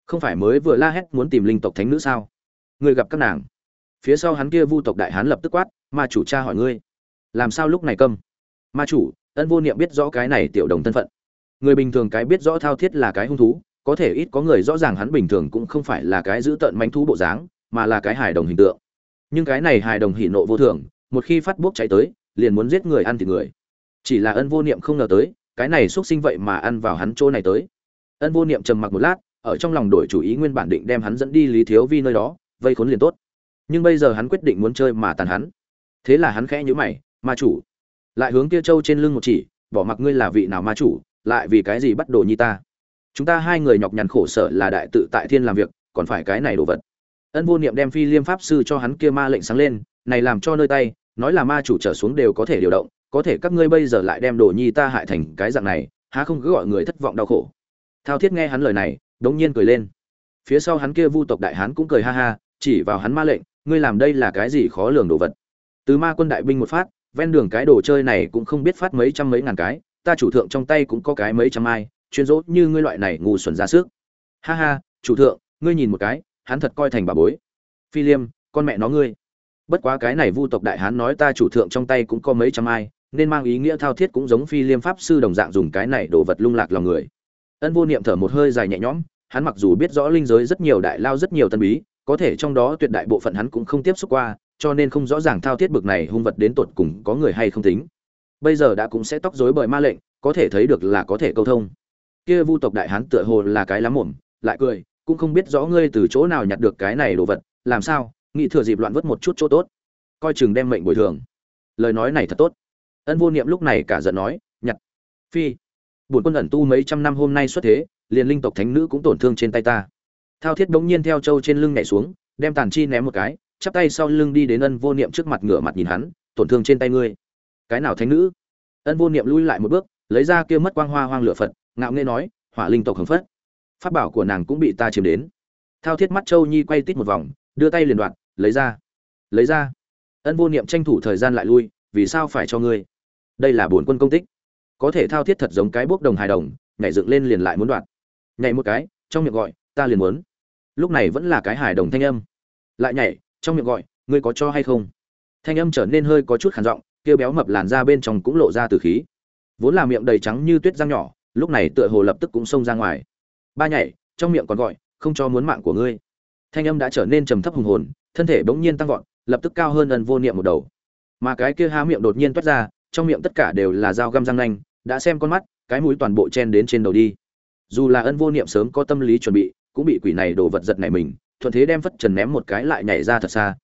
Không phải mới vừa la hét muốn tìm linh tộc thánh nữ sao? Ngươi gặp các nàng? Phía sau hắn kia vu tộc đại hán lập tức quát, ma chủ cha hỏi ngươi, làm sao lúc này câm? Ma chủ, Ân Vô Niệm biết rõ cái này tiểu đồng thân phận. Người bình thường cái biết rõ Thao Thiết là cái hung thú, có thể ít có người rõ ràng hắn bình thường cũng không phải là cái giữ tợn manh thú bộ dáng, mà là cái hài đồng hình tượng. Nhưng cái này hài đồng hỉ nộ vô thường, một khi phát bốc cháy tới, liền muốn giết người ăn thịt người. Chỉ là Ân Vô Niệm không ngờ tới, cái này xuất sinh vậy mà ăn vào hắn chỗ này tới. Ân Vô Niệm trầm mặc một lát, ở trong lòng đổi chủ ý, nguyên bản định đem hắn dẫn đi Lý Thiếu Vi nơi đó, vây khốn liền tốt. Nhưng bây giờ hắn quyết định muốn chơi mà tàn hắn. Thế là hắn khẽ nhíu mày, ma chủ. Lại hướng kia châu trên lưng một chỉ, bỏ mặc ngươi là vị nào ma chủ, lại vì cái gì bắt đồ nhi ta? Chúng ta hai người nhọc nhằn khổ sở là đại tự tại thiên làm việc, còn phải cái này đồ vật. Ân Vô Niệm đem Phi Liêm pháp sư cho hắn kia ma lệnh sáng lên, này làm cho nơi tay, nói là ma chủ trở xuống đều có thể điều động, có thể các ngươi bây giờ lại đem đồ nhi ta hại thành cái dạng này, há không cứ gọi người thất vọng đau khổ. Thao Thiết nghe hắn lời này, đống nhiên cười lên. Phía sau hắn kia vu tộc đại hán cũng cười ha ha, chỉ vào hắn ma lệnh, ngươi làm đây là cái gì khó lường đồ vật? Từ ma quân đại binh một phát, ven đường cái đồ chơi này cũng không biết phát mấy trăm mấy ngàn cái, ta chủ thượng trong tay cũng có cái mấy trăm ai, chuyên dỗ như ngươi loại này ngu xuẩn ra sức. Ha ha, chủ thượng, ngươi nhìn một cái, hắn thật coi thành bà bối. Phi Liêm, con mẹ nó ngươi. Bất quá cái này vu tộc đại hán nói ta chủ thượng trong tay cũng có mấy trăm ai, nên mang ý nghĩa Thao Thiết cũng giống Phi Liêm pháp sư đồng dạng dùng cái này đồ vật lung lạc lòng người. Ân Vô Niệm thở một hơi dài nhẹ nhõm, hắn mặc dù biết rõ linh giới rất nhiều đại lao rất nhiều tân bí, có thể trong đó tuyệt đại bộ phận hắn cũng không tiếp xúc qua, cho nên không rõ ràng Thao Thiết bực này hung vật đến tột cùng có người hay không tính. Bây giờ đã cũng sẽ tóc rối bởi ma lệnh, có thể thấy được là có thể câu thông. Kia vu tộc đại hán tựa hồ là cái lắm mồm, lại cười, cũng không biết rõ ngươi từ chỗ nào nhặt được cái này đồ vật, làm sao, nghĩ thừa dịp loạn vớt một chút chỗ tốt, coi chừng đem mệnh bồi thường. Lời nói này thật tốt. Ân Vô Niệm lúc này cả giận nói, nhặt. Phi, bổn quân ẩn tu mấy trăm năm hôm nay xuất thế, liền linh tộc thánh nữ cũng tổn thương trên tay ta. Thao Thiết bỗng nhiên theo châu trên lưng nhảy xuống, đem tàn chi ném một cái, chắp tay sau lưng đi đến Ân Vô Niệm trước mặt, ngửa mặt nhìn hắn, tổn thương trên tay ngươi. Cái nào thánh nữ? Ân Vô Niệm lui lại một bước, lấy ra kia mất quang hoa hoang lửa Phật, ngạo nghễ nói, hỏa linh tộc hồng phất. Pháp bảo của nàng cũng bị ta chiếm đến. Thao Thiết mắt châu nhi quay tít một vòng, đưa tay liền đoạt, lấy ra. Lấy ra. Ân Vô Niệm tranh thủ thời gian lại lui, vì sao phải cho ngươi? Đây là bổn quân công tích. Có thể Thao Thiết thật giống cái bốc đồng hài đồng, nhảy dựng lên liền lại muốn đoạt. Nhảy một cái, trong miệng gọi, ta liền muốn. Lúc này vẫn là cái hài đồng thanh âm. Lại nhảy, trong miệng gọi, ngươi có cho hay không? Thanh âm trở nên hơi có chút khàn giọng, kia béo mập làn da bên trong cũng lộ ra từ khí. Vốn là miệng đầy trắng như tuyết răng nhỏ, lúc này tựa hồ lập tức cũng xông ra ngoài. Ba nhảy, trong miệng còn gọi, không cho muốn mạng của ngươi. Thanh âm đã trở nên trầm thấp hùng hồn, thân thể bỗng nhiên tăng vọt, lập tức cao hơn Ân Vô Niệm một đầu. Mà cái kia há miệng đột nhiên toát ra, trong miệng tất cả đều là dao găm răng nanh, đã xem con mắt, cái mũi toàn bộ chen đến trên đầu đi. Dù là Ân Vô Niệm sớm có tâm lý chuẩn bị, cũng bị quỷ này đồ vật giật nảy mình, thuận thế đem phất trần ném một cái lại nhảy ra thật xa.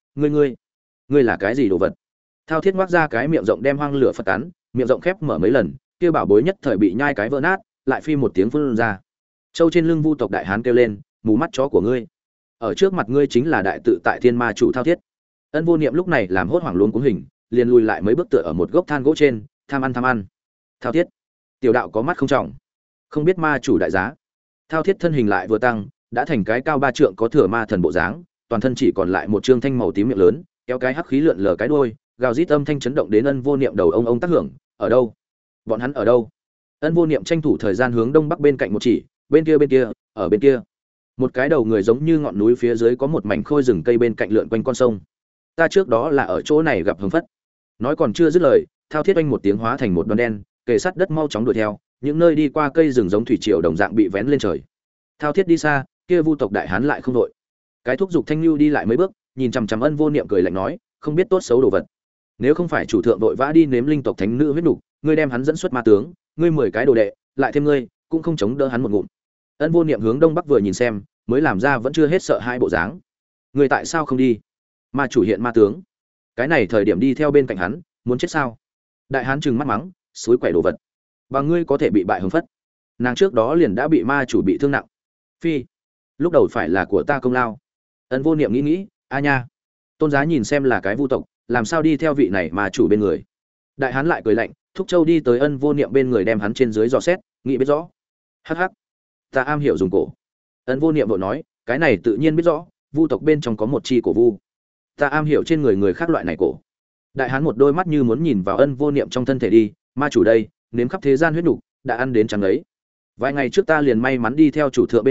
Ngươi là cái gì đồ vật? Thao Thiết ngoác ra cái miệng rộng đem hoang lửa Phật cắn, miệng rộng khép mở mấy lần, kia bảo bối nhất thời bị nhai cái vỡ nát, lại phi một tiếng phun ra. Châu trên lưng vu tộc đại hán kêu lên, mù mắt chó của ngươi, ở trước mặt ngươi chính là đại tự tại thiên ma chủ Thao Thiết. Ân Vô Niệm lúc này làm hốt hoảng luống cuống hình, liền lùi lại mấy bước tựa ở một gốc than gỗ trên, tham ăn. Thao Thiết, tiểu đạo có mắt không trọng, không biết ma chủ đại giá. Thao Thiết thân hình lại vừa tăng, đã thành cái cao 3 trượng có thừa ma thần bộ dáng, toàn thân chỉ còn lại một trương thanh màu tím miệng lớn, kéo cái hắc khí lượn lờ cái đuôi, gào rít âm thanh chấn động đến Ân Vô Niệm đầu ông tác hưởng. Ở đâu? Bọn hắn ở đâu? Ân Vô Niệm tranh thủ thời gian hướng đông bắc bên cạnh một chỉ, bên kia, ở bên kia. Một cái đầu người giống như ngọn núi phía dưới có một mảnh khôi rừng cây bên cạnh lượn quanh con sông. Ta trước đó là ở chỗ này gặp Hồng Phất. Nói còn chưa dứt lời, Thao Thiết oanh một tiếng hóa thành một đoàn đen, kề sát đất mau chóng đuổi theo, những nơi đi qua cây rừng giống thủy triều đồng dạng bị vén lên trời. Thao Thiết đi xa, kia vu tộc đại hán lại không đội. Cái thúc dục Thanh Nưu đi lại mấy bước, nhìn chằm chằm Ân Vô Niệm cười lạnh nói, không biết tốt xấu đồ vật. Nếu không phải chủ thượng vội vã đi nếm linh tộc thánh nữ huyết nục, ngươi đem hắn dẫn xuất ma tướng, ngươi 10 cái đồ đệ, lại thêm ngươi, cũng không chống đỡ hắn một ngụm. Ân Vô Niệm hướng đông bắc vừa nhìn xem, mới làm ra vẫn chưa hết sợ hai bộ dáng. Ngươi tại sao không đi? Ma chủ hiện ma tướng, cái này thời điểm đi theo bên cạnh hắn, muốn chết sao? Đại hán trừng mắt mắng, suối quẻ đồ vật, và ngươi có thể bị bại Hồng Phất. Nàng trước đó liền đã bị ma chủ bị thương nặng. Phi, lúc đầu phải là của ta công lao. Ân Vô Niệm nghĩ, a nha, Tôn Giá nhìn xem là cái vu tộc, làm sao đi theo vị này mà chủ bên người. Đại hán lại cười lạnh, thúc châu đi tới Ân Vô Niệm bên người đem hắn trên dưới dò xét, nghĩ biết rõ. Hắc hắc, ta am hiểu dùng cổ. Ân Vô Niệm vội nói, cái này tự nhiên biết rõ, vu tộc bên trong có một chi cổ vu, ta am hiểu trên người người khác loại này cổ. Đại hán một đôi mắt như muốn nhìn vào Ân Vô Niệm trong thân thể đi, ma chủ đây, nếm khắp thế gian huyết nục, đã ăn đến trắng ấy. Vài ngày trước ta liền may mắn đi theo chủ thượng bên người,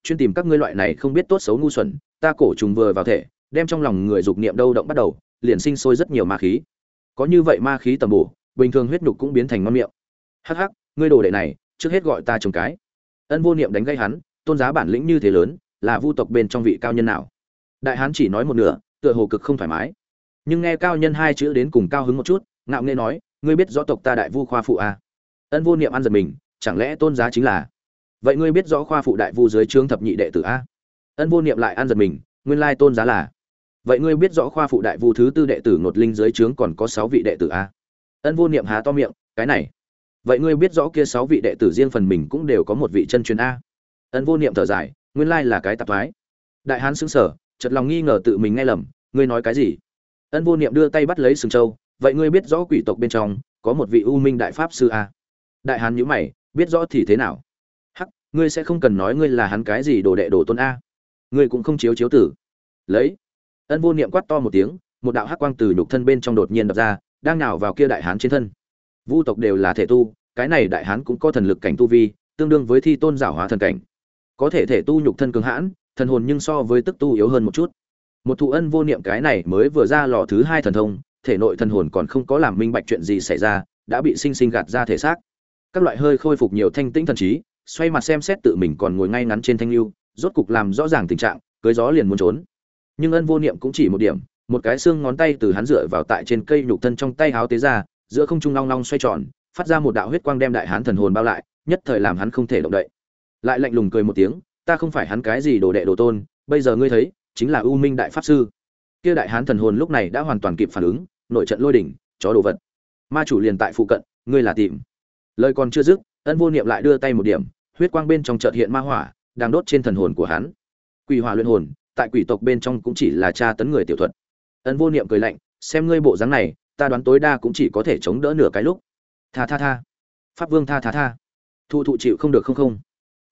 chuyên tìm các ngươi loại này không biết tốt xấu ngu xuẩn, ta cổ trùng vừa vào thể, đem trong lòng người dục niệm đâu động bắt đầu, liền sinh sôi rất nhiều ma khí. Có như vậy ma khí tầm bổ, bình thường huyết nhục cũng biến thành ngon miệng. Hắc hắc, ngươi đồ đệ này, trước hết gọi ta chồng cái. Ân Vô Niệm đánh gây hắn, tôn giá bản lĩnh như thế lớn, là vu tộc bên trong vị cao nhân nào? Đại hán chỉ nói một nửa, tựa hồ cực không thoải mái. Nhưng nghe cao nhân hai chữ đến cùng cao hứng một chút, ngạo nghễ nói, ngươi biết rõ tộc ta đại vu khoa phụ à? Ân Vô Niệm ăn giật mình, chẳng lẽ tôn giá chính là? Vậy ngươi biết rõ khoa phụ đại vu dưới trướng thập nhị đệ tử a? Ân Vô Niệm lại ăn giật mình, nguyên lai tôn giá là. Vậy ngươi biết rõ khoa phụ đại vu thứ tư đệ tử Ngột Linh dưới trướng còn có 6 vị đệ tử a? Ân Vô Niệm há to miệng, cái này. Vậy ngươi biết rõ kia 6 vị đệ tử riêng phần mình cũng đều có một vị chân truyền a? Ân Vô Niệm thở dài, nguyên lai là cái tạp thoái. Đại hán sững sờ, chợt lòng nghi ngờ tự mình nghe lầm, ngươi nói cái gì? Ân Vô Niệm đưa tay bắt lấy sừng châu, vậy ngươi biết rõ quỷ tộc bên trong có một vị U Minh đại pháp sư a? Đại hán nhíu mày, biết rõ thì thế nào? Hắc, ngươi sẽ không cần nói ngươi là hắn cái gì đồ đệ đồ tôn a? Ngươi cũng không chiếu tử. Lấy. Ân Vô Niệm quát to một tiếng, một đạo hắc quang từ nhục thân bên trong đột nhiên đập ra, đang nhào vào kia đại hán trên thân. Vu tộc đều là thể tu, cái này đại hán cũng có thần lực cảnh tu vi, tương đương với thi tôn giảo hóa thần cảnh. Có thể thể tu nhục thân cường hãn, thần hồn nhưng so với tức tu yếu hơn một chút. Một thụ Ân Vô Niệm cái này mới vừa ra lò thứ 2 thần thông, thể nội thần hồn còn không có làm minh bạch chuyện gì xảy ra, đã bị sinh sinh gạt ra thể xác. Các loại hơi khôi phục nhiều thanh tĩnh thần trí, xoay mặt xem xét tự mình còn ngồi ngay ngắn trên thanh lưu, rốt cục làm rõ ràng tình trạng, cưới gió liền muốn trốn. Nhưng Ân Vô Niệm cũng chỉ một điểm, một cái xương ngón tay từ hắn dựa vào tại trên cây nhục thân trong tay háo tế ra, giữa không trung long long xoay tròn, phát ra một đạo huyết quang đem đại hán thần hồn bao lại, nhất thời làm hắn không thể động đậy. Lại lạnh lùng cười một tiếng, ta không phải hắn cái gì đồ đệ đồ tôn, bây giờ ngươi thấy, chính là U Minh đại pháp sư. Kia đại hán thần hồn lúc này đã hoàn toàn kịp phản ứng, nội trận lôi đỉnh, chó đồ vật. Ma chủ liền tại phụ cận, ngươi là tìm. Lời còn chưa dứt, Ân Vô Niệm lại đưa tay một điểm, huyết quang bên trong chợt hiện ma hỏa, đang đốt trên thần hồn của hắn. Quỷ hỏa luyện hồn, tại quỷ tộc bên trong cũng chỉ là tra tấn người tiểu thuật. Ân Vô Niệm cười lạnh, xem ngươi bộ dáng này, ta đoán tối đa cũng chỉ có thể chống đỡ nửa cái lúc. Tha tha tha. Pháp Vương tha tha tha. Thụ thụ chịu không được không không.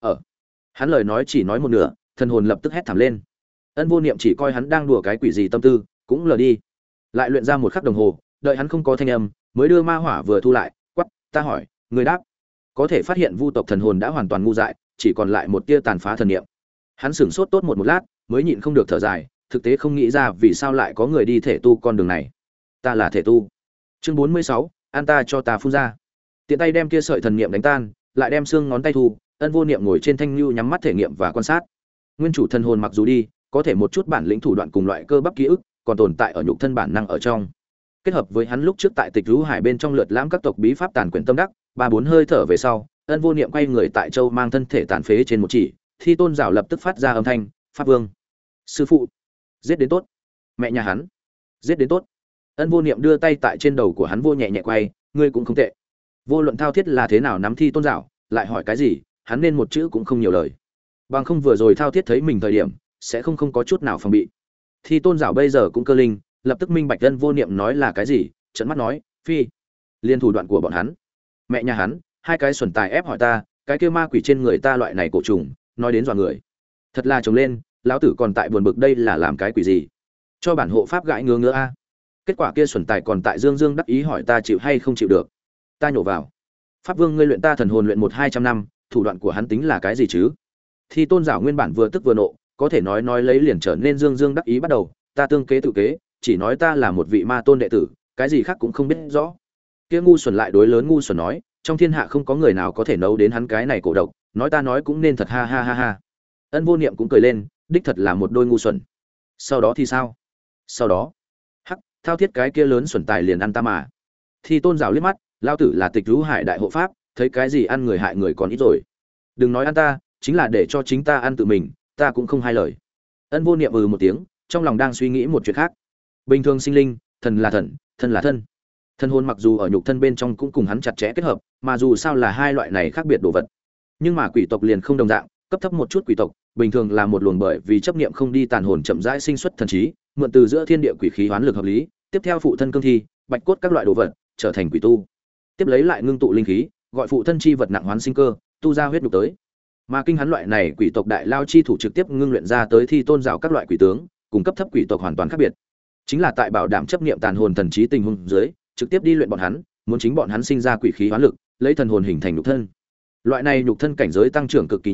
Hắn lời nói chỉ nói một nửa, thần hồn lập tức hét thảm lên. Ân Vô Niệm chỉ coi hắn đang đùa cái quỷ gì tâm tư, cũng lờ đi. Lại luyện ra một khắc đồng hồ, đợi hắn không có thanh âm, mới đưa ma hỏa vừa thu lại, quắc, ta hỏi, người đáp. Có thể phát hiện vu tộc thần hồn đã hoàn toàn ngu dại, chỉ còn lại một tia tàn phá thần niệm. Hắn sửng sốt tốt một lát, mới nhịn không được thở dài, thực tế không nghĩ ra vì sao lại có người đi thể tu con đường này. Ta là thể tu. Chương 46, an ta cho ta phun ra. Tiện tay đem kia sợi thần niệm đánh tan, lại đem xương ngón tay thu, Ân Vô Niệm ngồi trên thanh lưu nhắm mắt thể nghiệm và quan sát. Nguyên chủ thần hồn mặc dù đi, có thể một chút bản lĩnh thủ đoạn cùng loại cơ bắp ký ức, còn tồn tại ở nhục thân bản năng ở trong. Kết hợp với hắn lúc trước tại Tịch Rú Hải bên trong lượt lãm các tộc bí pháp tàn quyển tâm đắc, 3-4 hơi thở về sau, Ân Vô Niệm quay người tại châu mang thân thể tàn phế trên một chỉ, Thi Tôn Giảo lập tức phát ra âm thanh, "Pháp Vương, sư phụ, giết đến tốt." Mẹ nhà hắn, giết đến tốt. Ân Vô Niệm đưa tay tại trên đầu của hắn vô nhẹ nhẹ quay, "Ngươi cũng không tệ." Vô luận thao thiết là thế nào nắm Thi Tôn Giảo, lại hỏi cái gì, hắn nên một chữ cũng không nhiều lời. Bằng không vừa rồi thao thiết thấy mình thời điểm, sẽ không có chút nào phòng bị. Thi Tôn Giảo bây giờ cũng cơ linh, lập tức minh bạch Ân Vô Niệm nói là cái gì, trợn mắt nói, "Phi, liên thủ đoạn của bọn hắn." Mẹ nhà hắn, hai cái xuẩn tài ép hỏi ta, cái kia ma quỷ trên người ta loại này cổ trùng, nói đến dọa người. Thật là trồng lên, lão tử còn tại buồn bực đây là làm cái quỷ gì? Cho bản hộ pháp gãi ngứa ngứa a. Kết quả kia xuẩn tài còn tại dương dương đắc ý hỏi ta chịu hay không chịu được. Ta nhổ vào. Pháp Vương ngươi luyện ta thần hồn luyện 1-200 năm, thủ đoạn của hắn tính là cái gì chứ? Thi Tôn Giảo nguyên bản vừa tức vừa nộ, có thể nói lấy liền trở nên dương dương đắc ý bắt đầu, ta tương kế tự kế, chỉ nói ta là một vị ma tôn đệ tử, cái gì khác cũng không biết rõ. Kia ngu xuẩn lại đối lớn ngu xuẩn nói, trong thiên hạ không có người nào có thể nấu đến hắn cái này cổ độc, nói ta nói cũng nên thật ha ha ha ha. Ân Vô Niệm cũng cười lên, đích thật là một đôi ngu xuẩn. Sau đó thì sao? Sau đó, hắc, thao thiết cái kia lớn xuẩn tài liền ăn ta mà. Thi Tôn Giảo liếc mắt, lao tử là Tịch Rú Hải đại hộ pháp, thấy cái gì ăn người hại người còn ít rồi. Đừng nói ăn ta, chính là để cho chính ta ăn tự mình, ta cũng không hai lời. Ân Vô Niệm một tiếng, trong lòng đang suy nghĩ một chuyện khác. Bình thường sinh linh, thần là thần, thân là thân. Thân hồn mặc dù ở nhục thân bên trong cũng cùng hắn chặt chẽ kết hợp, mà dù sao là hai loại này khác biệt đồ vật. Nhưng mà quỷ tộc liền không đồng dạng, cấp thấp một chút quỷ tộc, bình thường là một luồng bởi vì chấp niệm không đi tàn hồn chậm rãi sinh xuất thần trí, mượn từ giữa thiên địa quỷ khí hoán lực hợp lý, tiếp theo phụ thân cương thi, bạch cốt các loại đồ vật, trở thành quỷ tu. Tiếp lấy lại ngưng tụ linh khí, gọi phụ thân chi vật nặng hoán sinh cơ, tu ra huyết nhục tới. Mà kinh hắn loại này quỷ tộc đại lao chi thủ trực tiếp ngưng luyện ra tới Thi Tôn Giảo các loại quỷ tướng, cùng cấp thấp quỷ tộc hoàn toàn khác biệt. Chính là tại bảo đảm chấp niệm tàn hồn thần trí tình huống dưới, trực tiếp đi luyện bọn hắn, muốn chính bọn hắn sinh ra quỷ khí hoán lực, lấy thần hồn hình thành nhục thân. Loại này nhục thân cảnh giới tăng trưởng cực kỳ nhanh,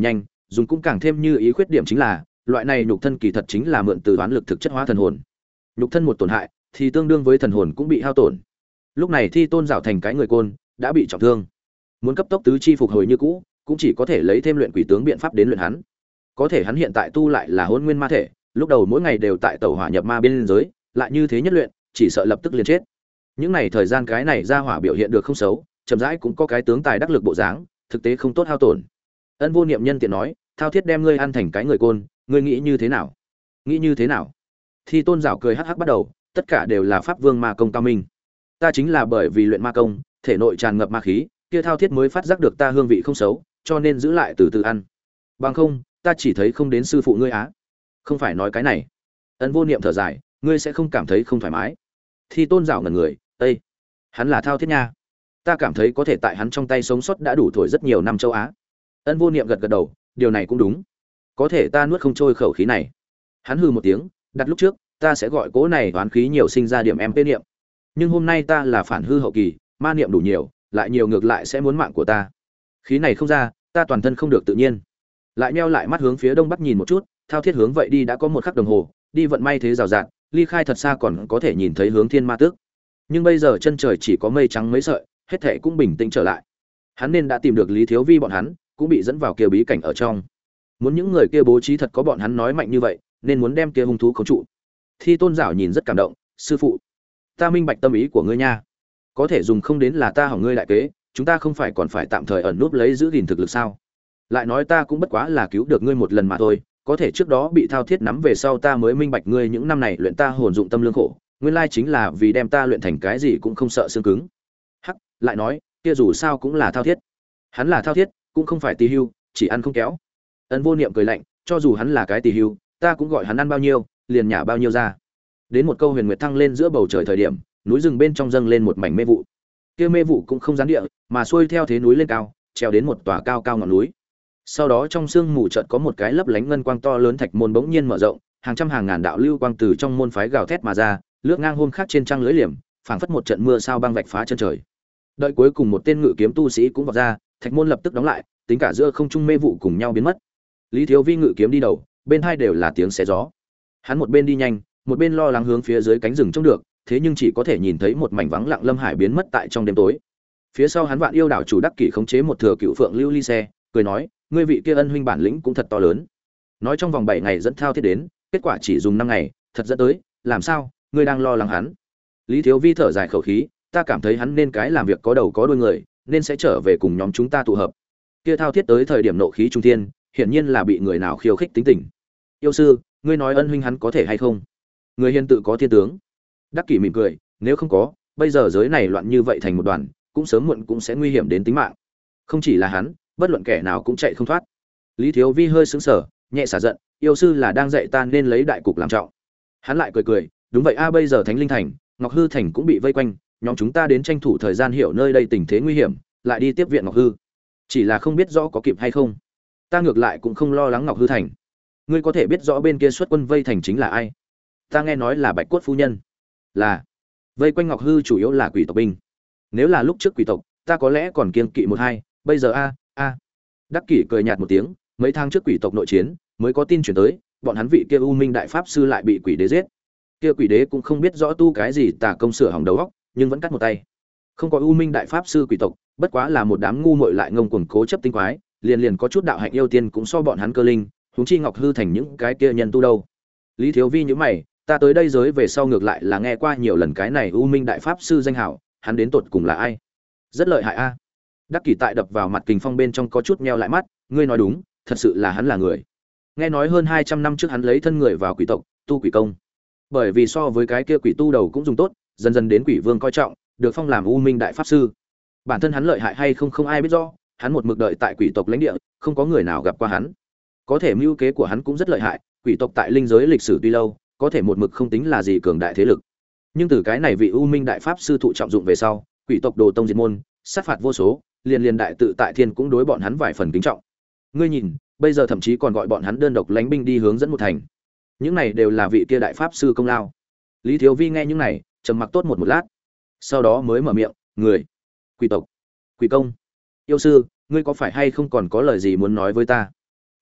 dùng cũng càng thêm như ý. Khuyết điểm chính là loại này nhục thân kỳ thật chính là mượn từ oán lực thực chất hóa thần hồn. Nhục thân một tổn hại thì tương đương với thần hồn cũng bị hao tổn. Lúc này Thi Tôn rảo thành cái người côn đã bị trọng thương, muốn cấp tốc tứ chi phục hồi như cũ cũng chỉ có thể lấy thêm luyện quỷ tướng biện pháp đến luyện hắn. Có thể hắn hiện tại tu lại là hôn nguyên ma thể, lúc đầu mỗi ngày đều tại tẩu hỏa nhập ma bên giới, lại như thế nhất luyện chỉ sợ lập tức liền chết. Những này thời gian cái này ra hỏa biểu hiện được không xấu, chậm rãi cũng có cái tướng tài đắc lực bộ dáng, thực tế không tốt hao tổn. Ân Vô Niệm nhân tiện nói, thao thiết đem ngươi ăn thành cái người côn, ngươi nghĩ như thế nào? Nghĩ như thế nào? Thi Tôn rảo cười hắc hắc bắt đầu, tất cả đều là pháp vương ma công cao minh. Ta chính là bởi vì luyện ma công, thể nội tràn ngập ma khí, kia thao thiết mới phát giác được ta hương vị không xấu, cho nên giữ lại từ từ ăn. Bằng không, ta chỉ thấy không đến sư phụ ngươi á. Không phải nói cái này. Ân Vô Niệm thở dài, ngươi sẽ không cảm thấy không thoải mái. Thi Tôn rảo ngẩn người, "Ê, hắn là thao thiết nha. Ta cảm thấy có thể tại hắn trong tay sống sót đã đủ thổi rất nhiều năm châu Á." Ân Vô Niệm gật gật đầu, điều này cũng đúng. Có thể ta nuốt không trôi khẩu khí này. Hắn hừ một tiếng, đặt lúc trước, ta sẽ gọi cỗ này toán khí nhiều sinh ra điểm MP niệm. Nhưng hôm nay ta là phản hư hậu kỳ, ma niệm đủ nhiều, lại nhiều ngược lại sẽ muốn mạng của ta. Khí này không ra, ta toàn thân không được tự nhiên. Lại meo lại mắt hướng phía đông bắc nhìn một chút, thao thiết hướng vậy đi đã có một khắc đồng hồ, đi vận may thế rào rạt, ly khai thật xa còn có thể nhìn thấy hướng thiên ma tước. Nhưng bây giờ chân trời chỉ có mây trắng mấy sợi, hết thảy cũng bình tĩnh trở lại. Hắn nên đã tìm được Lý Thiếu Vi bọn hắn, cũng bị dẫn vào kia bí cảnh ở trong. Muốn những người kia bố trí thật có bọn hắn nói mạnh như vậy, nên muốn đem kia hung thú khống trụ. Thi Tôn rảo nhìn rất cảm động, sư phụ, ta minh bạch tâm ý của ngươi nha. Có thể dùng không đến là ta hỏng ngươi đại kế, chúng ta không phải còn phải tạm thời ẩn núp lấy giữ gìn thực lực sao? Lại nói ta cũng bất quá là cứu được ngươi một lần mà thôi, có thể trước đó bị thao thiết nắm về sau ta mới minh bạch ngươi những năm này luyện ta hồn dụng tâm lương khổ, nguyên lai chính là vì đem ta luyện thành cái gì cũng không sợ xương cứng. Hắc, lại nói, kia dù sao cũng là thao thiết. Hắn là thao thiết, cũng không phải tỳ hưu, chỉ ăn không kéo. Ân Vô Niệm cười lạnh, cho dù hắn là cái tỳ hưu, ta cũng gọi hắn ăn bao nhiêu, liền nhả bao nhiêu ra. Đến một câu huyền nguyệt thăng lên giữa bầu trời thời điểm, núi rừng bên trong dâng lên một mảnh mê vụ. Kia mê vụ cũng không gián địa, mà xuôi theo thế núi lên cao, trèo đến một tòa cao cao ngọn núi. Sau đó trong sương mù chợt có một cái lấp lánh ngân quang to lớn thạch môn bỗng nhiên mở rộng, hàng trăm hàng ngàn đạo lưu quang từ trong môn phái gào thét mà ra, lướt ngang hôm khác trên trăng lưỡi liềm, phảng phất một trận mưa sao băng vạch phá chân trời. Đợi cuối cùng một tên ngự kiếm tu sĩ cũng vọt ra, thạch môn lập tức đóng lại, tính cả giữa không trung mê vụ cùng nhau biến mất. Lý Thiếu Vi ngự kiếm đi đầu, bên hai đều là tiếng xé gió. Hắn một bên đi nhanh, một bên lo lắng hướng phía dưới cánh rừng trông được, thế nhưng chỉ có thể nhìn thấy một mảnh vắng lặng lâm hải biến mất tại trong đêm tối. Phía sau hắn Vạn Yêu đảo chủ Đắc Kỷ khống chế một thừa cựu phượng lưu ly xe, cười nói, ngươi vị kia ân huynh bản lĩnh cũng thật to lớn. Nói trong vòng 7 ngày dẫn thao thiết đến, kết quả chỉ dùng 5 ngày, thật dẫn tới, làm sao, ngươi đang lo lắng hắn? Lý Thiếu Vi thở dài khẩu khí, ta cảm thấy hắn nên cái làm việc có đầu có đuôi người, nên sẽ trở về cùng nhóm chúng ta tụ hợp. Kia thao thiết tới thời điểm nộ khí trung thiên, hiển nhiên là bị người nào khiêu khích tính tình. Yêu sư, ngươi nói ân huynh hắn có thể hay không? Người hiền tự có thiên tướng. Đắc Kỷ mỉm cười, nếu không có, bây giờ giới này loạn như vậy thành một đoàn, cũng sớm muộn cũng sẽ nguy hiểm đến tính mạng. Không chỉ là hắn, bất luận kẻ nào cũng chạy không thoát. Lý Thiếu Vi hơi sững sờ, nhẹ xả giận, yêu sư là đang dạy ta nên lấy đại cục làm trọng. Hắn lại cười cười, đúng vậy a, bây giờ Thánh Linh Thành, Ngọc Hư Thành cũng bị vây quanh, nhóm chúng ta đến tranh thủ thời gian hiểu nơi đây tình thế nguy hiểm, lại đi tiếp viện Ngọc Hư. Chỉ là không biết rõ có kịp hay không. Ta ngược lại cũng không lo lắng Ngọc Hư Thành. Ngươi có thể biết rõ bên kia xuất quân vây thành chính là ai? Ta nghe nói là Bạch Cốt phu nhân. Là. Vây quanh Ngọc Hư chủ yếu là quỷ tộc binh. Nếu là lúc trước quỷ tộc, ta có lẽ còn kiêng kỵ một hai, bây giờ a. Đắc Kỷ cười nhạt một tiếng, mấy tháng trước quỷ tộc nội chiến, mới có tin truyền tới, bọn hắn vị kia U Minh đại pháp sư lại bị quỷ đế giết. Kia quỷ đế cũng không biết rõ tu cái gì tà công sửa hỏng đầu óc, nhưng vẫn cắt một tay. Không có U Minh đại pháp sư quỷ tộc, bất quá là một đám ngu muội lại ngông cuồng cố chấp tinh quái, liền có chút đạo hạnh yêu tiên cũng so bọn hắn cơ linh, huống chi Ngọc Hư Thành những cái kia nhân tu đâu. Lý Thiếu Vi nhíu mày, ta tới đây giới về sau ngược lại là nghe qua nhiều lần cái này U Minh đại pháp sư danh hảo, hắn đến tột cùng là ai? Rất lợi hại a. Đắc Kỷ tại đập vào mặt kình phong bên trong có chút meo lại mắt, ngươi nói đúng, thật sự là hắn là người. Nghe nói hơn 200 năm trước hắn lấy thân người vào quỷ tộc, tu quỷ công. Bởi vì so với cái kia quỷ tu đầu cũng dùng tốt, dần dần đến quỷ vương coi trọng, được phong làm U Minh đại pháp sư. Bản thân hắn lợi hại hay không không ai biết rõ, hắn một mực đợi tại quỷ tộc lãnh địa, không có người nào gặp qua hắn. Có thể mưu kế của hắn cũng rất lợi hại, quỷ tộc tại linh giới lịch sử tuy lâu, có thể một mực không tính là gì cường đại thế lực. Nhưng từ cái này vị U Minh đại pháp sư thụ trọng dụng về sau, quỷ tộc đồ tông diệt môn, sát phạt vô số, liền đại tự tại thiên cũng đối bọn hắn vài phần kính trọng. Ngươi nhìn, bây giờ thậm chí còn gọi bọn hắn đơn độc lãnh binh đi hướng dẫn một thành. Những này đều là vị kia đại pháp sư công lao. Lý Thiếu Vi nghe những này, trầm mặc tốt một lát, sau đó mới mở miệng, người, quỷ tộc, quỷ công, yêu sư, ngươi có phải hay không còn có lời gì muốn nói với ta?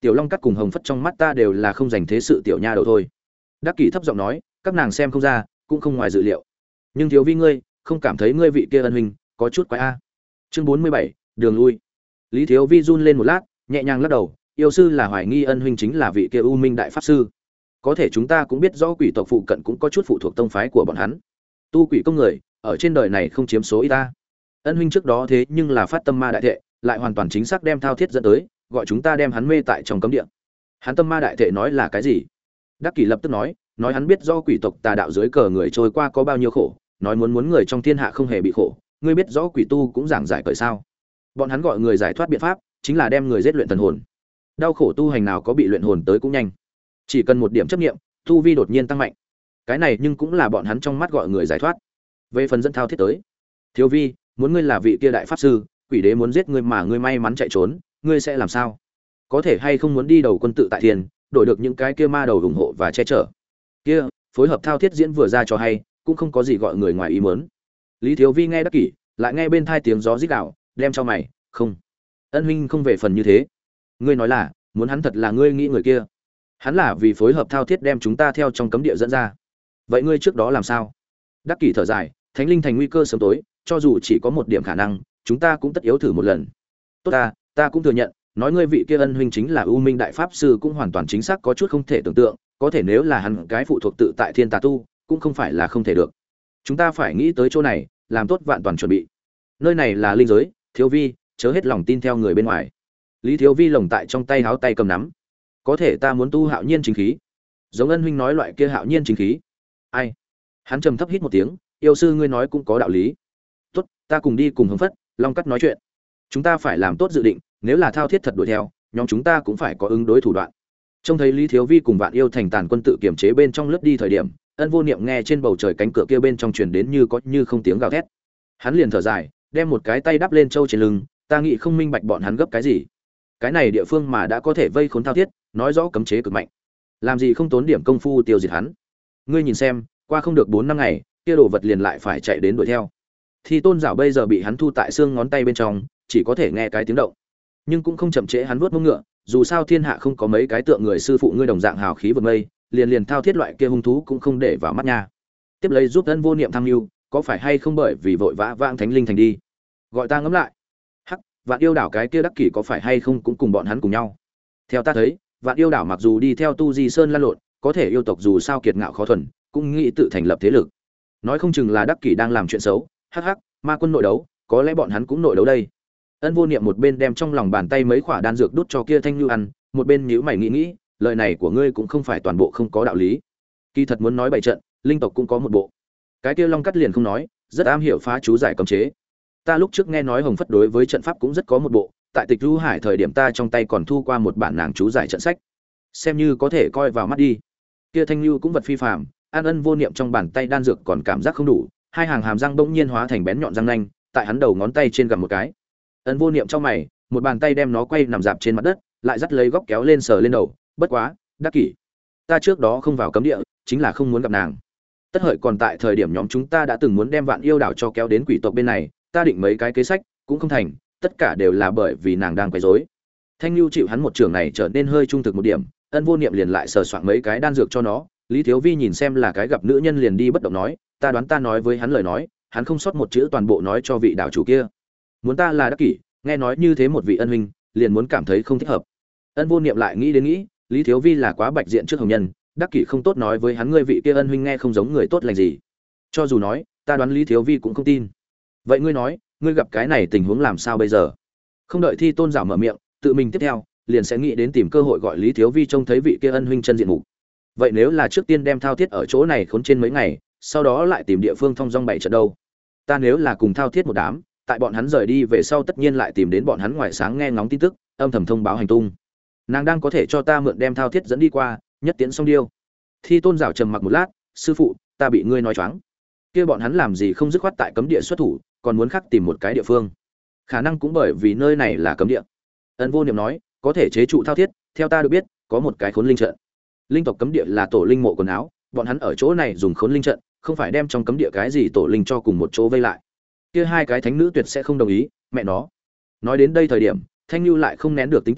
Tiểu Long Cắt cùng Hồng Phất trong mắt ta đều là không dành thế sự tiểu nha đầu thôi. Đắc Kỷ thấp giọng nói, các nàng xem không ra, cũng không ngoài dự liệu. Nhưng Thiếu Vi ngươi, không cảm thấy ngươi vị kia ân huynh có chút quái a? Chương 47, đường lui. Lý Thiếu Vi run lên một lát, nhẹ nhàng lắc đầu, yêu sư là hoài nghi ân huynh chính là vị kia U Minh đại pháp sư. Có thể chúng ta cũng biết rõ quỷ tộc phụ cận cũng có chút phụ thuộc tông phái của bọn hắn. Tu quỷ công người, ở trên đời này không chiếm số ít ta. Ân huynh trước đó thế nhưng là phát tâm ma đại thệ, lại hoàn toàn chính xác đem thao thiết dẫn tới, gọi chúng ta đem hắn mê tại trong cấm địa. Hắn tâm ma đại thệ nói là cái gì? Đắc Kỷ lập tức nói hắn biết do quỷ tộc tà đạo dưới cờ người trôi qua có bao nhiêu khổ, nói muốn người trong thiên hạ không hề bị khổ, ngươi biết rõ quỷ tu cũng giảng giải cởi sao? Bọn hắn gọi người giải thoát biện pháp, chính là đem người giết luyện thần hồn. Đau khổ tu hành nào có bị luyện hồn tới cũng nhanh. Chỉ cần một điểm chấp niệm, tu vi đột nhiên tăng mạnh. Cái này nhưng cũng là bọn hắn trong mắt gọi người giải thoát. Về phần dẫn thao thiết tới, Thiếu Vi, muốn ngươi là vị kia đại pháp sư, quỷ đế muốn giết ngươi mà ngươi may mắn chạy trốn, ngươi sẽ làm sao? Có thể hay không muốn đi đầu quân tự tại thiên, đổi được những cái kia ma đầu ủng hộ và che chở? Kia, phối hợp thao thiết diễn vừa ra cho hay, cũng không có gì gọi người ngoài ý muốn. Lý Thiếu Vi nghe Đắc Kỷ, lại nghe bên tai tiếng gió rít gào, đem cho mày, không. Ân huynh không về phần như thế. Ngươi nói là, muốn hắn thật là ngươi nghĩ người kia. Hắn là vì phối hợp thao thiết đem chúng ta theo trong cấm địa dẫn ra. Vậy ngươi trước đó làm sao? Đắc Kỷ thở dài, Thánh linh thành nguy cơ sớm tối, cho dù chỉ có một điểm khả năng, chúng ta cũng tất yếu thử một lần. Tốt ta cũng thừa nhận, nói ngươi vị kia ân huynh chính là U Minh đại pháp sư cũng hoàn toàn chính xác có chút không thể tưởng tượng, có thể nếu là hắn cái phụ thuộc tự tại thiên tà tu, cũng không phải là không thể được. Chúng ta phải nghĩ tới chỗ này, làm tốt vạn toàn chuẩn bị. Nơi này là linh giới, Thiếu Vi, chớ hết lòng tin theo người bên ngoài. Lý Thiếu Vi lồng tại trong tay háo tay cầm nắm. Có thể ta muốn tu hạo nhiên chính khí. Giống ân huynh nói loại kia hạo nhiên chính khí. Ai? Hắn trầm thấp hít một tiếng, yêu sư ngươi nói cũng có đạo lý. Tốt, ta cùng đi cùng Hồng Phất, Long Cắt nói chuyện. Chúng ta phải làm tốt dự định, nếu là thao thiết thật đuổi theo, nhóm chúng ta cũng phải có ứng đối thủ đoạn. Trông thấy Lý Thiếu Vi cùng Vạn Yêu Thành tàn quân tự kiểm chế bên trong lướt đi thời điểm, Ân Vô Niệm nghe trên bầu trời cánh cửa kia bên trong truyền đến như có như không tiếng gào thét. Hắn liền thở dài, đem một cái tay đắp lên châu trên lưng, ta nghĩ không minh bạch bọn hắn gấp cái gì. Cái này địa phương mà đã có thể vây khốn thao thiết, nói rõ cấm chế cực mạnh. Làm gì không tốn điểm công phu tiêu diệt hắn. Ngươi nhìn xem, qua không được 4 năm ngày, kia đồ vật liền lại phải chạy đến đuổi theo. Thì Tôn Giảo bây giờ bị hắn thu tại xương ngón tay bên trong, chỉ có thể nghe cái tiếng động. Nhưng cũng không chậm trễ hắn vuốt mông ngựa, dù sao thiên hạ không có mấy cái tượng người sư phụ ngươi đồng dạng hào khí vượt mây, liền thao thiết loại kia hung thú cũng không để vào mắt nha. Tiếp lấy giúp Ân Vô Niệm tham mưu, có phải hay không bởi vì vội vã vãng Thánh linh thành đi. Gọi ta ngẫm lại. Hắc, Vạn Yêu đảo cái kia Đắc Kỷ có phải hay không cũng cùng bọn hắn cùng nhau. Theo ta thấy, Vạn Yêu đảo mặc dù đi theo Tu Di Sơn lan lộn, có thể yêu tộc dù sao kiệt ngạo khó thuần, cũng nghĩ tự thành lập thế lực. Nói không chừng là Đắc Kỷ đang làm chuyện xấu, hắc, ma quân nội đấu, có lẽ bọn hắn cũng nội đấu đây. Ân Vô Niệm một bên đem trong lòng bàn tay mấy quả đan dược đút cho kia Thanh Nhu ăn, một bên nhíu mày nghĩ, lời này của ngươi cũng không phải toàn bộ không có đạo lý. Kỳ thật muốn nói bảy trận, linh tộc cũng có một bộ. Cái kia Long Cắt liền không nói, rất am hiểu phá chú giải cấm chế. Ta lúc trước nghe nói Hồng Phất đối với trận pháp cũng rất có một bộ, tại Tịch Du Hải thời điểm ta trong tay còn thu qua một bản nàng chú giải trận sách, xem như có thể coi vào mắt đi. Kia Thanh Nhu cũng vật phi phàm, Ân Vô Niệm trong bàn tay đan dược còn cảm giác không đủ, hai hàng hàm răng bỗng nhiên hóa thành bén nhọn răng nanh, tại hắn đầu ngón tay trên gầm một cái. Ân Vô Niệm trong mày, một bàn tay đem nó quay nằm dạp trên mặt đất, lại dắt lấy góc kéo lên sờ lên đầu, bất quá, Đắc Kỷ, ta trước đó không vào cấm địa, chính là không muốn gặp nàng. Tất Hợi còn tại thời điểm nhóm chúng ta đã từng muốn đem Vạn Yêu đảo cho kéo đến quỷ tộc bên này, ta định mấy cái kế sách, cũng không thành, tất cả đều là bởi vì nàng đang quấy rối. Thanh Nhu chịu hắn một trường này trở nên hơi trung thực một điểm, Ân Vô Niệm liền lại sờ soạn mấy cái đan dược cho nó. Lý Thiếu Vi nhìn xem là cái gặp nữ nhân liền đi bất động nói, ta đoán ta nói với hắn lời nói, hắn không sót một chữ toàn bộ nói cho vị đảo chủ kia. Muốn ta là Đắc Kỷ, nghe nói như thế một vị ân huynh, liền muốn cảm thấy không thích hợp. Ân Vô Niệm lại nghĩ đến nghĩ, Lý Thiếu Vi là quá bạch diện trước hồng nhân, Đắc Kỷ không tốt nói với hắn ngươi vị kia ân huynh nghe không giống người tốt lành gì. Cho dù nói, ta đoán Lý Thiếu Vi cũng không tin. Vậy ngươi nói, ngươi gặp cái này tình huống làm sao bây giờ? Không đợi Thi Tôn Giảo mở miệng, tự mình tiếp theo, liền sẽ nghĩ đến tìm cơ hội gọi Lý Thiếu Vi trông thấy vị kia ân huynh chân diện mục. Vậy nếu là trước tiên đem thao thiết ở chỗ này khốn trên mấy ngày, sau đó lại tìm địa phương thông dong bảy trận đâu? Ta nếu là cùng thao thiết một đám, tại bọn hắn rời đi về sau tất nhiên lại tìm đến bọn hắn ngoài sáng nghe ngóng tin tức, âm thầm thông báo hành tung. Nàng đang có thể cho ta mượn đem thao thiết dẫn đi qua, nhất tiễn xong điêu. Thi Tôn Giảo trầm mặc một lát, sư phụ, ta bị ngươi nói choáng. Kia bọn hắn làm gì không dứt khoát tại cấm địa xuất thủ, còn muốn khác tìm một cái địa phương. Khả năng cũng bởi vì nơi này là cấm địa. Ân Vô Niệm nói, có thể chế trụ thao thiết, theo ta được biết, có một cái khốn linh trận. Linh tộc cấm địa là tổ linh mộ quần áo, bọn hắn ở chỗ này dùng khốn linh trận, không phải đem trong cấm địa cái gì tổ linh cho cùng một chỗ vây lại. Kia hai cái thánh nữ tuyệt sẽ không đồng ý, mẹ nó. Nói đến đây thời điểm, Thanh Nhu lại không nén được tính tình,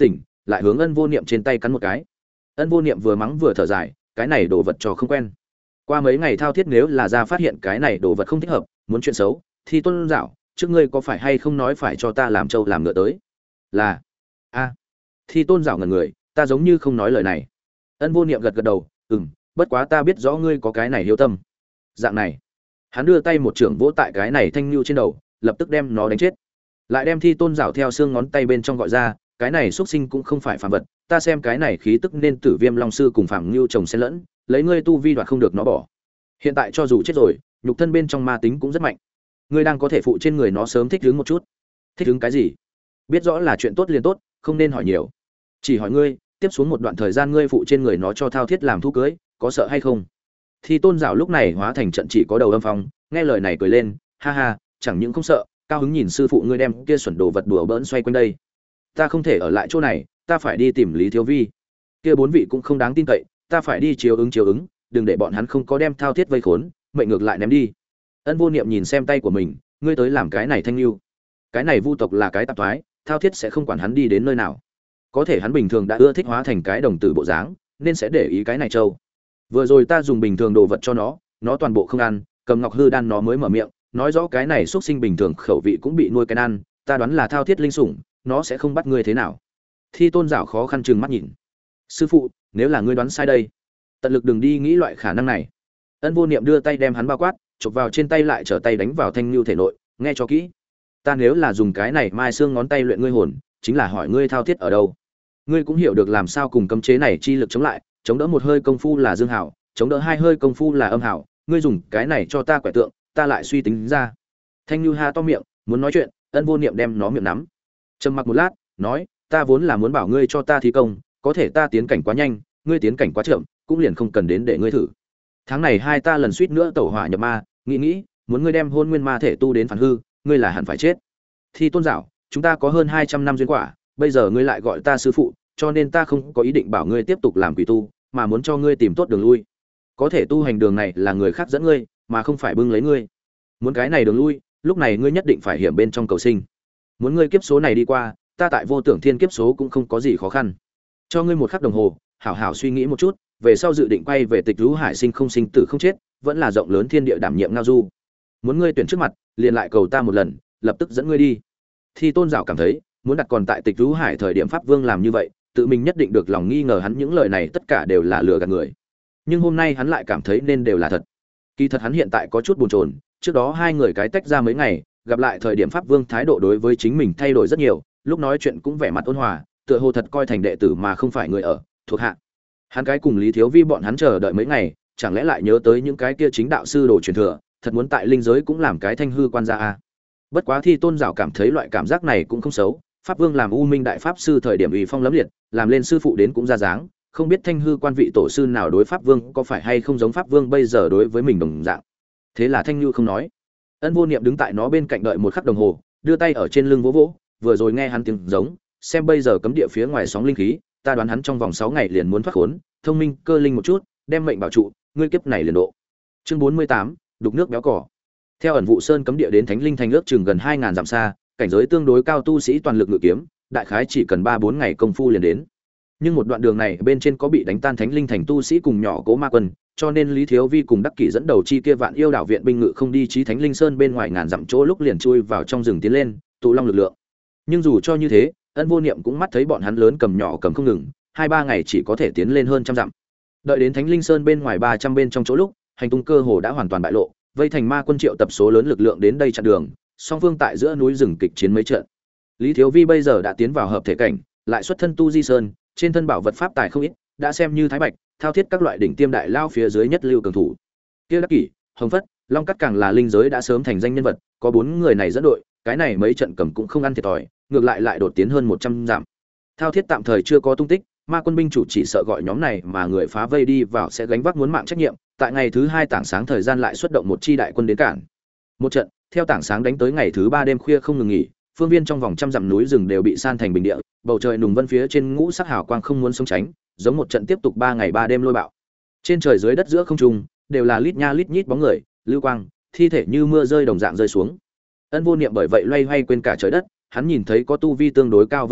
lại hướng Ân Vô Niệm trên tay cắn một cái. Ân Vô Niệm vừa mắng vừa thở dài, cái này đồ vật cho không quen. Qua mấy ngày thao thiết nếu là ra phát hiện cái này đồ vật không thích hợp, muốn chuyện xấu, thì Tôn Dạo, trước ngươi có phải hay không nói phải cho ta làm trâu làm ngựa tới? Là. A. Thì Tôn Dạo ngẩn người, ta giống như không nói lời này. Ân Vô Niệm gật gật đầu, bất quá ta biết rõ ngươi có cái này hiếu tâm. Dạng này, hắn đưa tay một chưởng vỗ tại cái này thanh nhu trên đầu, lập tức đem nó đánh chết. Lại đem Thi Tôn Dạo theo xương ngón tay bên trong gọi ra, cái này xuất sinh cũng không phải phàm vật, ta xem cái này khí tức nên Tử Viêm Long sư cùng Phạm Nưu chồng xen lẫn, lấy ngươi tu vi đoạt không được nó bỏ. Hiện tại cho dù chết rồi, nhục thân bên trong ma tính cũng rất mạnh. Ngươi đang có thể phụ trên người nó sớm thích ứng một chút. Thích ứng cái gì? Biết rõ là chuyện tốt liền tốt, không nên hỏi nhiều. Chỉ hỏi ngươi, tiếp xuống một đoạn thời gian ngươi phụ trên người nó cho thao thiết làm thú cưới, có sợ hay không? Thì Tôn Dạo lúc này hóa thành trận chỉ có đầu âm phong, nghe lời này cười lên, ha ha, chẳng những không sợ, cao hứng nhìn sư phụ ngươi đem kia xuẩn đồ vật đùa bỡn xoay quanh đây. Ta không thể ở lại chỗ này, ta phải đi tìm Lý Thiếu Vi. Kia bốn vị cũng không đáng tin cậy, ta phải đi chiếu ứng, đừng để bọn hắn không có đem thao thiết vây khốn, mệnh ngược lại ném đi. Ân Vô Niệm nhìn xem tay của mình, ngươi tới làm cái này thanh lưu. Cái này vu tộc là cái tạp thoái, thao thiết sẽ không quản hắn đi đến nơi nào. Có thể hắn bình thường đã ưa thích hóa thành cái đồng tử bộ dáng, nên sẽ để ý cái này trâu. Vừa rồi ta dùng bình thường đồ vật cho nó toàn bộ không ăn, cầm ngọc hư đan nó mới mở miệng, nói rõ cái này xuất sinh bình thường khẩu vị cũng bị nuôi cái ăn, ta đoán là thao thiết linh sủng, nó sẽ không bắt ngươi thế nào. Thi Tôn Dạo khó khăn trừng mắt nhìn. Sư phụ, nếu là ngươi đoán sai đây, tận lực đừng đi nghĩ loại khả năng này. Ân Vô Niệm đưa tay đem hắn bao quát, chụp vào trên tay lại trở tay đánh vào thanh lưu thể nội, nghe cho kỹ. Ta nếu là dùng cái này mai xương ngón tay luyện ngươi hồn, chính là hỏi ngươi thao thiết ở đâu. Ngươi cũng hiểu được làm sao cùng cấm chế này chi lực chống lại, chống đỡ một hơi công phu là dương hảo, chống đỡ hai hơi công phu là âm hảo, ngươi dùng cái này cho ta quẻ tượng, ta lại suy tính ra. Thanh lưu ha to miệng, muốn nói chuyện, Ân Vô Niệm đem nó miệng nắm. Trầm mặc một lát, nói, ta vốn là muốn bảo ngươi cho ta thi công, có thể ta tiến cảnh quá nhanh, ngươi tiến cảnh quá chậm, cũng liền không cần đến để ngươi thử. Tháng này hai ta lần suýt nữa tẩu hỏa nhập ma, nghĩ, muốn ngươi đem hôn nguyên ma thể tu đến phản hư, ngươi là hẳn phải chết. Thi Tôn Dạo, chúng ta có hơn 200 năm duyên quả, bây giờ ngươi lại gọi ta sư phụ, cho nên ta không có ý định bảo ngươi tiếp tục làm quỷ tu, mà muốn cho ngươi tìm tốt đường lui. Có thể tu hành đường này là người khác dẫn ngươi, mà không phải bưng lấy ngươi. Muốn cái này đường lui, lúc này ngươi nhất định phải hiểm bên trong cầu sinh. Muốn ngươi kiếp số này đi qua, ta tại Vô Tưởng Thiên kiếp số cũng không có gì khó khăn. Cho ngươi một khắc đồng hồ, hảo hảo suy nghĩ một chút, về sau dự định quay về Tịch Lũ Hải sinh không sinh tử không chết, vẫn là rộng lớn thiên địa đảm nhiệm ngao du. Muốn ngươi tuyển trước mặt, liền lại cầu ta một lần, lập tức dẫn ngươi đi. Thi Tôn Dạo cảm thấy, muốn đặt còn tại Tịch Lũ Hải thời điểm Pháp Vương làm như vậy, tự mình nhất định được lòng nghi ngờ hắn những lời này tất cả đều là lừa gạt người. Nhưng hôm nay hắn lại cảm thấy nên đều là thật. Kỳ thật hắn hiện tại có chút buồn chồn, trước đó hai người cái tách ra mấy ngày, gặp lại thời điểm Pháp Vương thái độ đối với chính mình thay đổi rất nhiều, lúc nói chuyện cũng vẻ mặt ôn hòa, tựa hồ thật coi thành đệ tử mà không phải người ở thuộc hạ. Hắn cái cùng Lý Thiếu Vi bọn hắn chờ đợi mấy ngày, chẳng lẽ lại nhớ tới những cái kia chính đạo sư đồ truyền thừa, thật muốn tại linh giới cũng làm cái thanh hư quan gia a. Bất quá Thi Tôn Dạo cảm thấy loại cảm giác này cũng không xấu, Pháp Vương làm U Minh đại pháp sư thời điểm uy phong lẫm liệt, làm lên sư phụ đến cũng ra dáng, không biết thanh hư quan vị tổ sư nào đối Pháp Vương có phải hay không giống Pháp Vương bây giờ đối với mình đồng dạng. Thế là Thanh Nhu không nói. Ân Vô Niệm đứng tại nó bên cạnh đợi một khắc đồng hồ, đưa tay ở trên lưng vỗ vỗ, vừa rồi nghe hắn tiếng giống, xem bây giờ cấm địa phía ngoài sóng linh khí, ta đoán hắn trong vòng 6 ngày liền muốn thoát khốn, thông minh, cơ linh một chút, đem mệnh bảo trụ, ngươi kiếp này liền độ. Chương 48, đục nước béo cỏ. Theo ẩn vụ sơn cấm địa đến Thánh Linh Thành ước chừng gần 2000 dặm xa, cảnh giới tương đối cao tu sĩ toàn lực ngự kiếm, đại khái chỉ cần 3-4 ngày công phu liền đến. Nhưng một đoạn đường này bên trên có bị đánh tan Thánh Linh Thành tu sĩ cùng nhỏ Cố Ma quân, cho nên Lý Thiếu Vi cùng Đắc Kỷ dẫn đầu chi kia vạn yêu đảo viện binh ngự không đi chí Thánh Linh Sơn bên ngoài ngàn dặm chỗ lúc liền chui vào trong rừng tiến lên, tụ long lực lượng. Nhưng dù cho như thế, Ân Vô Niệm cũng mắt thấy bọn hắn lớn cầm nhỏ cầm không ngừng, 2-3 ngày chỉ có thể tiến lên hơn trăm dặm. Đợi đến Thánh Linh Sơn bên ngoài 300 bên trong chỗ lúc, hành tung cơ hồ đã hoàn toàn bại lộ, vây thành ma quân triệu tập số lớn lực lượng đến đây chặn đường, song phương tại giữa núi rừng kịch chiến mấy trận. Lý Thiếu Vi bây giờ đã tiến vào hợp thể cảnh, lại xuất thân tu di sơn, trên thân bảo vật pháp tài không ít, đã xem như thái bạch, thao thiết các loại đỉnh tiêm đại lao phía dưới nhất lưu cường thủ. Kia Đắc Kỷ, Hồng Phất, Long Cắt càng là linh giới đã sớm thành danh nhân vật, có 4 người này dẫn đội, cái này mấy trận cầm cũng không ăn thiệt thòi, ngược lại đột tiến hơn 100 dặm. Thao thiết tạm thời chưa có tung tích, ma quân binh chủ chỉ sợ gọi nhóm này mà người phá vây đi vào sẽ gánh vác muốn mạng trách nhiệm, tại ngày thứ 2 tảng sáng thời gian lại xuất động một chi đại quân đến cản. Một trận, theo tảng sáng đánh tới ngày thứ 3 đêm khuya không ngừng nghỉ, phương viên trong vòng trăm dặm núi rừng đều bị san thành bình địa, bầu trời nùng vân phía trên ngũ sắc hào quang không muốn sống tránh, giống một trận tiếp tục 3 ngày 3 đêm lôi bạo. Trên trời dưới đất giữa không trung, đều là lít nha lít nhít bóng người, lưu quang, thi thể như mưa rơi đồng dạng rơi xuống. Ân Vô Niệm bởi vậy loay hoay quên cả trời đất, hắn nhìn thấy có tu vi tương đối cao vẫn lạc,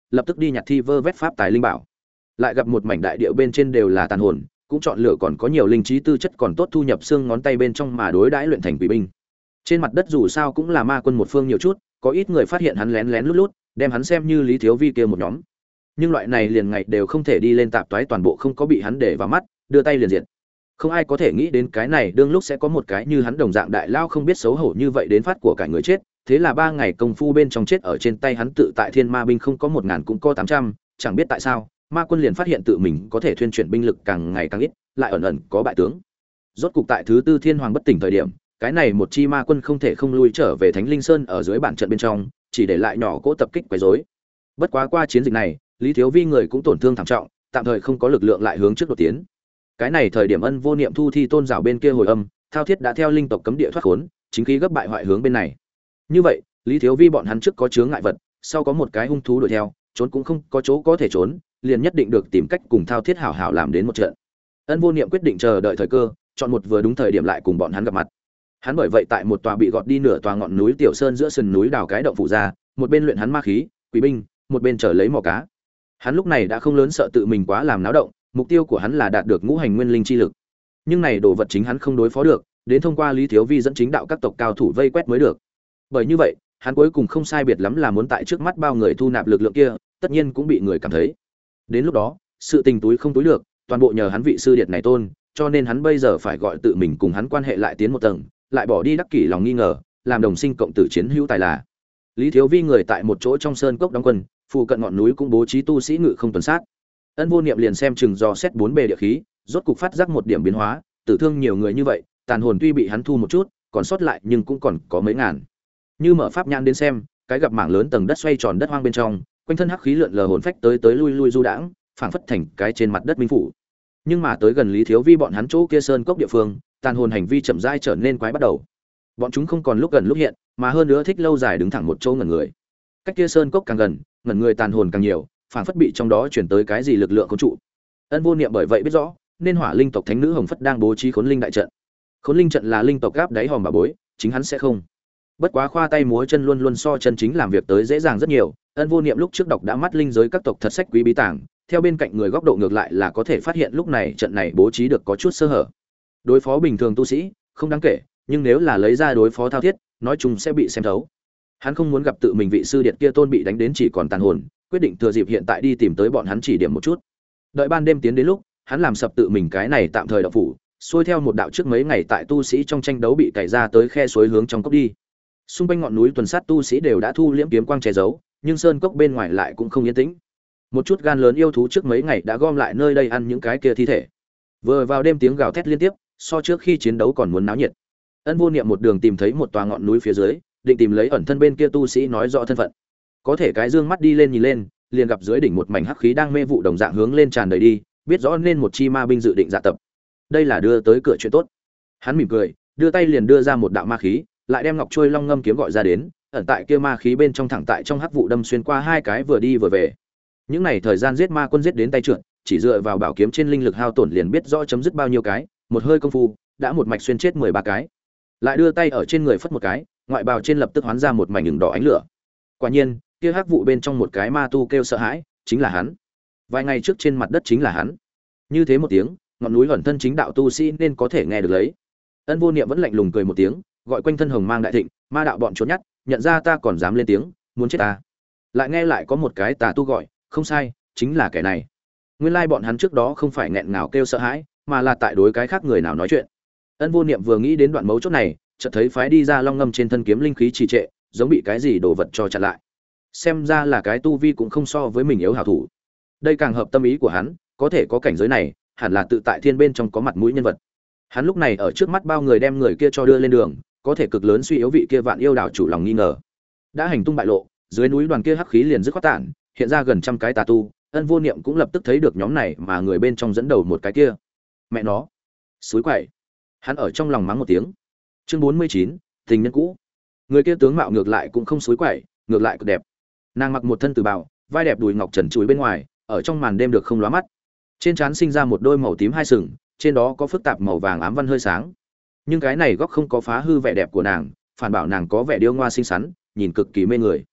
lập tức đi nhặt thi vơ vét pháp tài linh bảo. Lại gặp một mảnh đại địa bên trên đều là tàn hồn, cũng chọn lựa còn có nhiều linh trí tư chất còn tốt thu nhập xương ngón tay bên trong mà đối đãi luyện thành quỷ binh. Trên mặt đất dù sao cũng là ma quân một phương nhiều chút, có ít người phát hiện hắn lén lén lút lút, đem hắn xem như Lý Thiếu Vi kia một nhóm. Nhưng loại này liền ngày đều không thể đi lên tạp toái toàn bộ không có bị hắn để vào mắt, đưa tay liền diệt. Không ai có thể nghĩ đến cái này đương lúc sẽ có một cái như hắn đồng dạng đại lao không biết xấu hổ như vậy đến phát của cả người chết, thế là 3 ngày công phu bên trong chết ở trên tay hắn tự tại thiên ma binh không có 1000 cũng có 800, chẳng biết tại sao, ma quân liền phát hiện tự mình có thể thuyên chuyển binh lực càng ngày càng ít, lại ẩn ẩn có bại tướng. Rốt cục tại thứ tư thiên hoàng bất tỉnh thời điểm, cái này một chi ma quân không thể không lui trở về Thánh Linh Sơn ở dưới bản trận bên trong, chỉ để lại nhỏ cỗ tập kích quấy rối. Bất quá qua chiến dịch này, Lý Thiếu Vi người cũng tổn thương thảm trọng, tạm thời không có lực lượng lại hướng trước đột tiến. Cái này thời điểm Ân Vô Niệm thu thi tôn rào bên kia hồi âm, Thao Thiết đã theo linh tộc cấm địa thoát khốn, chính khí gấp bại hoại hướng bên này. Như vậy, Lý Thiếu Vi bọn hắn trước có chướng ngại vật, sau có một cái hung thú đuổi theo, trốn cũng không có chỗ có thể trốn, liền nhất định được tìm cách cùng Thao Thiết hảo hảo làm đến một trận. Ân Vô Niệm quyết định chờ đợi thời cơ, chọn một vừa đúng thời điểm lại cùng bọn hắn gặp mặt. Hắn bởi vậy tại một tòa bị gọt đi nửa tòa ngọn núi tiểu sơn giữa sườn núi đào cái động phủ ra, một bên luyện hắn ma khí, quỷ binh, một bên chờ lấy mò cá. Hắn lúc này đã không lớn sợ tự mình quá làm náo động, mục tiêu của hắn là đạt được ngũ hành nguyên linh chi lực. Nhưng này đồ vật chính hắn không đối phó được, đến thông qua Lý Thiếu Vi dẫn chính đạo các tộc cao thủ vây quét mới được. Bởi như vậy, hắn cuối cùng không sai biệt lắm là muốn tại trước mắt bao người thu nạp lực lượng kia, tất nhiên cũng bị người cảm thấy. Đến lúc đó, sự tình túi không túi được, toàn bộ nhờ hắn vị sư điệt này tôn, cho nên hắn bây giờ phải gọi tự mình cùng hắn quan hệ lại tiến một tầng, lại bỏ đi đắc kỷ lòng nghi ngờ, làm đồng sinh cộng tử chiến hữu tài là. Lý Thiếu Vi người tại một chỗ trong sơn cốc đóng quân, phụ cận ngọn núi cũng bố trí tu sĩ ngự không tuần sát. Ân Vô Niệm liền xem chừng do xét bốn bề địa khí, rốt cục phát giác một điểm biến hóa, tử thương nhiều người như vậy, tàn hồn tuy bị hắn thu một chút, còn sót lại nhưng cũng còn có mấy ngàn. Như mở pháp nhãn đến xem, cái gặp mảng lớn tầng đất xoay tròn đất hoang bên trong, quanh thân hắc khí lượn lờ hồn phách tới tới lui lui du đãng, phảng phất thành cái trên mặt đất minh phủ. Nhưng mà tới gần Lý Thiếu Vi bọn hắn chỗ kia sơn cốc địa phương, tàn hồn hành vi chậm rãi trở nên quái bắt đầu. Bọn chúng không còn lúc gần lúc hiện, mà hơn nữa thích lâu dài đứng thẳng một chỗ ngẩn người. Cách kia sơn cốc càng gần, ngẩn người tàn hồn càng nhiều, phảng phất bị trong đó chuyển tới cái gì lực lượng khốn trụ. Ân Vô Niệm bởi vậy biết rõ, nên Hỏa Linh tộc thánh nữ Hồng Phất đang bố trí Khốn Linh đại trận. Khốn Linh trận là linh tộc gáp đáy hòm bà bối, chính hắn sẽ không. Bất quá khoa tay múa chân luôn luôn so chân chính làm việc tới dễ dàng rất nhiều. Ân Vô Niệm lúc trước đọc đã mắt linh giới các tộc thật sách quý bí tàng, theo bên cạnh người góc độ ngược lại là có thể phát hiện lúc này trận này bố trí được có chút sơ hở. Đối phó bình thường tu sĩ không đáng kể, nhưng nếu là lấy ra đối phó Thao Thiết, nói chung sẽ bị xem thấu. Hắn không muốn gặp tự mình vị sư điện kia tôn bị đánh đến chỉ còn tàn hồn, quyết định thừa dịp hiện tại đi tìm tới bọn hắn chỉ điểm một chút. Đợi ban đêm tiến đến lúc, hắn làm sập tự mình cái này tạm thời đạo phủ, xuôi theo một đạo trước mấy ngày tại tu sĩ trong tranh đấu bị cày ra tới khe suối hướng trong cốc đi. Xung quanh ngọn núi tuần sát tu sĩ đều đã thu liễm kiếm quang che giấu, nhưng sơn cốc bên ngoài lại cũng không yên tĩnh. Một chút gan lớn yêu thú trước mấy ngày đã gom lại nơi đây ăn những cái kia thi thể. Vừa vào đêm tiếng gào thét liên tiếp, so trước khi chiến đấu còn muốn náo nhiệt. Ân Vô Niệm một đường tìm thấy một tòa ngọn núi phía dưới, định tìm lấy ẩn thân bên kia tu sĩ nói rõ thân phận. Có thể cái dương mắt đi lên nhìn lên, liền gặp dưới đỉnh một mảnh hắc khí đang mê vụ đồng dạng hướng lên tràn đầy đi, biết rõ nên một chi ma binh dự định dạ tập. Đây là đưa tới cửa chuyện tốt. Hắn mỉm cười, đưa tay liền đưa ra một đạo ma khí, lại đem ngọc trôi long ngâm kiếm gọi ra đến, ẩn tại kia ma khí bên trong thẳng tại trong hắc vụ đâm xuyên qua hai cái vừa đi vừa về. Những này thời gian giết ma quân giết đến tay trượt, chỉ dựa vào bảo kiếm trên linh lực hao tổn liền biết rõ chấm dứt bao nhiêu cái, một hơi công phu, đã một mạch xuyên chết 13 cái. Lại đưa tay ở trên người phất một cái, ngoại bào trên lập tức hoán ra một mảnh ửng đỏ ánh lửa. Quả nhiên, kia hắc vụ bên trong một cái ma tu kêu sợ hãi, chính là hắn. Vài ngày trước trên mặt đất chính là hắn. Như thế một tiếng, ngọn núi ẩn thân chính đạo tu sĩ nên có thể nghe được lấy. Ân Vô Niệm vẫn lạnh lùng cười một tiếng, gọi quanh thân hồng mang đại thịnh, ma đạo bọn trốn nhát, nhận ra ta còn dám lên tiếng, muốn chết ta. Lại nghe lại có một cái tà tu gọi, không sai, chính là kẻ này. Nguyên lai bọn hắn trước đó không phải nghẹn ngào kêu sợ hãi, mà là tại đối cái khác người nào nói chuyện. Ân Vô Niệm vừa nghĩ đến đoạn mấu chốt này, chợt thấy phái đi ra long ngâm trên thân kiếm linh khí trì trệ, giống bị cái gì đồ vật cho chặn lại. Xem ra là cái tu vi cũng không so với mình yếu hảo thủ. Đây càng hợp tâm ý của hắn, có thể có cảnh giới này, hẳn là tự tại thiên bên trong có mặt mũi nhân vật. Hắn lúc này ở trước mắt bao người đem người kia cho đưa lên đường, có thể cực lớn suy yếu vị kia vạn yêu đảo chủ lòng nghi ngờ. Đã hành tung bại lộ, dưới núi đoàn kia hắc khí liền dứt khoát tản, hiện ra gần trăm cái tà tu, Ân Vô Niệm cũng lập tức thấy được nhóm này mà người bên trong dẫn đầu một cái kia. Mẹ nó, suối quậy. Hắn ở trong lòng mắng một tiếng. Chương 49, tình nhân cũ. Người kia tướng mạo ngược lại cũng không suối quậy, ngược lại cực đẹp. Nàng mặc một thân từ bào, vai đẹp đùi ngọc trần trụi bên ngoài, ở trong màn đêm được không lóa mắt. Trên trán sinh ra một đôi màu tím hai sừng, trên đó có phức tạp màu vàng ám văn hơi sáng. Nhưng cái này góc không có phá hư vẻ đẹp của nàng, phản bảo nàng có vẻ điêu ngoa xinh xắn, nhìn cực kỳ mê người.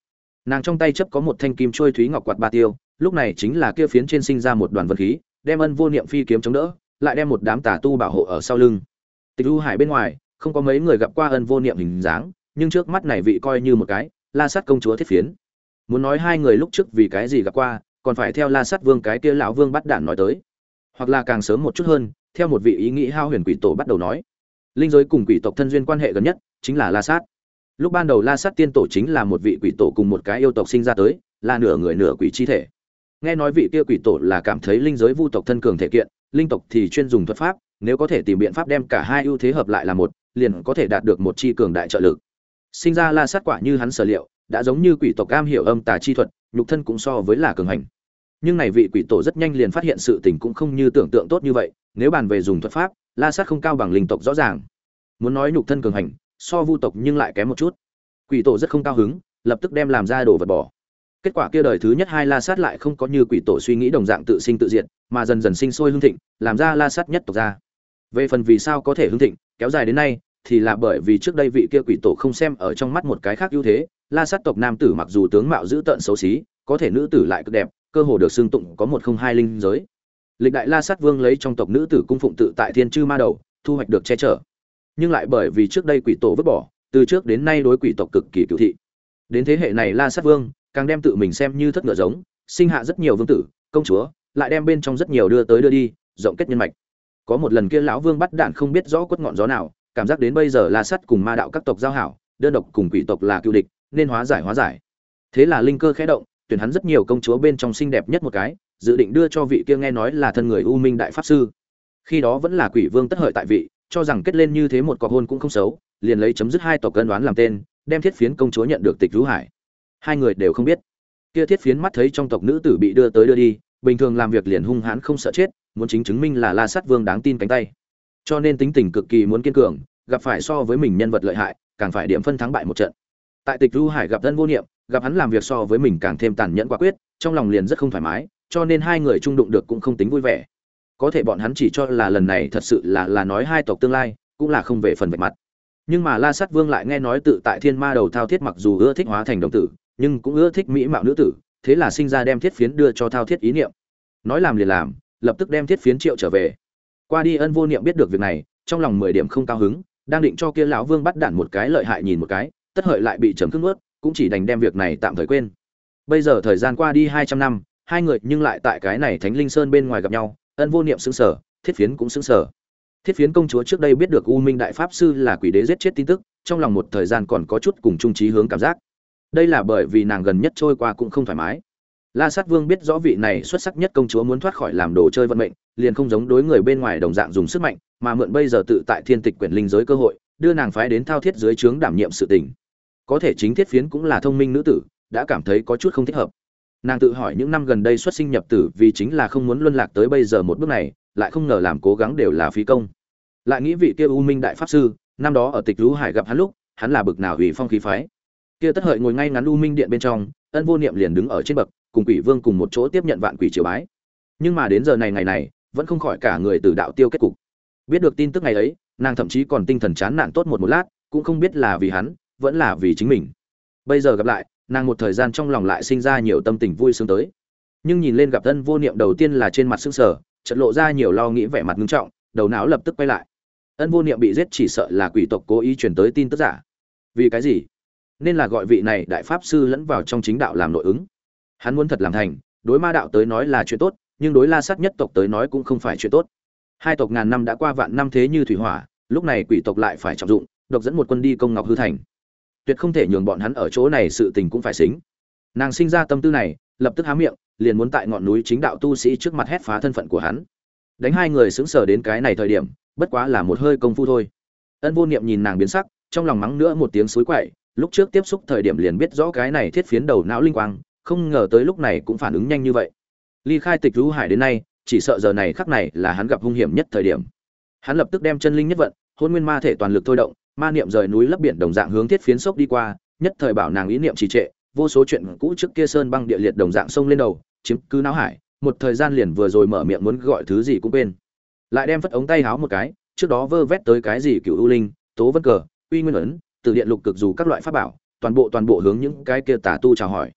Nàng trong tay chấp có một thanh kim trôi thúy ngọc quạt ba tiêu, lúc này chính là kia phiến trên sinh ra một đoàn vân khí, đem Ân Vô Niệm phi kiếm chống đỡ, lại đem một đám tà tu bảo hộ ở sau lưng. Tịch Du Hải bên ngoài, không có mấy người gặp qua Ân Vô Niệm hình dáng, nhưng trước mắt này vị coi như một cái La Sát công chúa thiết phiến. Muốn nói hai người lúc trước vì cái gì gặp qua, còn phải theo La Sát Vương cái kia lão vương bắt đản nói tới, hoặc là càng sớm một chút hơn, theo một vị ý nghĩ hao huyền quỷ tổ bắt đầu nói. Linh giới cùng quỷ tộc thân duyên quan hệ gần nhất chính là La Sát. Lúc ban đầu La Sát tiên tổ chính là một vị quỷ tổ cùng một cái yêu tộc sinh ra tới, là nửa người nửa quỷ chi thể. Nghe nói vị kia quỷ tổ là cảm thấy linh giới vu tộc thân cường thể kiện, linh tộc thì chuyên dùng thuật pháp, nếu có thể tìm biện pháp đem cả hai ưu thế hợp lại là một, liền có thể đạt được một chi cường đại trợ lực. Sinh ra La Sát quả như hắn sở liệu, đã giống như quỷ tộc cam hiểu âm tà chi thuật, nhục thân cũng so với là cường hành. Nhưng này vị quỷ tổ rất nhanh liền phát hiện sự tình cũng không như tưởng tượng tốt như vậy, nếu bàn về dùng thuật pháp, La Sát không cao bằng linh tộc rõ ràng. Muốn nói nhục thân cường hành, so vu tộc nhưng lại kém một chút. Quỷ tổ rất không cao hứng, lập tức đem làm ra đồ vật bỏ. Kết quả kia đời thứ nhất hai La Sát lại không có như quỷ tổ suy nghĩ đồng dạng tự sinh tự diệt, mà dần dần sinh sôi hưng thịnh, làm ra La Sát nhất tộc ra. Về phần vì sao có thể hưng thịnh, kéo dài đến nay, thì là bởi vì trước đây vị kia quỷ tổ không xem ở trong mắt một cái khác ưu thế, La Sát tộc nam tử mặc dù tướng mạo dữ tợn xấu xí, có thể nữ tử lại cực đẹp, cơ hồ được xưng tụng có một không hai linh giới. Lịch đại La Sát Vương lấy trong tộc nữ tử cung phụng tự tại thiên chư ma đầu, thu hoạch được che chở. Nhưng lại bởi vì trước đây quỷ tổ vứt bỏ, từ trước đến nay đối quỷ tộc cực kỳ cửu thị. Đến thế hệ này La Sát Vương càng đem tự mình xem như thất ngựa giống, sinh hạ rất nhiều vương tử, công chúa, lại đem bên trong rất nhiều đưa tới đưa đi, rộng kết nhân mạch. Có một lần kia lão vương bắt đạn không biết rõ quất ngọn gió nào, cảm giác đến bây giờ La Sát cùng ma đạo các tộc giao hảo, đơn độc cùng quỷ tộc là cựu địch, nên hóa giải. Thế là linh cơ khẽ động, tuyển hắn rất nhiều công chúa bên trong xinh đẹp nhất một cái, dự định đưa cho vị kia nghe nói là thân người U Minh đại pháp sư. Khi đó vẫn là quỷ vương tất hợi tại vị, cho rằng kết lên như thế một cọc hôn cũng không xấu, liền lấy chấm dứt hai tộc cân đoán làm tên, đem Thiết Phiến công chúa nhận được Tịch Du Hải. Hai người đều không biết, kia Thiết Phiến mắt thấy trong tộc nữ tử bị đưa tới đưa đi, bình thường làm việc liền hung hãn không sợ chết, muốn chứng minh là La Sát Vương đáng tin cánh tay. Cho nên tính tình cực kỳ muốn kiên cường, gặp phải so với mình nhân vật lợi hại, càng phải điểm phân thắng bại một trận. Tại Tịch Du Hải gặp Ân Vô Niệm, gặp hắn làm việc so với mình càng thêm tàn nhẫn quả quyết, trong lòng liền rất không thoải mái, cho nên hai người chung đụng được cũng không tính vui vẻ. Có thể bọn hắn chỉ cho là lần này thật sự là nói hai tộc tương lai, cũng là không về phần vạch mặt. Nhưng mà La Sát Vương lại nghe nói tự tại thiên ma đầu Thao Thiết mặc dù ưa thích hóa thành đồng tử, nhưng cũng ưa thích mỹ mạo nữ tử, thế là sinh ra đem Thiết Phiến đưa cho Thao Thiết ý niệm. Nói làm liền làm, lập tức đem Thiết Phiến triệu trở về. Qua đi Ân Vô Niệm biết được việc này, trong lòng 10 điểm không cao hứng, đang định cho kia lão vương bắt đạn một cái lợi hại nhìn một cái, tất hợi lại bị chấm cứng nuốt, cũng chỉ đành đem việc này tạm thời quên. Bây giờ thời gian qua đi 200 năm, hai người nhưng lại tại cái này Thánh Linh Sơn bên ngoài gặp nhau, Ân Vô Niệm sững sờ, Thiết Phiến cũng sững sờ. Thiết Phiến công chúa trước đây biết được U Minh đại pháp sư là quỷ đế giết chết tin tức, trong lòng một thời gian còn có chút cùng chung chí hướng cảm giác. Đây là bởi vì nàng gần nhất trôi qua cũng không thoải mái. La Sát Vương biết rõ vị này xuất sắc nhất công chúa muốn thoát khỏi làm đồ chơi vận mệnh, liền không giống đối người bên ngoài đồng dạng dùng sức mạnh, mà mượn bây giờ tự tại thiên tịch quyển linh giới cơ hội, đưa nàng phái đến Thao Thiết dưới trướng đảm nhiệm sự tình. Có thể chính Thiết Phiến cũng là thông minh nữ tử, đã cảm thấy có chút không thích hợp. Nàng tự hỏi những năm gần đây xuất sinh nhập tử vì chính là không muốn luân lạc tới bây giờ một bước này, lại không ngờ làm cố gắng đều là phí công. Lại nghĩ vị kia U Minh đại pháp sư, năm đó ở Tịch Du Hải gặp hắn lúc, hắn là bực nào ủy phong khí phái. Kia tất hợi ngồi ngay ngắn U Minh điện bên trong, Ân Vô Niệm liền đứng ở trên bậc, cùng Quỷ Vương cùng một chỗ tiếp nhận vạn quỷ triều bái. Nhưng mà đến giờ này ngày này, vẫn không khỏi cả người từ đạo tiêu kết cục. Biết được tin tức ngày ấy, nàng thậm chí còn tinh thần chán nản tốt một lát, cũng không biết là vì hắn, vẫn là vì chính mình. Bây giờ gặp lại, nàng một thời gian trong lòng lại sinh ra nhiều tâm tình vui sướng tới. Nhưng nhìn lên gặp Ân Vô Niệm đầu tiên là trên mặt sưng sờ, chợt lộ ra nhiều lo nghĩ vẻ mặt nghiêm trọng, đầu não lập tức quay lại. Ân Vô Niệm bị giết chỉ sợ là quỷ tộc cố ý truyền tới tin tức giả. Vì cái gì? Nên là gọi vị này đại pháp sư lẫn vào trong chính đạo làm nội ứng. Hắn muốn thật làm thành, đối ma đạo tới nói là chuyện tốt, nhưng đối La Sát nhất tộc tới nói cũng không phải chuyện tốt. Hai tộc ngàn năm đã qua vạn năm thế như thủy hỏa, lúc này quỷ tộc lại phải trọng dụng, độc dẫn một quân đi công Ngọc Hư thành. Tuyệt không thể nhường bọn hắn ở chỗ này sự tình cũng phải xính. Nàng sinh ra tâm tư này, lập tức há miệng, liền muốn tại ngọn núi chính đạo tu sĩ trước mặt hét phá thân phận của hắn. Đánh hai người sững sờ đến cái này thời điểm, bất quá là một hơi công phu thôi. Ân Vô Niệm nhìn nàng biến sắc, trong lòng mắng nữa một tiếng xối quậy, lúc trước tiếp xúc thời điểm liền biết rõ cái này Thiết Phiến đầu não linh quang, không ngờ tới lúc này cũng phản ứng nhanh như vậy. Ly khai Tịch Du Hải đến nay, chỉ sợ giờ này khắc này là hắn gặp hung hiểm nhất thời điểm. Hắn lập tức đem chân linh nhất vận, hôn nguyên ma thể toàn lực thôi động, ma niệm rời núi lấp biển đồng dạng hướng Thiết Phiến sốc đi qua, nhất thời bảo nàng ý niệm trì trệ, vô số chuyện cũ trước kia sơn băng địa liệt đồng dạng sông lên đầu, chiếm cứ não hải, một thời gian liền vừa rồi mở miệng muốn gọi thứ gì cũng quên. Lại đem phất ống tay háo một cái, trước đó vơ vét tới cái gì Cửu U Linh, Tố Vân Cờ, Uy Nguyên ấn, từ điện lục cực dù các loại pháp bảo, toàn bộ hướng những cái kia tà tu chào hỏi,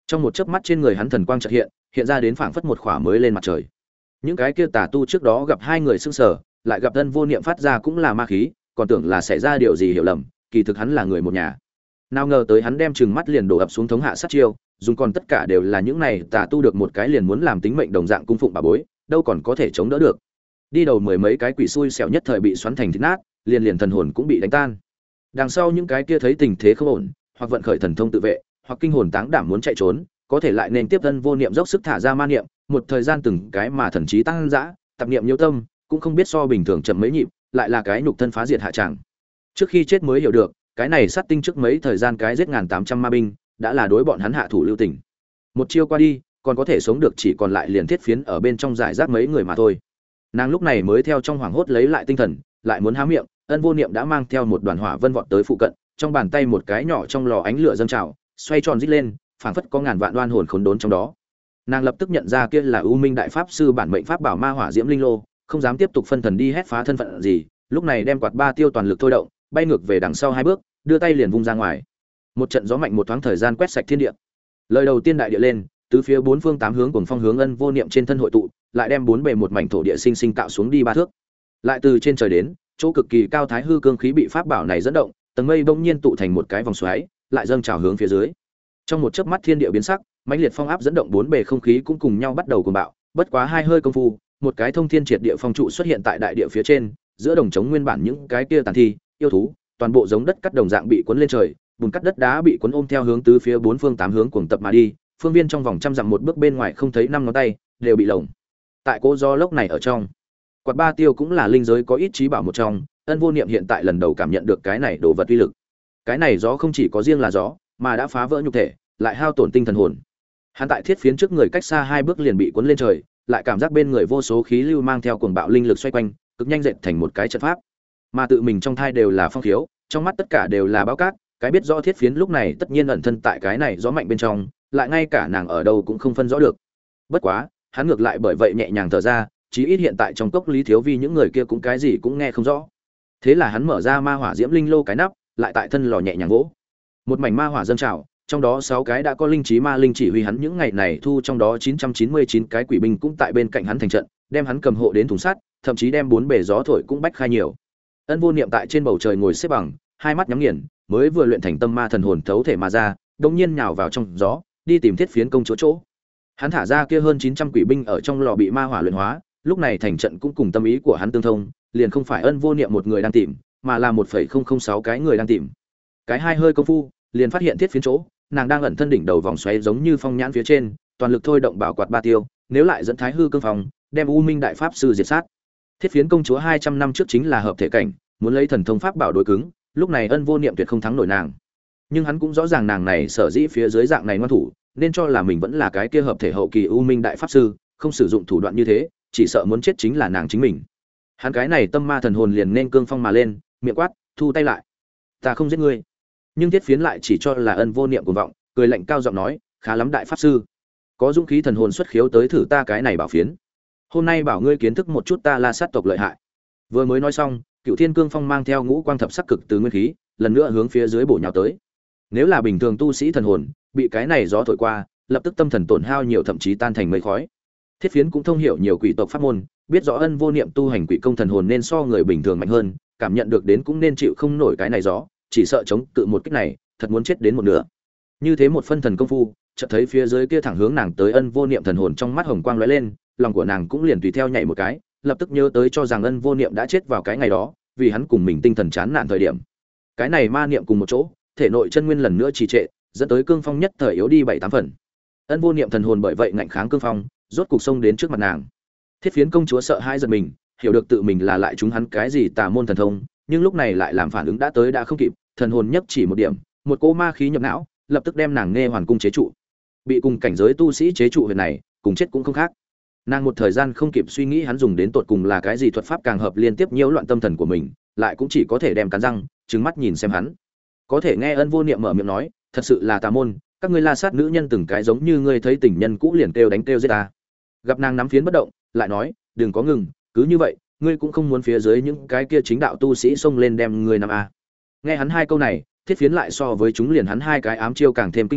Trong một chớp mắt trên người hắn thần quang chợt hiện, hiện ra đến phảng phất một khỏa mới lên mặt trời. Những cái kia tà tu trước đó gặp hai người sưng sở, lại gặp Ân Vô Niệm phát ra cũng là ma khí, còn tưởng là xảy ra điều gì hiểu lầm, kỳ thực hắn là người một nhà. Nào ngờ tới hắn đem trừng mắt liền đổ ập xuống thống hạ sát chiêu, dùng còn tất cả đều là những này tà tu được một cái liền muốn làm tính mệnh đồng dạng cung phụng bà bối, đâu còn có thể chống đỡ được. Đi đầu mười mấy cái quỷ xui xẻo nhất thời bị xoắn thành thít nát, liền thần hồn cũng bị đánh tan. Đằng sau những cái kia thấy tình thế không ổn, hoặc vận khởi thần thông tự vệ, hoặc kinh hồn táng đảm muốn chạy trốn, có thể lại nên tiếp Ân Vô Niệm dốc sức thả ra ma niệm, một thời gian từng cái mà thần trí tăng dã, tập niệm nhiễu tâm, cũng không biết so bình thường chậm mấy nhịp, lại là cái nhục thân phá diệt hạ tràng. Trước khi chết mới hiểu được, cái này sát tinh trước mấy thời gian cái giết 1800 ma binh, đã là đối bọn hắn hạ thủ lưu tình. Một chiêu qua đi, còn có thể sống được chỉ còn lại liền thiết phiến ở bên trong giải rác mấy người mà thôi. Nàng lúc này mới theo trong hoảng hốt lấy lại tinh thần, lại muốn há miệng, Ân Vô Niệm đã mang theo một đoàn hỏa vân vọt tới phụ cận, trong bàn tay một cái nhỏ trong lò ánh lửa dâng trào, xoay tròn rít lên, phảng phất có ngàn vạn đoan hồn khốn đốn trong đó. Nàng lập tức nhận ra kia là U Minh đại pháp sư bản mệnh pháp bảo ma hỏa diễm linh lô, không dám tiếp tục phân thần đi hét phá thân phận gì, lúc này đem quạt ba tiêu toàn lực thôi động, bay ngược về đằng sau hai bước, đưa tay liền vung ra ngoài. Một trận gió mạnh một thoáng thời gian quét sạch thiên địa. Lời đầu tiên đại địa lên, tứ phía bốn phương tám hướng cùng phong hướng Ân Vô Niệm trên thân hội tụ, lại đem bốn bề một mảnh thổ địa sinh sinh cạo xuống đi ba thước. Lại từ trên trời đến, chỗ cực kỳ cao thái hư cương khí bị pháp bảo này dẫn động, tầng mây bỗng nhiên tụ thành một cái vòng xoáy, lại dâng trào hướng phía dưới. Trong một chớp mắt thiên địa biến sắc, mãnh liệt phong áp dẫn động bốn bề không khí cũng cùng nhau bắt đầu cuồng bạo, bất quá hai hơi công phu, một cái thông thiên triệt địa phong trụ xuất hiện tại đại địa phía trên, giữa đồng trống nguyên bản những cái kia tàn thi, yêu thú, toàn bộ giống đất cắt đồng dạng bị cuốn lên trời, bùn cắt đất đá bị cuốn ôm theo hướng tứ phía bốn phương tám hướng cuồng tập mà đi, phương viên trong vòng trăm dặm một bước bên ngoài không thấy năm ngón tay, đều bị lồng. Tại cỗ gió lốc này ở trong, quạt ba tiêu cũng là linh giới có ít trí bảo một trong, Ân Vô Niệm hiện tại lần đầu cảm nhận được cái này đồ vật uy lực. Cái này gió không chỉ có riêng là gió, mà đã phá vỡ nhục thể, lại hao tổn tinh thần hồn. Hắn tại thiết phiến trước người cách xa hai bước liền bị cuốn lên trời, lại cảm giác bên người vô số khí lưu mang theo cuồng bạo linh lực xoay quanh, cực nhanh dệt thành một cái trận pháp. Mà tự mình trong thai đều là phong khiếu, trong mắt tất cả đều là báo cát, cái biết rõ thiết phiến lúc này tất nhiên ẩn thân tại cái này gió mạnh bên trong, lại ngay cả nàng ở đâu cũng không phân rõ được. Bất quá, hắn ngược lại bởi vậy nhẹ nhàng thở ra, chí ít hiện tại trong cốc Lý Thiếu Vi những người kia cũng cái gì cũng nghe không rõ. Thế là hắn mở ra ma hỏa diễm linh lô cái nắp, lại tại thân lò nhẹ nhàng vỗ. Một mảnh ma hỏa dâng trào, trong đó 6 cái đã có linh trí ma linh chỉ huy hắn những ngày này thu, trong đó 999 cái quỷ binh cũng tại bên cạnh hắn thành trận, đem hắn cầm hộ đến thùng sắt, thậm chí đem bốn bề gió thổi cũng bách khai nhiều. Ân Vô Niệm tại trên bầu trời ngồi xếp bằng, hai mắt nhắm nghiền, mới vừa luyện thành tâm ma thần hồn thấu thể mà ra, đột nhiên nhào vào trong gió, đi tìm thiết phiến công chúa chỗ. Hắn thả ra kia hơn 900 quỷ binh ở trong lò bị ma hỏa luyện hóa, lúc này thành trận cũng cùng tâm ý của hắn tương thông, liền không phải Ân Vô Niệm một người đang tìm, mà là 1,006 cái người đang tìm. Cái hai hơi công phu, liền phát hiện thiết phiến chỗ, nàng đang ẩn thân đỉnh đầu vòng xoáy giống như phong nhãn phía trên, toàn lực thôi động bảo quạt ba tiêu, nếu lại dẫn thái hư cương phòng, đem U Minh đại pháp sư diệt sát. Thiết phiến công chúa 200 năm trước chính là hợp thể cảnh, muốn lấy thần thông pháp bảo đối cứng, lúc này Ân Vô Niệm tuyệt không thắng nổi nàng. Nhưng hắn cũng rõ ràng nàng này sở dĩ phía dưới dạng này ngoan thủ, nên cho là mình vẫn là cái kia hợp thể hậu kỳ U Minh đại pháp sư, không sử dụng thủ đoạn như thế, chỉ sợ muốn chết chính là nàng chính mình. Hắn cái này tâm ma thần hồn liền nên cương phong mà lên, miệng quát, thu tay lại. Ta không giết ngươi. Nhưng thiết phiến lại chỉ cho là Ân Vô Niệm cuồng vọng, cười lạnh cao giọng nói, khá lắm đại pháp sư, có dũng khí thần hồn xuất khiếu tới thử ta cái này bảo phiến. Hôm nay bảo ngươi kiến thức một chút ta La Sát tộc lợi hại. Vừa mới nói xong, Cựu Thiên Cương Phong mang theo ngũ quang thập sắc cực từ nguyên khí, lần nữa hướng phía dưới bổ nhào tới. Nếu là bình thường tu sĩ thần hồn, bị cái này gió thổi qua, lập tức tâm thần tổn hao nhiều, thậm chí tan thành mây khói. Thiết phiến cũng thông hiểu nhiều quỷ tộc pháp môn, biết rõ Ân Vô Niệm tu hành quỷ công thần hồn nên so người bình thường mạnh hơn, cảm nhận được đến cũng nên chịu không nổi cái này gió, chỉ sợ chống cự một kích này, thật muốn chết đến một nửa. Như thế một phân thần công phu, chợt thấy phía dưới kia thẳng hướng nàng tới Ân Vô Niệm thần hồn trong mắt hồng quang lóe lên, lòng của nàng cũng liền tùy theo nhảy một cái, lập tức nhớ tới cho rằng Ân Vô Niệm đã chết vào cái ngày đó, vì hắn cùng mình tinh thần chán nản thời điểm. Cái này ma niệm cùng một chỗ, thể nội chân nguyên lần nữa trì trệ, dẫn tới cương phong nhất thời yếu đi 7-8 phần. Ân Vô Niệm thần hồn bởi vậy ngạnh kháng cương phong, rốt cục xông đến trước mặt nàng. Thiết phiến công chúa sợ hãi giật mình, hiểu được tự mình là lại chúng hắn cái gì tà môn thần thông, nhưng lúc này lại làm phản ứng đã tới đã không kịp, thần hồn nhấp chỉ một điểm, một cỗ ma khí nhập não, lập tức đem nàng nghe hoàn cung chế trụ. Bị cùng cảnh giới tu sĩ chế trụ huyệt này, cùng chết cũng không khác. Nàng một thời gian không kịp suy nghĩ hắn dùng đến tột cùng là cái gì thuật pháp càng hợp liên tiếp nhiễu loạn tâm thần của mình, lại cũng chỉ có thể đem cắn răng, trừng mắt nhìn xem hắn. Có thể nghe Ân Vô Niệm mở miệng nói, thật sự là tà môn, các ngươi La Sát nữ nhân từng cái giống như ngươi thấy tình nhân cũ liền kêu đánh kêu giết ta. Gặp nàng nắm phiến bất động, lại nói, đừng có ngừng, cứ như vậy, ngươi cũng không muốn phía dưới những cái kia chính đạo tu sĩ xông lên đem ngươi nằm a. Nghe hắn hai câu này, thiết phiến lại so với chúng liền hắn hai cái ám chiêu càng thêm kinh ngạc,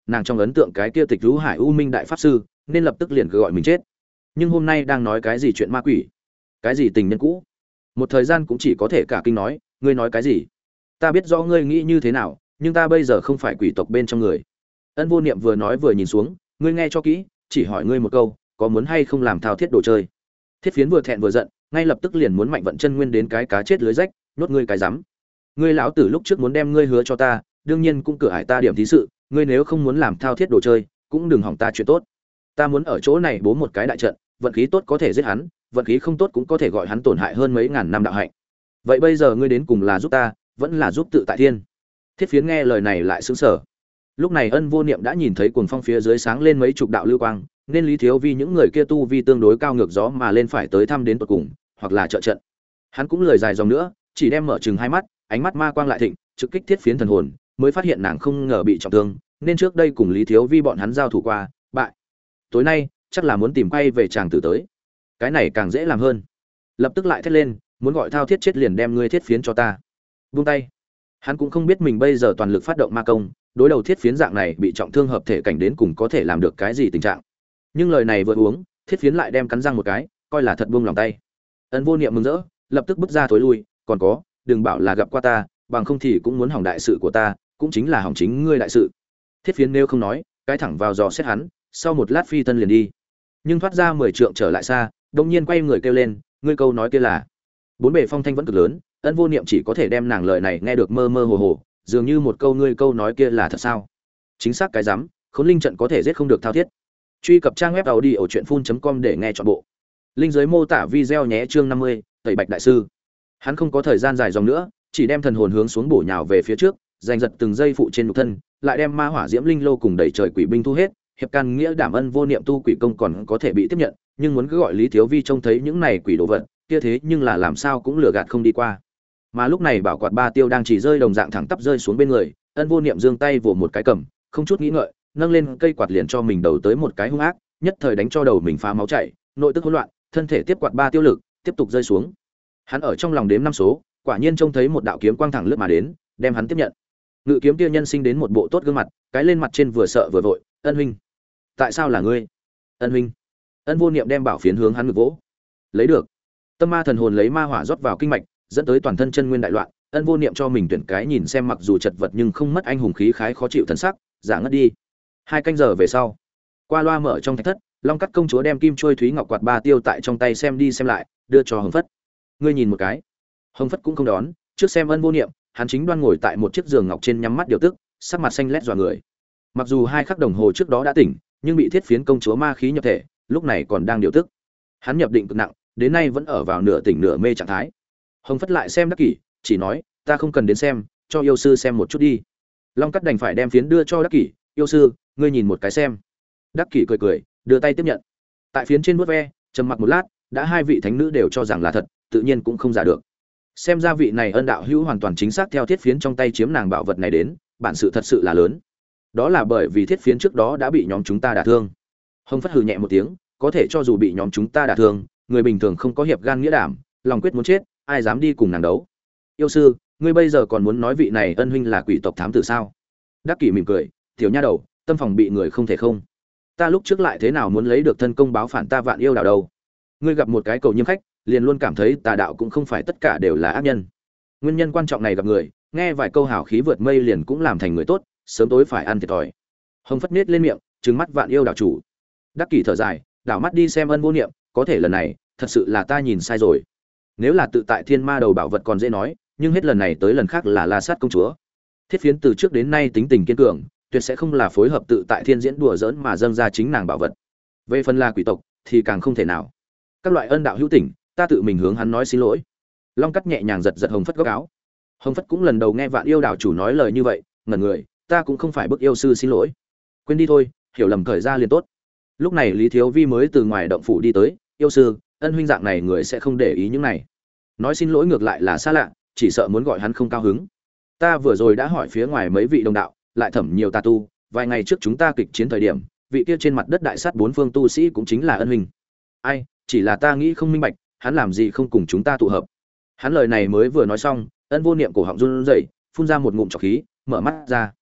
nàng trong ấn tượng cái kia Tịch Vũ Hải U Minh đại pháp sư, nên lập tức liền cứ gọi mình chết. Nhưng hôm nay đang nói cái gì chuyện ma quỷ, cái gì tình nhân cũ, một thời gian cũng chỉ có thể cả kinh nói, ngươi nói cái gì? Ta biết rõ ngươi nghĩ như thế nào, nhưng ta bây giờ không phải quỷ tộc bên trong người. Ân Vô Niệm vừa nói vừa nhìn xuống, ngươi nghe cho kỹ, chỉ hỏi ngươi một câu, có muốn hay không làm thao thiết đồ chơi? Thiết Phiến vừa thẹn vừa giận, ngay lập tức liền muốn mạnh vận chân nguyên đến cái cá chết lưới rách, nhốt ngươi cái rắm. Ngươi lão tử lúc trước muốn đem ngươi hứa cho ta, đương nhiên cũng cửa ải ta điểm thí sự, ngươi nếu không muốn làm thao thiết đồ chơi, cũng đừng hỏng ta chuyện tốt. Ta muốn ở chỗ này bố một cái đại trận, vận khí tốt có thể giết hắn, vận khí không tốt cũng có thể gọi hắn tổn hại hơn mấy ngàn năm đạo hạnh. Vậy bây giờ ngươi đến cùng là giúp ta, vẫn là giúp tự tại thiên? Thiết Phiến nghe lời này lại sững sờ. Lúc này Ân Vô Niệm đã nhìn thấy cuồng phong phía dưới sáng lên mấy chục đạo lưu quang, nên Lý Thiếu Vi những người kia tu vi tương đối cao ngược gió mà lên phải tới thăm đến tận cùng, hoặc là trợ trận. Hắn cũng lười dài dòng nữa, chỉ đem mở chừng hai mắt, ánh mắt ma quang lại thịnh, trực kích Thiết Phiến thần hồn, mới phát hiện nàng không ngờ bị trọng thương, nên trước đây cùng Lý Thiếu Vi bọn hắn giao thủ qua, bại. Tối nay, chắc là muốn tìm quay về chàng tử tới. Cái này càng dễ làm hơn. Lập tức lại thét lên, muốn gọi thao thiết chết liền đem ngươi Thiết Phiến cho ta. Buông tay. Hắn cũng không biết mình bây giờ toàn lực phát động ma công, đối đầu Thiết Phiến dạng này bị trọng thương hợp thể cảnh đến cùng có thể làm được cái gì tình trạng. Nhưng lời này vừa uống, Thiết Phiến lại đem cắn răng một cái, coi là thật buông lòng tay. Ân Vô Niệm mừng rỡ, lập tức bước ra thối lui, còn có, đừng bảo là gặp qua ta, bằng không thì cũng muốn hỏng đại sự của ta, cũng chính là hỏng chính ngươi đại sự. Thiết Phiến nếu không nói, cái thẳng vào dò xét hắn, sau một lát phi thân liền đi. Nhưng thoát ra 10 trượng trở lại xa, đột nhiên quay người kêu lên, ngươi câu nói kia là? Bốn bề phong thanh vẫn cực lớn, Ân Vô Niệm chỉ có thể đem nàng lời này nghe được mơ mơ hồ hồ, dường như một câu ngươi câu nói kia là thật sao? Chính xác cái rắm, Khốn Linh trận có thể giết không được thao thiết. Truy cập trang web audiochuyenphun.com để nghe trọn bộ. Linh dưới mô tả video nhé, chương 50, Tẩy Bạch đại sư. Hắn không có thời gian dài dòng nữa, chỉ đem thần hồn hướng xuống bổ nhào về phía trước, giành giật từng giây phụ trên nhục thân, lại đem ma hỏa diễm linh lô cùng đẩy trời quỷ binh thu hết, hiệp can nghĩa đảm Ân Vô Niệm tu quỷ công còn có thể bị tiếp nhận, nhưng muốn cứ gọi Lý Thiếu Vi trông thấy những này quỷ đồ vật, kia thế nhưng là làm sao cũng lừa gạt không đi qua. Mà lúc này bảo quạt ba tiêu đang chỉ rơi đồng dạng thẳng tắp rơi xuống bên người, Ân Vô Niệm giương tay vồ một cái cầm, không chút nghĩ ngợi, nâng lên cây quạt liền cho mình đầu tới một cái hung ác, nhất thời đánh cho đầu mình phá máu chảy, nội tức hỗn loạn, thân thể tiếp quạt ba tiêu lực, tiếp tục rơi xuống. Hắn ở trong lòng đếm năm số, quả nhiên trông thấy một đạo kiếm quang thẳng lướt mà đến, đem hắn tiếp nhận. Ngự kiếm kia nhân sinh đến một bộ tốt gương mặt, cái lên mặt trên vừa sợ vừa vội, "Ân huynh, tại sao là ngươi?" "Ân huynh." Ân Vô Niệm đem bảo phiến hướng hắn ngực vỗ. "Lấy được." Tâm ma thần hồn lấy ma hỏa rót vào kinh mạch, dẫn tới toàn thân chân nguyên đại loạn, Ân Vô Niệm cho mình tuyển cái nhìn xem mặc dù chật vật nhưng không mất anh hùng khí khái khó chịu thần sắc, giả ngất đi. 2 canh giờ về sau, qua loa mở trong thạch thất, Long Cắt công chúa đem kim trôi thúy ngọc quạt ba tiêu tại trong tay xem đi xem lại, đưa cho Hồng Phất. "Ngươi nhìn một cái." Hồng Phất cũng không đón, trước xem Ân Vô Niệm, hắn chính đoan ngồi tại một chiếc giường ngọc trên nhắm mắt điều tức, sắc mặt xanh lét dọa người. Mặc dù 2 khắc đồng hồ trước đó đã tỉnh, nhưng bị Thiết Phiến công chúa ma khí nhập thể, lúc này còn đang điều tức. Hắn nhập định cực nặng, đến nay vẫn ở vào nửa tỉnh nửa mê trạng thái. Hồng Phất lại xem Đắc Kỷ, chỉ nói, "Ta không cần đến xem, cho yêu sư xem một chút đi." Long Cắt đành phải đem phiến đưa cho Đắc Kỷ, "Yêu sư, ngươi nhìn một cái xem." Đắc Kỷ cười cười, đưa tay tiếp nhận. Tại phiến trên vuốt ve, trầm mặc một lát, đã 2 vị thánh nữ đều cho rằng là thật, tự nhiên cũng không giả được. Xem ra vị này Ân đạo hữu hoàn toàn chính xác theo Thiết Phiến trong tay chiếm nàng bảo vật này đến, bản sự thật sự là lớn. Đó là bởi vì Thiết Phiến trước đó đã bị nhóm chúng ta đả thương. Hồng Phất hừ nhẹ một tiếng, có thể cho dù bị nhóm chúng ta đả thương, người bình thường không có hiệp gan nghĩa đảm, lòng quyết muốn chết, ai dám đi cùng nàng đấu. "Yêu sư, ngươi bây giờ còn muốn nói vị này Ân huynh là quỷ tộc thám tử sao?" Đắc Kỷ mỉm cười, "Tiểu nha đầu, tâm phòng bị người không thể không. Ta lúc trước lại thế nào muốn lấy được thân công báo phản ta Vạn Yêu Đảo đâu? Ngươi gặp một cái cầu nhiêm khách, liền luôn cảm thấy tà đạo cũng không phải tất cả đều là ác nhân. Nguyên nhân quan trọng này gặp người, nghe vài câu hào khí vượt mây liền cũng làm thành người tốt, sớm tối phải ăn thiệt thòi." Hồng Phất nết lên miệng, trừng mắt Vạn Yêu Đảo chủ. Đắc Kỷ thở dài, đảo mắt đi xem Ân Vô Niệm, có thể lần này, thật sự là ta nhìn sai rồi. Nếu là tự tại thiên ma đầu bảo vật còn dễ nói, nhưng hết lần này tới lần khác là La Sát công chúa. Thiết Phiến từ trước đến nay tính tình kiên cường, tuyệt sẽ không là phối hợp tự tại thiên diễn đùa giỡn mà dâng ra chính nàng bảo vật. Về phần là quỷ tộc thì càng không thể nào. Các loại Ân đạo hữu tỉnh, ta tự mình hướng hắn nói xin lỗi. Long Cắt nhẹ nhàng giật giật Hồng Phất góc áo. Hồng Phất cũng lần đầu nghe Vạn Yêu Đảo chủ nói lời như vậy, ngẩn người, ta cũng không phải bức yêu sư xin lỗi. Quên đi thôi, hiểu lầm thời ra liền tốt. Lúc này Lý Thiếu Vi mới từ ngoài động phủ đi tới, "Yêu sư, Ân huynh dạng này người sẽ không để ý những này. Nói xin lỗi ngược lại là xa lạ, chỉ sợ muốn gọi hắn không cao hứng. Ta vừa rồi đã hỏi phía ngoài mấy vị đồng đạo, lại thẩm nhiều tà tu, vài ngày trước chúng ta kịch chiến thời điểm, vị kia trên mặt đất đại sát 4 phương tu sĩ cũng chính là Ân huynh. Ai, chỉ là ta nghĩ không minh bạch, hắn làm gì không cùng chúng ta tụ hợp." Hắn lời này mới vừa nói xong, Ân Vô Niệm cổ họng run rẩy, phun ra một ngụm trọc khí, mở mắt ra.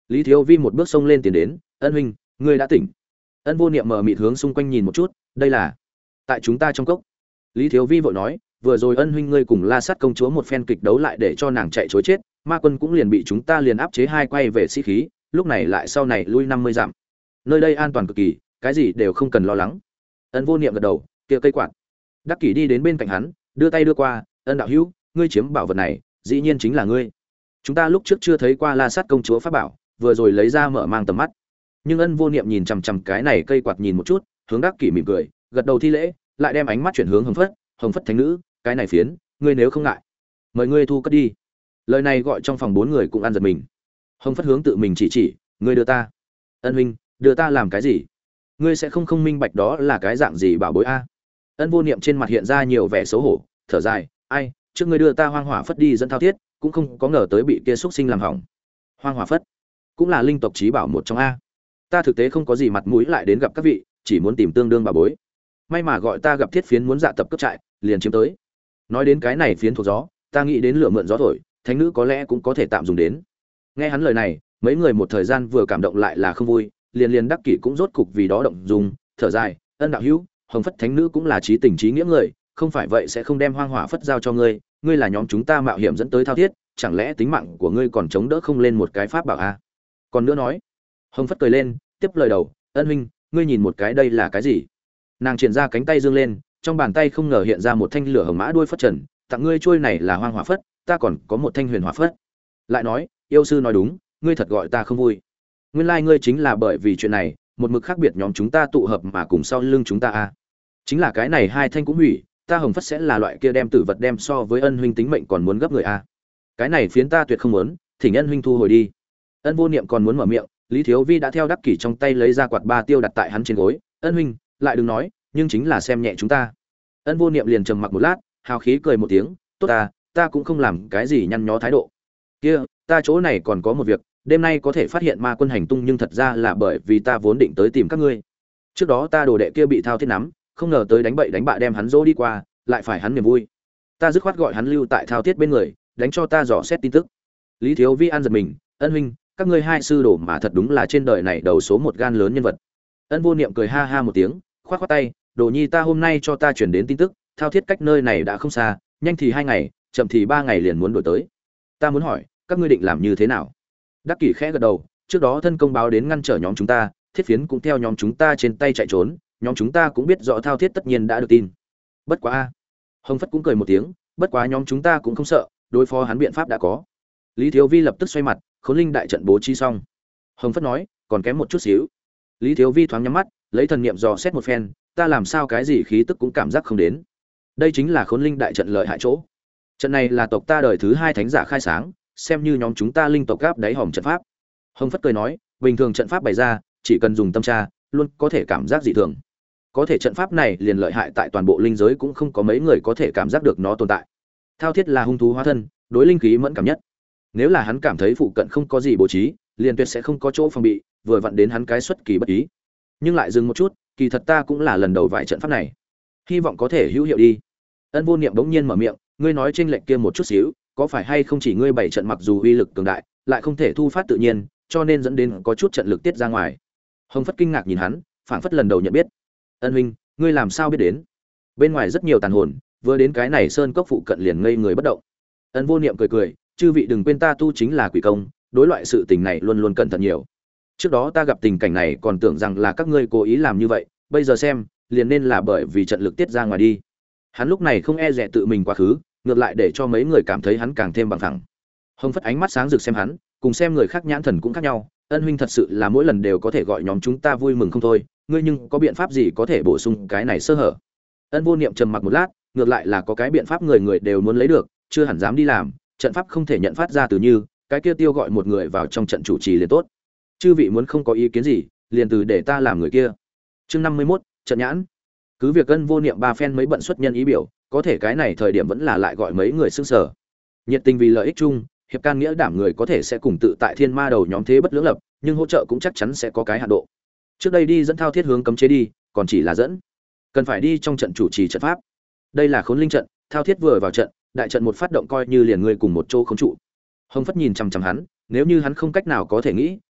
Lý Thiếu Vi một bước xông lên tiến đến, ân huynh, ngươi đã tỉnh. Ân Vô Niệm mờ mịt hướng xung quanh nhìn một chút, đây là tại chúng ta trong cốc. Lý Thiếu Vi vội nói, vừa rồi ân huynh ngươi cùng La Sát công chúa một phen kịch đấu lại để cho nàng chạy trối chết, ma quân cũng liền bị chúng ta liền áp chế hai quay về sĩ khí, lúc này lại sau này lui 50 dặm. Nơi đây an toàn cực kỳ, cái gì đều không cần lo lắng. Ân Vô Niệm gật đầu, kia cây quạt. Đắc Kỷ đi đến bên cạnh hắn, đưa tay đưa qua, ân đạo hữu, ngươi chiếm bảo vật này, dĩ nhiên chính là ngươi. Chúng ta lúc trước chưa thấy qua La Sát công chúa pháp bảo, vừa rồi lấy ra mở mang tầm mắt. Nhưng Ân Vô Niệm nhìn chằm chằm cái này cây quạt nhìn một chút, hướng Đắc Kỷ mỉm cười, gật đầu thi lễ, lại đem ánh mắt chuyển hướng Hồng Phất thánh nữ, cái này phiến, ngươi nếu không ngại, mời ngươi thu cất đi. Lời này gọi trong phòng bốn người cũng ăn giật mình. Hồng Phất hướng tự mình chỉ, ngươi đưa ta. Ân huynh, đưa ta làm cái gì? Ngươi sẽ không minh bạch đó là cái dạng gì bảo bối a? Ân Vô Niệm trên mặt hiện ra nhiều vẻ xấu hổ, thở dài, ai, trước ngươi đưa ta Hoang Hỏa Phất đi dẫn Thao Thiết, cũng không có ngờ tới bị kia xúc sinh làm hỏng. Hoang Hỏa Phất cũng là linh tộc chí bảo một trong a. Ta thực tế không có gì mặt mũi lại đến gặp các vị, chỉ muốn tìm tương đương bảo bối. May mà gọi ta gặp Thiết Phiến muốn dạ tập cấp trại, liền chiếm tới. Nói đến cái này phiến thuộc gió, ta nghĩ đến lửa mượn gió thổi, thánh nữ có lẽ cũng có thể tạm dùng đến. Nghe hắn lời này, mấy người một thời gian vừa cảm động lại là không vui, liền Đắc Kỷ cũng rốt cục vì đó động dung, thở dài, ân đạo hữu, Hồng Phất thánh nữ cũng là trí tình trí nghĩa người, không phải vậy sẽ không đem Hoang Hỏa Phất giao cho ngươi, ngươi là nhóm chúng ta mạo hiểm dẫn tới Thao Thiết, chẳng lẽ tính mạng của ngươi còn chống đỡ không lên một cái pháp bảo a? Còn nữa nói, Hồng Phất cười lên, tiếp lời đầu, ân huynh, ngươi nhìn một cái đây là cái gì? Nàng triển ra cánh tay dương lên, trong bàn tay không ngờ hiện ra một thanh lửa hồng mã đuôi phất trần, tặng ngươi trôi này là Hoang Hỏa Phất, ta còn có một thanh Huyền Hỏa Phất. Lại nói, yêu sư nói đúng, ngươi thật gọi ta không vui. Nguyên lai ngươi chính là bởi vì chuyện này, một mực khác biệt nhóm chúng ta tụ hợp mà cùng sau lưng chúng ta a. Chính là cái này hai thanh cũng hủy, ta Hồng Phất sẽ là loại kia đem tử vật đem so với ân huynh tính mệnh còn muốn gấp người a. Cái này phiến ta tuyệt không muốn, thỉnh ân huynh thu hồi đi. Ân Vô Niệm còn muốn mở miệng, Lý Thiếu Vi đã theo Đắc Kỷ trong tay lấy ra quạt ba tiêu đặt tại hắn trên gối, ân huynh, lại đừng nói, nhưng chính là xem nhẹ chúng ta. Ân Vô Niệm liền trầm mặc một lát, hào khí cười một tiếng, tốt ta cũng không làm cái gì nhăn nhó thái độ. Kia, ta chỗ này còn có một việc, đêm nay có thể phát hiện ma quân hành tung nhưng thật ra là bởi vì ta vốn định tới tìm các ngươi. Trước đó ta đồ đệ kia bị Thao Thiết nắm, không ngờ tới đánh bậy đánh bạ đem hắn dỗ đi qua, lại phải hắn niềm vui. Ta dứt khoát gọi hắn lưu tại Thao Thiết bên người, đánh cho ta dò xét tin tức. Lý Thiếu Vi an giật mình, ân huynh, các ngươi hai sư đồ mà thật đúng là trên đời này đầu số một gan lớn nhân vật. Ân Vô Niệm cười ha ha một tiếng, khoát khoát tay, đồ nhi ta hôm nay cho ta chuyển đến tin tức, Thao Thiết cách nơi này đã không xa, nhanh thì 2 ngày, chậm thì 3 ngày liền muốn đổi tới. Ta muốn hỏi, các ngươi định làm như thế nào? Đắc Kỷ khẽ gật đầu, trước đó thân công báo đến ngăn trở nhóm chúng ta, Thiết Phiến cũng theo nhóm chúng ta trên tay chạy trốn, nhóm chúng ta cũng biết rõ Thao Thiết tất nhiên đã được tin. Bất quá a. Hồng Phất cũng cười một tiếng, bất quá nhóm chúng ta cũng không sợ, đối phó hắn biện pháp đã có. Lý Thiếu Vi lập tức xoay mặt, Khốn Linh đại trận bố trí xong. Hồng Phất nói, còn kém một chút xíu. Lý Thiếu Vi thoáng nhắm mắt, lấy thần niệm dò xét một phen, ta làm sao cái gì khí tức cũng cảm giác không đến. Đây chính là Khốn Linh đại trận lợi hại chỗ. Trận này là tộc ta đời thứ 2 thánh giả khai sáng, xem như nhóm chúng ta linh tộc gáp đáy hòm trận pháp. Hồng Phất cười nói, bình thường trận pháp bày ra, chỉ cần dùng tâm tra, luôn có thể cảm giác dị thường. Có thể trận pháp này liền lợi hại tại toàn bộ linh giới cũng không có mấy người có thể cảm giác được nó tồn tại. Thao Thiết là hung thú hóa thân, đối linh khí mẫn cảm nhất. Nếu là hắn cảm thấy phụ cận không có gì bố trí, liền tuyệt sẽ không có chỗ phòng bị, vừa vặn đến hắn cái xuất kỳ bất ý. Nhưng lại dừng một chút, kỳ thật ta cũng là lần đầu vài trận pháp này, hy vọng có thể hữu hiệu đi. Ân Vô Niệm bỗng nhiên mở miệng, ngươi nói trên lệnh kia một chút xíu, có phải hay không chỉ ngươi bảy trận mặc dù uy lực cường đại, lại không thể thu phát tự nhiên, cho nên dẫn đến có chút trận lực tiết ra ngoài. Hồng Phất kinh ngạc nhìn hắn, phảng phất lần đầu nhận biết. Ân huynh, ngươi làm sao biết đến? Bên ngoài rất nhiều tàn hồn, vừa đến cái này sơn cốc phụ cận liền ngây người bất động. Ân Vô Niệm cười cười, chư vị đừng quên ta tu chính là quỷ công, đối loại sự tình này luôn luôn cẩn thận nhiều. Trước đó ta gặp tình cảnh này còn tưởng rằng là các ngươi cố ý làm như vậy, bây giờ xem, liền nên là bởi vì trận lực tiết ra ngoài đi. Hắn lúc này không e dè tự mình quá khứ, ngược lại để cho mấy người cảm thấy hắn càng thêm bằng phẳng. Hồng Phất ánh mắt sáng rực xem hắn, cùng xem người khác nhãn thần cũng khác nhau. Ân huynh thật sự là mỗi lần đều có thể gọi nhóm chúng ta vui mừng không thôi, ngươi nhưng có biện pháp gì có thể bổ sung cái này sơ hở? Ân Vô Niệm trầm mặc một lát, ngược lại là có cái biện pháp người người đều muốn lấy được, chưa hẳn dám đi làm, trận pháp không thể nhận phát ra từ như, cái kia tiêu gọi một người vào trong trận chủ trì liền tốt. Chư vị muốn không có ý kiến gì, liền từ để ta làm người kia. Chương 51, trận nhãn. Cứ việc Ân Vô Niệm ba phen mấy bận xuất nhân ý biểu, có thể cái này thời điểm vẫn là lại gọi mấy người sững sờ. Nhiệt tình vì lợi ích chung, hiệp can nghĩa đảm người có thể sẽ cùng tự tại thiên ma đầu nhóm thế bất lưỡng lập, nhưng hỗ trợ cũng chắc chắn sẽ có cái hạn độ. Trước đây đi dẫn Thao Thiết hướng cấm chế đi, còn chỉ là dẫn, cần phải đi trong trận chủ trì trận pháp. Đây là Khốn Linh trận, Thao Thiết vừa vào trận, đại trận một phát động coi như liền người cùng một chỗ khống trụ. Hồng Phất nhìn chằm chằm hắn, nếu như hắn không cách nào có thể nghĩ,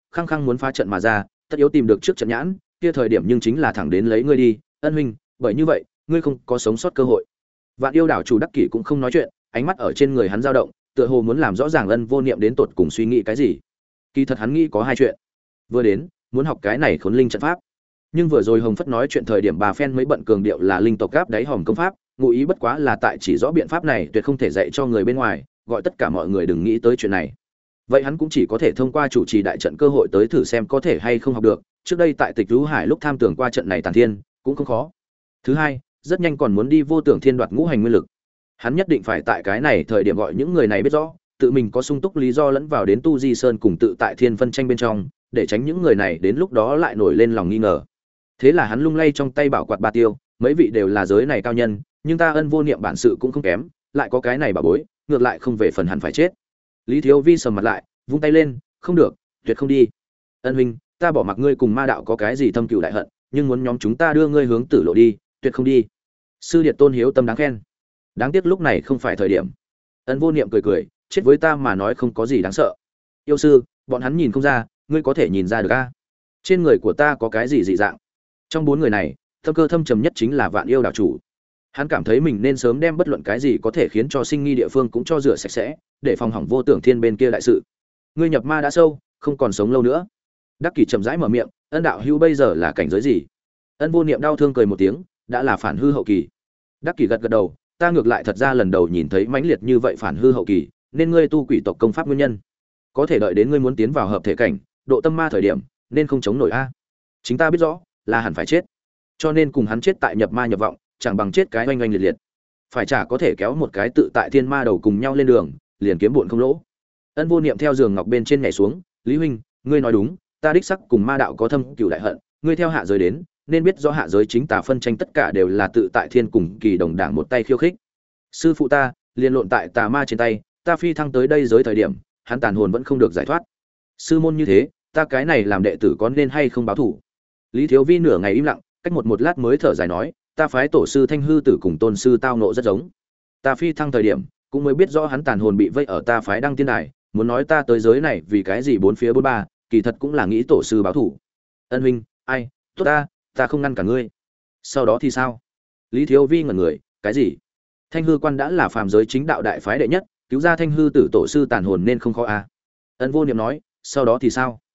khăng khăng muốn phá trận mà ra, tất yếu tìm được trước trận nhãn, kia thời điểm nhưng chính là thẳng đến lấy ngươi đi, Ân huynh, bởi như vậy, ngươi không có sống sót cơ hội. Vạn Yêu đảo chủ Đắc Kỷ cũng không nói chuyện, ánh mắt ở trên người hắn dao động, tựa hồ muốn làm rõ ràng Ân Vô Niệm đến tột cùng suy nghĩ cái gì. Kỳ thật hắn nghĩ có hai chuyện. Vừa đến, muốn học cái này khốn linh trận pháp. Nhưng vừa rồi Hồng Phất nói chuyện thời điểm bà phen mới bận cường điệu là linh tộc gáp đáy hòm công pháp, ngụ ý bất quá là tại chỉ rõ biện pháp này tuyệt không thể dạy cho người bên ngoài, gọi tất cả mọi người đừng nghĩ tới chuyện này. Vậy hắn cũng chỉ có thể thông qua chủ trì đại trận cơ hội tới thử xem có thể hay không học được, trước đây tại Tịch Lũ Hải lúc tham tưởng qua trận này tàn thiên, cũng không khó. Thứ hai, rất nhanh còn muốn đi Vô Tưởng Thiên đoạt ngũ hành nguyên lực. Hắn nhất định phải tại cái này thời điểm gọi những người này biết rõ, tự mình có sung túc lý do lẫn vào đến Tu Di Sơn cùng tự tại thiên phân tranh bên trong, để tránh những người này đến lúc đó lại nổi lên lòng nghi ngờ. Thế là hắn lung lay trong tay bảo quạt ba tiêu, mấy vị đều là giới này cao nhân, nhưng ta Ân Vô Niệm bản sự cũng không kém, lại có cái này bảo bối, ngược lại không về phần hẳn phải chết. Lý Thiếu Vi sầm mặt lại, vung tay lên, không được, tuyệt không đi. Ân huynh, ta bỏ mặc ngươi cùng ma đạo có cái gì thâm cừu đại hận, nhưng muốn nhóm chúng ta đưa ngươi hướng tử lộ đi, tuyệt không đi. Sư điệt tôn hiếu tâm đáng khen. Đáng tiếc lúc này không phải thời điểm. Ân Vô Niệm cười cười, chết với ta mà nói không có gì đáng sợ. Yêu sư, bọn hắn nhìn không ra, ngươi có thể nhìn ra được a? Trên người của ta có cái gì dị dạng? Trong bốn người này, tâm cơ thâm trầm nhất chính là Vạn Yêu đảo chủ. Hắn cảm thấy mình nên sớm đem bất luận cái gì có thể khiến cho sinh nghi địa phương cũng cho rửa sạch sẽ, để phòng hỏng Vô Tưởng Thiên bên kia đại sự. Ngươi nhập ma đã sâu, không còn sống lâu nữa. Đắc Kỷ chậm rãi mở miệng, Ân đạo hữu bây giờ là cảnh giới gì? Ân Vô Niệm đau thương cười một tiếng, đã là phản hư hậu kỳ. Đắc Kỷ gật gật đầu, ta ngược lại thật ra lần đầu nhìn thấy mãnh liệt như vậy phản hư hậu kỳ, nên ngươi tu quỷ tộc công pháp nguyên nhân. Có thể đợi đến ngươi muốn tiến vào hợp thể cảnh, độ tâm ma thời điểm, nên không chống nổi a. Chính ta biết rõ, là hẳn phải chết. Cho nên cùng hắn chết tại nhập ma nhập vọng, chẳng bằng chết cái oanh oanh liệt liệt. Phải chả có thể kéo một cái tự tại thiên ma đầu cùng nhau lên đường, liền kiếm bộn không lỗ. Ân Vô Niệm theo giường ngọc bên trên nhảy xuống, Lý huynh, ngươi nói đúng, ta đích sắc cùng ma đạo có thâm cửu đại hận, ngươi theo hạ giới đến, nên biết rõ hạ giới chính tà phân tranh tất cả đều là tự tại thiên cùng kỳ đồng đảng một tay khiêu khích. Sư phụ ta liền lộn tại tà ma trên tay, ta phi thăng tới đây giới thời điểm, hắn tàn hồn vẫn không được giải thoát. Sư môn như thế, ta cái này làm đệ tử có nên hay không báo thủ? Lý Thiếu Vi nửa ngày im lặng, cách một lát mới thở dài nói, ta phái tổ sư Thanh Hư tử cùng tôn sư tao nộ rất giống. Ta phi thăng thời điểm, cũng mới biết rõ hắn tàn hồn bị vây ở ta phái Đăng Tiên Đài, muốn nói ta tới giới này vì cái gì bốn phía bốn ba, kỳ thật cũng là nghĩ tổ sư báo thủ. Ân huynh, ai, tốt ta không ngăn cả ngươi. Sau đó thì sao? Lý Thiếu Vi ngẩn người, cái gì? Thanh Hư quan đã là phàm giới chính đạo đại phái đệ nhất, cứu ra Thanh Hư tử tổ sư tàn hồn nên không khó a. Ân Vô Niệm nói, sau đó thì sao?